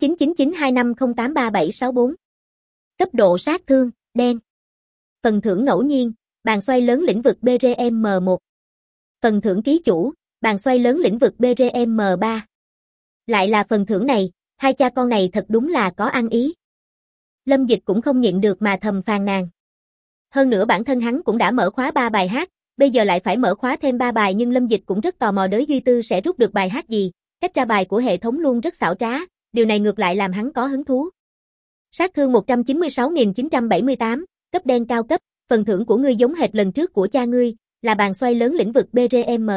899925083764. Cấp độ sát thương, đen. Phần thưởng ngẫu nhiên, bàn xoay lớn lĩnh vực BRM1. Phần thưởng ký chủ, bàn xoay lớn lĩnh vực BRM3. Lại là phần thưởng này, hai cha con này thật đúng là có ăn ý. Lâm Dịch cũng không nhịn được mà thầm phàn nàn. Hơn nữa bản thân hắn cũng đã mở khóa 3 bài hát, bây giờ lại phải mở khóa thêm 3 bài, nhưng Lâm Dịch cũng rất tò mò Đới Duy Tư sẽ rút được bài hát gì, cách ra bài của hệ thống luôn rất xảo trá, điều này ngược lại làm hắn có hứng thú. Sát thương 196.978, cấp đen cao cấp, phần thưởng của ngươi giống hệt lần trước của cha ngươi, là bàn xoay lớn lĩnh vực BRM.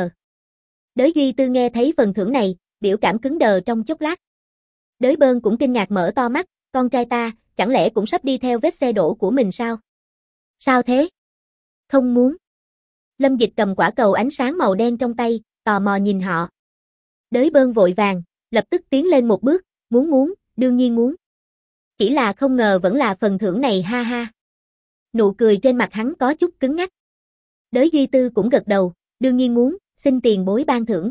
Đới Duy Tư nghe thấy phần thưởng này, biểu cảm cứng đờ trong chốc lát. Đới Bơn cũng kinh ngạc mở to mắt, con trai ta, chẳng lẽ cũng sắp đi theo vết xe đổ của mình sao? Sao thế? Không muốn. Lâm Dịch cầm quả cầu ánh sáng màu đen trong tay, tò mò nhìn họ. Đới Bơn vội vàng, lập tức tiến lên một bước, muốn, đương nhiên muốn. Chỉ là không ngờ vẫn là phần thưởng này ha ha. Nụ cười trên mặt hắn có chút cứng ngắc. Đới Duy Tư cũng gật đầu, đương nhiên muốn, xin tiền bối ban thưởng.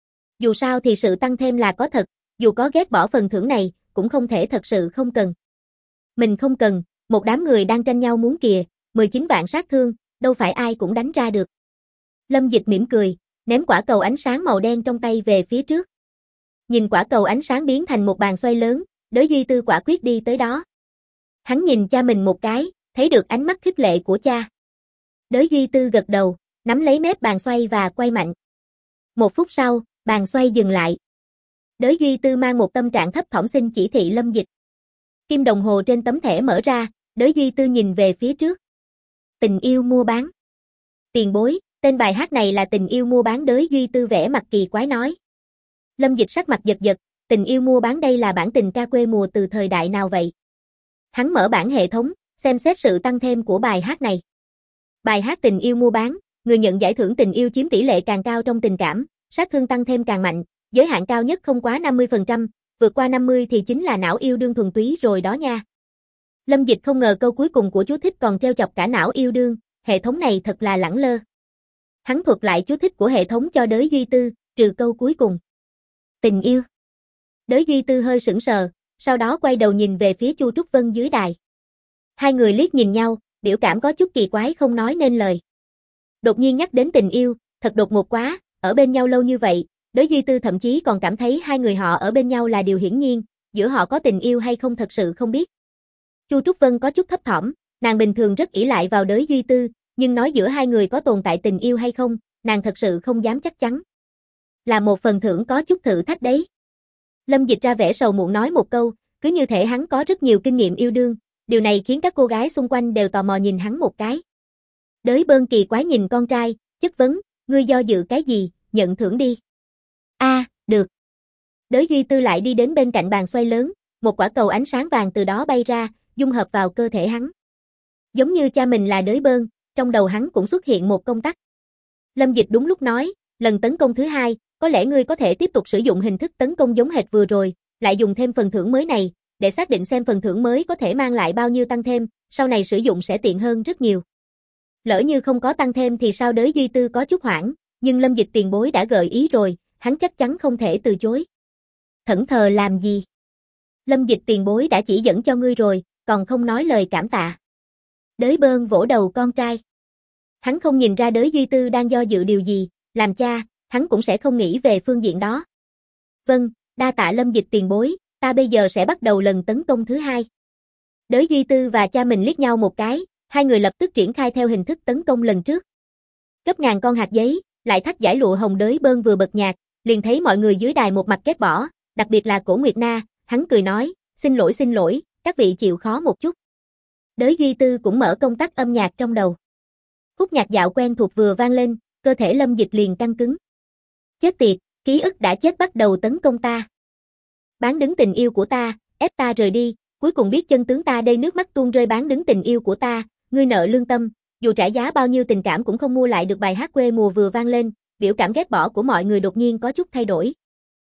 Dù sao thì sự tăng thêm là có thật, dù có ghét bỏ phần thưởng này, cũng không thể thật sự không cần. Mình không cần, một đám người đang tranh nhau muốn kìa, 19 vạn sát thương, đâu phải ai cũng đánh ra được. Lâm Dịch mỉm cười, ném quả cầu ánh sáng màu đen trong tay về phía trước. Nhìn quả cầu ánh sáng biến thành một bàn xoay lớn, Đới Duy Tư quả quyết đi tới đó. Hắn nhìn cha mình một cái, thấy được ánh mắt khích lệ của cha. Đới Duy Tư gật đầu, nắm lấy mép bàn xoay và quay mạnh. 1 phút sau, bàn xoay dừng lại. Đới Duy Tư mang một tâm trạng thấp thỏm xin chỉ thị Lâm Dịch. Kim đồng hồ trên tấm thẻ mở ra, Đới Duy Tư nhìn về phía trước. Tình yêu mua bán. Tiền bối, tên bài hát này là tình yêu mua bán. Đới Duy Tư vẻ mặt kỳ quái nói. Lâm Dịch sắc mặt giật giật, tình yêu mua bán đây là bản tình ca quê mùa từ thời đại nào vậy? Hắn mở bản hệ thống, xem xét sự tăng thêm của bài hát này. Bài hát tình yêu mua bán, người nhận giải thưởng tình yêu chiếm tỷ lệ càng cao trong tình cảm, sát thương tăng thêm càng mạnh, giới hạn cao nhất không quá 50%, vượt qua 50 thì chính là não yêu đương thuần túy rồi đó nha. Lâm Dịch không ngờ câu cuối cùng của chú thích còn treo chọc cả não yêu đương, hệ thống này thật là lẳng lơ. Hắn thuật lại chú thích của hệ thống cho Đới Duy Tư, trừ câu cuối cùng. Tình yêu. Đới Duy Tư hơi sững sờ, sau đó quay đầu nhìn về phía Chu Trúc Vân dưới đài. Hai người liếc nhìn nhau, biểu cảm có chút kỳ quái không nói nên lời. Đột nhiên nhắc đến tình yêu, thật đột ngột quá, ở bên nhau lâu như vậy, Đới Duy Tư thậm chí còn cảm thấy hai người họ ở bên nhau là điều hiển nhiên, giữa họ có tình yêu hay không thật sự không biết. Chu Trúc Vân có chút thấp thỏm, nàng bình thường rất ỷ lại vào Đới Duy Tư, nhưng nói giữa hai người có tồn tại tình yêu hay không, nàng thật sự không dám chắc chắn. Là một phần thưởng có chút thử thách đấy. Lâm Dịch ra vẻ sầu muộn nói một câu, cứ như thể hắn có rất nhiều kinh nghiệm yêu đương, điều này khiến các cô gái xung quanh đều tò mò nhìn hắn một cái. Đới Bơn kỳ quái nhìn con trai, chất vấn, ngươi do dự cái gì, nhận thưởng đi. Được. Đới Duy Tư lại đi đến bên cạnh bàn xoay lớn, một quả cầu ánh sáng vàng từ đó bay ra, dung hợp vào cơ thể hắn. Giống như cha mình là Đới Bơn, trong đầu hắn cũng xuất hiện một công tắc. Lâm Dịch đúng lúc nói, lần tấn công thứ 2, có lẽ ngươi có thể tiếp tục sử dụng hình thức tấn công giống hệt vừa rồi, lại dùng thêm phần thưởng mới này, để xác định xem phần thưởng mới có thể mang lại bao nhiêu tăng thêm, sau này sử dụng sẽ tiện hơn rất nhiều. Lỡ như không có tăng thêm thì sao? Đới Duy Tư có chút hoảng, nhưng Lâm Dịch tiền bối đã gợi ý rồi, hắn chắc chắn không thể từ chối. Thẫn thờ làm gì? Lâm Dịch tiền bối đã chỉ dẫn cho ngươi rồi, còn không nói lời cảm tạ. Đới Bơn vỗ đầu con trai. Hắn không nhìn ra Đới Duy Tư đang do dự điều gì, làm cha, hắn cũng sẽ không nghĩ về phương diện đó. Vâng, đa tạ Lâm Dịch tiền bối, ta bây giờ sẽ bắt đầu lần tấn công thứ 2. Đới Duy Tư và cha mình liếc nhau một cái, hai người lập tức triển khai theo hình thức tấn công lần trước. Gấp ngàn con hạt giấy, lại thắt giải lụa hồng. Đới Bơn vừa bật nhạc, liền thấy mọi người dưới đài một mặt ghét bỏ, đặc biệt là Cổ Nguyệt Na, hắn cười nói, xin lỗi, các vị chịu khó một chút. Đới Duy Tư cũng mở công tắc âm nhạc trong đầu. Khúc nhạc dạo quen thuộc vừa vang lên, cơ thể Lâm Dịch liền căng cứng. Chết tiệt, ký ức đã chết bắt đầu tấn công ta. Bán đứng tình yêu của ta, ép ta rời đi, cuối cùng biết chân tướng ta đây. Nước mắt tuôn rơi. Bán đứng tình yêu của ta, ngươi nợ lương tâm, dù trả giá bao nhiêu tình cảm cũng không mua lại được. Bài hát quê mùa vừa vang lên, biểu cảm ghét bỏ của mọi người đột nhiên có chút thay đổi.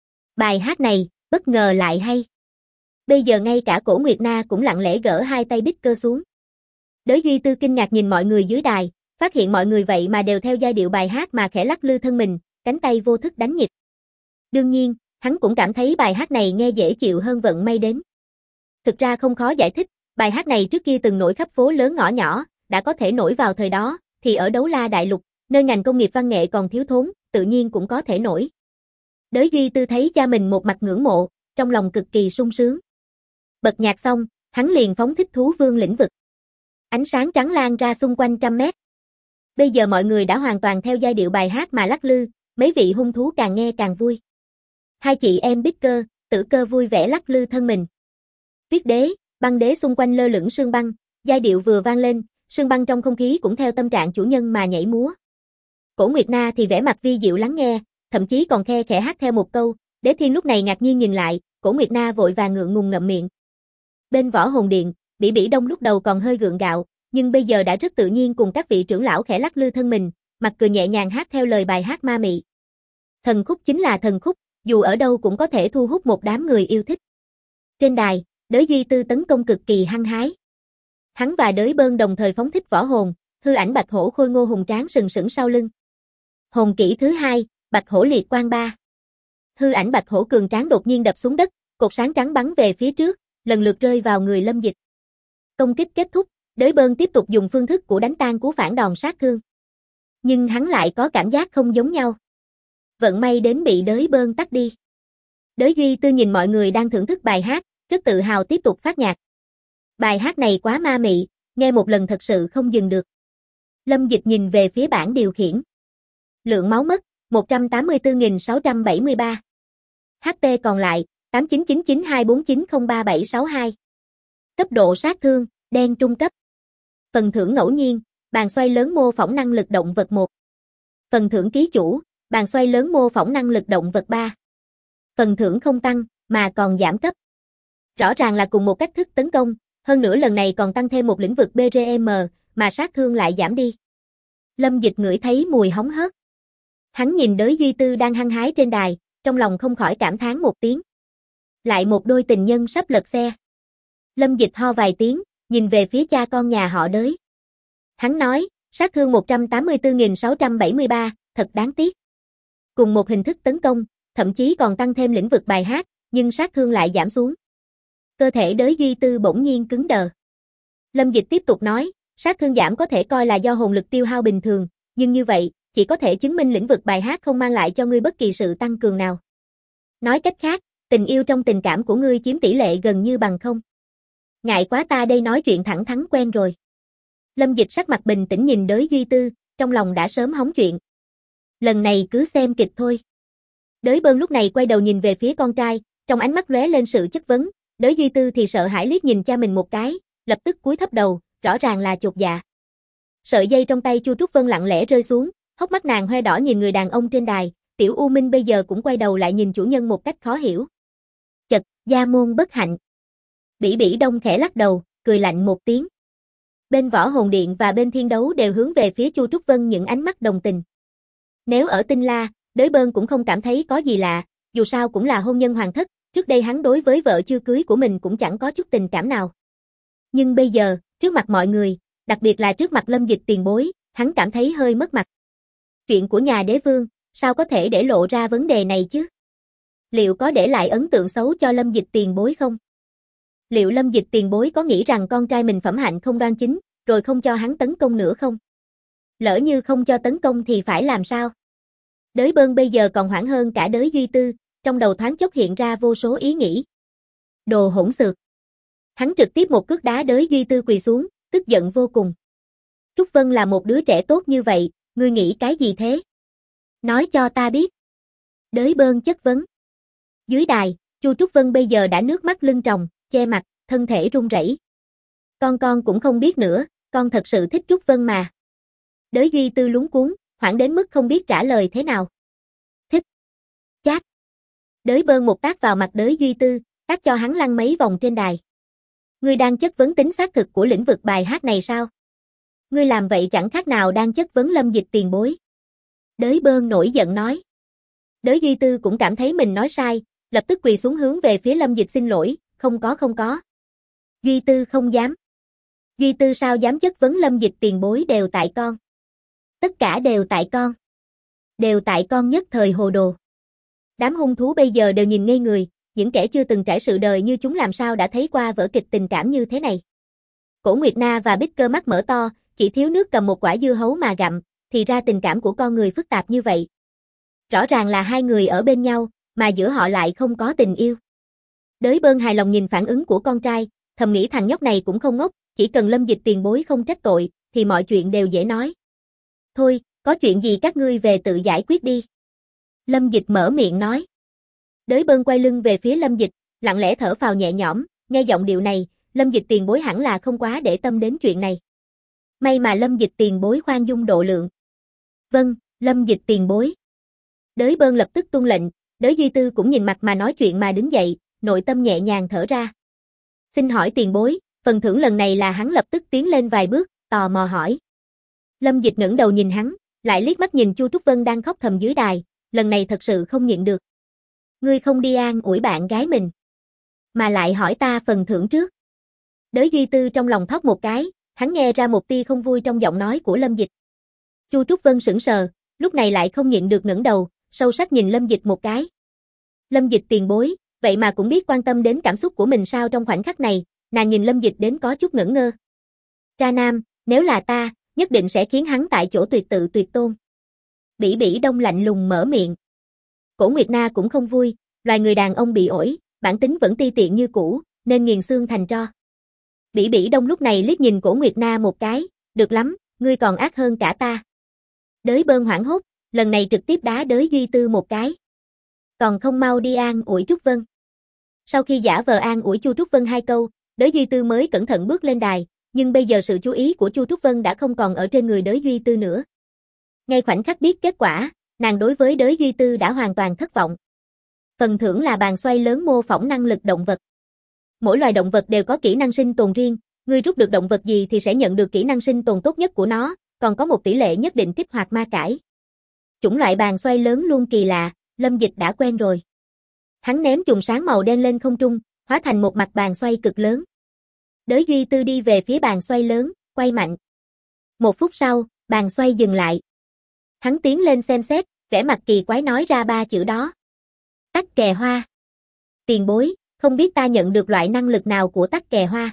Bài hát này, bất ngờ lại hay. Bây giờ ngay cả Cổ Nguyệt Na cũng lặng lẽ gỡ hai tay bít cơ xuống. Đới Duy Tư kinh ngạc nhìn mọi người dưới đài, phát hiện mọi người vậy mà đều theo giai điệu bài hát mà khẽ lắc lư thân mình, cánh tay vô thức đánh nhịp. Đương nhiên, hắn cũng cảm thấy bài hát này nghe dễ chịu hơn Vận May Đến. Thực ra không khó giải thích, bài hát này trước kia từng nổi khắp phố lớn ngõ nhỏ, đã có thể nổi vào thời đó, thì ở Đấu La Đại Lục, nơi ngành công nghiệp văn nghệ còn thiếu thốn, tự nhiên cũng có thể nổi. Đới Duy Tư thấy cha mình một mặt ngưỡng mộ, trong lòng cực kỳ sung sướng. Bật nhạc xong, hắn liền phóng thích thú vương lĩnh vực. Ánh sáng trắng lan ra xung quanh 100 mét. Bây giờ mọi người đã hoàn toàn theo giai điệu bài hát mà lắc lư, mấy vị hung thú càng nghe càng vui. Hai chị em Bích Cơ, Tử Cơ vui vẻ lắc lư thân mình. Tuyết Đế, Băng Đế xung quanh lơ lửng sương băng, giai điệu vừa vang lên, sương băng trong không khí cũng theo tâm trạng chủ nhân mà nhảy múa. Cổ Nguyệt Na thì vẻ mặt vi diệu lắng nghe, thậm chí còn khe khẽ hát theo một câu. Đế Thiên lúc này ngạc nhiên nhìn lại, Cổ Nguyệt Na vội vàng ngượng ngùng ngậm miệng. Bên Võ Hồn Điện, Bỉ Bỉ Đông lúc đầu còn hơi gượng gạo, nhưng bây giờ đã rất tự nhiên cùng các vị trưởng lão khẽ lắc lư thân mình, mặt cười nhẹ nhàng hát theo lời bài hát ma mị. Thần khúc chính là thần khúc, dù ở đâu cũng có thể thu hút một đám người yêu thích. Trên đài, Đới Duy Tư tấn công cực kỳ hăng hái. Hắn và Đới Bơn đồng thời phóng thích võ hồn, hư ảnh bạch hổ khôi ngô hùng tráng sừng sững sau lưng. Hồn kỹ thứ 2, Bạch Hổ Liệt Quang 3. Hư ảnh bạch hổ cường tráng đột nhiên đập xuống đất, cột sáng trắng bắn về phía trước, lần lượt rơi vào người Lâm Dịch. Công kích kết thúc, Đới Bơn tiếp tục dùng phương thức của đánh tan cú phản đòn sát thương. Nhưng hắn lại có cảm giác không giống nhau. Vận may đến bị Đới Bơn tắt đi. Đới Duy Tư nhìn mọi người đang thưởng thức bài hát, rất tự hào tiếp tục phát nhạc. Bài hát này quá ma mị, nghe một lần thật sự không dừng được. Lâm Dịch nhìn về phía bảng điều khiển. Lượng máu mất, 184.673. HP còn lại, 899924903762. Cấp độ sát thương, đen trung cấp. Phần thưởng ngẫu nhiên, bàn xoay lớn mô phỏng năng lực động vật 1. Phần thưởng ký chủ, bàn xoay lớn mô phỏng năng lực động vật 3. Phần thưởng không tăng, mà còn giảm cấp. Rõ ràng là cùng một cách thức tấn công, hơn nữa lần này còn tăng thêm một lĩnh vực BRM, mà sát thương lại giảm đi. Lâm Dịch ngửi thấy mùi hóng hớt. Hắn nhìn Đới Duy Tư đang hăng hái trên đài, trong lòng không khỏi cảm thán một tiếng. Lại một đôi tình nhân sắp lật xe. Lâm Dịch ho vài tiếng, nhìn về phía cha con nhà họ Đới. Hắn nói, sát thương 184.673, thật đáng tiếc. Cùng một hình thức tấn công, thậm chí còn tăng thêm lĩnh vực bài hát, nhưng sát thương lại giảm xuống. Cơ thể Đới Duy Tư bỗng nhiên cứng đờ. Lâm Dịch tiếp tục nói, sát thương giảm có thể coi là do hồn lực tiêu hao bình thường, nhưng như vậy, chỉ có thể chứng minh lĩnh vực bài hát không mang lại cho ngươi bất kỳ sự tăng cường nào. Nói cách khác, tình yêu trong tình cảm của ngươi chiếm tỷ lệ gần như bằng không. Ngại quá ta đây nói chuyện thẳng thắn quen rồi. Lâm Dịch sắc mặt bình tĩnh nhìn Đới Duy Tư, trong lòng đã sớm hóng chuyện. Lần này cứ xem kịch thôi. Đới Bơn lúc này quay đầu nhìn về phía con trai, trong ánh mắt lóe lên sự chất vấn. Đới Duy Tư thì sợ hãi liếc nhìn cha mình một cái, lập tức cúi thấp đầu, rõ ràng là chột dạ. Sợi dây trong tay Chu Trúc Vân lặng lẽ rơi xuống, hốc mắt nàng hoe đỏ nhìn người đàn ông trên đài, Tiểu U Minh bây giờ cũng quay đầu lại nhìn chủ nhân một cách khó hiểu. Chật, gia môn bất hạnh. Bỉ Bỉ Đông khẽ lắc đầu, cười lạnh một tiếng. Bên Võ Hồn Điện và bên Thiên Đấu đều hướng về phía Chu Trúc Vân những ánh mắt đồng tình. Nếu ở Tinh La, Đới Bơn cũng không cảm thấy có gì lạ, dù sao cũng là hôn nhân hoàng thất, trước đây hắn đối với vợ chưa cưới của mình cũng chẳng có chút tình cảm nào. Nhưng bây giờ, trước mặt mọi người, đặc biệt là trước mặt Lâm Dịch tiền bối, hắn cảm thấy hơi mất mặt. Chuyện của nhà đế vương, sao có thể để lộ ra vấn đề này chứ? Liệu có để lại ấn tượng xấu cho Lâm Dịch tiền bối không? Liệu Lâm Dịch tiền bối có nghĩ rằng con trai mình phẩm hạnh không đoan chính, rồi không cho hắn tấn công nữa không? Lỡ như không cho tấn công thì phải làm sao? Đới Bơn bây giờ còn hoảng hơn cả Đới Duy Tư, trong đầu thoáng chốc hiện ra vô số ý nghĩ. Đồ hỗn xược. Hắn trực tiếp một cước đá Đới Duy Tư quỳ xuống, tức giận vô cùng. Trúc Vân là một đứa trẻ tốt như vậy, ngươi nghĩ cái gì thế? Nói cho ta biết. Đới Bơn chất vấn. Dưới đài, Chu Trúc Vân bây giờ đã nước mắt lưng tròng, che mặt, thân thể run rẩy. Con cũng không biết nữa, con thật sự thích Trúc Vân mà. Đới Duy Tư luống cuống, hoảng đến mức không biết trả lời thế nào. Thích. Chát. Đới Bơn một tát vào mặt Đới Duy Tư, tát cho hắn lăn mấy vòng trên đài. Ngươi đang chất vấn tính xác thực của lĩnh vực bài hát này sao? Ngươi làm vậy chẳng khác nào đang chất vấn Lâm Dịch tiền bối. Đới Bơn nổi giận nói. Đới Duy Tư cũng cảm thấy mình nói sai, lập tức quỳ xuống hướng về phía Lâm Dịch xin lỗi, không có. Duy Tư không dám. Duy Tư sao dám chất vấn Lâm Dịch tiền bối, đều tại con. Tất cả đều tại con. Đều tại con nhất thời hồ đồ. Đám hung thú bây giờ đều nhìn ngây người, những kẻ chưa từng trải sự đời như chúng làm sao đã thấy qua vở kịch tình cảm như thế này. Cổ Nguyệt Na và Bích Cơ mắt mở to, chỉ thiếu nước cầm một quả dưa hấu mà gặm, thì ra tình cảm của con người phức tạp như vậy. Rõ ràng là hai người ở bên nhau, mà giữa họ lại không có tình yêu. Đới Bơn hài lòng nhìn phản ứng của con trai, thầm nghĩ thằng nhóc này cũng không ngốc, chỉ cần Lâm Dịch tiền bối không trách tội, thì mọi chuyện đều dễ nói. Thôi, có chuyện gì các ngươi về tự giải quyết đi. Lâm Dịch mở miệng nói. Đới Bơn quay lưng về phía Lâm Dịch, lặng lẽ thở phào nhẹ nhõm, nghe giọng điệu này, Lâm Dịch tiền bối hẳn là không quá để tâm đến chuyện này. May mà Lâm Dịch tiền bối khoan dung độ lượng. Vâng, Lâm Dịch tiền bối. Đới Bơn lập tức tuân lệnh, Đới Duy Tư cũng nhìn mặt mà nói chuyện mà đứng dậy, nội tâm nhẹ nhàng thở ra. Xin hỏi tiền bối, phần thưởng lần này là hắn lập tức tiến lên vài bước, tò mò hỏi. Lâm Dịch ngẩng đầu nhìn hắn, lại liếc mắt nhìn Chu Trúc Vân đang khóc thầm dưới đài, lần này thật sự không nhịn được. Ngươi không đi an ủi bạn gái mình, mà lại hỏi ta phần thưởng trước. Đới Duy Tư trong lòng thót một cái, hắn nghe ra một tia không vui trong giọng nói của Lâm Dịch. Chu Trúc Vân sững sờ, lúc này lại không nhịn được ngẩng đầu, sâu sắc nhìn Lâm Dịch một cái. Lâm Dịch tiền bối, vậy mà cũng biết quan tâm đến cảm xúc của mình sao? Trong khoảnh khắc này, nàng nhìn Lâm Dịch đến có chút ngẩn ngơ. Tra nam, nếu là ta, nhất định sẽ khiến hắn tại chỗ tuyệt tự tuyệt tôn. Bỉ Bỉ Đông lạnh lùng mở miệng. Cổ Nguyệt Na cũng không vui, loài người đàn ông bị ổi, bản tính vẫn ti tiện như cũ, nên nghiền xương thành tro. Bỉ Bỉ Đông lúc này liếc nhìn Cổ Nguyệt Na một cái, được lắm, ngươi còn ác hơn cả ta. Đới Bơn hoảng hốt, lần này trực tiếp đá Đới Duy Tư một cái. Còn không mau đi an ủi Trúc Vân. Sau khi giả vờ an ủi Chu Trúc Vân hai câu, Đới Duy Tư mới cẩn thận bước lên đài, nhưng bây giờ sự chú ý của Chu Trúc Vân đã không còn ở trên người Đới Duy Tư nữa. Ngay khoảnh khắc biết kết quả, nàng đối với Đới Duy Tư đã hoàn toàn thất vọng. Phần thưởng là bàn xoay lớn mô phỏng năng lực động vật. Mỗi loài động vật đều có kỹ năng sinh tồn riêng, ngươi rút được động vật gì thì sẽ nhận được kỹ năng sinh tồn tốt nhất của nó, còn có một tỷ lệ nhất định kích hoạt ma cải. Chủng loại bàn xoay lớn luôn kỳ lạ, Lâm Dịch đã quen rồi. Hắn ném chùm sáng màu đen lên không trung, hóa thành một mặt bàn xoay cực lớn. Đới Duy Tư đi về phía bàn xoay lớn, quay mạnh. Một phút sau, bàn xoay dừng lại. Hắn tiến lên xem xét, vẻ mặt kỳ quái nói ra ba chữ đó. Tắc kè hoa. Tiền bối, không biết ta nhận được loại năng lực nào của tắc kè hoa.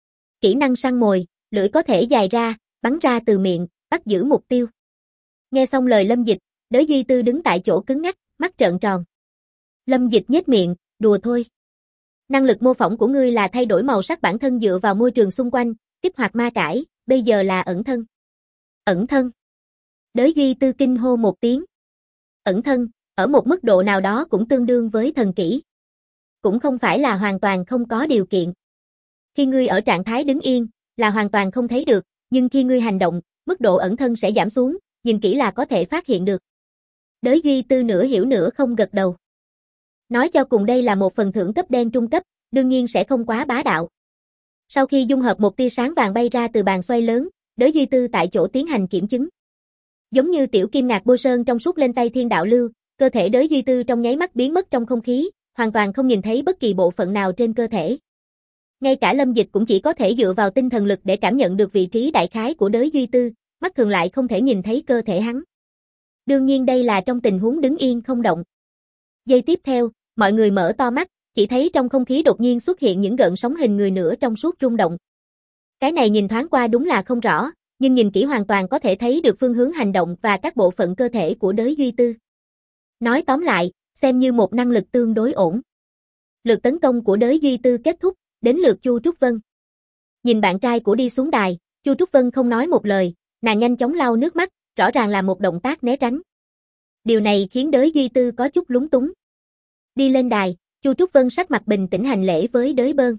Kỹ năng săn mồi, lưỡi có thể dài ra, bắn ra từ miệng, bắt giữ mục tiêu. Nghe xong lời Lâm Dịch, Đới Duy Tư đứng tại chỗ cứng ngắc, mắt trợn tròn. Lâm Dịch nhếch miệng, đùa thôi. Năng lực mô phỏng của ngươi là thay đổi màu sắc bản thân dựa vào môi trường xung quanh, kích hoạt ma cải, bây giờ là ẩn thân. Ẩn thân. Đới Duy Tư kinh hô một tiếng. Ẩn thân, ở một mức độ nào đó cũng tương đương với thần kỹ. Cũng không phải là hoàn toàn không có điều kiện. Khi ngươi ở trạng thái đứng yên, là hoàn toàn không thấy được, nhưng khi ngươi hành động, mức độ ẩn thân sẽ giảm xuống, nhìn kỹ là có thể phát hiện được. Đới Duy Tư nửa hiểu nửa không gật đầu. Nói cho cùng đây là một phần thưởng cấp đen trung cấp, đương nhiên sẽ không quá bá đạo. Sau khi dung hợp một tia sáng vàng bay ra từ bàn xoay lớn, Đới Duy Tư tại chỗ tiến hành kiểm chứng. Giống như tiểu kim ngạc bôi sơn trong suốt lên tay thiên đạo lưu, cơ thể Đới Duy Tư trong nháy mắt biến mất trong không khí, hoàn toàn không nhìn thấy bất kỳ bộ phận nào trên cơ thể. Ngay cả Lâm Dịch cũng chỉ có thể dựa vào tinh thần lực để cảm nhận được vị trí đại khái của Đới Duy Tư, mắt thường lại không thể nhìn thấy cơ thể hắn. Đương nhiên đây là trong tình huống đứng yên không động. Giây tiếp theo, mọi người mở to mắt, chỉ thấy trong không khí đột nhiên xuất hiện những gợn sóng hình người nửa trong suốt rung động. Cái này nhìn thoáng qua đúng là không rõ, nhưng nhìn kỹ hoàn toàn có thể thấy được phương hướng hành động và các bộ phận cơ thể của Đới Duy Tư. Nói tóm lại, xem như một năng lực tương đối ổn. Lượt tấn công của Đới Duy Tư kết thúc, đến lượt Chu Trúc Vân. Nhìn bạn trai của đi xuống đài, Chu Trúc Vân không nói một lời, nàng nhanh chóng lau nước mắt, rõ ràng là một động tác né tránh. Điều này khiến Đới Duy Tư có chút lúng túng. Đi lên đài, Chu Trúc Vân sắc mặt bình tĩnh hành lễ với Đới Bơn.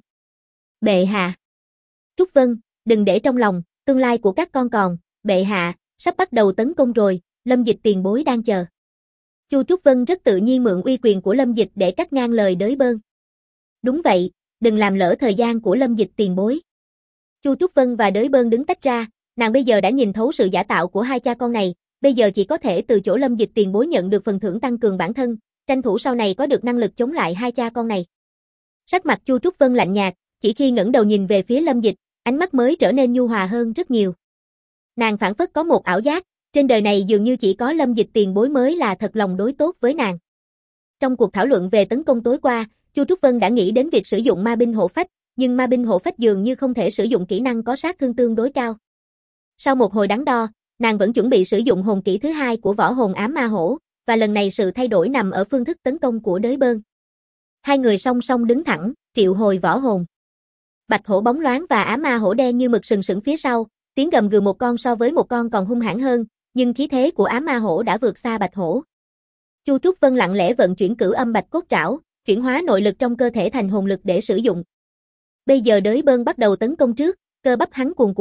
Bệ hạ. Trúc Vân, đừng để trong lòng, tương lai của các con còn, bệ hạ, sắp bắt đầu tấn công rồi, Lâm Dịch tiền bối đang chờ. Chu Trúc Vân rất tự nhiên mượn uy quyền của Lâm Dịch để cắt ngang lời Đới Bơn. Đúng vậy, đừng làm lỡ thời gian của Lâm Dịch tiền bối. Chu Trúc Vân và Đới Bơn đứng tách ra, nàng bây giờ đã nhìn thấu sự giả tạo của hai cha con này, bây giờ chỉ có thể từ chỗ Lâm Dịch tiền bối nhận được phần thưởng tăng cường bản thân, tranh thủ sau này có được năng lực chống lại hai cha con này. Sắc mặt Chu Trúc Vân lạnh nhạt, chỉ khi ngẩng đầu nhìn về phía Lâm Dịch, ánh mắt mới trở nên nhu hòa hơn rất nhiều. Nàng phảng phất có một ảo giác, trên đời này dường như chỉ có Lâm Dịch tiền bối mới là thật lòng đối tốt với nàng. Trong cuộc thảo luận về tấn công tối qua, Chu Trúc Vân đã nghĩ đến việc sử dụng ma binh hộ phách, nhưng ma binh hộ phách dường như không thể sử dụng kỹ năng có sát thương tương đối cao. Sau một hồi đắn đo, nàng vẫn chuẩn bị sử dụng hồn kỹ thứ hai của võ hồn ám ma hổ, và lần này sự thay đổi nằm ở phương thức tấn công của Đới Bơn. Hai người song song đứng thẳng, triệu hồi võ hồn. Bạch hổ bóng loáng và ám ma hổ đen như mực sừng sững phía sau, tiếng gầm gừ một con so với một con còn hung hãn hơn, nhưng khí thế của ám ma hổ đã vượt xa bạch hổ. Chu Trúc Vân lặng lẽ vận chuyển cửu âm bạch cốt trảo, chuyển hóa nội lực trong cơ thể thành hồn lực để sử dụng. Bây giờ Đới Bơn bắt đầu tấn công trước, cơ bắp hắn cuồn cuộn,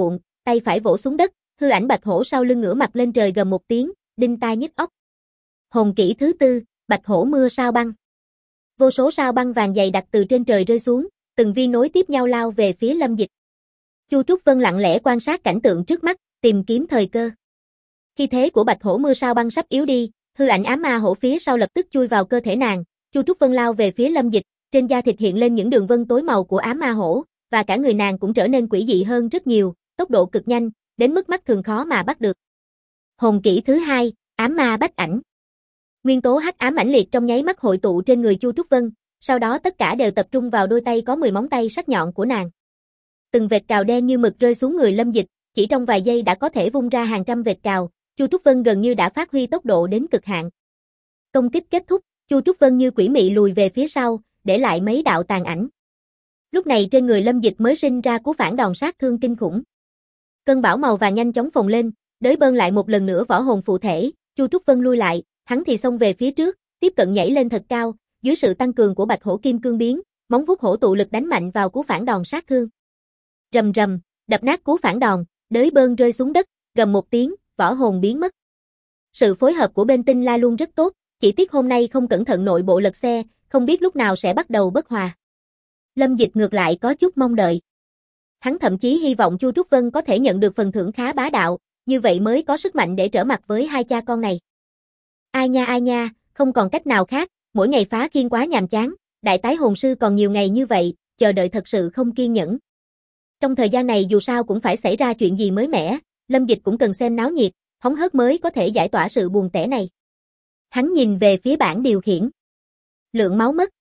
tay phải vỗ xuống đất, hư ảnh bạch hổ sau lưng ngửa mặt lên trời gầm một tiếng, đinh tai nhức óc. Hồn kỹ thứ 4, Bạch hổ mưa sao băng. Vô số sao băng vàng dày đặc từ trên trời rơi xuống, từng viên nối tiếp nhau lao về phía Lâm Dịch. Chu Trúc Vân lặng lẽ quan sát cảnh tượng trước mắt, tìm kiếm thời cơ. Khi thế của Bạch hổ mưa sao băng sắp yếu đi, hư ảnh ám ma hổ phía sau lập tức chui vào cơ thể nàng. Chu Trúc Vân lao về phía Lâm Dịch, trên da thịt hiện lên những đường vân tối màu của ám ma hổ, và cả người nàng cũng trở nên quỷ dị hơn rất nhiều, tốc độ cực nhanh, đến mức mắt thường khó mà bắt được. Hồn kỹ thứ 2, ám ma bách ảnh. Nguyên tố hắc ám mãnh liệt trong nháy mắt hội tụ trên người Chu Trúc Vân, sau đó tất cả đều tập trung vào đôi tay có 10 móng tay sắc nhọn của nàng. Từng vệt cào đen như mực rơi xuống người Lâm Dịch, chỉ trong vài giây đã có thể vung ra hàng trăm vệt cào, Chu Trúc Vân gần như đã phát huy tốc độ đến cực hạn. Công kích kết thúc, Chu Trúc Vân như quỷ mị lùi về phía sau, để lại mấy đạo tàn ảnh. Lúc này trên người Lâm Dịch mới sinh ra cú phản đòn sát thương kinh khủng. Cơn bão màu vàng nhanh chóng phồng lên, đới bơn lại một lần nữa võ hồn phụ thể, Chu Trúc Vân lui lại, hắn thì xông về phía trước, tiếp cận nhảy lên thật cao, dưới sự tăng cường của Bạch hổ kim cương biến, móng vuốt hổ tụ lực đánh mạnh vào cú phản đòn sát thương. Rầm rầm, đập nát cú phản đòn, đới bơn rơi xuống đất, gầm một tiếng, võ hồn biến mất. Sự phối hợp của bên Tinh La luôn rất tốt, chỉ tiếc hôm nay không cẩn thận nội bộ lật xe, không biết lúc nào sẽ bắt đầu bất hòa. Lâm Dịch ngược lại có chút mong đợi. Hắn thậm chí hy vọng Chu Trúc Vân có thể nhận được phần thưởng khá bá đạo, như vậy mới có sức mạnh để trở mặt với hai cha con này. Ai nha, không còn cách nào khác, mỗi ngày phá khiên quá nhàm chán, đại tái hồn sư còn nhiều ngày như vậy, chờ đợi thật sự không kiên nhẫn. Trong thời gian này dù sao cũng phải xảy ra chuyện gì mới mẻ, Lâm Dịch cũng cần xem náo nhiệt, hóng hớt mới có thể giải tỏa sự buồn tẻ này. Hắn nhìn về phía bảng điều khiển. Lượng máu mất,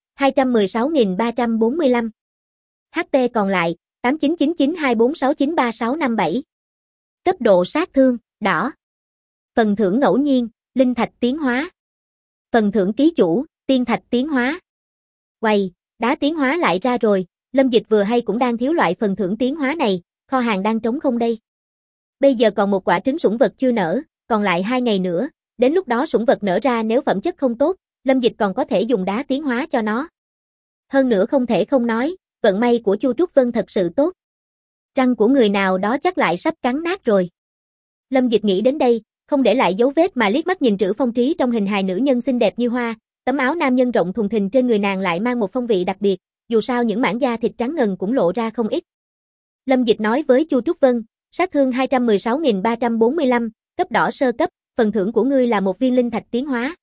216.345. HP còn lại, 899924693657. Cấp độ sát thương, đỏ. Phần thưởng ngẫu nhiên, linh thạch tiến hóa. Phần thưởng ký chủ, tiên thạch tiến hóa. Quầy, đá tiến hóa lại ra rồi, Lâm Dịch vừa hay cũng đang thiếu loại phần thưởng tiến hóa này, kho hàng đang trống không đây. Bây giờ còn một quả trứng sủng vật chưa nở, còn lại 2 ngày nữa, đến lúc đó sủng vật nở ra nếu phẩm chất không tốt, Lâm Dịch còn có thể dùng đá tiến hóa cho nó. Hơn nữa không thể không nói, vận may của Chu Trúc Vân thật sự tốt. Răng của người nào đó chắc lại sắp cắn nát rồi. Lâm Dịch nghĩ đến đây, không để lại dấu vết mà liếc mắt nhìn Trữ Phong Trí trong hình hài nữ nhân xinh đẹp như hoa, tấm áo nam nhân rộng thùng thình trên người nàng lại mang một phong vị đặc biệt, dù sao những mảng da thịt trắng ngần cũng lộ ra không ít. Lâm Dịch nói với Chu Trúc Vân, sát thương 216.345, cấp đỏ sơ cấp, phần thưởng của ngươi là một viên linh thạch tiến hóa.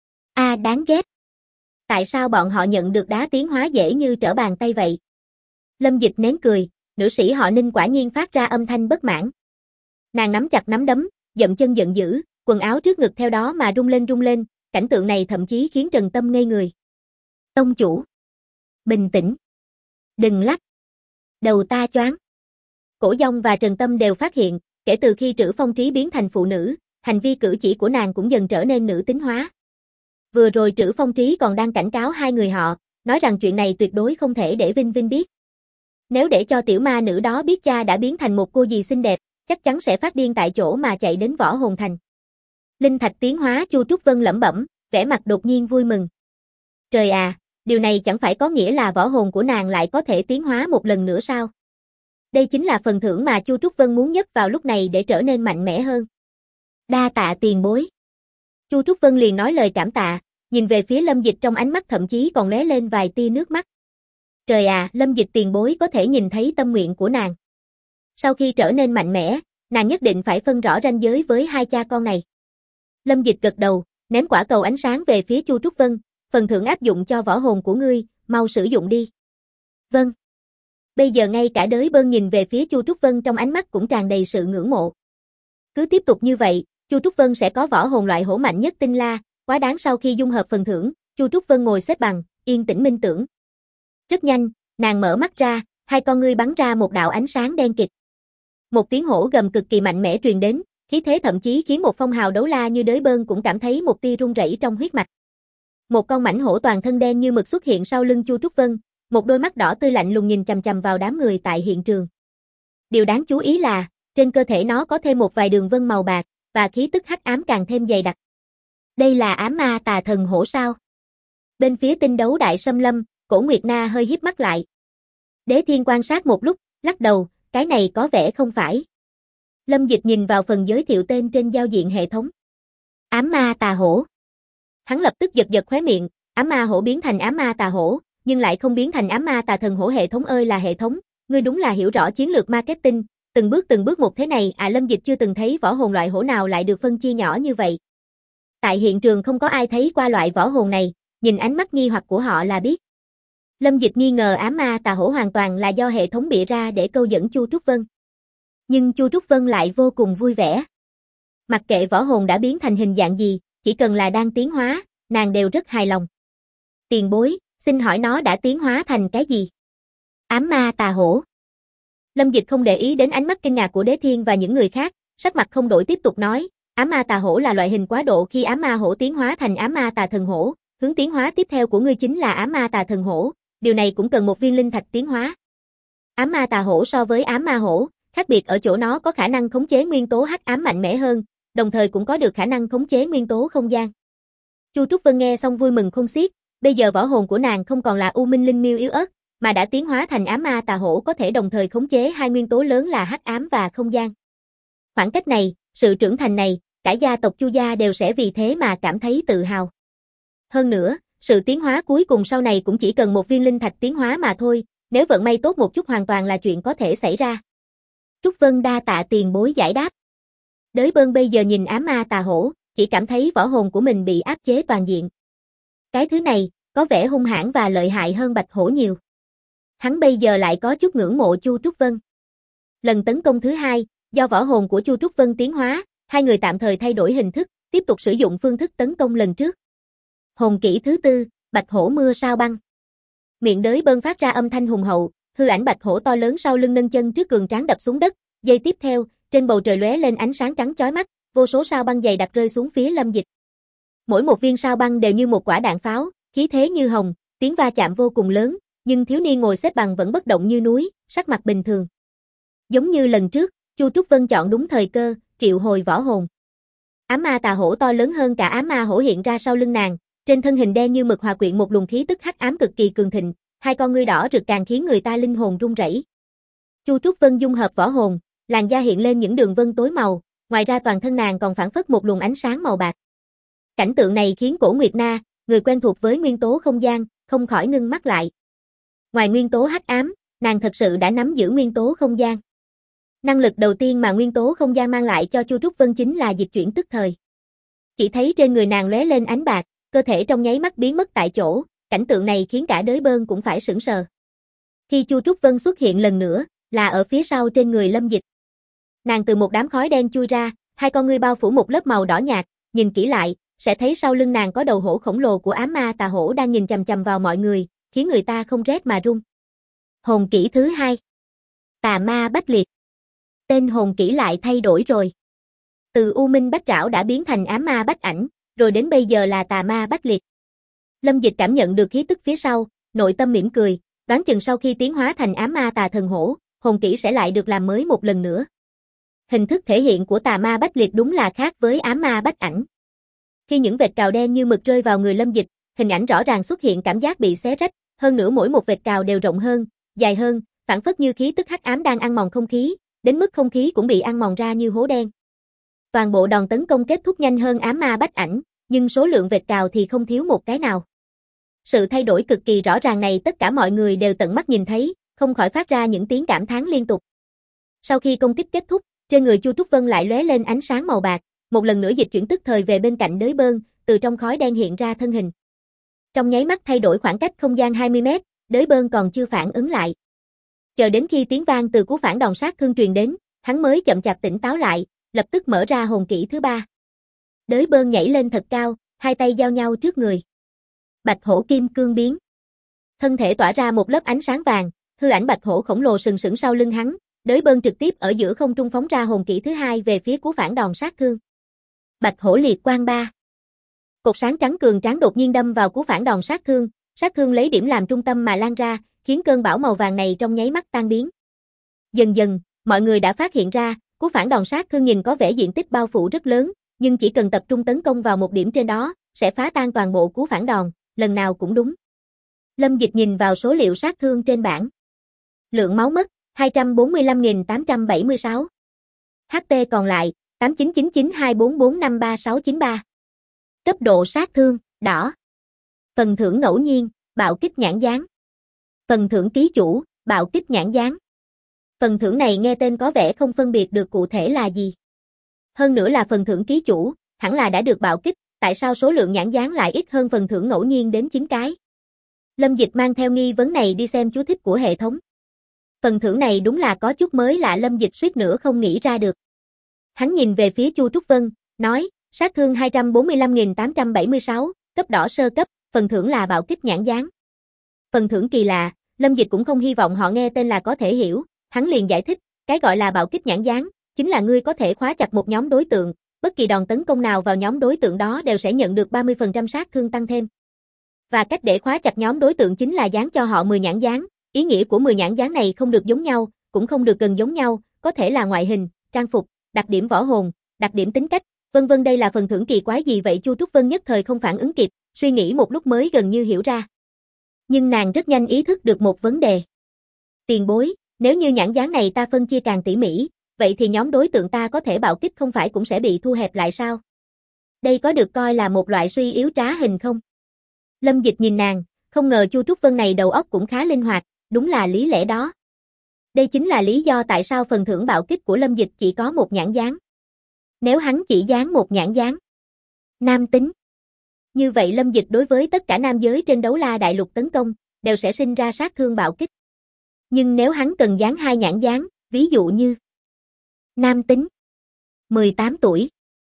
Đáng ghét. Tại sao bọn họ nhận được đá tiến hóa dễ như trở bàn tay vậy? Lâm Dịch nén cười, nữ sĩ họ Ninh quả nhiên phát ra âm thanh bất mãn. Nàng nắm chặt nắm đấm, dậm chân giận dữ, quần áo trước ngực theo đó mà rung lên, cảnh tượng này thậm chí khiến Trần Tâm ngây người. Tông chủ. Bình tĩnh. Đừng lắc. Đầu ta choáng. Cổ Dông và Trần Tâm đều phát hiện, kể từ khi Trữ Phong Trí biến thành phụ nữ, hành vi cử chỉ của nàng cũng dần trở nên nữ tính hóa. Vừa rồi Trữ Phong Trí còn đang cảnh cáo hai người họ, nói rằng chuyện này tuyệt đối không thể để Vinh Vinh biết. Nếu để cho tiểu ma nữ đó biết cha đã biến thành một cô dì xinh đẹp, chắc chắn sẽ phát điên tại chỗ mà chạy đến Võ Hồn Thành. Linh thạch tiến hóa, Chu Trúc Vân lẩm bẩm, vẻ mặt đột nhiên vui mừng. Trời à, điều này chẳng phải có nghĩa là võ hồn của nàng lại có thể tiến hóa một lần nữa sao? Đây chính là phần thưởng mà Chu Trúc Vân muốn nhất vào lúc này để trở nên mạnh mẽ hơn. Đa tạ tiền bối. Chu Trúc Vân liền nói lời cảm tạ, nhìn về phía Lâm Dịch trong ánh mắt thậm chí còn lóe lên vài tia nước mắt. Trời à, Lâm Dịch tiền bối có thể nhìn thấy tâm nguyện của nàng. Sau khi trở nên mạnh mẽ, nàng nhất định phải phân rõ ranh giới với hai cha con này. Lâm Dịch gật đầu, ném quả cầu ánh sáng về phía Chu Trúc Vân, phần thưởng áp dụng cho võ hồn của ngươi, mau sử dụng đi. Vâng. Bây giờ ngay cả đới bơn nhìn về phía Chu Trúc Vân trong ánh mắt cũng tràn đầy sự ngưỡng mộ. Cứ tiếp tục như vậy, Chu Trúc Vân sẽ có võ hồn loại hổ mạnh nhất Tinh La, quá đáng. Sau khi dung hợp phần thưởng, Chu Trúc Vân ngồi xếp bằng, yên tĩnh minh tưởng. Rất nhanh, nàng mở mắt ra, hai con ngươi bắn ra một đạo ánh sáng đen kịt. Một tiếng hổ gầm cực kỳ mạnh mẽ truyền đến, khí thế thậm chí khiến một phong hào đấu la như đới bơn cũng cảm thấy một tia run rẩy trong huyết mạch. Một con mãnh hổ toàn thân đen như mực xuất hiện sau lưng Chu Trúc Vân, một đôi mắt đỏ tươi lạnh lùng nhìn chằm chằm vào đám người tại hiện trường. Điều đáng chú ý là, trên cơ thể nó có thêm một vài đường vân màu bạc, và khí tức hắc ám càng thêm dày đặc. Đây là ám ma tà thần hổ sao? Bên phía tinh đấu đại xâm lâm, Cổ Nguyệt Na hơi híp mắt lại. Đế Thiên quan sát một lúc, lắc đầu, cái này có vẻ không phải. Lâm Dịch nhìn vào phần giới thiệu tên trên giao diện hệ thống. Ám ma tà hổ. Hắn lập tức giật giật khóe miệng, ám ma hổ biến thành ám ma tà hổ, nhưng lại không biến thành ám ma tà thần hổ. Hệ thống ơi là hệ thống, ngươi đúng là hiểu rõ chiến lược marketing, từng bước một thế này à. Lâm Dịch chưa từng thấy võ hồn loại hổ nào lại được phân chia nhỏ như vậy. Tại hiện trường không có ai thấy qua loại võ hồn này, nhìn ánh mắt nghi hoặc của họ là biết. Lâm Dịch nghi ngờ ám ma tà hổ hoàn toàn là do hệ thống bịa ra để câu dẫn Chu Trúc Vân. Nhưng Chu Trúc Vân lại vô cùng vui vẻ. Mặc kệ võ hồn đã biến thành hình dạng gì, chỉ cần là đang tiến hóa, nàng đều rất hài lòng. Tiền bối, xin hỏi nó đã tiến hóa thành cái gì? Ám ma tà hổ. Lâm Dịch không để ý đến ánh mắt kinh ngạc của Đế Thiên và những người khác, sắc mặt không đổi tiếp tục nói, ám ma tà hổ là loại hình quá độ. Khi ám ma hổ tiến hóa thành ám ma tà thần hổ, hướng tiến hóa tiếp theo của ngươi chính là ám ma tà thần hổ, điều này cũng cần một viên linh thạch tiến hóa. Ám ma tà hổ so với ám ma hổ, khác biệt ở chỗ nó có khả năng khống chế nguyên tố hắc ám mạnh mẽ hơn, đồng thời cũng có được khả năng khống chế nguyên tố không gian. Chu Trúc Vân nghe xong vui mừng không xiết, bây giờ võ hồn của nàng không còn là U Minh Linh Miêu yếu ớt, mà đã tiến hóa thành ám ma tà hổ, có thể đồng thời khống chế hai nguyên tố lớn là hắc ám và không gian. Khoảng cách này, sự trưởng thành này, cả gia tộc Chu gia đều sẽ vì thế mà cảm thấy tự hào. Hơn nữa, sự tiến hóa cuối cùng sau này cũng chỉ cần một viên linh thạch tiến hóa mà thôi, nếu vận may tốt một chút hoàn toàn là chuyện có thể xảy ra. Trúc Vân đa tạ tiền bối giải đáp. Đới Bơn bây giờ nhìn ám ma tà hổ, chỉ cảm thấy võ hồn của mình bị áp chế toàn diện. Cái thứ này, có vẻ hung hãn và lợi hại hơn bạch hổ nhiều. Hắn bây giờ lại có chút ngưỡng mộ Chu Trúc Vân. Lần tấn công thứ hai, do võ hồn của Chu Trúc Vân tiến hóa, hai người tạm thời thay đổi hình thức, tiếp tục sử dụng phương thức tấn công lần trước. Hồn kỹ thứ tư, bạch hổ mưa sao băng. Miệng Đới Bơn phát ra âm thanh hùng hậu, hư ảnh bạch hổ to lớn sau lưng nâng chân trước cường tráng đập xuống đất, giây tiếp theo, trên bầu trời lóe lên ánh sáng trắng chói mắt, vô số sao băng dày đặc rơi xuống phía Lâm Dịch. Mỗi một viên sao băng đều như một quả đạn pháo, khí thế như hồng, tiếng va chạm vô cùng lớn, nhưng thiếu niên ngồi xếp bằng vẫn bất động như núi, sắc mặt bình thường. Giống như lần trước, Chu Trúc Vân chọn đúng thời cơ, triệu hồi võ hồn. Ám ma tà hổ to lớn hơn cả ám ma hổ hiện ra sau lưng nàng, trên thân hình đen như mực hòa quyện một luồng khí tức hắc ám cực kỳ cường thịnh, hai con ngươi đỏ rực càng khiến người ta linh hồn run rẩy. Chu Trúc Vân dung hợp võ hồn, làn da hiện lên những đường vân tối màu, ngoài ra toàn thân nàng còn phản phất một luồng ánh sáng màu bạc. Cảnh tượng này khiến Cổ Nguyệt Na, người quen thuộc với nguyên tố không gian, không khỏi ngưng mắt lại. Ngoài nguyên tố hắc ám, nàng thật sự đã nắm giữ nguyên tố không gian. Năng lực đầu tiên mà nguyên tố không gian mang lại cho Chu Trúc Vân chính là dịch chuyển tức thời. Chỉ thấy trên người nàng lóe lên ánh bạc, cơ thể trong nháy mắt biến mất tại chỗ, cảnh tượng này khiến cả Đới Bơn cũng phải sửng sờ. Khi Chu Trúc Vân xuất hiện lần nữa, là ở phía sau trên người Lâm Dịch. Nàng từ một đám khói đen chui ra, hai con ngươi bao phủ một lớp màu đỏ nhạt, nhìn kỹ lại, sẽ thấy sau lưng nàng có đầu hổ khổng lồ của ám ma tà hổ đang nhìn chằm chằm vào mọi người, khiến người ta không rét mà run. Hồn kỹ thứ hai, Tà Ma Bách Liệt. Tên hồn kỹ lại thay đổi rồi. Từ U Minh Bách Trảo đã biến thành ám ma Bách Ảnh, rồi đến bây giờ là Tà Ma Bách Liệt. Lâm Dịch cảm nhận được khí tức phía sau, nội tâm mỉm cười, đoán chừng sau khi tiến hóa thành ám ma tà thần hổ, hồn kỹ sẽ lại được làm mới một lần nữa. Hình thức thể hiện của Tà Ma Bách Liệt đúng là khác với ám ma Bách Ảnh. Khi những vệt cào đen như mực rơi vào người Lâm Dịch, hình ảnh rõ ràng xuất hiện cảm giác bị xé rách, hơn nữa mỗi một vệt cào đều rộng hơn, dài hơn, phản phất như khí tức hắc ám đang ăn mòn không khí, đến mức không khí cũng bị ăn mòn ra như hố đen. Toàn bộ đòn tấn công kết thúc nhanh hơn ám ma Bách Ảnh, nhưng số lượng vệt cào thì không thiếu một cái nào. Sự thay đổi cực kỳ rõ ràng này tất cả mọi người đều tận mắt nhìn thấy, không khỏi phát ra những tiếng cảm thán liên tục. Sau khi công kích kết thúc, trên người Chu Trúc Vân lại lóe lên ánh sáng màu bạc, một lần nữa dịch chuyển tức thời về bên cạnh Đới Bơn, từ trong khói đen hiện ra thân hình. Trong nháy mắt thay đổi khoảng cách không gian 20 mét, Đới Bơn còn chưa phản ứng lại. Chờ đến khi tiếng vang từ cú phản đòn sát thương truyền đến, hắn mới chậm chạp tỉnh táo lại, lập tức mở ra hồn kỹ thứ ba. Đới Bơn nhảy lên thật cao, hai tay giao nhau trước người. Bạch hổ kim cương biến. Thân thể tỏa ra một lớp ánh sáng vàng, hư ảnh bạch hổ khổng lồ sừng sững sau lưng hắn, Đới Bơn trực tiếp ở giữa không trung phóng ra hồn kỹ thứ hai về phía cú phản đòn sát thương. Bạch hổ liệt quang ba. Cột sáng trắng cường tráng đột nhiên đâm vào cú phản đòn sát thương lấy điểm làm trung tâm mà lan ra, khiến cơn bão màu vàng này trong nháy mắt tan biến. Dần dần, mọi người đã phát hiện ra, cú phản đòn sát thương nhìn có vẻ diện tích bao phủ rất lớn, nhưng chỉ cần tập trung tấn công vào một điểm trên đó, sẽ phá tan toàn bộ cú phản đòn, lần nào cũng đúng. Lâm Dịch nhìn vào số liệu sát thương trên bảng. Lượng máu mất, 245.876. HP còn lại, 899924453693. Cấp độ sát thương, đỏ. Phần thưởng ngẫu nhiên, bạo kích nhãn dán. Phần thưởng ký chủ, bạo kích nhãn dán. Phần thưởng này nghe tên có vẻ không phân biệt được cụ thể là gì. Hơn nữa là phần thưởng ký chủ, hẳn là đã được bạo kích, tại sao số lượng nhãn dán lại ít hơn phần thưởng ngẫu nhiên đến 9 cái? Lâm Dịch mang theo nghi vấn này đi xem chú thích của hệ thống. Phần thưởng này đúng là có chút mới lạ, Lâm Dịch suýt nữa không nghĩ ra được. Hắn nhìn về phía Chu Trúc Vân, nói, sát thương 245.876, cấp đỏ sơ cấp, phần thưởng là bạo kích nhãn dán. Phần thưởng kỳ lạ, Lâm Dịch cũng không hy vọng họ nghe tên là có thể hiểu, hắn liền giải thích, cái gọi là bạo kích nhãn dán, chính là ngươi có thể khóa chặt một nhóm đối tượng, bất kỳ đòn tấn công nào vào nhóm đối tượng đó đều sẽ nhận được 30% sát thương tăng thêm. Và cách để khóa chặt nhóm đối tượng chính là dán cho họ 10 nhãn dán, ý nghĩa của 10 nhãn dán này không được giống nhau, cũng không được gần giống nhau, có thể là ngoại hình, trang phục, đặc điểm võ hồn, đặc điểm tính cách, vân vân. Đây là phần thưởng kỳ quái gì vậy? Chu Trúc Vân nhất thời không phản ứng kịp, suy nghĩ một lúc mới gần như hiểu ra. Nhưng nàng rất nhanh ý thức được một vấn đề. Tiền bối, nếu như nhãn dán này ta phân chia càng tỉ mỉ, vậy thì nhóm đối tượng ta có thể bạo kích không phải cũng sẽ bị thu hẹp lại sao? Đây có được coi là một loại suy yếu trá hình không? Lâm Dịch nhìn nàng, không ngờ Chu Trúc Vân này đầu óc cũng khá linh hoạt, đúng là lý lẽ đó. Đây chính là lý do tại sao phần thưởng bạo kích của Lâm Dịch chỉ có một nhãn dán. Nếu hắn chỉ dán một nhãn dán, nam tính, như vậy Lâm Dịch đối với tất cả nam giới trên Đấu La Đại Lục tấn công, đều sẽ sinh ra sát thương bạo kích. Nhưng nếu hắn cần dán 2 nhãn dán, ví dụ như nam tính, 18 tuổi,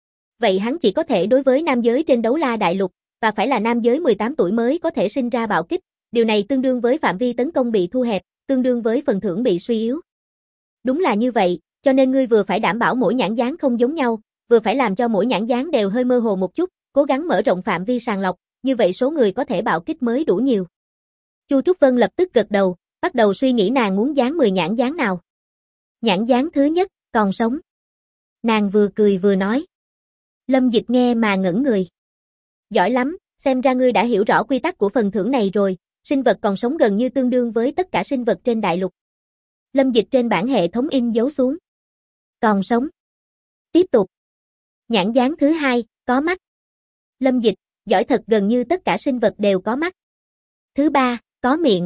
vậy hắn chỉ có thể đối với nam giới trên Đấu La Đại Lục, và phải là nam giới 18 tuổi mới có thể sinh ra bạo kích, điều này tương đương với phạm vi tấn công bị thu hẹp, tương đương với phần thưởng bị suy yếu. Đúng là như vậy, cho nên ngươi vừa phải đảm bảo mỗi nhãn dán không giống nhau, vừa phải làm cho mỗi nhãn dán đều hơi mơ hồ một chút, cố gắng mở rộng phạm vi sàng lọc, như vậy số người có thể bạo kích mới đủ nhiều. Chu Trúc Vân lập tức gật đầu, bắt đầu suy nghĩ nàng muốn dán 10 nhãn dán nào. Nhãn dán thứ nhất, còn sống. Nàng vừa cười vừa nói. Lâm Dịch nghe mà ngẩn người. Giỏi lắm, xem ra ngươi đã hiểu rõ quy tắc của phần thưởng này rồi, sinh vật còn sống gần như tương đương với tất cả sinh vật trên đại lục. Lâm Dịch trên bảng hệ thống in dấu xuống. Còn sống. Tiếp tục. Nhãn dán thứ hai, có mắt. Lâm Dịch, giỏi thật, gần như tất cả sinh vật đều có mắt. Thứ ba, có miệng.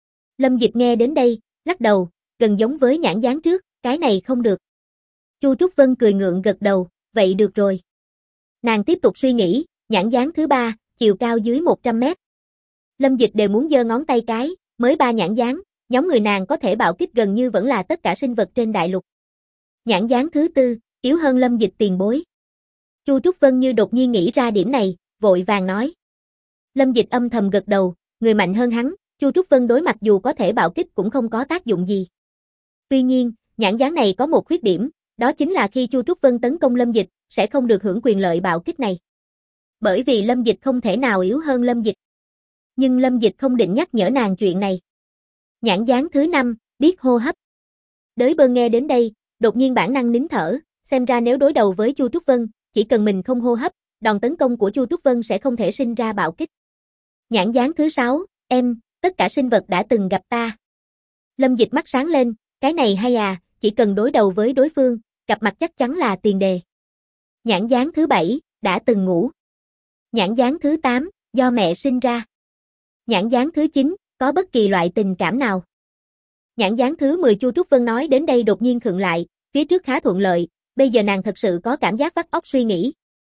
Lâm Dịch nghe đến đây, lắc đầu, gần giống với nhãn dán trước, cái này không được. Chu Trúc Vân cười ngượng gật đầu, vậy được rồi. Nàng tiếp tục suy nghĩ, nhãn dán thứ ba, chiều cao dưới 100 mét. Lâm Dịch đều muốn giơ ngón tay cái, mới 3 nhãn dán, nhóm người nàng có thể bạo kích gần như vẫn là tất cả sinh vật trên đại lục. Nhãn dán thứ tư, yếu hơn Lâm Dịch tiền bối. Chu Trúc Vân như đột nhiên nghĩ ra điểm này, vội vàng nói. Lâm Dịch âm thầm gật đầu, người mạnh hơn hắn, Chu Trúc Vân đối mặt dù có thể bạo kích cũng không có tác dụng gì. Tuy nhiên, nhãn dán này có một khuyết điểm, đó chính là khi Chu Trúc Vân tấn công Lâm Dịch, sẽ không được hưởng quyền lợi bạo kích này. Bởi vì Lâm Dịch không thể nào yếu hơn Lâm Dịch. Nhưng Lâm Dịch không định nhắc nhở nàng chuyện này. Nhãn dán thứ 5, biết hô hấp. Đới Bơ nghe đến đây, đột nhiên bản năng nín thở, xem ra nếu đối đầu với Chu Trúc Vân, chỉ cần mình không hô hấp, đòn tấn công của Chu Trúc Vân sẽ không thể sinh ra bạo kích. Nhãn dán thứ 6, em, tất cả sinh vật đã từng gặp ta. Lâm Dịch mắt sáng lên, cái này hay à, chỉ cần đối đầu với đối phương, gặp mặt chắc chắn là tiền đề. Nhãn dán thứ 7, đã từng ngủ. Nhãn dán thứ 8, do mẹ sinh ra. Nhãn dán thứ 9, có bất kỳ loại tình cảm nào. Nhãn dán thứ 10 Chu Trúc Vân nói đến đây đột nhiên khựng lại, phía trước khá thuận lợi, bây giờ nàng thật sự có cảm giác vắt óc suy nghĩ.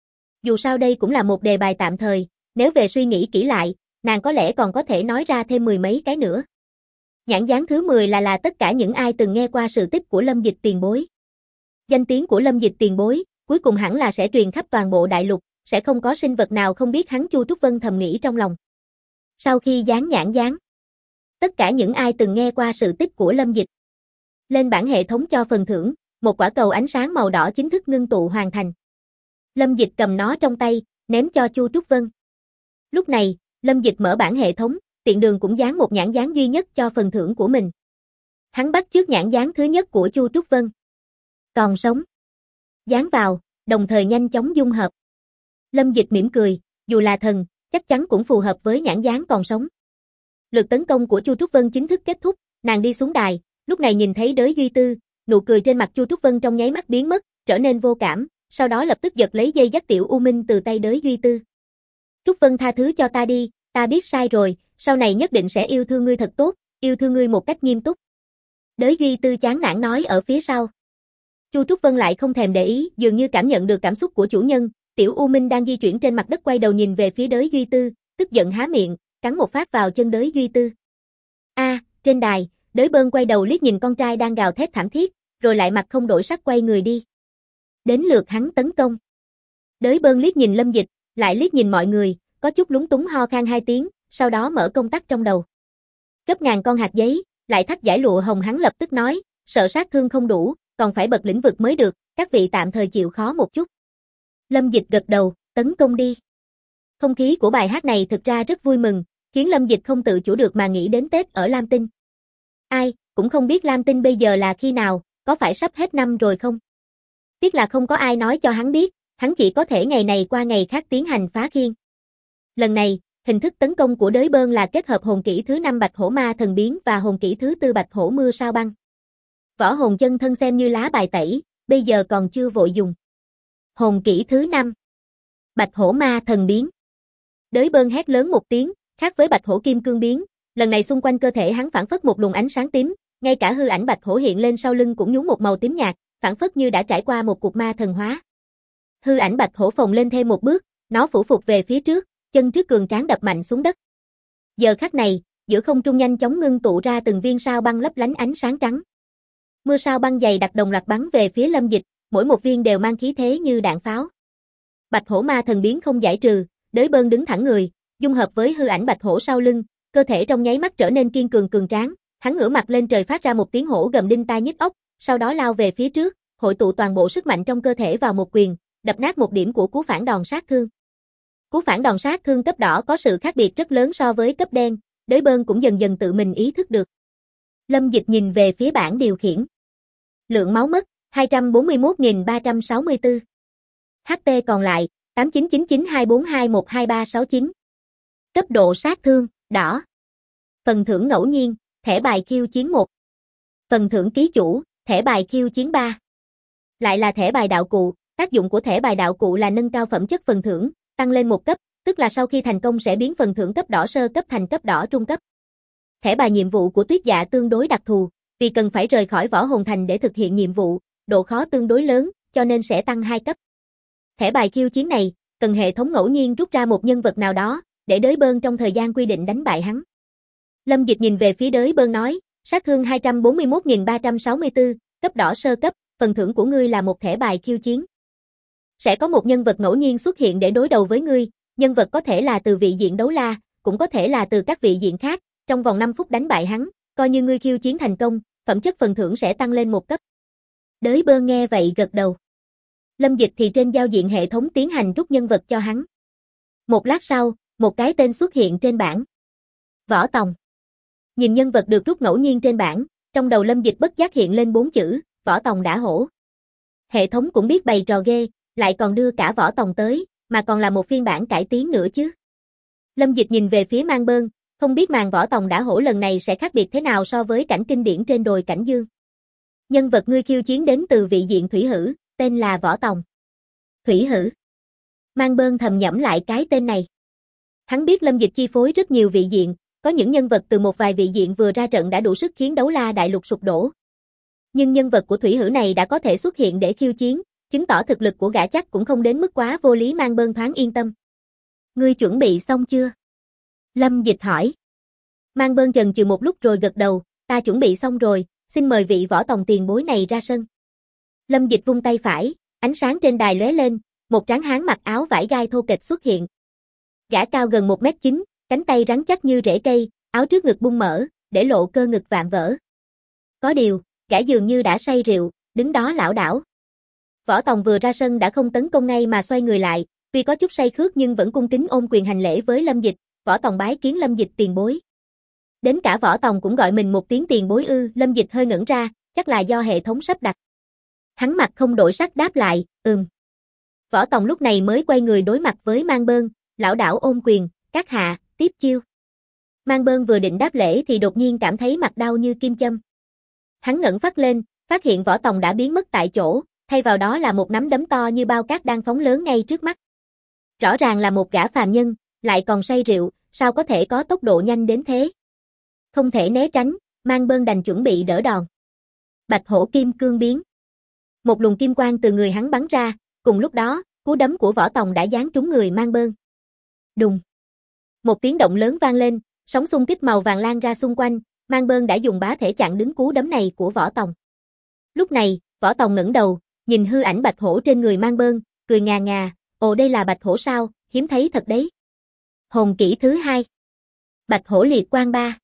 Dù sao đây cũng là một đề bài tạm thời, nếu về suy nghĩ kỹ lại, nàng có lẽ còn có thể nói ra thêm 10 mấy cái nữa. Nhãn dán thứ 10 là tất cả những ai từng nghe qua sự tích của Lâm Dịch tiền bối. Danh tiếng của Lâm Dịch tiền bối, cuối cùng hẳn là sẽ truyền khắp toàn bộ đại lục, sẽ không có sinh vật nào không biết hắn. Chu Trúc Vân thầm nghĩ trong lòng. Sau khi dán nhãn dán, tất cả những ai từng nghe qua sự tích của Lâm Dịch. Lên bảng hệ thống cho phần thưởng, một quả cầu ánh sáng màu đỏ chính thức ngưng tụ hoàn thành. Lâm Dịch cầm nó trong tay, ném cho Chu Trúc Vân. Lúc này, Lâm Dịch mở bảng hệ thống, tiện đường cũng dán một nhãn dán duy nhất cho phần thưởng của mình. Hắn bắt chước nhãn dán thứ nhất của Chu Trúc Vân. Còn sống. Dán vào, đồng thời nhanh chóng dung hợp. Lâm Dịch mỉm cười, dù là thần, chắc chắn cũng phù hợp với nhãn dán còn sống. Lượt tấn công của Chu Trúc Vân chính thức kết thúc, nàng đi xuống đài, lúc này nhìn thấy Đới Duy Tư, nụ cười trên mặt Chu Trúc Vân trong nháy mắt biến mất, trở nên vô cảm, sau đó lập tức giật lấy dây dắt Tiểu U Minh từ tay Đới Duy Tư. Trúc Vân tha thứ cho ta đi, ta biết sai rồi, sau này nhất định sẽ yêu thương ngươi thật tốt, yêu thương ngươi một cách nghiêm túc. Đới Duy Tư chán nản nói ở phía sau. Chu Trúc Vân lại không thèm để ý, dường như cảm nhận được cảm xúc của chủ nhân, Tiểu U Minh đang di chuyển trên mặt đất quay đầu nhìn về phía Đới Duy Tư, tức giận há miệng, cắn một phát vào chân Đới Duy Tư. Trên đài, Đới Bơn quay đầu liếc nhìn con trai đang gào thét thảm thiết, rồi lại mặt không đổi sắc quay người đi. Đến lượt hắn tấn công. Đới Bơn liếc nhìn Lâm Dịch, lại liếc nhìn mọi người, có chút lúng túng ho khan 2 tiếng, sau đó mở công tắc trong đầu. Gấp ngàn con hạt giấy, lại thắt giải lụa hồng, hắn lập tức nói, sợ sát thương không đủ, còn phải bật lĩnh vực mới được, các vị tạm thời chịu khó một chút. Lâm Dịch gật đầu, tấn công đi. Không khí của bài hát này thực ra rất vui mừng, khiến Lâm Dịch không tự chủ được mà nghĩ đến Tết ở Lam Tinh. Ai, cũng không biết Lam Tinh bây giờ là khi nào, có phải sắp hết năm rồi không? Tiếc là không có ai nói cho hắn biết, hắn chỉ có thể ngày này qua ngày khác tiến hành phá khiên. Lần này, hình thức tấn công của Đới Bơn là kết hợp hồn kỹ thứ 5 Bạch Hổ Ma Thần Biến và hồn kỹ thứ 4 Bạch Hổ Mưa Sao Băng. Võ hồn chân thân xem như lá bài tẩy, bây giờ còn chưa vội dùng. Hồn kỹ thứ 5. Bạch Hổ Ma Thần Biến. Đới Bơn hét lớn một tiếng, khác với Bạch Hổ Kim Cương Biến, lần này xung quanh cơ thể hắn phảng phất một luồng ánh sáng tím, ngay cả hư ảnh Bạch Hổ hiện lên sau lưng cũng nhuốm một màu tím nhạt, phảng phất như đã trải qua một cuộc ma thần hóa. Hư ảnh Bạch Hổ phồng lên thêm một bước, nó phủ phục về phía trước, chân trước cường tráng đập mạnh xuống đất. Giờ khắc này, giữa không trung nhanh chóng ngưng tụ ra từng viên sao băng lấp lánh ánh sáng trắng. Mưa sao băng dày đặc đồng loạt bắn về phía Lâm Dịch, mỗi một viên đều mang khí thế như đạn pháo. Bạch Hổ Ma Thần Biến không giải trừ, Đới Bơn đứng thẳng người, dung hợp với hư ảnh Bạch Hổ sau lưng, cơ thể trong nháy mắt trở nên kiên cường cường tráng, hắn ngửa mặt lên trời phát ra một tiếng hổ gầm đinh tai nhức óc, sau đó lao về phía trước, hội tụ toàn bộ sức mạnh trong cơ thể vào một quyền, đập nát một điểm của cú phản đòn sát thương. Cú phản đòn sát thương cấp đỏ có sự khác biệt rất lớn so với cấp đen, Đới Bơn cũng dần dần tự mình ý thức được. Lâm Dịch nhìn về phía bảng điều khiển. Lượng máu mất, 241.364. HP còn lại, 899924212369. Cấp độ sát thương, đỏ. Phần thưởng ngẫu nhiên, thẻ bài khiêu chiến 1. Phần thưởng ký chủ, thẻ bài khiêu chiến 3. Lại là thẻ bài đạo cụ, tác dụng của thẻ bài đạo cụ là nâng cao phẩm chất phần thưởng, tăng lên một cấp, tức là sau khi thành công sẽ biến phần thưởng cấp đỏ sơ cấp thành cấp đỏ trung cấp. Thẻ bài nhiệm vụ của Tuyết Dạ tương đối đặc thù, vì cần phải rời khỏi Võ Hồn Thành để thực hiện nhiệm vụ, độ khó tương đối lớn, cho nên sẽ tăng 2 cấp. Thẻ bài khiêu chiến này, cần hệ thống ngẫu nhiên rút ra một nhân vật nào đó, để Đới Bơn trong thời gian quy định đánh bại hắn. Lâm Dịch nhìn về phía Đới Bơn nói, sát thương 241.364, cấp đỏ sơ cấp, phần thưởng của ngươi là một thẻ bài khiêu chiến. Sẽ có một nhân vật ngẫu nhiên xuất hiện để đối đầu với ngươi, nhân vật có thể là từ vị diện đấu la, cũng có thể là từ các vị diện khác, trong vòng 5 phút đánh bại hắn, coi như ngươi khiêu chiến thành công, phẩm chất phần thưởng sẽ tăng lên một cấp. Đới Bơn nghe vậy gật đầu. Lâm Dịch thì trên giao diện hệ thống tiến hành rút nhân vật cho hắn. Một lát sau, một cái tên xuất hiện trên bảng. Võ Tòng. Nhìn nhân vật được rút ngẫu nhiên trên bảng, trong đầu Lâm Dịch bất giác hiện lên 4 chữ, Võ Tòng đã hổ. Hệ thống cũng biết bày trò ghê, lại còn đưa cả Võ Tòng tới, mà còn là một phiên bản cải tiến nữa chứ. Lâm Dịch nhìn về phía Mang Bơn, không biết màn Võ Tòng đã hổ lần này sẽ khác biệt thế nào so với cảnh kinh điển trên đồi Cảnh Dương. Nhân vật ngươi khiêu chiến đến từ vị diện Thủy Hử, tên là Võ Tòng. Thủy Hử. Mang Bơn thầm nhẩm lại cái tên này. Hắn biết Lâm Dịch chi phối rất nhiều vị diện, có những nhân vật từ một vài vị diện vừa ra trận đã đủ sức khiến Đấu La Đại Lục sụp đổ. Nhưng nhân vật của Thủy Hử này đã có thể xuất hiện để khiêu chiến, chứng tỏ thực lực của gã chắc cũng không đến mức quá vô lý. Mang Bơn thoáng yên tâm. Ngươi chuẩn bị xong chưa? Lâm Dịch hỏi. Mang Bơn chần chừ một lúc rồi gật đầu, ta chuẩn bị xong rồi, xin mời vị Võ Tòng tiền bối này ra sân. Lâm Dịch vung tay phải, ánh sáng trên đài lóe lên, một tráng hán mặc áo vải gai thô kệch xuất hiện. Gã cao gần 1m9, cánh tay rắn chắc như rễ cây, áo trước ngực bung mở, để lộ cơ ngực vạm vỡ. Có điều, gã dường như đã say rượu, đứng đó lảo đảo. Võ Tòng vừa ra sân đã không tấn công ngay mà xoay người lại, tuy có chút say khước nhưng vẫn cung kính ôm quyền hành lễ với Lâm Dịch. Võ Tòng bái kiến Lâm Dịch tiền bối. Đến cả Võ Tòng cũng gọi mình một tiếng tiền bối ư? Lâm Dịch hơi ngẩn ra, chắc là do hệ thống sắp đặt. Hắn mặt không đổi sắc đáp lại, Võ Tòng lúc này mới quay người đối mặt với Mang Bơn, lão đảo ôm quyền, các hạ, tiếp chiêu. Mang Bơn vừa định đáp lễ thì đột nhiên cảm thấy mặt đau như kim châm. Hắn ngẩng phát lên, phát hiện Võ Tòng đã biến mất tại chỗ, thay vào đó là một nắm đấm to như bao cát đang phóng lớn ngay trước mắt. Rõ ràng là một gã phàm nhân, lại còn say rượu, sao có thể có tốc độ nhanh đến thế? Không thể né tránh, Mang Bơn đành chuẩn bị đỡ đòn. Bạch hổ kim cương biến. Một luồng kim quang từ người hắn bắn ra, cùng lúc đó, cú đấm của Võ Tòng đã giáng trúng người Mang Bơn. Đùng. Một tiếng động lớn vang lên, sóng xung kích màu vàng lan ra xung quanh, Mang Bơn đã dùng bá thể chặn đứng cú đấm này của Võ Tòng. Lúc này, Võ Tòng ngẩng đầu, nhìn hư ảnh bạch hổ trên người Mang Bơn, cười ngà ngà, ồ đây là bạch hổ sao, hiếm thấy thật đấy. Hồn kỹ thứ 2. Bạch hổ liệt quang 3.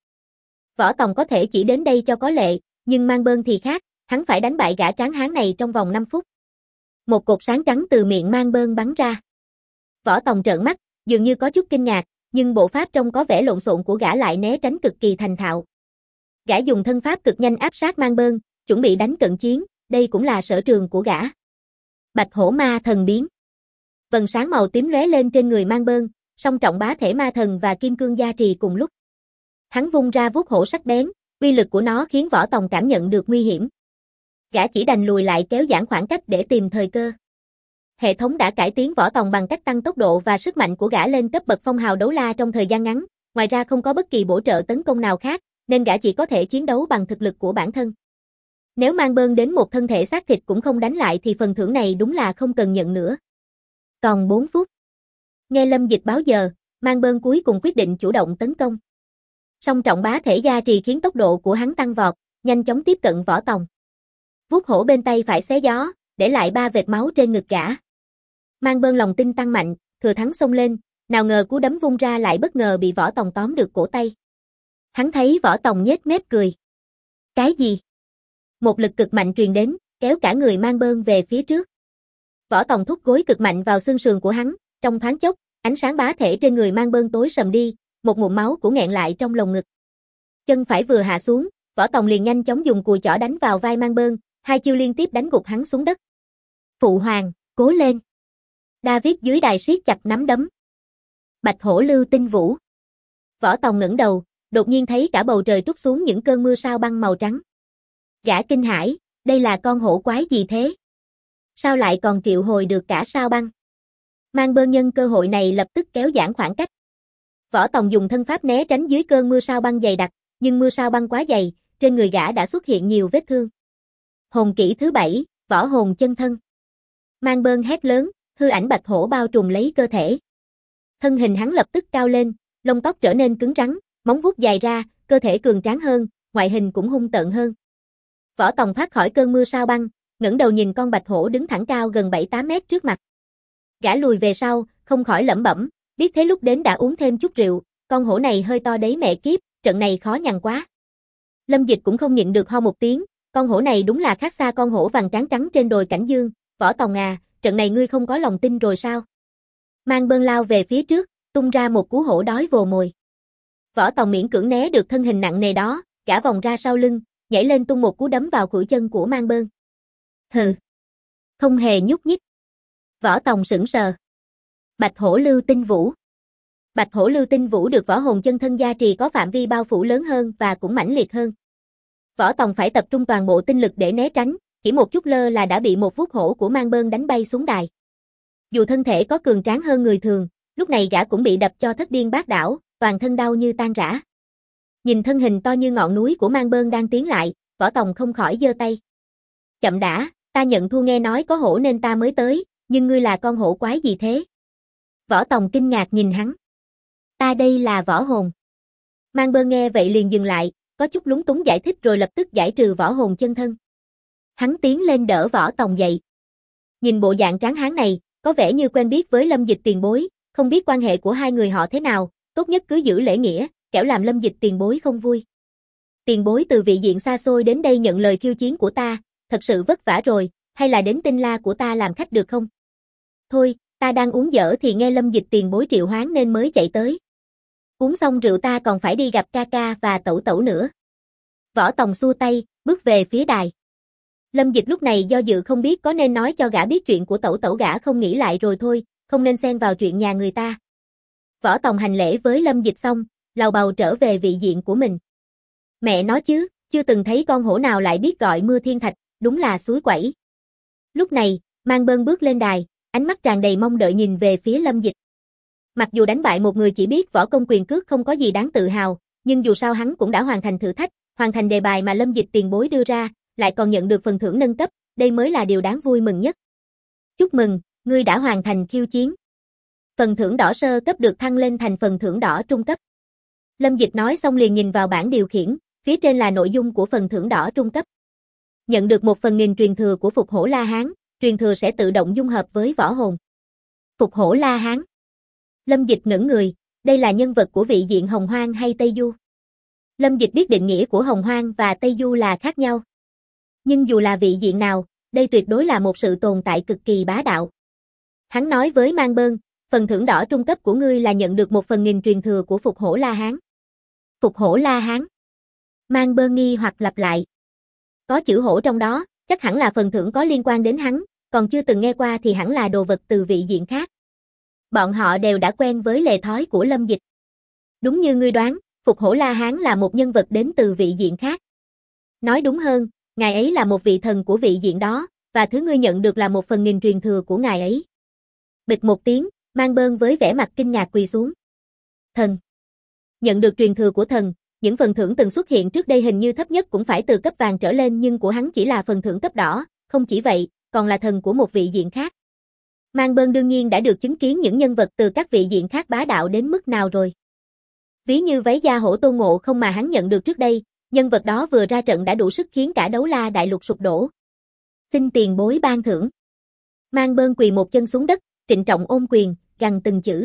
Võ Tòng có thể chỉ đến đây cho có lệ, nhưng Mang Bơn thì khác, hắn phải đánh bại gã tráng hán này trong vòng 5 phút. Một cột sáng trắng từ miệng Mang Bơn bắn ra. Võ Tòng trợn mắt, dường như có chút kinh ngạc, nhưng bộ pháp trông có vẻ lộn xộn của gã lại né tránh cực kỳ thành thạo. Gã dùng thân pháp cực nhanh áp sát Mang Bơn, chuẩn bị đánh cận chiến, đây cũng là sở trường của gã. Bạch hổ ma thần biến. Vầng sáng màu tím lóe lên trên người Mang Bơn, song trọng bá thể ma thần và kim cương gia trì cùng lúc. Hắn vung ra vuốt hổ sắc bén, uy lực của nó khiến Võ Tòng cảm nhận được nguy hiểm. Gã chỉ đành lùi lại kéo giãn khoảng cách để tìm thời cơ. Hệ thống đã cải tiến Võ Tòng bằng cách tăng tốc độ và sức mạnh của gã lên cấp bậc phong hào đấu la trong thời gian ngắn, ngoài ra không có bất kỳ bổ trợ tấn công nào khác, nên gã chỉ có thể chiến đấu bằng thực lực của bản thân. Nếu Mang Bơn đến một thân thể xác thịt cũng không đánh lại thì phần thưởng này đúng là không cần nhận nữa. Còn 4 phút. Nghe Lâm Dịch báo giờ, Mang Bơn cuối cùng quyết định chủ động tấn công. Song trọng bá thể gia trì khiến tốc độ của hắn tăng vọt, nhanh chóng tiếp cận Võ Tòng. Vuốt hổ bên tay phải xé gió, để lại 3 vệt máu trên ngực gã. Mang Bơn lòng tin tăng mạnh, thừa thắng xông lên, nào ngờ cú đấm vung ra lại bất ngờ bị Võ Tòng tóm được cổ tay. Hắn thấy Võ Tòng nhếch mép cười. Cái gì? Một lực cực mạnh truyền đến, kéo cả người Mang Bơn về phía trước. Võ Tòng thúc gối cực mạnh vào xương sườn của hắn, trong thoáng chốc, ánh sáng bá thể trên người Mang Bơn tối sầm đi, một ngụm máu cũng nghẹn lại trong lồng ngực. Chân phải vừa hạ xuống, Võ Tòng liền nhanh chóng dùng cùi chỏ đánh vào vai Mang Bơn, 2 chiêu liên tiếp đánh gục hắn xuống đất. Phụ hoàng, cố lên. David dưới đài siết chặt nắm đấm. Bạch hổ lưu tinh vũ. Võ Tòng ngẩng đầu, đột nhiên thấy cả bầu trời trút xuống những cơn mưa sao băng màu trắng. Gã kinh hãi, đây là con hổ quái gì thế? Sao lại còn triệu hồi được cả sao băng? Mang Bơn nhân cơ hội này lập tức kéo giãn khoảng cách. Võ Tòng dùng thân pháp né tránh dưới cơn mưa sao băng dày đặc, nhưng mưa sao băng quá dày, trên người gã đã xuất hiện nhiều vết thương. Hồn kỹ thứ 7, võ hồn chân thân. Mang Bơn hét lớn, hư ảnh bạch hổ bao trùm lấy cơ thể. Thân hình hắn lập tức cao lên, lông tóc trở nên cứng rắn, móng vuốt dài ra, cơ thể cường tráng hơn, ngoại hình cũng hung tợn hơn. Võ Tòng thoát khỏi cơn mưa sao băng, ngẩng đầu nhìn con bạch hổ đứng thẳng cao gần 7-8 mét trước mặt. Gã lùi về sau, không khỏi lẩm bẩm, biết thế lúc đến đã uống thêm chút rượu, con hổ này hơi to đấy mẹ kiếp, trận này khó nhằn quá. Lâm Dịch cũng không nhịn được ho một tiếng, con hổ này đúng là khác xa con hổ vàng trắng trắng trên đồi Cảnh Dương, Võ Tòng à, trận này ngươi không có lòng tin rồi sao? Mang Bơn lao về phía trước, tung ra một cú hổ đói vồ mồi. Võ Tòng miễn cưỡng né được thân hình nặng nề đó, gã vòng ra sau lưng, nhảy lên tung một cú đấm vào khuỷu chân của Mang Bơn. Hừ, không hề nhúc nhích. Võ Tòng sững sờ. Bạch hổ lưu tinh vũ. Bạch hổ lưu tinh vũ được võ hồn chân thân gia trì có phạm vi bao phủ lớn hơn và cũng mãnh liệt hơn. Võ Tòng phải tập trung toàn bộ tinh lực để né tránh, chỉ một chút lơ là đã bị một vuốt hổ của Mang Bơn đánh bay xuống đài. Dù thân thể có cường tráng hơn người thường, lúc này gã cũng bị đập cho thất điên bát đảo, toàn thân đau như tan rã. Nhìn thân hình to như ngọn núi của Mang Bơn đang tiến lại, Võ Tòng không khỏi giơ tay. Chậm đã, ta nhận thua, nghe nói có hổ nên ta mới tới, nhưng ngươi là con hổ quái gì thế? Võ Tòng kinh ngạc nhìn hắn. Ta đây là võ hồn. Mang Bơn nghe vậy liền dừng lại, có chút lúng túng giải thích rồi lập tức giải trừ võ hồn chân thân. Hắn tiến lên đỡ Võ Tòng dậy. Nhìn bộ dạng tráng hán này, có vẻ như quen biết với Lâm Dịch tiền bối, không biết quan hệ của hai người họ thế nào, tốt nhất cứ giữ lễ nghĩa, kẻo làm Lâm Dịch tiền bối không vui. Tiền bối từ vị diện xa xôi đến đây nhận lời khiêu chiến của ta, thật sự vất vả rồi, hay là đến Tinh La của ta làm khách được không? Thôi, ta đang uống dở thì nghe Lâm Dịch tiền bối triệu hoán nên mới chạy tới. Uống xong rượu ta còn phải đi gặp ca ca và tẩu tẩu nữa. Võ Tòng xua tay, bước về phía đài. Lâm Dịch lúc này do dự không biết có nên nói cho gã biết chuyện của tẩu tẩu, gã không nghĩ lại rồi thôi, không nên xen vào chuyện nhà người ta. Võ Tòng hành lễ với Lâm Dịch xong, lào bào trở về vị diện của mình. Mẹ nói chứ, chưa từng thấy con hổ nào lại biết gọi mưa thiên thạch, đúng là suối quẩy. Lúc này, Mang Bơn bước lên đài, ánh mắt tràn đầy mong đợi nhìn về phía Lâm Dịch. Mặc dù đánh bại một người chỉ biết võ công quyền cước không có gì đáng tự hào, nhưng dù sao hắn cũng đã hoàn thành thử thách, hoàn thành đề bài mà Lâm Dịch tiền bối đưa ra, lại còn nhận được phần thưởng nâng cấp, đây mới là điều đáng vui mừng nhất. Chúc mừng, ngươi đã hoàn thành khiêu chiến. Phần thưởng đỏ sơ cấp được thăng lên thành phần thưởng đỏ trung cấp. Lâm Dịch nói xong liền nhìn vào bảng điều khiển, phía trên là nội dung của phần thưởng đỏ trung cấp. Nhận được 1/1000 truyền thừa của Phục Hổ La Hán, truyền thừa sẽ tự động dung hợp với võ hồn. Phục Hổ La Hán. Lâm Dịch ngẩn người, đây là nhân vật của vị diện Hồng Hoang hay Tây Du? Lâm Dịch biết định nghĩa của Hồng Hoang và Tây Du là khác nhau. Nhưng dù là vị diện nào, đây tuyệt đối là một sự tồn tại cực kỳ bá đạo. Hắn nói với Mang Bơn, phần thưởng đỏ trung cấp của ngươi là nhận được 1/1000 truyền thừa của Phục Hổ La Hán. Phục Hổ La Hán. Mang Bơn nghi hoặc lặp lại. Có chữ hổ trong đó, chắc hẳn là phần thưởng có liên quan đến hắn, còn chưa từng nghe qua thì hẳn là đồ vật từ vị diện khác. Bọn họ đều đã quen với lề thói của Lâm Dịch. Đúng như ngươi đoán, Phục Hổ La Hán là một nhân vật đến từ vị diện khác. Nói đúng hơn, ngài ấy là một vị thần của vị diện đó, và thứ ngươi nhận được là 1/1000 truyền thừa của ngài ấy. Bịch một tiếng, Mang Bơn với vẻ mặt kinh ngạc quỳ xuống. Thần. Nhận được truyền thừa của thần, những phần thưởng từng xuất hiện trước đây hình như thấp nhất cũng phải từ cấp vàng trở lên nhưng của hắn chỉ là phần thưởng cấp đỏ, không chỉ vậy, còn là thần của một vị diện khác. Mang Bơn đương nhiên đã được chứng kiến những nhân vật từ các vị diện khác bá đạo đến mức nào rồi. Ví như váy da hổ Tôn Ngộ Không mà hắn nhận được trước đây, nhân vật đó vừa ra trận đã đủ sức khiến cả Đấu La đại lục sụp đổ. Xin tiền bối ban thưởng. Mang Bơn quỳ một chân xuống đất, trịnh trọng ôm quyền, gằn từng chữ.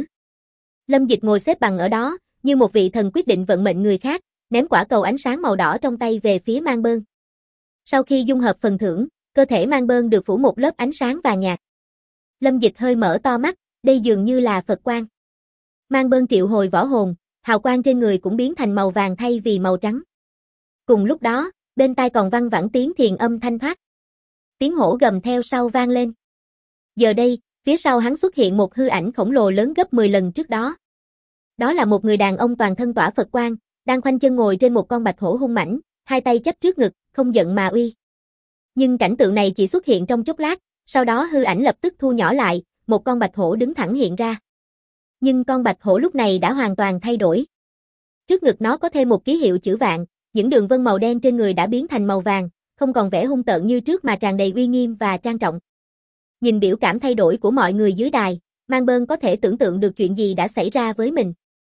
Lâm Dịch ngồi xếp bằng ở đó, như một vị thần quyết định vận mệnh người khác, ném quả cầu ánh sáng màu đỏ trong tay về phía Mang Bơn. Sau khi dung hợp phần thưởng, cơ thể Mang Bơn được phủ một lớp ánh sáng vàng nhạt. Lâm Dịch hơi mở to mắt, đây dường như là Phật quang. Mang Bơn triệu hồi võ hồn, hào quang trên người cũng biến thành màu vàng thay vì màu trắng. Cùng lúc đó, bên tai còn văng vẳng tiếng thiền âm thanh thoát. Tiếng hổ gầm theo sau vang lên. Giờ đây, phía sau hắn xuất hiện một hư ảnh khổng lồ lớn gấp 10 lần trước đó. Đó là một người đàn ông toàn thân tỏa Phật quang, đang khoanh chân ngồi trên một con bạch hổ hung mãnh, hai tay chắp trước ngực, không giận mà uy. Nhưng cảnh tượng này chỉ xuất hiện trong chốc lát, sau đó hư ảnh lập tức thu nhỏ lại, một con bạch hổ đứng thẳng hiện ra. Nhưng con bạch hổ lúc này đã hoàn toàn thay đổi. Trước ngực nó có thêm một ký hiệu chữ vạn, những đường vân màu đen trên người đã biến thành màu vàng, không còn vẻ hung tợn như trước mà tràn đầy uy nghiêm và trang trọng. Nhìn biểu cảm thay đổi của mọi người dưới đài, Mang Bơn có thể tưởng tượng được chuyện gì đã xảy ra với mình.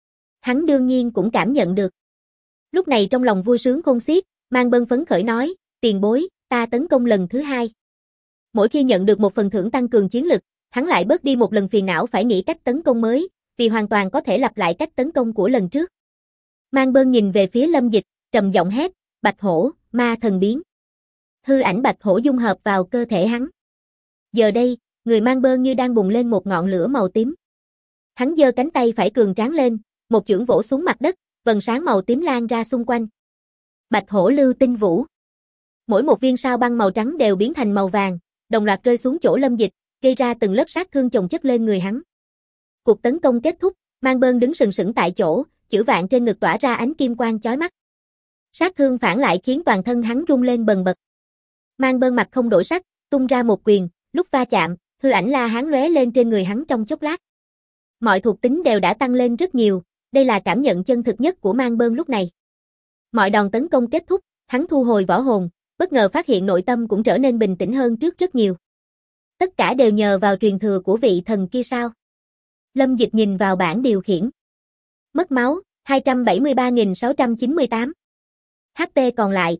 Hắn đương nhiên cũng cảm nhận được. Lúc này trong lòng vui sướng khôn xiết, Mang Bơn phấn khởi nói, tiền bối, ta tấn công lần thứ 2. Mỗi khi nhận được một phần thưởng tăng cường chiến lực, hắn lại bớt đi một lần phiền não phải nghĩ cách tấn công mới, vì hoàn toàn có thể lặp lại cách tấn công của lần trước. Mang Bơn nhìn về phía Lâm Dịch, trầm giọng hét, Bạch Hổ, ma thần biến. Hư ảnh Bạch Hổ dung hợp vào cơ thể hắn. Giờ đây, người Mang Bơn như đang bùng lên một ngọn lửa màu tím. Hắn giơ cánh tay phải cường tráng lên, một chưởng vỗ xuống mặt đất, vầng sáng màu tím lan ra xung quanh. Bạch Hổ lưu tinh vũ. Mỗi một viên sao băng màu trắng đều biến thành màu vàng, đồng loạt rơi xuống chỗ Lâm Dịch, gây ra từng lớp sát thương chồng chất lên người hắn. Cuộc tấn công kết thúc, Mang Bơn đứng sừng sững tại chỗ, chữ vạn trên ngực tỏa ra ánh kim quang chói mắt. Sát thương phản lại khiến toàn thân hắn rung lên bần bật. Mang Bơn mặt không đổi sắc, tung ra một quyền, lúc va chạm, hư ảnh La Hán lóe lên trên người hắn trong chốc lát. Mọi thuộc tính đều đã tăng lên rất nhiều, đây là cảm nhận chân thực nhất của Mang Bơn lúc này. Mọi đòn tấn công kết thúc, hắn thu hồi võ hồn, bất ngờ phát hiện nội tâm cũng trở nên bình tĩnh hơn trước rất nhiều. Tất cả đều nhờ vào truyền thừa của vị thần kia sao? Lâm Dịch nhìn vào bảng điều khiển. Mất máu, 273.698. HP còn lại,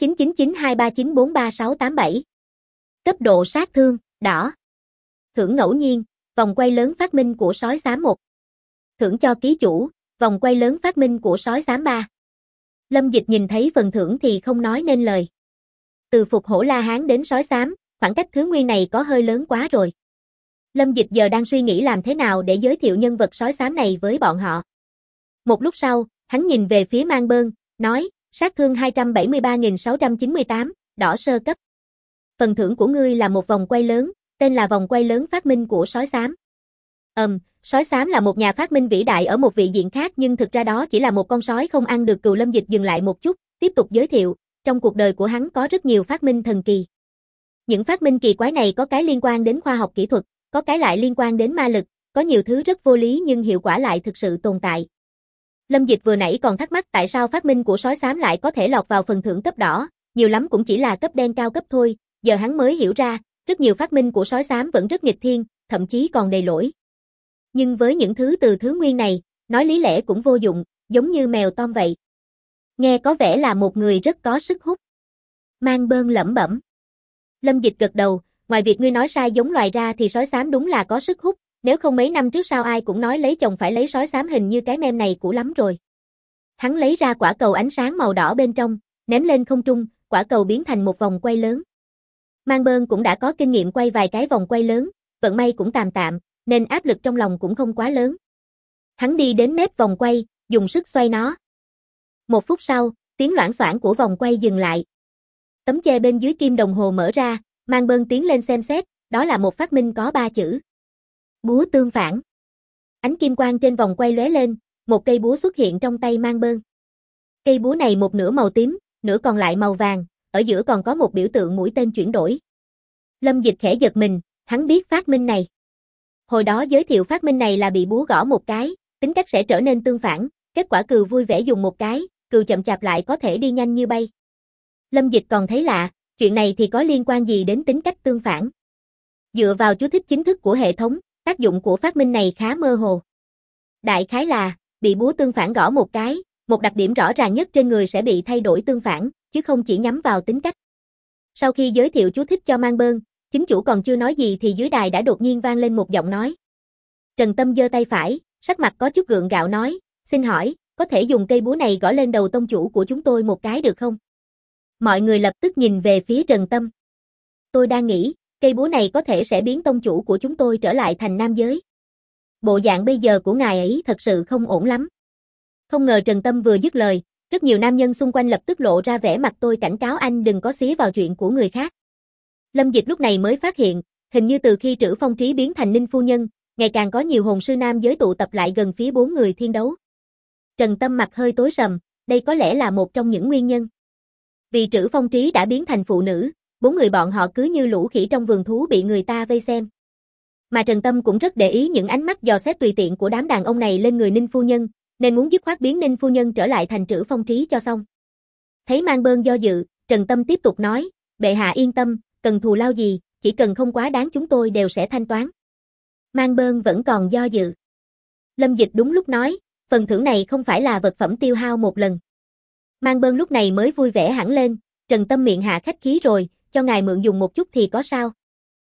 899923943687. Cấp độ sát thương, đỏ. Thưởng ngẫu nhiên, vòng quay lớn phát minh của sói xám 1. Thưởng cho ký chủ, vòng quay lớn phát minh của sói xám 3. Lâm Dịch nhìn thấy phần thưởng thì không nói nên lời. Từ Phục Hổ La Hán đến sói xám, khoảng cách thứ nguyên này có hơi lớn quá rồi. Lâm Dịch giờ đang suy nghĩ làm thế nào để giới thiệu nhân vật sói xám này với bọn họ. Một lúc sau, hắn nhìn về phía Mang Bơn, nói, sát thương 273.698, đỏ sơ cấp. Phần thưởng của ngươi là một vòng quay lớn, tên là vòng quay lớn phát minh của sói xám. Sói xám là một nhà phát minh vĩ đại ở một vị diện khác nhưng thực ra đó chỉ là một con sói không ăn được cừu. Lâm Dịch dừng lại một chút, tiếp tục giới thiệu, trong cuộc đời của hắn có rất nhiều phát minh thần kỳ. Những phát minh kỳ quái này có cái liên quan đến khoa học kỹ thuật, có cái lại liên quan đến ma lực, có nhiều thứ rất vô lý nhưng hiệu quả lại thực sự tồn tại. Lâm Dịch vừa nãy còn thắc mắc tại sao phát minh của sói xám lại có thể lọt vào phần thưởng cấp đỏ, nhiều lắm cũng chỉ là cấp đen cao cấp thôi, giờ hắn mới hiểu ra, rất nhiều phát minh của sói xám vẫn rất nghịch thiên, thậm chí còn đầy lỗi. Nhưng với những thứ từ thứ nguyên này, nói lý lẽ cũng vô dụng, giống như mèo Tom vậy. Nghe có vẻ là một người rất có sức hút. Mang Bơn lẩm bẩm. Lâm Dịch gật đầu, ngoài việc ngươi nói sai giống loài ra thì sói xám đúng là có sức hút, nếu không mấy năm trước sao ai cũng nói lấy chồng phải lấy sói xám, hình như cái meme này cũ lắm rồi. Hắn lấy ra quả cầu ánh sáng màu đỏ bên trong, ném lên không trung, quả cầu biến thành một vòng quay lớn. Mang Bơn cũng đã có kinh nghiệm quay vài cái vòng quay lớn, vận may cũng tạm tạm, nên áp lực trong lòng cũng không quá lớn. Hắn đi đến mép vòng quay, dùng sức xoay nó. 1 phút sau, tiếng loảng xoảng của vòng quay dừng lại. Tấm che bên dưới kim đồng hồ mở ra, Mang Bơn tiến lên xem xét, đó là một phát minh có 3 chữ. Búa tương phản. Ánh kim quang trên vòng quay lóe lên, một cây búa xuất hiện trong tay Mang Bơn. Cây búa này một nửa màu tím, nửa còn lại màu vàng, ở giữa còn có một biểu tượng mũi tên chuyển đổi. Lâm Dịch khẽ giật mình, hắn biết phát minh này. Hồi đó giới thiệu phát minh này là bị búa gõ một cái, tính cách sẽ trở nên tương phản, kết quả cừu vui vẻ dùng một cái, cừu chậm chạp lại có thể đi nhanh như bay. Lâm Dịch còn thấy lạ, chuyện này thì có liên quan gì đến tính cách tương phản? Dựa vào chú thích chính thức của hệ thống, tác dụng của phát minh này khá mơ hồ. Đại khái là, bị búa tương phản gõ một cái, một đặc điểm rõ ràng nhất trên người sẽ bị thay đổi tương phản, chứ không chỉ nhắm vào tính cách. Sau khi giới thiệu chú thích cho Mang Bơn, chính chủ còn chưa nói gì thì dưới đài đã đột nhiên vang lên một giọng nói. Trần Tâm giơ tay phải, sắc mặt có chút gượng gạo nói, xin hỏi, có thể dùng cây búa này gõ lên đầu tông chủ của chúng tôi một cái được không? Mọi người lập tức nhìn về phía Trần Tâm. Tôi đang nghĩ, cây búa này có thể sẽ biến tông chủ của chúng tôi trở lại thành nam giới. Bộ dạng bây giờ của ngài ấy thật sự không ổn lắm. Không ngờ Trần Tâm vừa dứt lời, rất nhiều nam nhân xung quanh lập tức lộ ra vẻ mặt tôi cảnh cáo anh đừng có xía vào chuyện của người khác. Lâm Dịch lúc này mới phát hiện, hình như từ khi Trữ Phong Trí biến thành Ninh phu nhân, ngày càng có nhiều hồn sư nam giới tụ tập lại gần phía 4 người thiên đấu. Trần Tâm mặt hơi tối sầm, đây có lẽ là một trong những nguyên nhân. Vì Trữ Phong Trí đã biến thành phụ nữ, 4 người bọn họ cứ như lũ khỉ trong vườn thú bị người ta vây xem. Mà Trần Tâm cũng rất để ý những ánh mắt dò xét tùy tiện của đám đàn ông này lên người Ninh phu nhân, nên muốn dứt khoát biến Ninh phu nhân trở lại thành Trữ Phong Trí cho xong. Thấy Mang Bơn do dự, Trần Tâm tiếp tục nói, bệ hạ yên tâm, cần thù lao gì, chỉ cần không quá đáng chúng tôi đều sẽ thanh toán. Mang Bơn vẫn còn do dự. Lâm Dịch đúng lúc nói, phần thưởng này không phải là vật phẩm tiêu hao một lần. Mang Bơn lúc này mới vui vẻ hẳn lên, Trần Tâm miệng hạ khách khí rồi, cho ngài mượn dùng một chút thì có sao.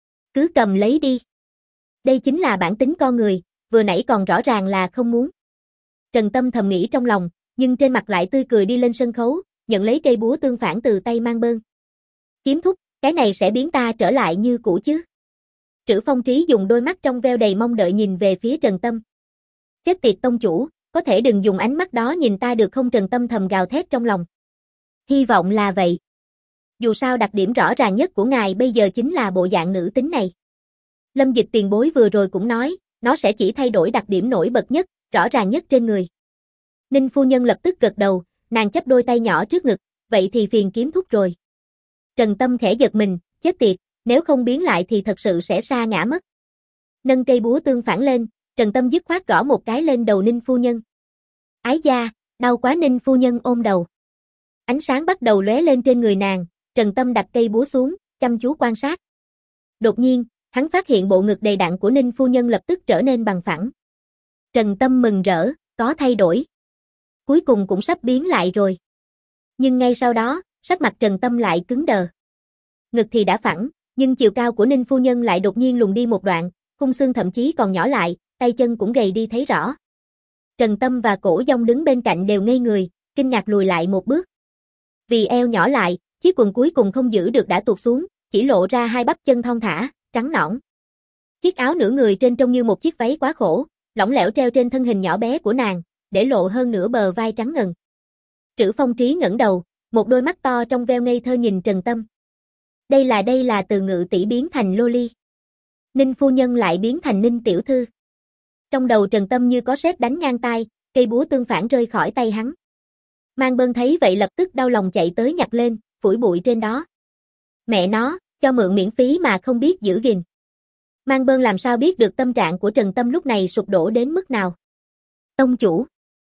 Cứ cầm lấy đi. Đây chính là bản tính con người, vừa nãy còn rõ ràng là không muốn. Trần Tâm thầm nghĩ trong lòng, nhưng trên mặt lại tươi cười đi lên sân khấu, nhận lấy cây búa tương phản từ tay Mang Bơn. Kiếm thúc, cái này sẽ biến ta trở lại như cũ chứ? Trữ Phong Trí dùng đôi mắt trong veo đầy mong đợi nhìn về phía Trần Tâm. Chết tiệt tông chủ, có thể đừng dùng ánh mắt đó nhìn ta được không? Trần Tâm thầm gào thét trong lòng. Hy vọng là vậy. Dù sao đặc điểm rõ ràng nhất của ngài bây giờ chính là bộ dạng nữ tính này. Lâm Dịch tiền bối vừa rồi cũng nói, nó sẽ chỉ thay đổi đặc điểm nổi bật nhất, rõ ràng nhất trên người. Ninh phu nhân lập tức gật đầu, nàng chắp đôi tay nhỏ trước ngực, vậy thì phiền kiếm thúc rồi. Trần Tâm khẽ giật mình, chết tiệt, nếu không biến lại thì thật sự sẽ sa ngã mất. Nâng cây búa tương phản lên, Trần Tâm dứt khoát gõ một cái lên đầu Ninh phu nhân. Ái da, đau quá. Ninh phu nhân ôm đầu. Ánh sáng bắt đầu lóe lên trên người nàng, Trần Tâm đặt cây búa xuống, chăm chú quan sát. Đột nhiên, hắn phát hiện bộ ngực đầy đặn của Ninh phu nhân lập tức trở nên bằng phẳng. Trần Tâm mừng rỡ, có thay đổi. Cuối cùng cũng sắp biến lại rồi. Nhưng ngay sau đó, sắc mặt Trần Tâm lại cứng đờ. Ngực thì đã phẳng, nhưng chiều cao của Ninh phu nhân lại đột nhiên lùn đi một đoạn, khung xương thậm chí còn nhỏ lại, tay chân cũng gầy đi thấy rõ. Trần Tâm và Cổ Dông đứng bên cạnh đều ngây người, kinh ngạc lùi lại một bước. Vì eo nhỏ lại, chiếc quần cuối cùng không giữ được đã tuột xuống, chỉ lộ ra hai bắp chân thon thả, trắng nõn. Chiếc áo nửa người trên trông như một chiếc váy quá khổ, lỏng lẻo treo trên thân hình nhỏ bé của nàng, để lộ hơn nửa bờ vai trắng ngần. Trữ Phong Trí ngẩng đầu, một đôi mắt to trong veo ngây thơ nhìn Trần Tâm. Đây là từ Ngự tỷ biến thành Loli. Ninh phu nhân lại biến thành Ninh tiểu thư. Trong đầu Trần Tâm như có sét đánh ngang tai, cây búa tương phản rơi khỏi tay hắn. Mang Bơn thấy vậy lập tức đau lòng chạy tới nhặt lên, phủi bụi trên đó. Mẹ nó, Cho mượn miễn phí mà không biết giữ gìn. Mang Bơn làm sao biết được tâm trạng của Trần Tâm lúc này sụp đổ đến mức nào. Tông chủ.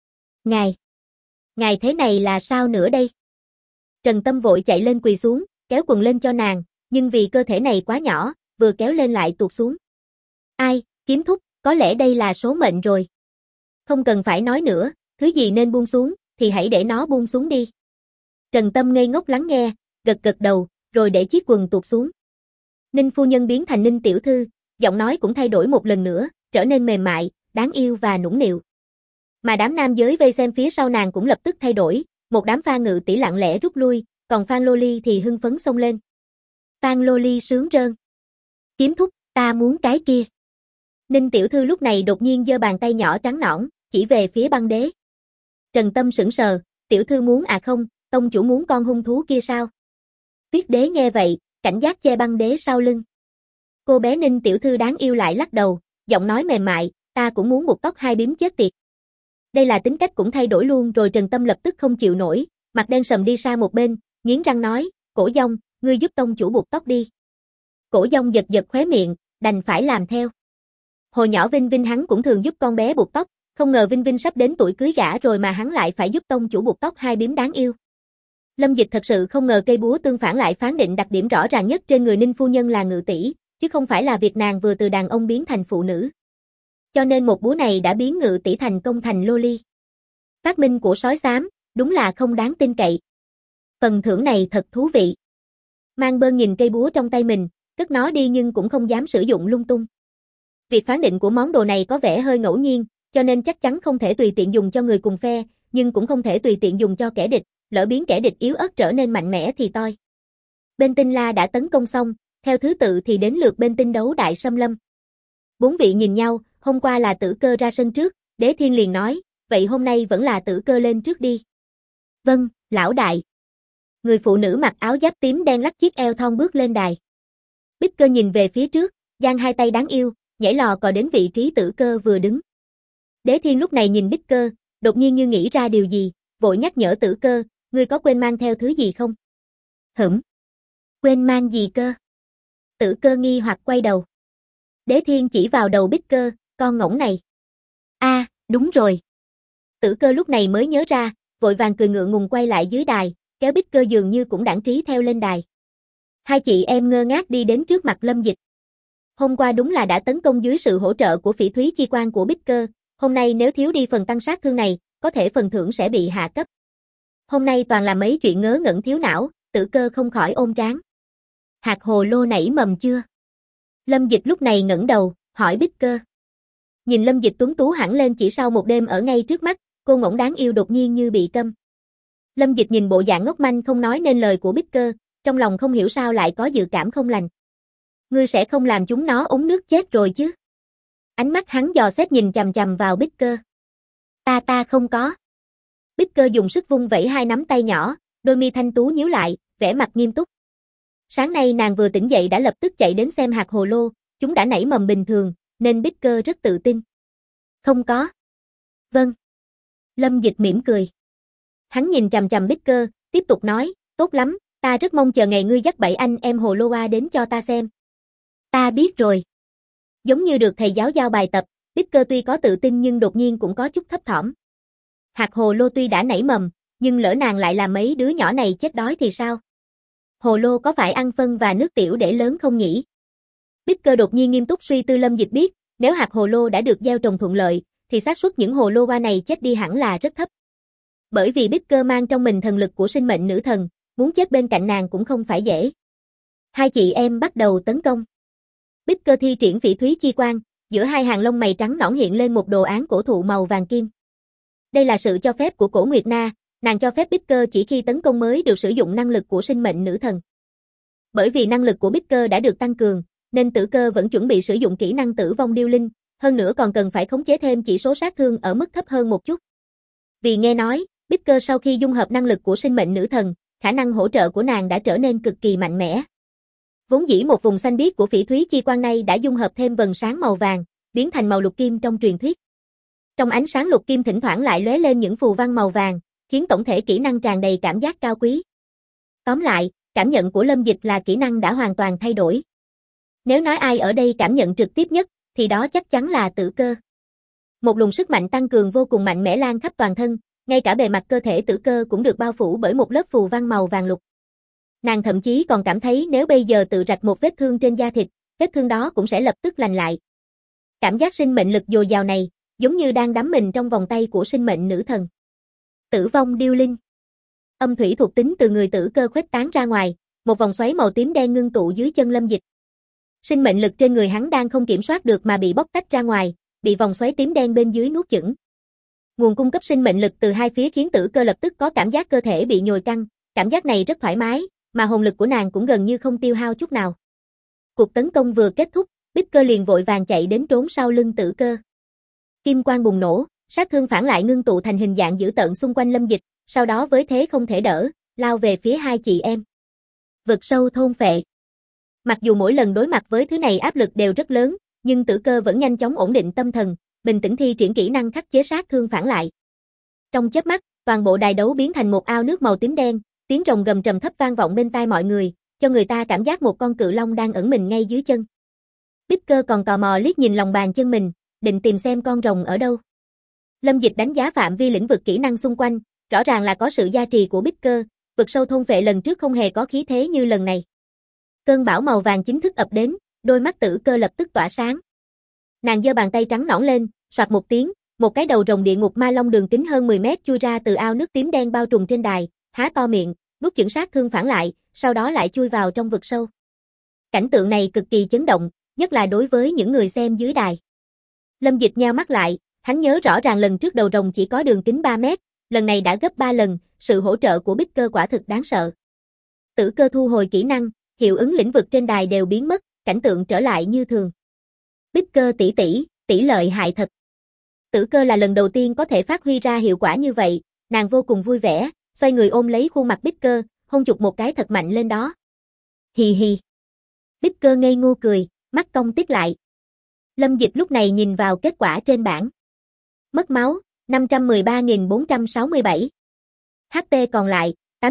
Ngài thế này là sao nữa đây? Trần Tâm vội chạy lên quỳ xuống, kéo quần lên cho nàng, nhưng vì cơ thể này quá nhỏ, vừa kéo lên lại tuột xuống. Ai, Kiếm thúc, có lẽ đây là số mệnh rồi. Không cần phải nói nữa, thứ gì nên buông xuống, thì hãy để nó buông xuống đi. Trần Tâm ngây ngốc lắng nghe, gật gật đầu, rồi để chiếc quần tuột xuống. Ninh phu nhân biến thành Ninh tiểu thư, giọng nói cũng thay đổi một lần nữa, trở nên mềm mại, đáng yêu và nũng nịu. Mà đám nam giới vây xem phía sau nàng cũng lập tức thay đổi, một đám Phan Ngự tỷ lặng lẽ rút lui, còn Phan Lô Ly thì hưng phấn xông lên. Phan Lô Ly sướng rơn. Kiếm thúc, ta muốn cái kia. Ninh tiểu thư lúc này đột nhiên giơ bàn tay nhỏ trắng nõn, chỉ về phía băng đế. Trần Tâm sững sờ, tiểu thư muốn à không, tông chủ muốn con hung thú kia sao? Tuyết đế nghe vậy, cảnh giác che băng đế sau lưng. Cô bé Ninh tiểu thư đáng yêu lại lắc đầu, giọng nói mềm mại, ta cũng muốn buộc tóc hai bím chết tiệt. Đây là tính cách cũng thay đổi luôn rồi. Trần Tâm lập tức không chịu nổi, mặt đen sầm đi sang một bên, nghiến răng nói, Cổ Dông, ngươi giúp tông chủ buộc tóc đi. Cổ Dông giật giật khóe miệng, đành phải làm theo. Hồi nhỏ Vinh Vinh hắn cũng thường giúp con bé buộc tóc, không ngờ Vinh Vinh sắp đến tuổi cưới gả rồi mà hắn lại phải giúp tông chủ buộc tóc hai bím đáng yêu. Lâm Dịch thật sự không ngờ cây búa tương phản lại phán định đặc điểm rõ ràng nhất trên người Ninh phu nhân là ngự tỷ, chứ không phải là việc nàng vừa từ đàn ông biến thành phụ nữ. Cho nên một búa này đã biến ngự tỷ thành công thành lô ly. Phát minh của sói xám, đúng là không đáng tin cậy. Phần thưởng này thật thú vị. Mang Bơn nhìn cây búa trong tay mình, cất nó đi nhưng cũng không dám sử dụng lung tung. Việc phán định của món đồ này có vẻ hơi ngẫu nhiên, cho nên chắc chắn không thể tùy tiện dùng cho người cùng phe, nhưng cũng không thể tùy tiện dùng cho kẻ địch, lỡ biến kẻ địch yếu ớt trở nên mạnh mẽ thì toi. Bên Tinh La đã tấn công xong, theo thứ tự thì đến lượt bên Tinh Đấu Đại xâm lâm. Bốn vị nhìn nhau, hôm qua là Tử Cơ ra sân trước, Đế Thiên liền nói, vậy hôm nay vẫn là Tử Cơ lên trước đi. Vâng, lão đại. Người phụ nữ mặc áo giáp tím đen lắc chiếc eo thon bước lên đài. Bích Cơ nhìn về phía trước, giang hai tay đáng yêu, nhảy lò cò đến vị trí Tử Cơ vừa đứng. Đế Thiên lúc này nhìn Bích Cơ, đột nhiên như nghĩ ra điều gì, vội nhắc nhở Tử Cơ, ngươi có quên mang theo thứ gì không? Quên mang gì cơ? Tử Cơ nghi hoặc quay đầu. Đế Thiên chỉ vào đầu Bích Cơ, con ngỗng này. Đúng rồi. Tử Cơ lúc này mới nhớ ra, vội vàng cười ngượng ngùng quay lại dưới đài, kéo Bích Cơ dường như cũng đãng trí theo lên đài. Hai chị em ngơ ngác đi đến trước mặt Lâm Dịch. Hôm qua đúng là đã tấn công dưới sự hỗ trợ của phỉ thúy chi quan của Bích Cơ, hôm nay nếu thiếu đi phần tăng sát thương này, có thể phần thưởng sẽ bị hạ cấp. Hôm nay toàn là mấy chuyện ngớ ngẩn thiếu não, Tử Cơ không khỏi ôm trán. Hạt hồ lô nảy mầm chưa? Lâm Dịch lúc này ngẩng đầu, hỏi Bích Cơ. Nhìn Lâm Dịch tuấn tú hẳn lên chỉ sau một đêm ở ngay trước mắt, cô ngỗng đáng yêu đột nhiên như bị câm. Lâm Dịch nhìn bộ dạng ngốc manh không nói nên lời của Bích Cơ, trong lòng không hiểu sao lại có dự cảm không lành. Ngươi sẽ không làm chúng nó uống nước chết rồi chứ? Ánh mắt hắn dò xét nhìn chằm chằm vào Bích Cơ. Ta không có. Bích Cơ dùng sức vung vẩy hai nắm tay nhỏ, đôi mi thanh tú nhíu lại, vẻ mặt nghiêm túc. Sáng nay nàng vừa tỉnh dậy đã lập tức chạy đến xem hạt hồ lô, chúng đã nảy mầm bình thường, nên Bích Cơ rất tự tin. Không có. Vâng. Lâm Dịch mỉm cười. Hắn nhìn chằm chằm Bích Cơ, tiếp tục nói, tốt lắm, ta rất mong chờ ngày ngươi dắt 7 anh em hồ lô qua đến cho ta xem. Ta biết rồi. Giống như được thầy giáo giao bài tập, Bích Cơ tuy có tự tin nhưng đột nhiên cũng có chút thấp thỏm. Hạt hồ lô tuy đã nảy mầm, nhưng lỡ nàng lại làm mấy đứa nhỏ này chết đói thì sao? Hồ lô có phải ăn phân và nước tiểu để lớn không nhỉ? Bích Cơ đột nhiên nghiêm túc suy tư. Lâm Dịch biết, nếu hạt hồ lô đã được gieo trồng thuận lợi, thì xác suất những hồ lô hoa này chết đi hẳn là rất thấp. Bởi vì Bích Cơ mang trong mình thần lực của sinh mệnh nữ thần, muốn chết bên cạnh nàng cũng không phải dễ. Hai chị em bắt đầu tấn công. Bích Cơ thi triển phỉ thúy chi quan, giữa hai hàng lông mày trắng nõn hiện lên một đồ án cổ thụ màu vàng kim. Đây là sự cho phép của Cổ Nguyệt Na, nàng cho phép Bích Cơ chỉ khi tấn công mới được sử dụng năng lực của sinh mệnh nữ thần. Bởi vì năng lực của Bích Cơ đã được tăng cường, nên Tử Cơ vẫn chuẩn bị sử dụng kỹ năng tử vong điêu linh, hơn nữa còn cần phải khống chế thêm chỉ số sát thương ở mức thấp hơn một chút. Vì nghe nói, Bích Cơ sau khi dung hợp năng lực của sinh mệnh nữ thần, khả năng hỗ trợ của nàng đã trở nên cực kỳ mạnh mẽ. Vốn dĩ một vùng xanh biếc của phỉ thúy chi quan này đã dung hợp thêm vầng sáng màu vàng, biến thành màu lục kim trong truyền thuyết. Trong ánh sáng lục kim thỉnh thoảng lại lóe lên những phù văn màu vàng, khiến tổng thể kỹ năng tràn đầy cảm giác cao quý. Tóm lại, cảm nhận của Lâm Dịch là kỹ năng đã hoàn toàn thay đổi. Nếu nói ai ở đây cảm nhận trực tiếp nhất, thì đó chắc chắn là Tử Cơ. Một luồng sức mạnh tăng cường vô cùng mạnh mẽ lan khắp toàn thân, ngay cả bề mặt cơ thể Tử Cơ cũng được bao phủ bởi một lớp phù văn màu vàng lục. Nàng thậm chí còn cảm thấy nếu bây giờ tự rạch một vết thương trên da thịt, vết thương đó cũng sẽ lập tức lành lại. Cảm giác sinh mệnh lực dồi dào này, giống như đang đắm mình trong vòng tay của sinh mệnh nữ thần. Tử vong điêu linh. Âm thủy thuộc tính từ người Tử Cơ khuếch tán ra ngoài, một vòng xoáy màu tím đen ngưng tụ dưới chân Lâm Dịch. Sinh mệnh lực trên người hắn đang không kiểm soát được mà bị bóc tách ra ngoài, bị vòng xoáy tím đen bên dưới nuốt chửng. Nguồn cung cấp sinh mệnh lực từ hai phía khiến Tử Cơ lập tức có cảm giác cơ thể bị nhồi căng, cảm giác này rất thoải mái, mà hồn lực của nàng cũng gần như không tiêu hao chút nào. Cuộc tấn công vừa kết thúc, Bích Cơ liền vội vàng chạy đến trốn sau lưng Tử Cơ. Kim quang bùng nổ, sát thương phản lại ngưng tụ thành hình dạng dữ tợn xung quanh Lâm Dịch, sau đó với thế không thể đỡ, lao về phía hai chị em. Vực sâu thôn phệ. Mặc dù mỗi lần đối mặt với thứ này áp lực đều rất lớn, nhưng Tử Cơ vẫn nhanh chóng ổn định tâm thần, bình tĩnh thi triển kỹ năng khắc chế sát thương phản lại. Trong chớp mắt, toàn bộ đài đấu biến thành một ao nước màu tím đen, tiếng rồng gầm trầm thấp vang vọng bên tai mọi người, cho người ta cảm giác một con cự long đang ẩn mình ngay dưới chân. Bích Cơ còn tò mò liếc nhìn lòng bàn chân mình, định tìm xem con rồng ở đâu. Lâm Dịch đánh giá phạm vi lĩnh vực kỹ năng xung quanh, rõ ràng là có sự gia trì của Bích Cơ, vực sâu thôn phệ lần trước không hề có khí thế như lần này. Cơn bão màu vàng chính thức ập đến, đôi mắt Tử Cơ lập tức tỏa sáng. Nàng giơ bàn tay trắng nõn lên, soạt một tiếng, một cái đầu rồng địa ngục ma long đường kính hơn 10 mét chui ra từ ao nước tím đen bao trùm trên đài, há to miệng, nuốt chửng sát thương phản lại, sau đó lại chui vào trong vực sâu. Cảnh tượng này cực kỳ chấn động, nhất là đối với những người xem dưới đài. Lâm Dịch nheo mắt lại, hắn nhớ rõ ràng lần trước đầu rồng chỉ có đường kính 3 mét, lần này đã gấp 3 lần, sự hỗ trợ của Bích Cơ quả thực đáng sợ. Tử Cơ thu hồi kỹ năng, hiệu ứng lĩnh vực trên đài đều biến mất, cảnh tượng trở lại như thường. Bích Cơ tỷ lợi hại thật. Tử Cơ là lần đầu tiên có thể phát huy ra hiệu quả như vậy, nàng vô cùng vui vẻ, xoay người ôm lấy khuôn mặt Bích Cơ, hôn chụp một cái thật mạnh lên đó. Hì hì. Bích Cơ ngây ngô cười, mắt cong tít lại. Lâm Dịch lúc này nhìn vào kết quả trên bảng. Mất máu, 513.467. HP còn lại,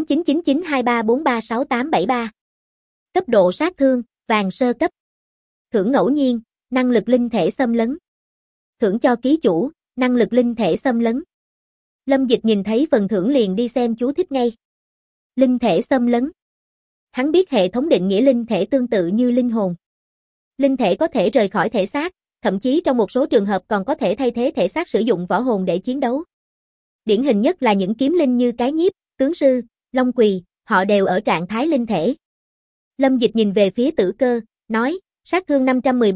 899923436873. Cấp độ sát thương, vàng sơ cấp. Thưởng ngẫu nhiên, năng lực linh thể xâm lấn. Thưởng cho ký chủ, năng lực linh thể xâm lấn. Lâm Dịch nhìn thấy phần thưởng liền đi xem chú thích ngay. Linh thể xâm lấn. Hắn biết hệ thống định nghĩa linh thể tương tự như linh hồn. Linh thể có thể rời khỏi thể xác, thậm chí trong một số trường hợp còn có thể thay thế thể xác sử dụng võ hồn để chiến đấu. Điển hình nhất là những kiếm linh như Cái Nhiếp, Tướng Sư, Long Quỳ, họ đều ở trạng thái linh thể. Lâm Dịch nhìn về phía Tử Cơ, nói, sát thương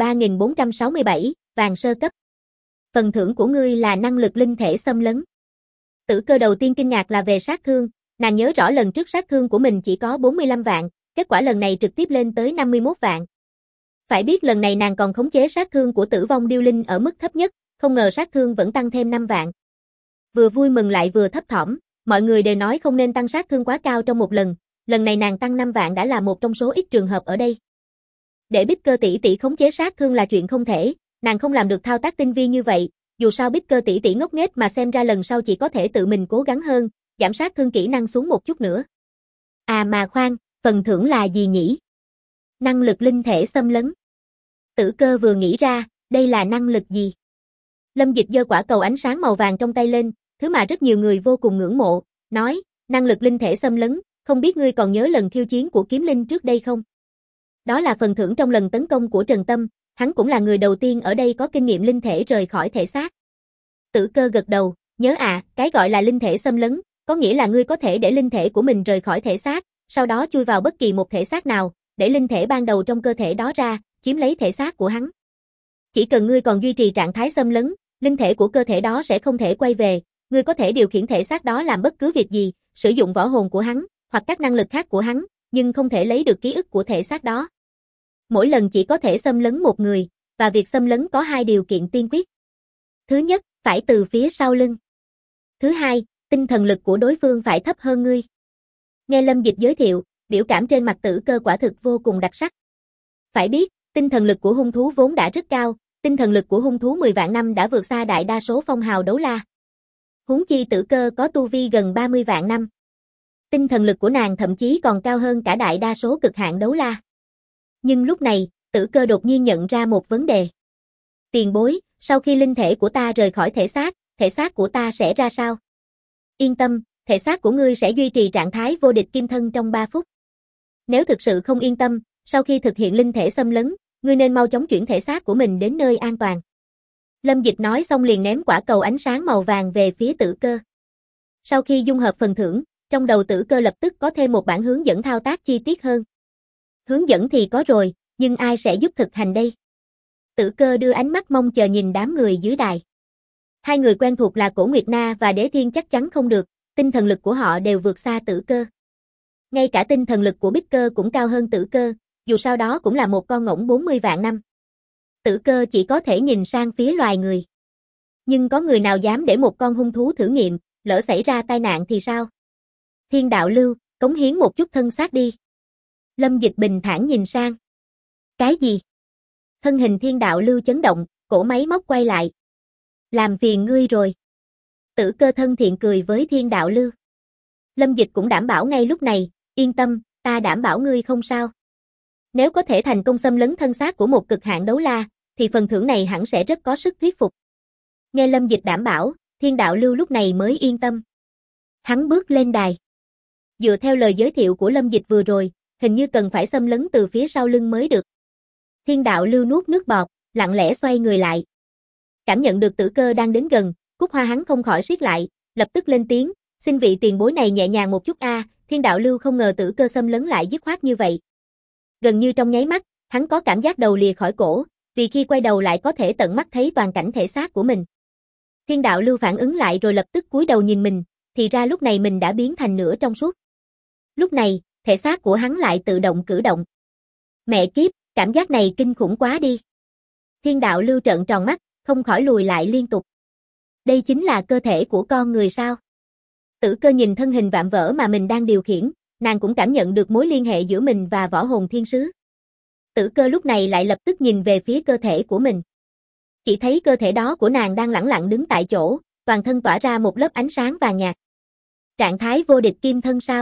513.467, vàng sơ cấp. Phần thưởng của ngươi là năng lực linh thể xâm lấn. Tử Cơ đầu tiên kinh ngạc là về sát thương, nàng nhớ rõ lần trước sát thương của mình chỉ có 45 vạn, kết quả lần này trực tiếp lên tới 51 vạn. Phải biết lần này nàng còn khống chế sát thương của tử vong điêu linh ở mức thấp nhất, không ngờ sát thương vẫn tăng thêm 5 vạn. Vừa vui mừng lại vừa thấp thỏm, mọi người đều nói không nên tăng sát thương quá cao trong một lần này nàng tăng 5 vạn đã là một trong số ít trường hợp ở đây. Để Bích Cơ tỷ khống chế sát thương là chuyện không thể, nàng không làm được thao tác tinh vi như vậy, dù sao Bích Cơ tỷ ngốc nghếch mà xem ra lần sau chỉ có thể tự mình cố gắng hơn, giảm sát thương kỹ năng xuống một chút nữa. À mà khoan, phần thưởng là gì nhỉ? Năng lực linh thể xâm lấn. Tử Cơ vừa nghĩ ra, đây là năng lực gì? Lâm Dịch giơ quả cầu ánh sáng màu vàng trong tay lên, thứ mà rất nhiều người vô cùng ngưỡng mộ, nói, năng lực linh thể xâm lấn, không biết ngươi còn nhớ lần khiêu chiến của kiếm linh trước đây không? Đó là phần thưởng trong lần tấn công của Trần Tâm, hắn cũng là người đầu tiên ở đây có kinh nghiệm linh thể rời khỏi thể xác. Tử Cơ gật đầu, nhớ à, cái gọi là linh thể xâm lấn, có nghĩa là ngươi có thể để linh thể của mình rời khỏi thể xác, sau đó chui vào bất kỳ một thể xác nào, để linh thể ban đầu trong cơ thể đó ra, chiếm lấy thể xác của hắn. Chỉ cần ngươi còn duy trì trạng thái xâm lấn, linh thể của cơ thể đó sẽ không thể quay về, ngươi có thể điều khiển thể xác đó làm bất cứ việc gì, sử dụng võ hồn của hắn, hoặc các năng lực khác của hắn, nhưng không thể lấy được ký ức của thể xác đó. Mỗi lần chỉ có thể xâm lấn một người, và việc xâm lấn có 2 điều kiện tiên quyết. Thứ nhất, phải từ phía sau lưng. Thứ hai, tinh thần lực của đối phương phải thấp hơn ngươi. Nghe Lâm Dịch giới thiệu, biểu cảm trên mặt Tử Cơ quả thực vô cùng đặc sắc. Phải biết, tinh thần lực của hung thú vốn đã rất cao, tinh thần lực của hung thú 10 vạn năm đã vượt xa đại đa số phong hào đấu la. Huống chi Tử Cơ có tu vi gần 30 vạn năm. Tinh thần lực của nàng thậm chí còn cao hơn cả đại đa số cực hạn đấu la. Nhưng lúc này, Tử Cơ đột nhiên nhận ra một vấn đề. Tiền bối, sau khi linh thể của ta rời khỏi thể xác của ta sẽ ra sao? Yên tâm, thể xác của ngươi sẽ duy trì trạng thái vô địch kim thân trong 3 phút. Nếu thực sự không yên tâm, sau khi thực hiện linh thể xâm lấn, ngươi nên mau chóng chuyển thể xác của mình đến nơi an toàn. Lâm Dịch nói xong liền ném quả cầu ánh sáng màu vàng về phía Tử Cơ. Sau khi dung hợp phần thưởng, trong đầu Tử Cơ lập tức có thêm một bản hướng dẫn thao tác chi tiết hơn. Hướng dẫn thì có rồi, nhưng ai sẽ giúp thực hành đây? Tử Cơ đưa ánh mắt mong chờ nhìn đám người dưới đài. Hai người quen thuộc là Cổ Nguyệt Na và Đế Thiên chắc chắn không được, tinh thần lực của họ đều vượt xa Tử Cơ. Ngay cả tinh thần lực của Bích Cơ cũng cao hơn Tử Cơ, dù sao đó cũng là một con ngỗng 40 vạn năm. Tử Cơ chỉ có thể nhìn sang phía loài người. Nhưng có người nào dám để một con hung thú thử nghiệm, lỡ xảy ra tai nạn thì sao? Thiên đạo lưu, cống hiến một chút thân xác đi. Lâm Dịch bình thản nhìn sang. Cái gì? Thân hình thiên đạo lưu chấn động, cổ máy móc quay lại. Làm phiền ngươi rồi. Tử Cơ thân thiện cười với thiên đạo lưu. Lâm Dịch cũng đảm bảo ngay lúc này, yên tâm, ta đảm bảo ngươi không sao. Nếu có thể thành công xâm lấn thân xác của một cực hạn đấu la, thì phần thưởng này hẳn sẽ rất có sức thuyết phục. Nghe Lâm Dịch đảm bảo, thiên đạo lưu lúc này mới yên tâm. Hắn bước lên đài. Dựa theo lời giới thiệu của Lâm Dịch vừa rồi, hình như cần phải xâm lấn từ phía sau lưng mới được. Thiên đạo lưu nuốt nước bọt, lặng lẽ xoay người lại. Cảm nhận được Tử Cơ đang đến gần, cúc hoa hắn không khỏi siết lại, lập tức lên tiếng, xin vị tiền bối này nhẹ nhàng một chút a. Thiên đạo lưu không ngờ Tử Cơ xâm lấn lại dứt khoát như vậy. Gần như trong nháy mắt, hắn có cảm giác đầu lìa khỏi cổ, vì khi quay đầu lại có thể tận mắt thấy toàn cảnh thể xác của mình. Thiên đạo lưu phản ứng lại rồi lập tức cúi đầu nhìn mình, thì ra lúc này mình đã biến thành nửa trong suốt. Lúc này, thể xác của hắn lại tự động cử động. Mẹ kiếp, cảm giác này kinh khủng quá đi. Thiên đạo lưu trợn tròn mắt, không khỏi lùi lại liên tục. Đây chính là cơ thể của con người sao? Tử Cơ nhìn thân hình vạm vỡ mà mình đang điều khiển, nàng cũng cảm nhận được mối liên hệ giữa mình và võ hồn thiên sứ. Tử Cơ lúc này lại lập tức nhìn về phía cơ thể của mình. Chỉ thấy cơ thể đó của nàng đang lẳng lặng đứng tại chỗ, toàn thân tỏa ra một lớp ánh sáng vàng nhạt. Trạng thái vô địch kim thân sao?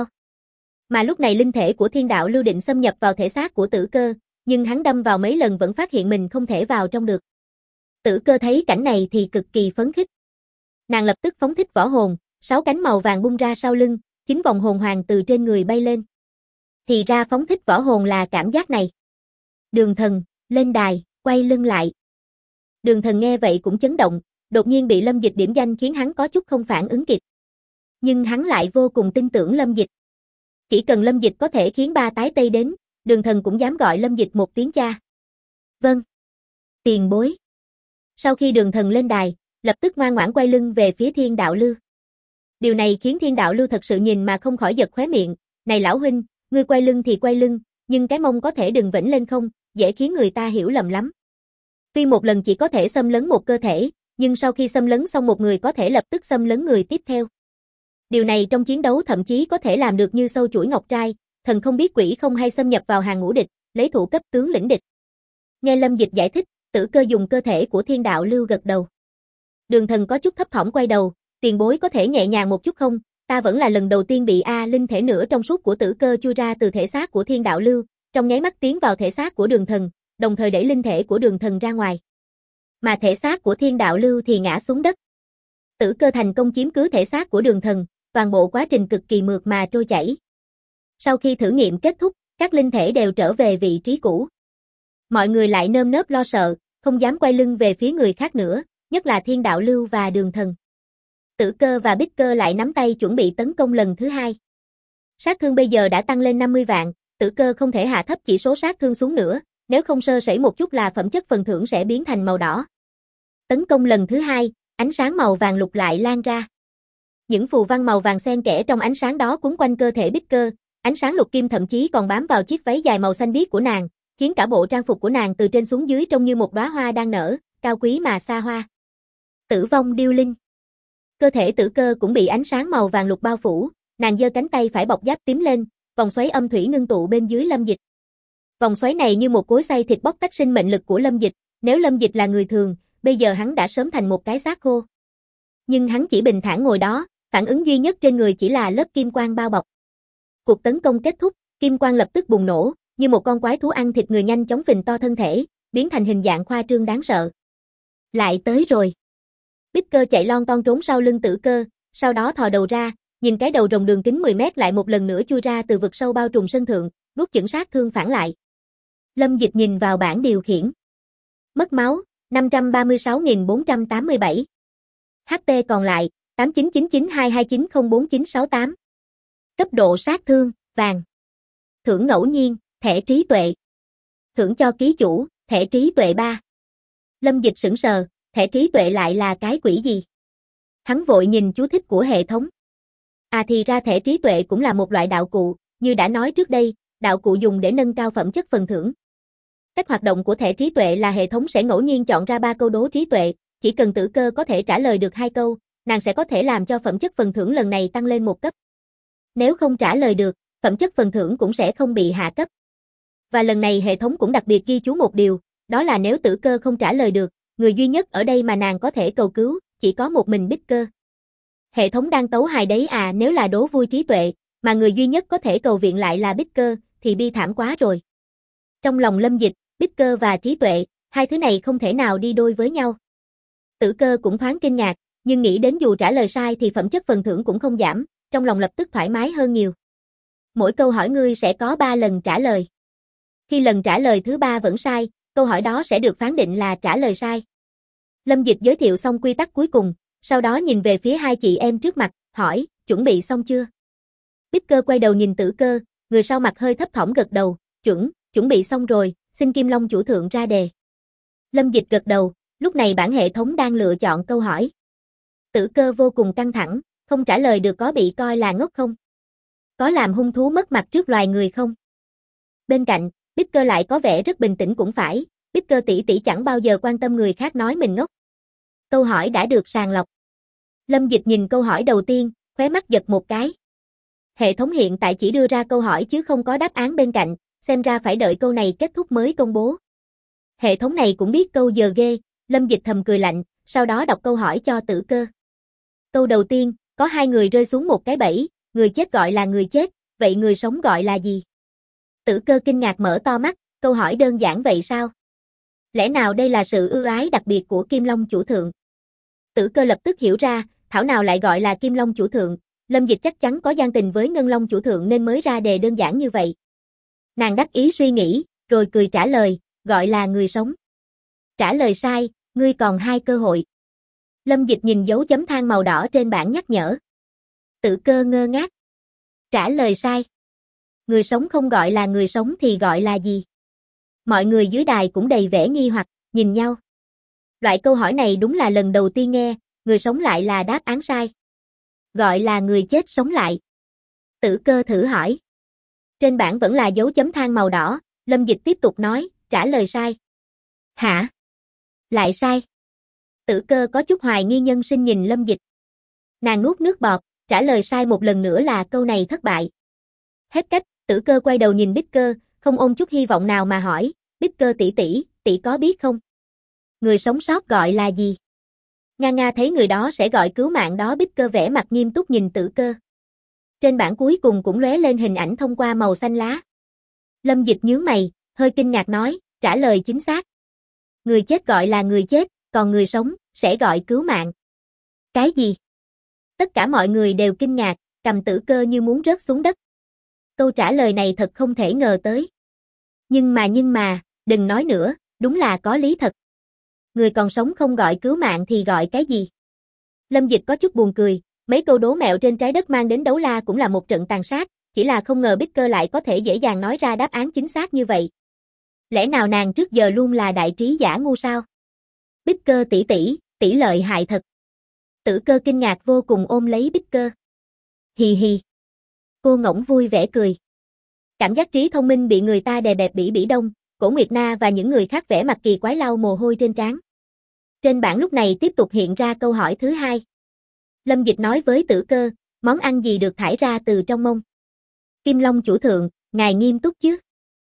Mà lúc này linh thể của thiên đạo lưu định xâm nhập vào thể xác của Tử Cơ, nhưng hắn đâm vào mấy lần vẫn phát hiện mình không thể vào trong được. Tử Cơ thấy cảnh này thì cực kỳ phấn khích. Nàng lập tức phóng thích võ hồn, 6 cánh màu vàng bung ra sau lưng, 9 vòng hồn hoàng từ trên người bay lên. Thì ra phóng thích võ hồn là cảm giác này. Đường Thần, lên đài, quay lưng lại. Đường Thần nghe vậy cũng chấn động, đột nhiên bị Lâm Dịch điểm danh khiến hắn có chút không phản ứng kịp. Nhưng hắn lại vô cùng tin tưởng Lâm Dịch. Chỉ cần Lâm Dịch có thể khiến 3 tái tây đến, Đường Thần cũng dám gọi Lâm Dịch một tiếng cha. Vâng. Tiền bối. Sau khi Đường Thần lên đài, lập tức ngoan ngoãn quay lưng về phía thiên đạo lưu. Điều này khiến thiên đạo lưu thật sự nhìn mà không khỏi giật khóe miệng. Này lão huynh, ngươi quay lưng thì quay lưng, nhưng cái mông có thể đừng vểnh lên không, dễ khiến người ta hiểu lầm lắm. Tuy một lần chỉ có thể xâm lấn một cơ thể, nhưng sau khi xâm lấn xong một người có thể lập tức xâm lấn người tiếp theo. Điều này trong chiến đấu thậm chí có thể làm được như sâu chuỗi ngọc trai, thần không biết quỷ không hay xâm nhập vào hàng ngũ địch, lấy thủ cấp tướng lĩnh địch. Nghe Lâm Dịch giải thích, Tử Cơ dùng cơ thể của thiên đạo lưu gật đầu. Đường Thần có chút thấp thỏm quay đầu, tiền bối có thể nhẹ nhàng một chút không, ta vẫn là lần đầu tiên bị linh thể nửa trong suốt của Tử Cơ chui ra từ thể xác của thiên đạo lưu, trong nháy mắt tiến vào thể xác của Đường Thần, đồng thời đẩy linh thể của Đường Thần ra ngoài. Mà thể xác của thiên đạo lưu thì ngã xuống đất. Tử Cơ thành công chiếm cứ thể xác của Đường Thần, toàn bộ quá trình cực kỳ mượt mà trôi chảy. Sau khi thử nghiệm kết thúc, các linh thể đều trở về vị trí cũ. Mọi người lại nơm nớp lo sợ, không dám quay lưng về phía người khác nữa, nhất là thiên đạo lưu và Đường Thần. Tử Cơ và Bích Cơ lại nắm tay chuẩn bị tấn công lần thứ 2. Sát thương bây giờ đã tăng lên 50 vạn, Tử Cơ không thể hạ thấp chỉ số sát thương xuống nữa, nếu không sơ sẩy một chút là phẩm chất phần thưởng sẽ biến thành màu đỏ. Tấn công lần thứ 2, ánh sáng màu vàng lục lại lan ra. Những phù văn màu vàng xen kẽ trong ánh sáng đó quấn quanh cơ thể Bích Cơ, ánh sáng lục kim thậm chí còn bám vào chiếc váy dài màu xanh biếc của nàng, khiến cả bộ trang phục của nàng từ trên xuống dưới trông như một đóa hoa đang nở, cao quý mà xa hoa. Tử vong điêu linh. Cơ thể Tử Cơ cũng bị ánh sáng màu vàng lục bao phủ, nàng giơ cánh tay phải bọc giáp tím lên, vòng xoáy âm thủy ngưng tụ bên dưới Lâm Dịch. Vòng xoáy này như một cối xay thịt bóc tách sinh mệnh lực của Lâm Dịch, nếu Lâm Dịch là người thường, bây giờ hắn đã sớm thành một cái xác khô. Nhưng hắn chỉ bình thản ngồi đó, phản ứng duy nhất trên người chỉ là lớp kim quang bao bọc. Cuộc tấn công kết thúc, kim quang lập tức bùng nổ, như một con quái thú ăn thịt người nhanh chóng phình to thân thể, biến thành hình dạng khoa trương đáng sợ. Lại tới rồi. Bích Cơ chạy lon ton trốn sau lưng Tử Cơ, sau đó thò đầu ra, nhìn cái đầu rồng đường kính 10 mét lại một lần nữa chui ra từ vực sâu bao trùm sân thượng, nuốt chửng sát thương phản lại. Lâm Dịch nhìn vào bảng điều khiển. Mất máu, 536.487. HP còn lại, 899922904968. Cấp độ sát thương, vàng. Thưởng ngẫu nhiên, thẻ trí tuệ. Thưởng cho ký chủ, thẻ trí tuệ 3. Lâm Dịch sững sờ, thẻ trí tuệ lại là cái quỷ gì? Hắn vội nhìn chú thích của hệ thống. À thì ra thẻ trí tuệ cũng là một loại đạo cụ, như đã nói trước đây, đạo cụ dùng để nâng cao phẩm chất phần thưởng. Cách hoạt động của thẻ trí tuệ là hệ thống sẽ ngẫu nhiên chọn ra 3 câu đố trí tuệ, chỉ cần Tử Cơ có thể trả lời được 2 câu, nàng sẽ có thể làm cho phẩm chất phần thưởng lần này tăng lên 1 cấp. Nếu không trả lời được, phẩm chất phần thưởng cũng sẽ không bị hạ cấp. Và lần này hệ thống cũng đặc biệt ghi chú một điều, đó là nếu Tử Cơ không trả lời được, người duy nhất ở đây mà nàng có thể cầu cứu, chỉ có một mình Bích Cơ. Hệ thống đang tấu hài đấy à, nếu là đố vui trí tuệ, mà người duy nhất có thể cầu viện lại là Bích Cơ, thì bi thảm quá rồi. Trong lòng Lâm Dịch, Bích Cơ và trí tuệ, hai thứ này không thể nào đi đôi với nhau. Tử Cơ cũng thoáng kinh ngạc, nhưng nghĩ đến dù trả lời sai thì phẩm chất phần thưởng cũng không giảm, trong lòng lập tức thoải mái hơn nhiều. Mỗi câu hỏi ngươi sẽ có 3 lần trả lời. Khi lần trả lời thứ 3 vẫn sai, câu hỏi đó sẽ được phán định là trả lời sai. Lâm Dịch giới thiệu xong quy tắc cuối cùng, sau đó nhìn về phía hai chị em trước mặt, hỏi, chuẩn bị xong chưa? Bích Cơ quay đầu nhìn Tử Cơ, người sau mặt hơi thấp thỏm gật đầu, chuẩn bị xong rồi, xin Kim Long chủ thượng ra đề. Lâm Dịch gật đầu, lúc này bảng hệ thống đang lựa chọn câu hỏi. Tử Cơ vô cùng căng thẳng, không trả lời được có bị coi là ngốc không? Có làm hung thú mất mặt trước loài người không? Bên cạnh, Bích Cơ lại có vẻ rất bình tĩnh cũng phải, Bích Cơ tỷ tỷ chẳng bao giờ quan tâm người khác nói mình ngốc. Câu hỏi đã được sàng lọc. Lâm Dịch nhìn câu hỏi đầu tiên, khóe mắt giật một cái. Hệ thống hiện tại chỉ đưa ra câu hỏi chứ không có đáp án bên cạnh, xem ra phải đợi câu này kết thúc mới công bố. Hệ thống này cũng biết câu giờ ghê, Lâm Dịch thầm cười lạnh, sau đó đọc câu hỏi cho Tử Cơ. Câu đầu tiên, có 2 người rơi xuống một cái bẫy, người chết gọi là người chết, vậy người sống gọi là gì? Tử Cơ kinh ngạc mở to mắt, câu hỏi đơn giản vậy sao? Lẽ nào đây là sự ưu ái đặc biệt của Kim Long chủ thượng? Tử Cơ lập tức hiểu ra, thảo nào lại gọi là Kim Long chủ thượng, Lâm Dịch chắc chắn có gian tình với Ngân Long chủ thượng nên mới ra đề đơn giản như vậy. Nàng đắc ý suy nghĩ, rồi cười trả lời, gọi là người sống. Trả lời sai, ngươi còn 2 cơ hội. Lâm Dịch nhìn dấu chấm than màu đỏ trên bảng nhắc nhở. Tử Cơ ngơ ngác. Trả lời sai. Người sống không gọi là người sống thì gọi là gì? Mọi người dưới đài cũng đầy vẻ nghi hoặc, nhìn nhau. Loại câu hỏi này đúng là lần đầu tiên nghe, người sống lại là đáp án sai. Gọi là người chết sống lại. Tử Cơ thử hỏi. Trên bảng vẫn là dấu chấm than màu đỏ, Lâm Dịch tiếp tục nói, trả lời sai. Hả? Lại sai. Tử Cơ có chút hoài nghi nhân sinh nhìn Lâm Dịch. Nàng nuốt nước bọt, trả lời sai một lần nữa là câu này thất bại. Hết cách, Tử Cơ quay đầu nhìn Bích Cơ, không ôm chút hy vọng nào mà hỏi, Bích Cơ tỷ tỷ có biết không? Người sống sót gọi là gì? Nga thấy người đó sẽ gọi cứu mạng đó. Bích Cơ vẻ mặt nghiêm túc nhìn Tử Cơ. Trên bảng cuối cùng cũng lóe lên hình ảnh thông qua màu xanh lá. Lâm Dịch nhướng mày, hơi kinh ngạc nói, trả lời chính xác. Người chết gọi là người chết, còn người sống sẽ gọi cứu mạng. Cái gì? Tất cả mọi người đều kinh ngạc, cầm Tử Cơ như muốn rớt xuống đất. Câu trả lời này thật không thể ngờ tới. Nhưng mà, đừng nói nữa, đúng là có lý thật. Người còn sống không gọi cứu mạng thì gọi cái gì? Lâm Dịch có chút buồn cười, mấy câu đố mẹo trên trái đất mang đến đấu la cũng là một trận tàn sát, chỉ là không ngờ Bích Cơ lại có thể dễ dàng nói ra đáp án chính xác như vậy. Lẽ nào nàng trước giờ luôn là đại trí giả ngu sao? Bích Cơ tỷ lợi hại thật. Tử Cơ kinh ngạc vô cùng ôm lấy Bích Cơ. Hì hì. Cô ngỗng vui vẻ cười. Cảm giác trí thông minh bị người ta đè bẹp bỉ đông, Cổ Nguyệt Na và những người khác vẻ mặt kỳ quái lau mồ hôi trên trán. Trên bảng lúc này tiếp tục hiện ra câu hỏi thứ 2. Lâm Dịch nói với Tử Cơ, món ăn gì được thải ra từ trong mông? Kim Long chủ thượng, ngài nghiêm túc chứ?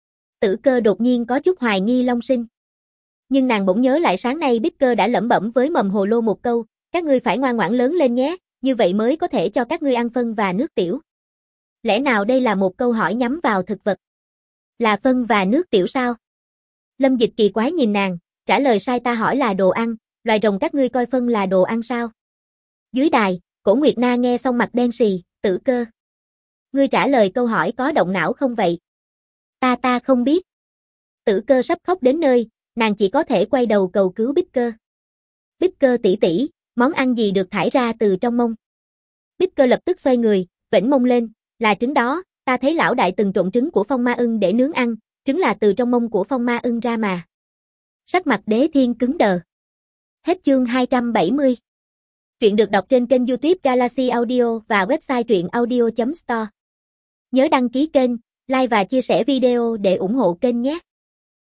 Tử Cơ đột nhiên có chút hoài nghi Long Sinh. Nhưng nàng bỗng nhớ lại sáng nay Bích Cơ đã lẩm bẩm với Mầm Hồ Lô một câu, các ngươi phải ngoan ngoãn lớn lên nhé, như vậy mới có thể cho các ngươi ăn phân và nước tiểu. Lẽ nào đây là một câu hỏi nhắm vào thực vật? Là phân và nước tiểu sao? Lâm Dịch kỳ quái nhìn nàng, trả lời sai, ta hỏi là đồ ăn, loài rồng các ngươi coi phân là đồ ăn sao? Dưới đài, Cổ Nguyệt Na nghe xong mặt đen sì, Tử Cơ. Ngươi trả lời câu hỏi có động não không vậy? Ta không biết. Tử Cơ sắp khóc đến nơi, nàng chỉ có thể quay đầu cầu cứu Bích Cơ. Bích Cơ tỷ tỷ, món ăn gì được thải ra từ trong mông? Bích Cơ lập tức xoay người, vểnh mông lên, là trứng đó, ta thấy lão đại từng trộn trứng của phong ma ưng để nướng ăn, trứng là từ trong mông của phong ma ưng ra mà. Sắc mặt Đế Thiên cứng đờ. Hết chương 270. Truyện được đọc trên kênh YouTube Galaxy Audio và website truyệnaudio.store. Nhớ đăng ký kênh, like và chia sẻ video để ủng hộ kênh nhé.